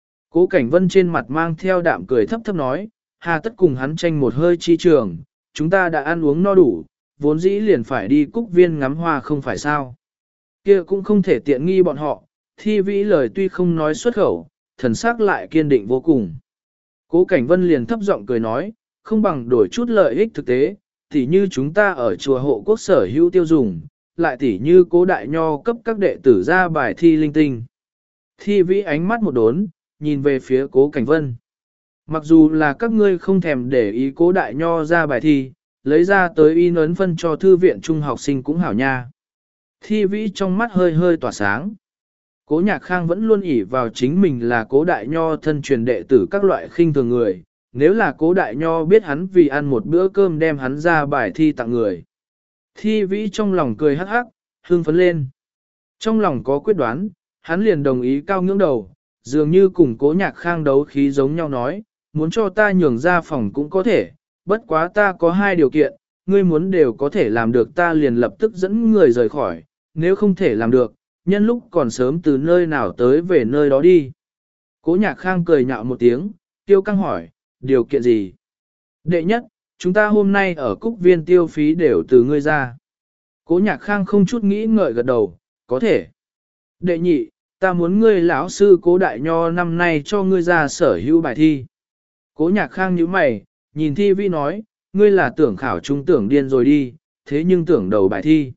Cố Cảnh Vân trên mặt mang theo đạm cười thấp thấp nói, hà tất cùng hắn tranh một hơi chi trường, chúng ta đã ăn uống no đủ, vốn dĩ liền phải đi Cúc Viên ngắm hoa không phải sao. Kia cũng không thể tiện nghi bọn họ, Thi Vĩ lời tuy không nói xuất khẩu, thần sắc lại kiên định vô cùng. Cố Cảnh Vân liền thấp giọng cười nói, không bằng đổi chút lợi ích thực tế, tỉ như chúng ta ở chùa hộ quốc sở hữu tiêu dùng, lại tỉ như Cố Đại Nho cấp các đệ tử ra bài thi linh tinh. Thi Vĩ ánh mắt một đốn, nhìn về phía Cố Cảnh Vân. Mặc dù là các ngươi không thèm để ý Cố Đại Nho ra bài thi, lấy ra tới in ấn phân cho thư viện trung học sinh cũng hảo nha. Thi Vĩ trong mắt hơi hơi tỏa sáng. Cố Nhạc Khang vẫn luôn ỷ vào chính mình là Cố Đại Nho thân truyền đệ tử các loại khinh thường người, nếu là Cố Đại Nho biết hắn vì ăn một bữa cơm đem hắn ra bài thi tặng người. Thi Vĩ trong lòng cười hắc hắc, hưng phấn lên. Trong lòng có quyết đoán, hắn liền đồng ý cao ngưỡng đầu, dường như cùng Cố Nhạc Khang đấu khí giống nhau nói, muốn cho ta nhường ra phòng cũng có thể, bất quá ta có hai điều kiện, ngươi muốn đều có thể làm được ta liền lập tức dẫn người rời khỏi, nếu không thể làm được, nhân lúc còn sớm từ nơi nào tới về nơi đó đi. Cố Nhạc Khang cười nhạo một tiếng, tiêu căng hỏi, điều kiện gì? Đệ nhất, chúng ta hôm nay ở Cúc Viên tiêu phí đều từ ngươi ra. Cố Nhạc Khang không chút nghĩ ngợi gật đầu, có thể. Đệ nhị, ta muốn ngươi lão sư Cố Đại Nho năm nay cho ngươi ra sở hữu bài thi. Cố Nhạc Khang nhíu mày, nhìn Thi Vĩ nói, ngươi là tưởng khảo trung tưởng điên rồi đi, thế nhưng tưởng đầu bài thi.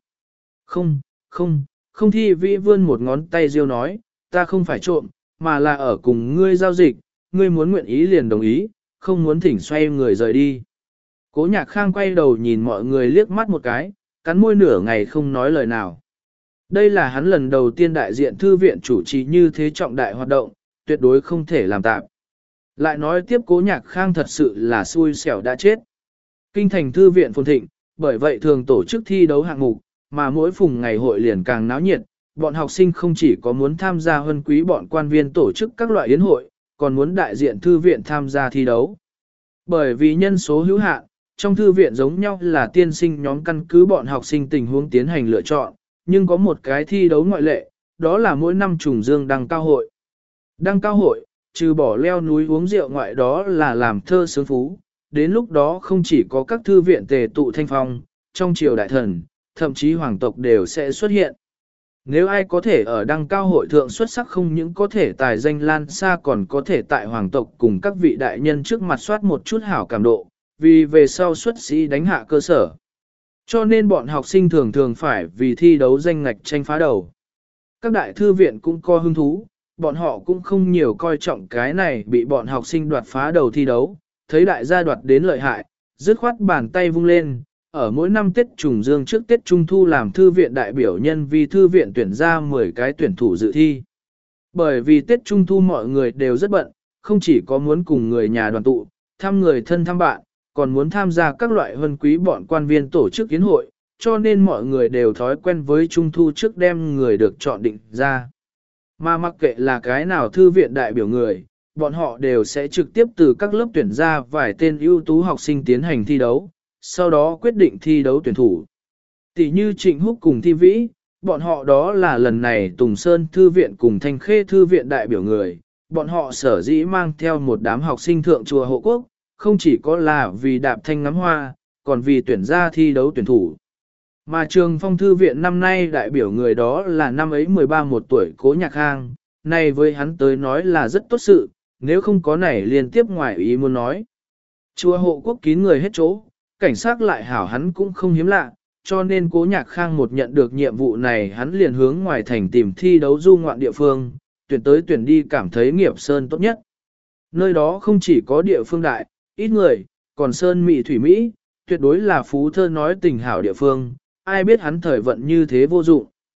Không Thi Vĩ vươn một ngón tay riêu nói, ta không phải trộm, mà là ở cùng ngươi giao dịch, ngươi muốn nguyện ý liền đồng ý, không muốn thỉnh xoay người rời đi. Cố Nhạc Khang quay đầu nhìn mọi người liếc mắt một cái, cắn môi nửa ngày không nói lời nào. Đây là hắn lần đầu tiên đại diện thư viện chủ trì như thế trọng đại hoạt động, tuyệt đối không thể làm tạm. Lại nói tiếp Cố Nhạc Khang thật sự là xui xẻo đã chết. Kinh thành thư viện phồn thịnh, bởi vậy thường tổ chức thi đấu hạng mục, mà mỗi phùng ngày hội liền càng náo nhiệt, bọn học sinh không chỉ có muốn tham gia huân quý bọn quan viên tổ chức các loại yến hội, còn muốn đại diện thư viện tham gia thi đấu. Bởi vì nhân số hữu hạn, trong thư viện giống nhau là tiên sinh nhóm căn cứ bọn học sinh tình huống tiến hành lựa chọn, nhưng có một cái thi đấu ngoại lệ, đó là mỗi năm trùng dương đăng cao hội. Đăng cao hội, trừ bỏ leo núi uống rượu ngoại đó là làm thơ sướng phú, đến lúc đó không chỉ có các thư viện tề tụ thanh phong, trong triều đại thần, thậm chí hoàng tộc đều sẽ xuất hiện. Nếu ai có thể ở đăng cao hội thượng xuất sắc không những có thể tài danh lan xa còn có thể tại hoàng tộc cùng các vị đại nhân trước mặt soát một chút hảo cảm độ, vì về sau xuất sĩ đánh hạ cơ sở. Cho nên bọn học sinh thường thường phải vì thi đấu danh ngạch tranh phá đầu. Các đại thư viện cũng có hứng thú, bọn họ cũng không nhiều coi trọng cái này bị bọn học sinh đoạt phá đầu thi đấu, thấy đại gia đoạt đến lợi hại, dứt khoát bàn tay vung lên, ở mỗi năm Tết trùng dương trước Tết Trung Thu làm thư viện đại biểu nhân vì thư viện tuyển ra 10 cái tuyển thủ dự thi. Bởi vì Tết Trung Thu mọi người đều rất bận, không chỉ có muốn cùng người nhà đoàn tụ, thăm người thân thăm bạn, còn muốn tham gia các loại huân quý bọn quan viên tổ chức yến hội, cho nên mọi người đều thói quen với Trung Thu trước đem người được chọn định ra. Mà mặc kệ là cái nào thư viện đại biểu người, bọn họ đều sẽ trực tiếp từ các lớp tuyển ra vài tên ưu tú học sinh tiến hành thi đấu, sau đó quyết định thi đấu tuyển thủ. Tỷ như Trịnh Húc cùng Thi Vĩ, bọn họ đó là lần này Tùng Sơn Thư viện cùng Thanh Khê Thư viện đại biểu người, bọn họ sở dĩ mang theo một đám học sinh thượng chùa hộ quốc, không chỉ có là vì đạp thanh ngắm hoa, còn vì tuyển ra thi đấu tuyển thủ. Mà Trường Phong Thư viện năm nay đại biểu người đó là năm ấy 13 một tuổi Cố Nhạc Khang, này với hắn tới nói là rất tốt sự, nếu không có này liên tiếp ngoài ý muốn nói. Chùa hộ quốc kín người hết chỗ, cảnh sát lại hảo hắn cũng không hiếm lạ, cho nên Cố Nhạc Khang một nhận được nhiệm vụ này hắn liền hướng ngoài thành tìm thi đấu du ngoạn địa phương, tuyển tới tuyển đi cảm thấy Nghiệp Sơn tốt nhất. Nơi đó không chỉ có địa phương đại, ít người, còn Sơn Mỹ Thủy Mỹ, tuyệt đối là phú thơ nói tình hảo địa phương, ai biết hắn thời vận như thế vô dụng.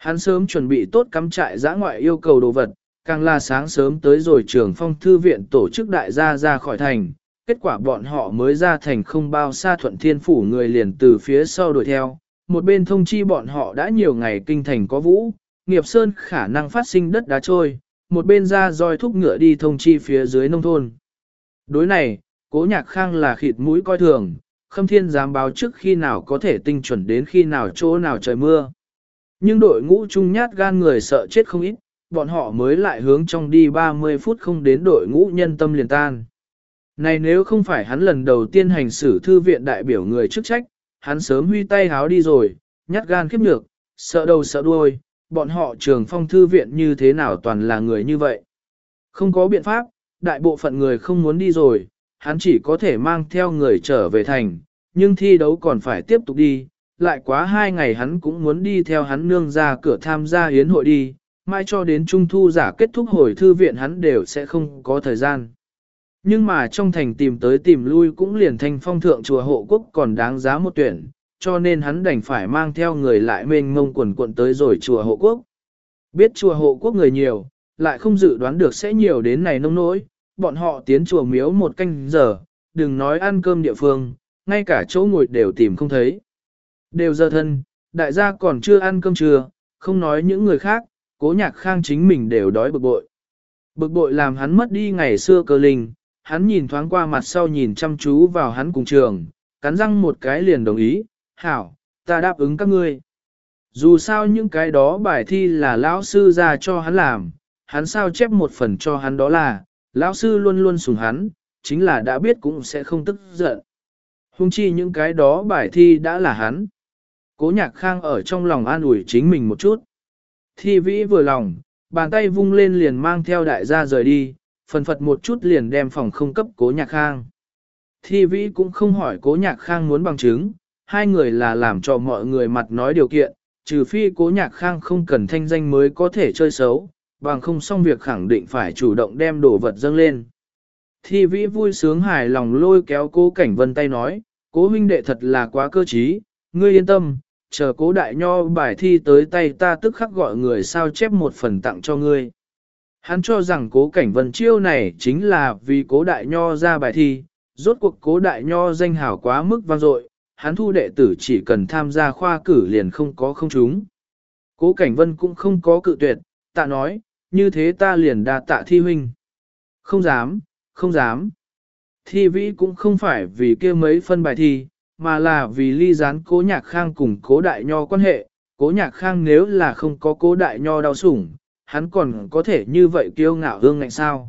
Hắn sớm chuẩn bị tốt cắm trại dã ngoại yêu cầu đồ vật, càng là sáng sớm tới rồi trường phong thư viện tổ chức đại gia ra khỏi thành. Kết quả bọn họ mới ra thành không bao xa Thuận Thiên Phủ người liền từ phía sau đuổi theo. Một bên thông chi bọn họ đã nhiều ngày kinh thành có vũ, nghiệp sơn khả năng phát sinh đất đá trôi. Một bên ra roi thúc ngựa đi thông chi phía dưới nông thôn. Đối này, Cố Nhạc Khang là khịt mũi coi thường, Khâm Thiên dám báo trước khi nào có thể tinh chuẩn đến khi nào chỗ nào trời mưa. Nhưng đội ngũ chung nhát gan người sợ chết không ít, bọn họ mới lại hướng trong đi 30 phút không đến đội ngũ nhân tâm liền tan. Này nếu không phải hắn lần đầu tiên hành xử thư viện đại biểu người chức trách, hắn sớm huy tay háo đi rồi, nhát gan khiếp nhược, sợ đầu sợ đuôi, bọn họ trường phong thư viện như thế nào toàn là người như vậy. Không có biện pháp, đại bộ phận người không muốn đi rồi, hắn chỉ có thể mang theo người trở về thành, nhưng thi đấu còn phải tiếp tục đi, lại quá 2 ngày hắn cũng muốn đi theo hắn nương ra cửa tham gia yến hội đi, mai cho đến trung thu giả kết thúc hồi thư viện hắn đều sẽ không có thời gian. Nhưng mà trong thành tìm tới tìm lui cũng liền thành phong thượng chùa hộ quốc còn đáng giá một tuyển, cho nên hắn đành phải mang theo người lại mênh mông quần quận tới rồi chùa hộ quốc. Biết chùa hộ quốc người nhiều, lại không dự đoán được sẽ nhiều đến này nông nỗi, bọn họ tiến chùa miếu 1 canh giờ, đừng nói ăn cơm địa phương, ngay cả chỗ ngồi đều tìm không thấy. Đều giờ thân, đại gia còn chưa ăn cơm trưa, không nói những người khác, Cố Nhạc Khang chính mình đều đói bực bội. Bực bội làm hắn mất đi ngày xưa cơ linh, hắn nhìn thoáng qua mặt sau nhìn chăm chú vào hắn cùng trường, cắn răng một cái liền đồng ý, hảo, ta đáp ứng các ngươi. Dù sao những cái đó bài thi là lão sư ra cho hắn làm, hắn sao chép một phần cho hắn đó là, lão sư luôn luôn sủng hắn, chính là đã biết cũng sẽ không tức giận. Hung chi những cái đó bài thi đã là hắn. Cố Nhạc Khang ở trong lòng an ủi chính mình một chút. Thi vĩ vừa lòng, bàn tay vung lên liền mang theo đại gia rời đi, phần phật một chút liền đem phòng không cấp Cố Nhạc Khang. Thi vĩ cũng không hỏi Cố Nhạc Khang muốn bằng chứng, hai người là làm cho mọi người mặt nói điều kiện, trừ phi Cố Nhạc Khang không cần thanh danh mới có thể chơi xấu, bằng không xong việc khẳng định phải chủ động đem đồ vật dâng lên. Thi vĩ vui sướng hài lòng lôi kéo Cố Cảnh Vân tay nói, Cố huynh đệ thật là quá cơ trí, ngươi yên tâm, chờ Cố đại nho bài thi tới tay ta tức khắc gọi người sao chép một phần tặng cho ngươi. Hắn cho rằng Cố Cảnh Vân chiêu này chính là vì Cố đại nho ra bài thi, rốt cuộc Cố đại nho danh hảo quá mức vang dội, hắn thu đệ tử chỉ cần tham gia khoa cử liền không có không trúng. Cố Cảnh Vân cũng không có cự tuyệt, tạ nói, như thế ta liền đa tạ thi huynh. Không dám, không dám. Thi vĩ cũng không phải vì kia mấy phân bài thi, mà là vì ly gián Cố Nhạc Khang cùng Cố đại nho quan hệ. Cố Nhạc Khang nếu là không có Cố đại nho đau sủng, hắn còn có thể như vậy kiêu ngạo hương ngạnh sao.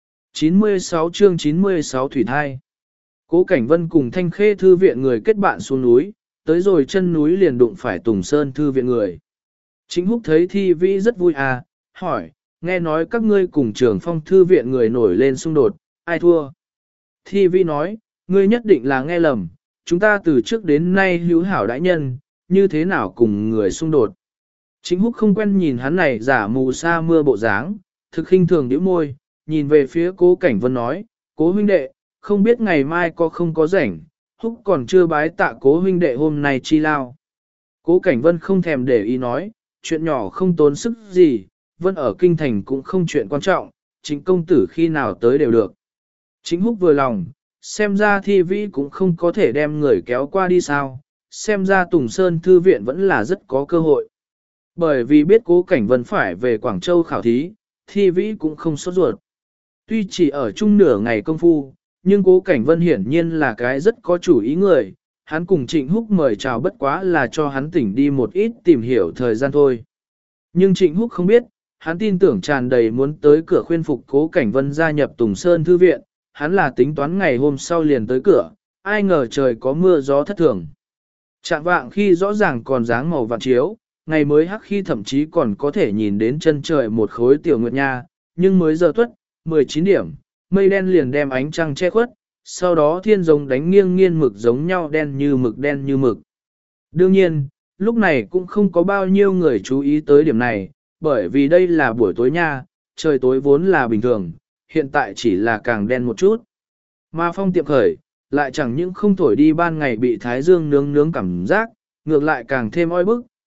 96 chương 96 Thủy Thai. Cố Cảnh Vân cùng Thanh Khê thư viện người kết bạn xuống núi, tới rồi chân núi liền đụng phải Tùng Sơn thư viện người. Chính Húc thấy Thi vĩ rất vui à, hỏi, nghe nói các ngươi cùng Trường Phong thư viện người nổi lên xung đột, ai thua? Thi vĩ nói, ngươi nhất định là nghe lầm, chúng ta từ trước đến nay hữu hảo đại nhân, như thế nào cùng người xung đột? Chính Húc không quen nhìn hắn này giả mù sa mưa bộ dáng, thực khinh thường nhíu môi, nhìn về phía Cố Cảnh Vân nói, Cố huynh đệ, không biết ngày mai có không có rảnh, Húc còn chưa bái tạ Cố huynh đệ hôm nay chi lao. Cố Cảnh Vân không thèm để ý nói, chuyện nhỏ không tốn sức gì, Vân ở kinh thành cũng không chuyện quan trọng, chính công tử khi nào tới đều được. Chính Húc vừa lòng, xem ra Thi vĩ cũng không có thể đem người kéo qua đi sao, xem ra Tùng Sơn thư viện vẫn là rất có cơ hội. Bởi vì biết Cố Cảnh Vân phải về Quảng Châu khảo thí, Thi vĩ cũng không sốt ruột. Tuy chỉ ở chung nửa ngày công phu, nhưng Cố Cảnh Vân hiển nhiên là cái rất có chủ ý người, hắn cùng Trịnh Húc mời chào bất quá là cho hắn tỉnh đi một ít tìm hiểu thời gian thôi. Nhưng Trịnh Húc không biết, hắn tin tưởng tràn đầy muốn tới cửa khuyên phục Cố Cảnh Vân gia nhập Tùng Sơn thư viện, hắn là tính toán ngày hôm sau liền tới cửa, ai ngờ trời có mưa gió thất thường. Trạng vạng khi rõ ràng còn dáng màu vạn chiếu, ngày mới hắc khi thậm chí còn có thể nhìn đến chân trời một khối tiểu nguyệt nha, nhưng mới giờ tuất, 19 điểm, mây đen liền đem ánh trăng che khuất, sau đó thiên giống đánh nghiêng nghiêng mực giống nhau đen như mực đen như mực. Đương nhiên, lúc này cũng không có bao nhiêu người chú ý tới điểm này, bởi vì đây là buổi tối nha, trời tối vốn là bình thường, hiện tại chỉ là càng đen một chút. Mà phong tiệm khởi, lại chẳng những không thổi đi ban ngày bị thái dương nướng nướng cảm giác, ngược lại càng thêm oi bức,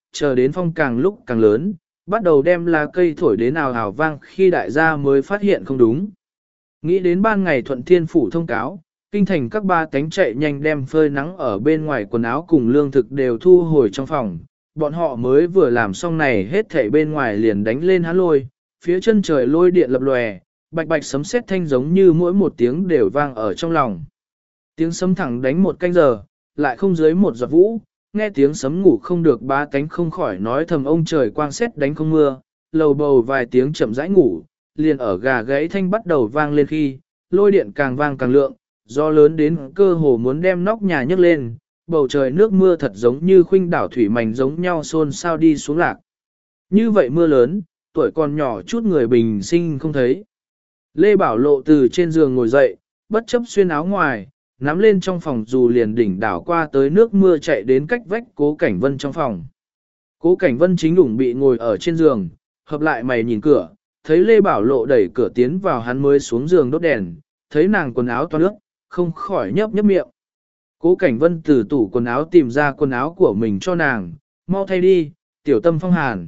chờ đến phong càng lúc càng lớn, bắt đầu đem lá cây thổi đến ào ào vang khi đại gia mới phát hiện không đúng. Nghĩ đến ban ngày thuận thiên phủ thông cáo, kinh thành các ba cánh chạy nhanh đem phơi nắng ở bên ngoài quần áo cùng lương thực đều thu hồi trong phòng, bọn họ mới vừa làm xong này hết thảy bên ngoài liền đánh lên hán lôi, phía chân trời lôi điện lập lòe, bạch bạch sấm sét thanh giống như mỗi một tiếng đều vang ở trong lòng. Tiếng sấm thẳng đánh một canh giờ, lại không dưới một giọt vũ, nghe tiếng sấm ngủ không được ba cánh không khỏi nói thầm ông trời quang sét đánh không mưa, lầu bầu vài tiếng chậm rãi ngủ, liền ở gà gáy thanh bắt đầu vang lên khi, lôi điện càng vang càng lượng, gió lớn đến cơ hồ muốn đem nóc nhà nhấc lên, bầu trời nước mưa thật giống như khuynh đảo thủy mảnh giống nhau xôn xao đi xuống lạc. Như vậy mưa lớn, tuổi còn nhỏ chút người bình sinh không thấy. Lê Bảo Lộ từ trên giường ngồi dậy, bất chấp xuyên áo ngoài, nắm lên trong phòng dù liền đỉnh đảo qua tới nước mưa chạy đến cách vách Cố Cảnh Vân trong phòng. Cố Cảnh Vân chính đủng bị ngồi ở trên giường, hợp lại mày nhìn cửa, thấy Lê Bảo Lộ đẩy cửa tiến vào hắn mới xuống giường đốt đèn, thấy nàng quần áo toan ướt, không khỏi nhấp nhấp miệng. Cố Cảnh Vân từ tủ quần áo tìm ra quần áo của mình cho nàng, mau thay đi, tiểu tâm phong hàn.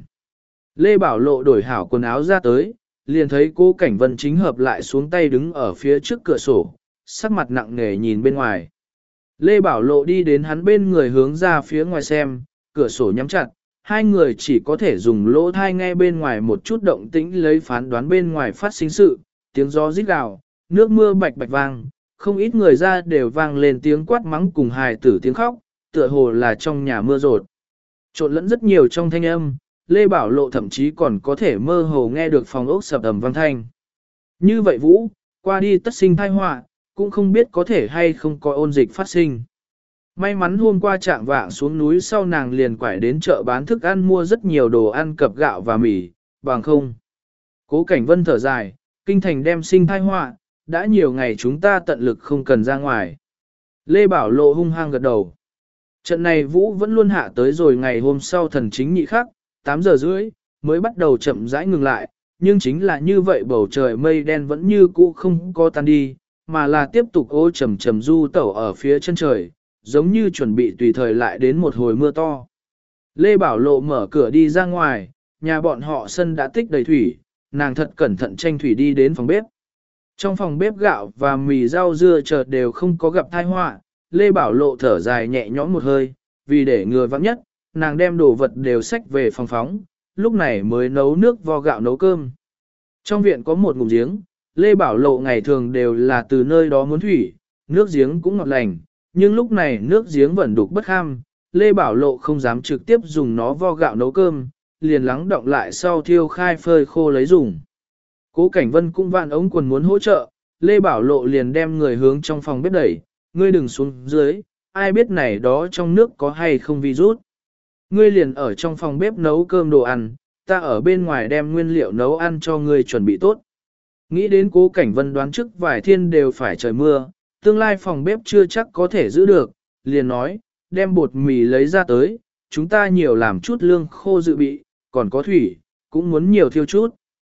Lê Bảo Lộ đổi hảo quần áo ra tới, liền thấy Cố Cảnh Vân chính hợp lại xuống tay đứng ở phía trước cửa sổ, sắc mặt nặng nề nhìn bên ngoài. Lê Bảo Lộ đi đến hắn bên người hướng ra phía ngoài xem, cửa sổ nhắm chặt, hai người chỉ có thể dùng lỗ thai nghe bên ngoài một chút động tĩnh lấy phán đoán bên ngoài phát sinh sự, tiếng gió rít gào, nước mưa bạch bạch vang, không ít người ra đều vang lên tiếng quát mắng cùng hài tử tiếng khóc, tựa hồ là trong nhà mưa rột. Trộn lẫn rất nhiều trong thanh âm, Lê Bảo Lộ thậm chí còn có thể mơ hồ nghe được phòng ốc sập ầm vang thanh. Như vậy Vũ, qua đi tất sinh tai họa, cũng không biết có thể hay không có ôn dịch phát sinh. May mắn hôm qua trạng vạng xuống núi sau nàng liền quải đến chợ bán thức ăn mua rất nhiều đồ ăn cập gạo và mì, bằng không. Cố Cảnh Vân thở dài, kinh thành đem sinh tai họa, đã nhiều ngày chúng ta tận lực không cần ra ngoài. Lê Bảo Lộ hung hăng gật đầu. Trận này Vũ vẫn luôn hạ tới rồi ngày hôm sau thần chính nhị khắc, 8 giờ rưỡi, mới bắt đầu chậm rãi ngừng lại, nhưng chính là như vậy bầu trời mây đen vẫn như cũ không có tan đi, mà là tiếp tục ô trầm trầm du tẩu ở phía chân trời, giống như chuẩn bị tùy thời lại đến một hồi mưa to. Lê Bảo Lộ mở cửa đi ra ngoài, nhà bọn họ sân đã tích đầy thủy, nàng thật cẩn thận tranh thủy đi đến phòng bếp. Trong phòng bếp gạo và mì rau dưa chợt đều không có gặp tai họa, Lê Bảo Lộ thở dài nhẹ nhõm một hơi, vì để ngừa vắng nhất, nàng đem đồ vật đều xách về phòng phóng, lúc này mới nấu nước vo gạo nấu cơm. Trong viện có một ngụm giếng, Lê Bảo Lộ ngày thường đều là từ nơi đó muốn thủy, nước giếng cũng ngọt lành, nhưng lúc này nước giếng vẫn đục bất kham, Lê Bảo Lộ không dám trực tiếp dùng nó vo gạo nấu cơm, liền lắng động lại sau thiêu khai phơi khô lấy dùng. Cố Cảnh Vân cũng vạn ống quần muốn hỗ trợ, Lê Bảo Lộ liền đem người hướng trong phòng bếp đẩy, ngươi đừng xuống dưới, ai biết này đó trong nước có hay không virus. Ngươi liền ở trong phòng bếp nấu cơm đồ ăn, ta ở bên ngoài đem nguyên liệu nấu ăn cho ngươi chuẩn bị tốt. Nghĩ đến Cố Cảnh Vân đoán trước vài thiên đều phải trời mưa, tương lai phòng bếp chưa chắc có thể giữ được, liền nói, đem bột mì lấy ra tới, chúng ta nhiều làm chút lương khô dự bị, còn có thủy, cũng muốn nhiều thiêu chút.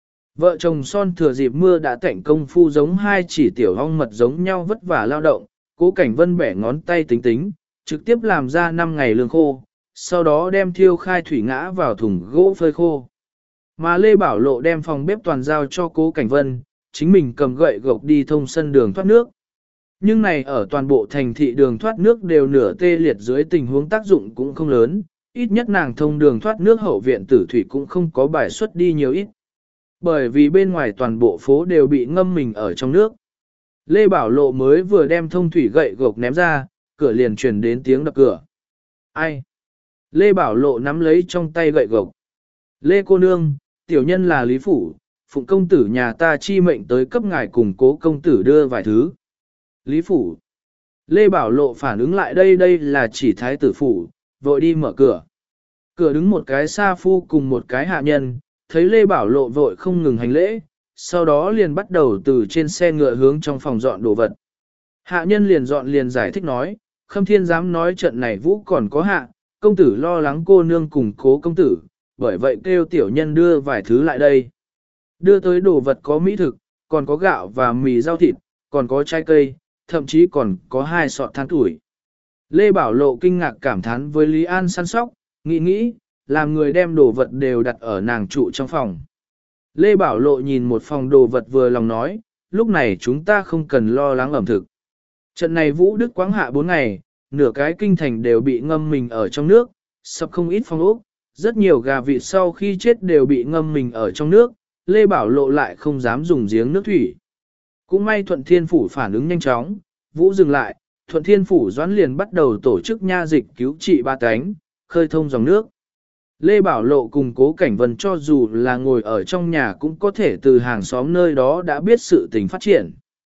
Vợ chồng son thừa dịp mưa đã tảnh công phu giống hai chỉ tiểu ong mật giống nhau vất vả lao động, Cố Cảnh Vân bẻ ngón tay tính tính, trực tiếp làm ra 5 ngày lương khô, sau đó đem thiêu khai thủy ngã vào thùng gỗ phơi khô. Mà Lê Bảo Lộ đem phòng bếp toàn giao cho Cố Cảnh Vân, chính mình cầm gậy gộc đi thông sân đường thoát nước. Nhưng này ở toàn bộ thành thị đường thoát nước đều nửa tê liệt dưới tình huống tác dụng cũng không lớn, ít nhất nàng thông đường thoát nước hậu viện tử thủy cũng không có bài xuất đi nhiều ít. Bởi vì bên ngoài toàn bộ phố đều bị ngâm mình ở trong nước. Lê Bảo Lộ mới vừa đem thông thủy gậy gộc ném ra, cửa liền truyền đến tiếng đập cửa. Ai? Lê Bảo Lộ nắm lấy trong tay gậy gộc. Lê cô nương, tiểu nhân là Lý Phủ, phụng công tử nhà ta chi mệnh tới cấp ngài cùng Cố công tử đưa vài thứ. Lý Phủ. Lê Bảo Lộ phản ứng lại đây là chỉ thái tử phủ, vội đi mở cửa. Cửa đứng một cái sa phu cùng một cái hạ nhân, thấy Lê Bảo Lộ vội không ngừng hành lễ, sau đó liền bắt đầu từ trên xe ngựa hướng trong phòng dọn đồ vật. Hạ nhân liền dọn liền giải thích nói, Khâm Thiên dám nói trận này Vũ còn có hạ, công tử lo lắng cô nương cùng Cố công tử, bởi vậy kêu tiểu nhân đưa vài thứ lại đây. Đưa tới đồ vật có mỹ thực, còn có gạo và mì rau thịt, còn có trái cây, thậm chí còn có 2 sọt than tuổi. Lê Bảo Lộ kinh ngạc cảm thán với Lý An săn sóc, nghĩ, làm người đem đồ vật đều đặt ở nàng trụ trong phòng. Lê Bảo Lộ nhìn một phòng đồ vật vừa lòng nói, lúc này chúng ta không cần lo lắng ẩm thực. Trận này Vũ Đức quáng hạ 4 ngày, nửa cái kinh thành đều bị ngâm mình ở trong nước, sập không ít phong ốc, rất nhiều gà vịt sau khi chết đều bị ngâm mình ở trong nước, Lê Bảo Lộ lại không dám dùng giếng nước thủy. Cũng may Thuận Thiên Phủ phản ứng nhanh chóng, Vũ dừng lại, Thuận Thiên Phủ Doãn liền bắt đầu tổ chức nha dịch cứu trị ba cánh, khơi thông dòng nước. Lê Bảo Lộ cùng Cố Cảnh Vân cho dù là ngồi ở trong nhà cũng có thể từ hàng xóm nơi đó đã biết sự tình phát triển.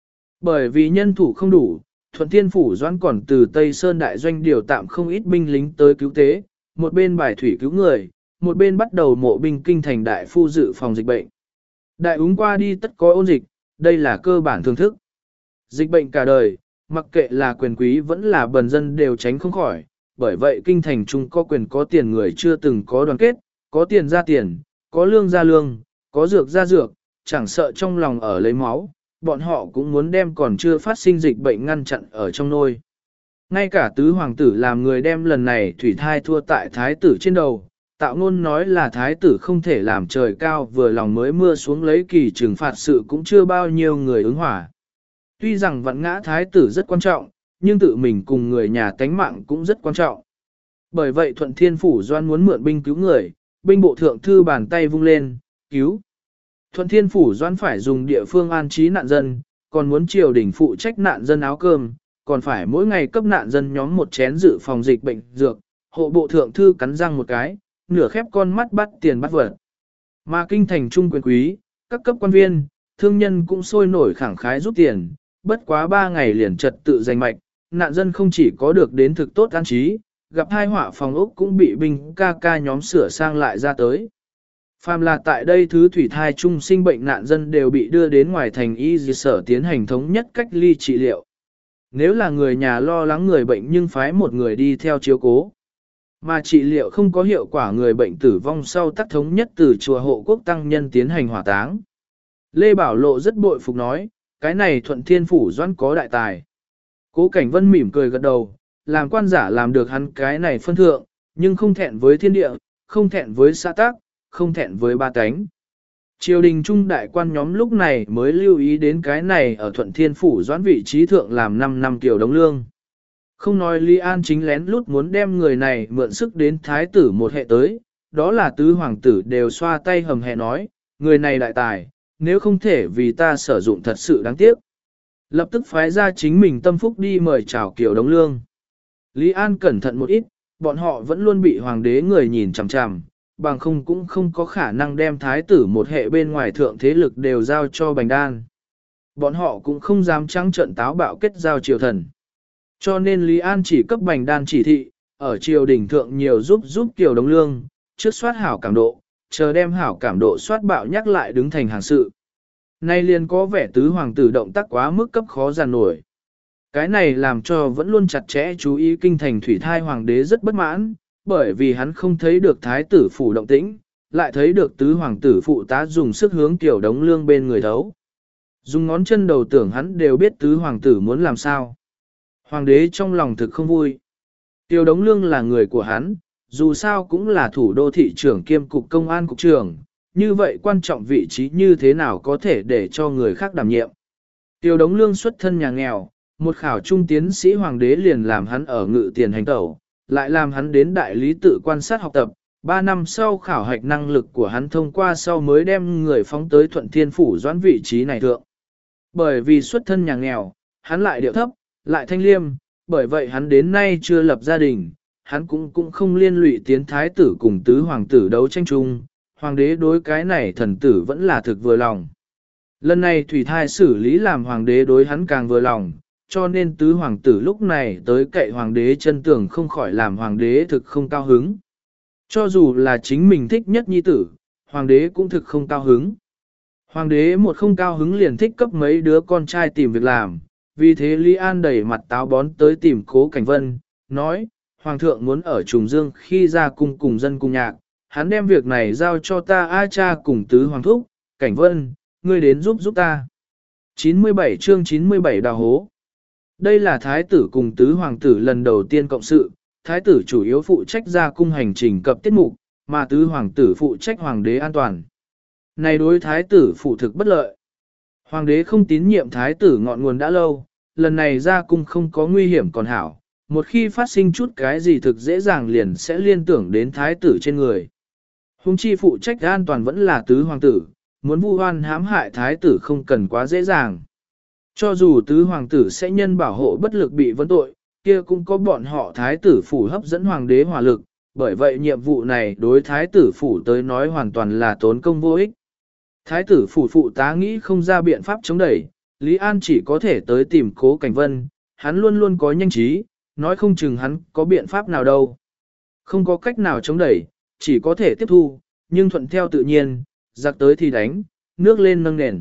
Bởi vì nhân thủ không đủ, Thuận Thiên Phủ Doãn còn từ Tây Sơn Đại Doanh điều tạm không ít binh lính tới cứu tế, một bên bài thủy cứu người, một bên bắt đầu mộ binh kinh thành đại phu dự phòng dịch bệnh. Đại úng qua đi tất có ôn dịch, đây là cơ bản thường thức. Dịch bệnh cả đời, mặc kệ là quyền quý vẫn là bần dân đều tránh không khỏi, bởi vậy kinh thành trung có quyền có tiền người chưa từng có đoàn kết, có tiền ra tiền, có lương ra lương, có dược ra dược, chẳng sợ trong lòng ở lấy máu, bọn họ cũng muốn đem còn chưa phát sinh dịch bệnh ngăn chặn ở trong nôi. Ngay cả tứ hoàng tử làm người đem lần này thủy thai thua tại thái tử trên đầu, tạo ngôn nói là thái tử không thể làm trời cao vừa lòng mới mưa xuống lấy kỳ trừng phạt sự cũng chưa bao nhiêu người ứng hỏa. Tuy rằng vạn ngã thái tử rất quan trọng, nhưng tự mình cùng người nhà tánh mạng cũng rất quan trọng. Bởi vậy Thuận Thiên Phủ Doãn muốn mượn binh cứu người, binh bộ thượng thư bàn tay vung lên, cứu. Thuận Thiên Phủ Doãn phải dùng địa phương an trí nạn dân, còn muốn triều đình phụ trách nạn dân áo cơm, còn phải mỗi ngày cấp nạn dân nhóm một chén dự phòng dịch bệnh dược, hộ bộ thượng thư cắn răng một cái, nửa khép con mắt bắt tiền bắt vật. Mà kinh thành trung quyền quý, các cấp quan viên, thương nhân cũng sôi nổi khẳng khái rút tiền, bất quá 3 ngày liền trật tự giành mạch, nạn dân không chỉ có được đến thực tốt an trí, gặp hai họa phòng ốc cũng bị binh ca ca nhóm sửa sang lại ra tới. Phàm là tại đây thứ thủy thai trung sinh bệnh nạn dân đều bị đưa đến ngoài thành y sở tiến hành thống nhất cách ly trị liệu. Nếu là người nhà lo lắng người bệnh nhưng phái một người đi theo chiếu cố. Mà trị liệu không có hiệu quả người bệnh tử vong sau tác thống nhất từ chùa hộ quốc tăng nhân tiến hành hỏa táng. Lê Bảo Lộ rất bội phục nói, cái này Thuận Thiên Phủ Doãn có đại tài. Cố Cảnh Vân mỉm cười gật đầu, làm quan giả làm được hắn cái này phân thượng, nhưng không thẹn với thiên địa, không thẹn với xã tác, không thẹn với ba cánh. Triều đình trung đại quan nhóm lúc này mới lưu ý đến cái này ở Thuận Thiên Phủ Doãn vị trí thượng làm 5 năm tiểu đống lương. Không nói Lý An chính lén lút muốn đem người này mượn sức đến thái tử một hệ tới, đó là tứ hoàng tử đều xoa tay hầm hè nói, người này đại tài, nếu không thể vì ta sử dụng thật sự đáng tiếc. Lập tức phái ra chính mình tâm phúc đi mời chào kiểu đống lương. Lý An cẩn thận một ít, bọn họ vẫn luôn bị hoàng đế người nhìn chằm chằm, bằng không cũng không có khả năng đem thái tử một hệ bên ngoài thượng thế lực đều giao cho Bành Đan. Bọn họ cũng không dám trắng trợn táo bạo kết giao triều thần. Cho nên Lý An chỉ cấp Bành Đan chỉ thị, ở triều đình thượng nhiều giúp kiểu đống lương, trước soát hảo cảm độ, chờ đem hảo cảm độ soát bạo nhắc lại đứng thành hàng sự. Nay liền có vẻ tứ hoàng tử động tác quá mức cấp khó giàn nổi. Cái này làm cho vẫn luôn chặt chẽ chú ý kinh thành thủy thai hoàng đế rất bất mãn, bởi vì hắn không thấy được thái tử phủ động tĩnh, lại thấy được tứ hoàng tử phụ tá dùng sức hướng tiểu đống lương bên người thấu. Dùng ngón chân đầu tưởng hắn đều biết tứ hoàng tử muốn làm sao. Hoàng đế trong lòng thực không vui. Tiểu đống lương là người của hắn, dù sao cũng là thủ đô thị trưởng kiêm cục công an cục trưởng, như vậy quan trọng vị trí như thế nào có thể để cho người khác đảm nhiệm. Tiểu đống lương xuất thân nhà nghèo, một khảo trung tiến sĩ hoàng đế liền làm hắn ở ngự tiền hành tẩu, lại làm hắn đến đại lý tự quan sát học tập, 3 năm sau khảo hạch năng lực của hắn thông qua sau mới đem người phóng tới Thuận Thiên Phủ Doãn vị trí này thượng. Bởi vì xuất thân nhà nghèo, hắn lại điệu thấp, lại thanh liêm, bởi vậy hắn đến nay chưa lập gia đình, hắn cũng không liên lụy tiến thái tử cùng tứ hoàng tử đấu tranh chung, hoàng đế đối cái này thần tử vẫn là thực vừa lòng. Lần này thủy thai xử lý làm hoàng đế đối hắn càng vừa lòng, cho nên tứ hoàng tử lúc này tới cậy hoàng đế chân tưởng không khỏi làm hoàng đế thực không cao hứng. Cho dù là chính mình thích nhất nhi tử, hoàng đế cũng thực không cao hứng. Hoàng đế một không cao hứng liền thích cấp mấy đứa con trai tìm việc làm, vì thế Lý An đẩy mặt táo bón tới tìm Cố Cảnh Vân, nói, hoàng thượng muốn ở Trùng Dương khi ra cung cùng dân cùng nhạc, hắn đem việc này giao cho ta A cha cùng tứ hoàng thúc, Cảnh Vân, ngươi đến giúp ta. 97 chương 97 đào hố. Đây là thái tử cùng tứ hoàng tử lần đầu tiên cộng sự, thái tử chủ yếu phụ trách ra cung hành trình cập tiết mục, mà tứ hoàng tử phụ trách hoàng đế an toàn. Này đối thái tử phụ thực bất lợi. Hoàng đế không tín nhiệm thái tử ngọn nguồn đã lâu, lần này ra cung không có nguy hiểm còn hảo, một khi phát sinh chút cái gì thực dễ dàng liền sẽ liên tưởng đến thái tử trên người. Hùng chi phụ trách an toàn vẫn là tứ hoàng tử, muốn vu oan hãm hại thái tử không cần quá dễ dàng. Cho dù tứ hoàng tử sẽ nhân bảo hộ bất lực bị vấn tội, kia cũng có bọn họ thái tử phủ hấp dẫn hoàng đế hỏa lực, bởi vậy nhiệm vụ này đối thái tử phủ tới nói hoàn toàn là tốn công vô ích. Thái tử phủ phụ tá nghĩ không ra biện pháp chống đẩy, Lý An chỉ có thể tới tìm Cố Cảnh Vân, hắn luôn luôn có nhanh trí, nói không chừng hắn có biện pháp nào đâu. Không có cách nào chống đẩy, chỉ có thể tiếp thu, nhưng thuận theo tự nhiên, giặc tới thì đánh, nước lên nâng nền.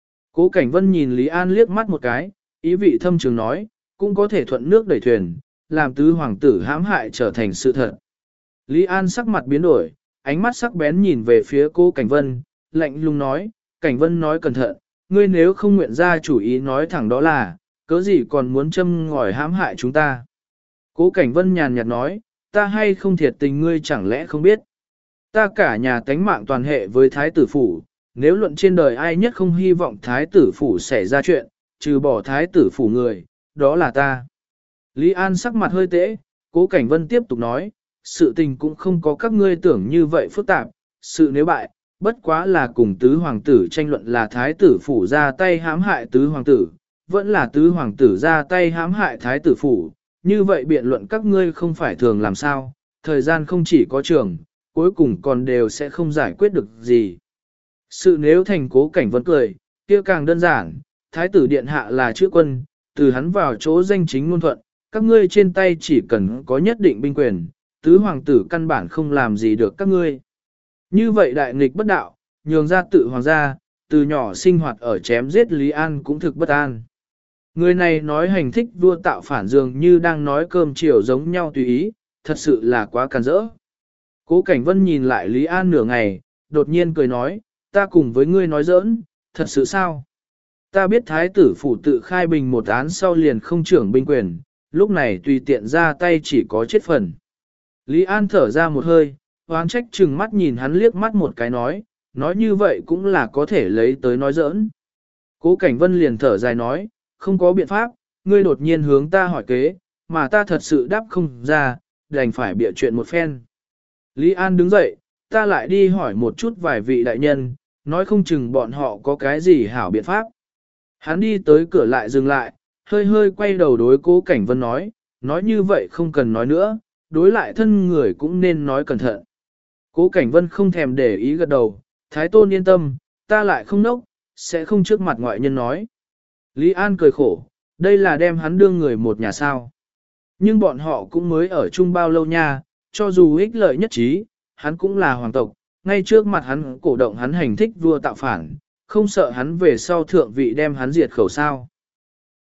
Cố Cảnh Vân nhìn Lý An liếc mắt một cái, ý vị thâm trường nói, cũng có thể thuận nước đẩy thuyền, làm tứ hoàng tử hãm hại trở thành sự thật. Lý An sắc mặt biến đổi, ánh mắt sắc bén nhìn về phía Cố Cảnh Vân, lạnh lùng nói, Cảnh Vân nói cẩn thận, ngươi nếu không nguyện ra chủ ý nói thẳng đó là, cớ gì còn muốn châm ngòi hãm hại chúng ta. Cố Cảnh Vân nhàn nhạt nói, ta hay không thiệt tình ngươi chẳng lẽ không biết. Ta cả nhà tánh mạng toàn hệ với thái tử phủ, nếu luận trên đời ai nhất không hy vọng thái tử phủ xảy ra chuyện, trừ bỏ thái tử phủ người, đó là ta. Lý An sắc mặt hơi tễ, Cố Cảnh Vân tiếp tục nói, sự tình cũng không có các ngươi tưởng như vậy phức tạp, sự nếu bại, bất quá là cùng tứ hoàng tử tranh luận là thái tử phủ ra tay hãm hại tứ hoàng tử, vẫn là tứ hoàng tử ra tay hãm hại thái tử phủ, như vậy biện luận các ngươi không phải thường làm sao, thời gian không chỉ có trường, cuối cùng còn đều sẽ không giải quyết được gì. Sự nếu thành Cố Cảnh Vân cười, kia càng đơn giản, thái tử điện hạ là chữ quân, từ hắn vào chỗ danh chính ngôn thuận, các ngươi trên tay chỉ cần có nhất định binh quyền, tứ hoàng tử căn bản không làm gì được các ngươi. Như vậy đại nghịch bất đạo, nhường ra tự hoàng gia, từ nhỏ sinh hoạt ở chém giết Lý An cũng thực bất an. Người này nói hành thích vua tạo phản dường như đang nói cơm chiều giống nhau tùy ý, thật sự là quá càn rỡ. Cố Cảnh Vân nhìn lại Lý An nửa ngày, đột nhiên cười nói, ta cùng với ngươi nói giỡn, thật sự sao? Ta biết thái tử phủ tự khai bình một án sau liền không trưởng binh quyền, lúc này tùy tiện ra tay chỉ có chết phần. Lý An thở ra một hơi, oán trách chừng mắt nhìn hắn liếc mắt một cái nói như vậy cũng là có thể lấy tới nói giỡn. Cố Cảnh Vân liền thở dài nói, không có biện pháp, ngươi đột nhiên hướng ta hỏi kế, mà ta thật sự đáp không ra, đành phải bịa chuyện một phen. Lý An đứng dậy, ta lại đi hỏi một chút vài vị đại nhân, nói không chừng bọn họ có cái gì hảo biện pháp. Hắn đi tới cửa lại dừng lại, hơi hơi quay đầu đối Cố Cảnh Vân nói như vậy không cần nói nữa, đối lại thân người cũng nên nói cẩn thận. Cố Cảnh Vân không thèm để ý gật đầu, Thái Tôn yên tâm, ta lại không nốc, sẽ không trước mặt ngoại nhân nói. Lý An cười khổ, đây là đem hắn đương người một nhà sao. Nhưng bọn họ cũng mới ở chung bao lâu nha, cho dù ích lợi nhất trí, hắn cũng là hoàng tộc, ngay trước mặt hắn cổ động hắn hành thích vua tạo phản, không sợ hắn về sau thượng vị đem hắn diệt khẩu sao.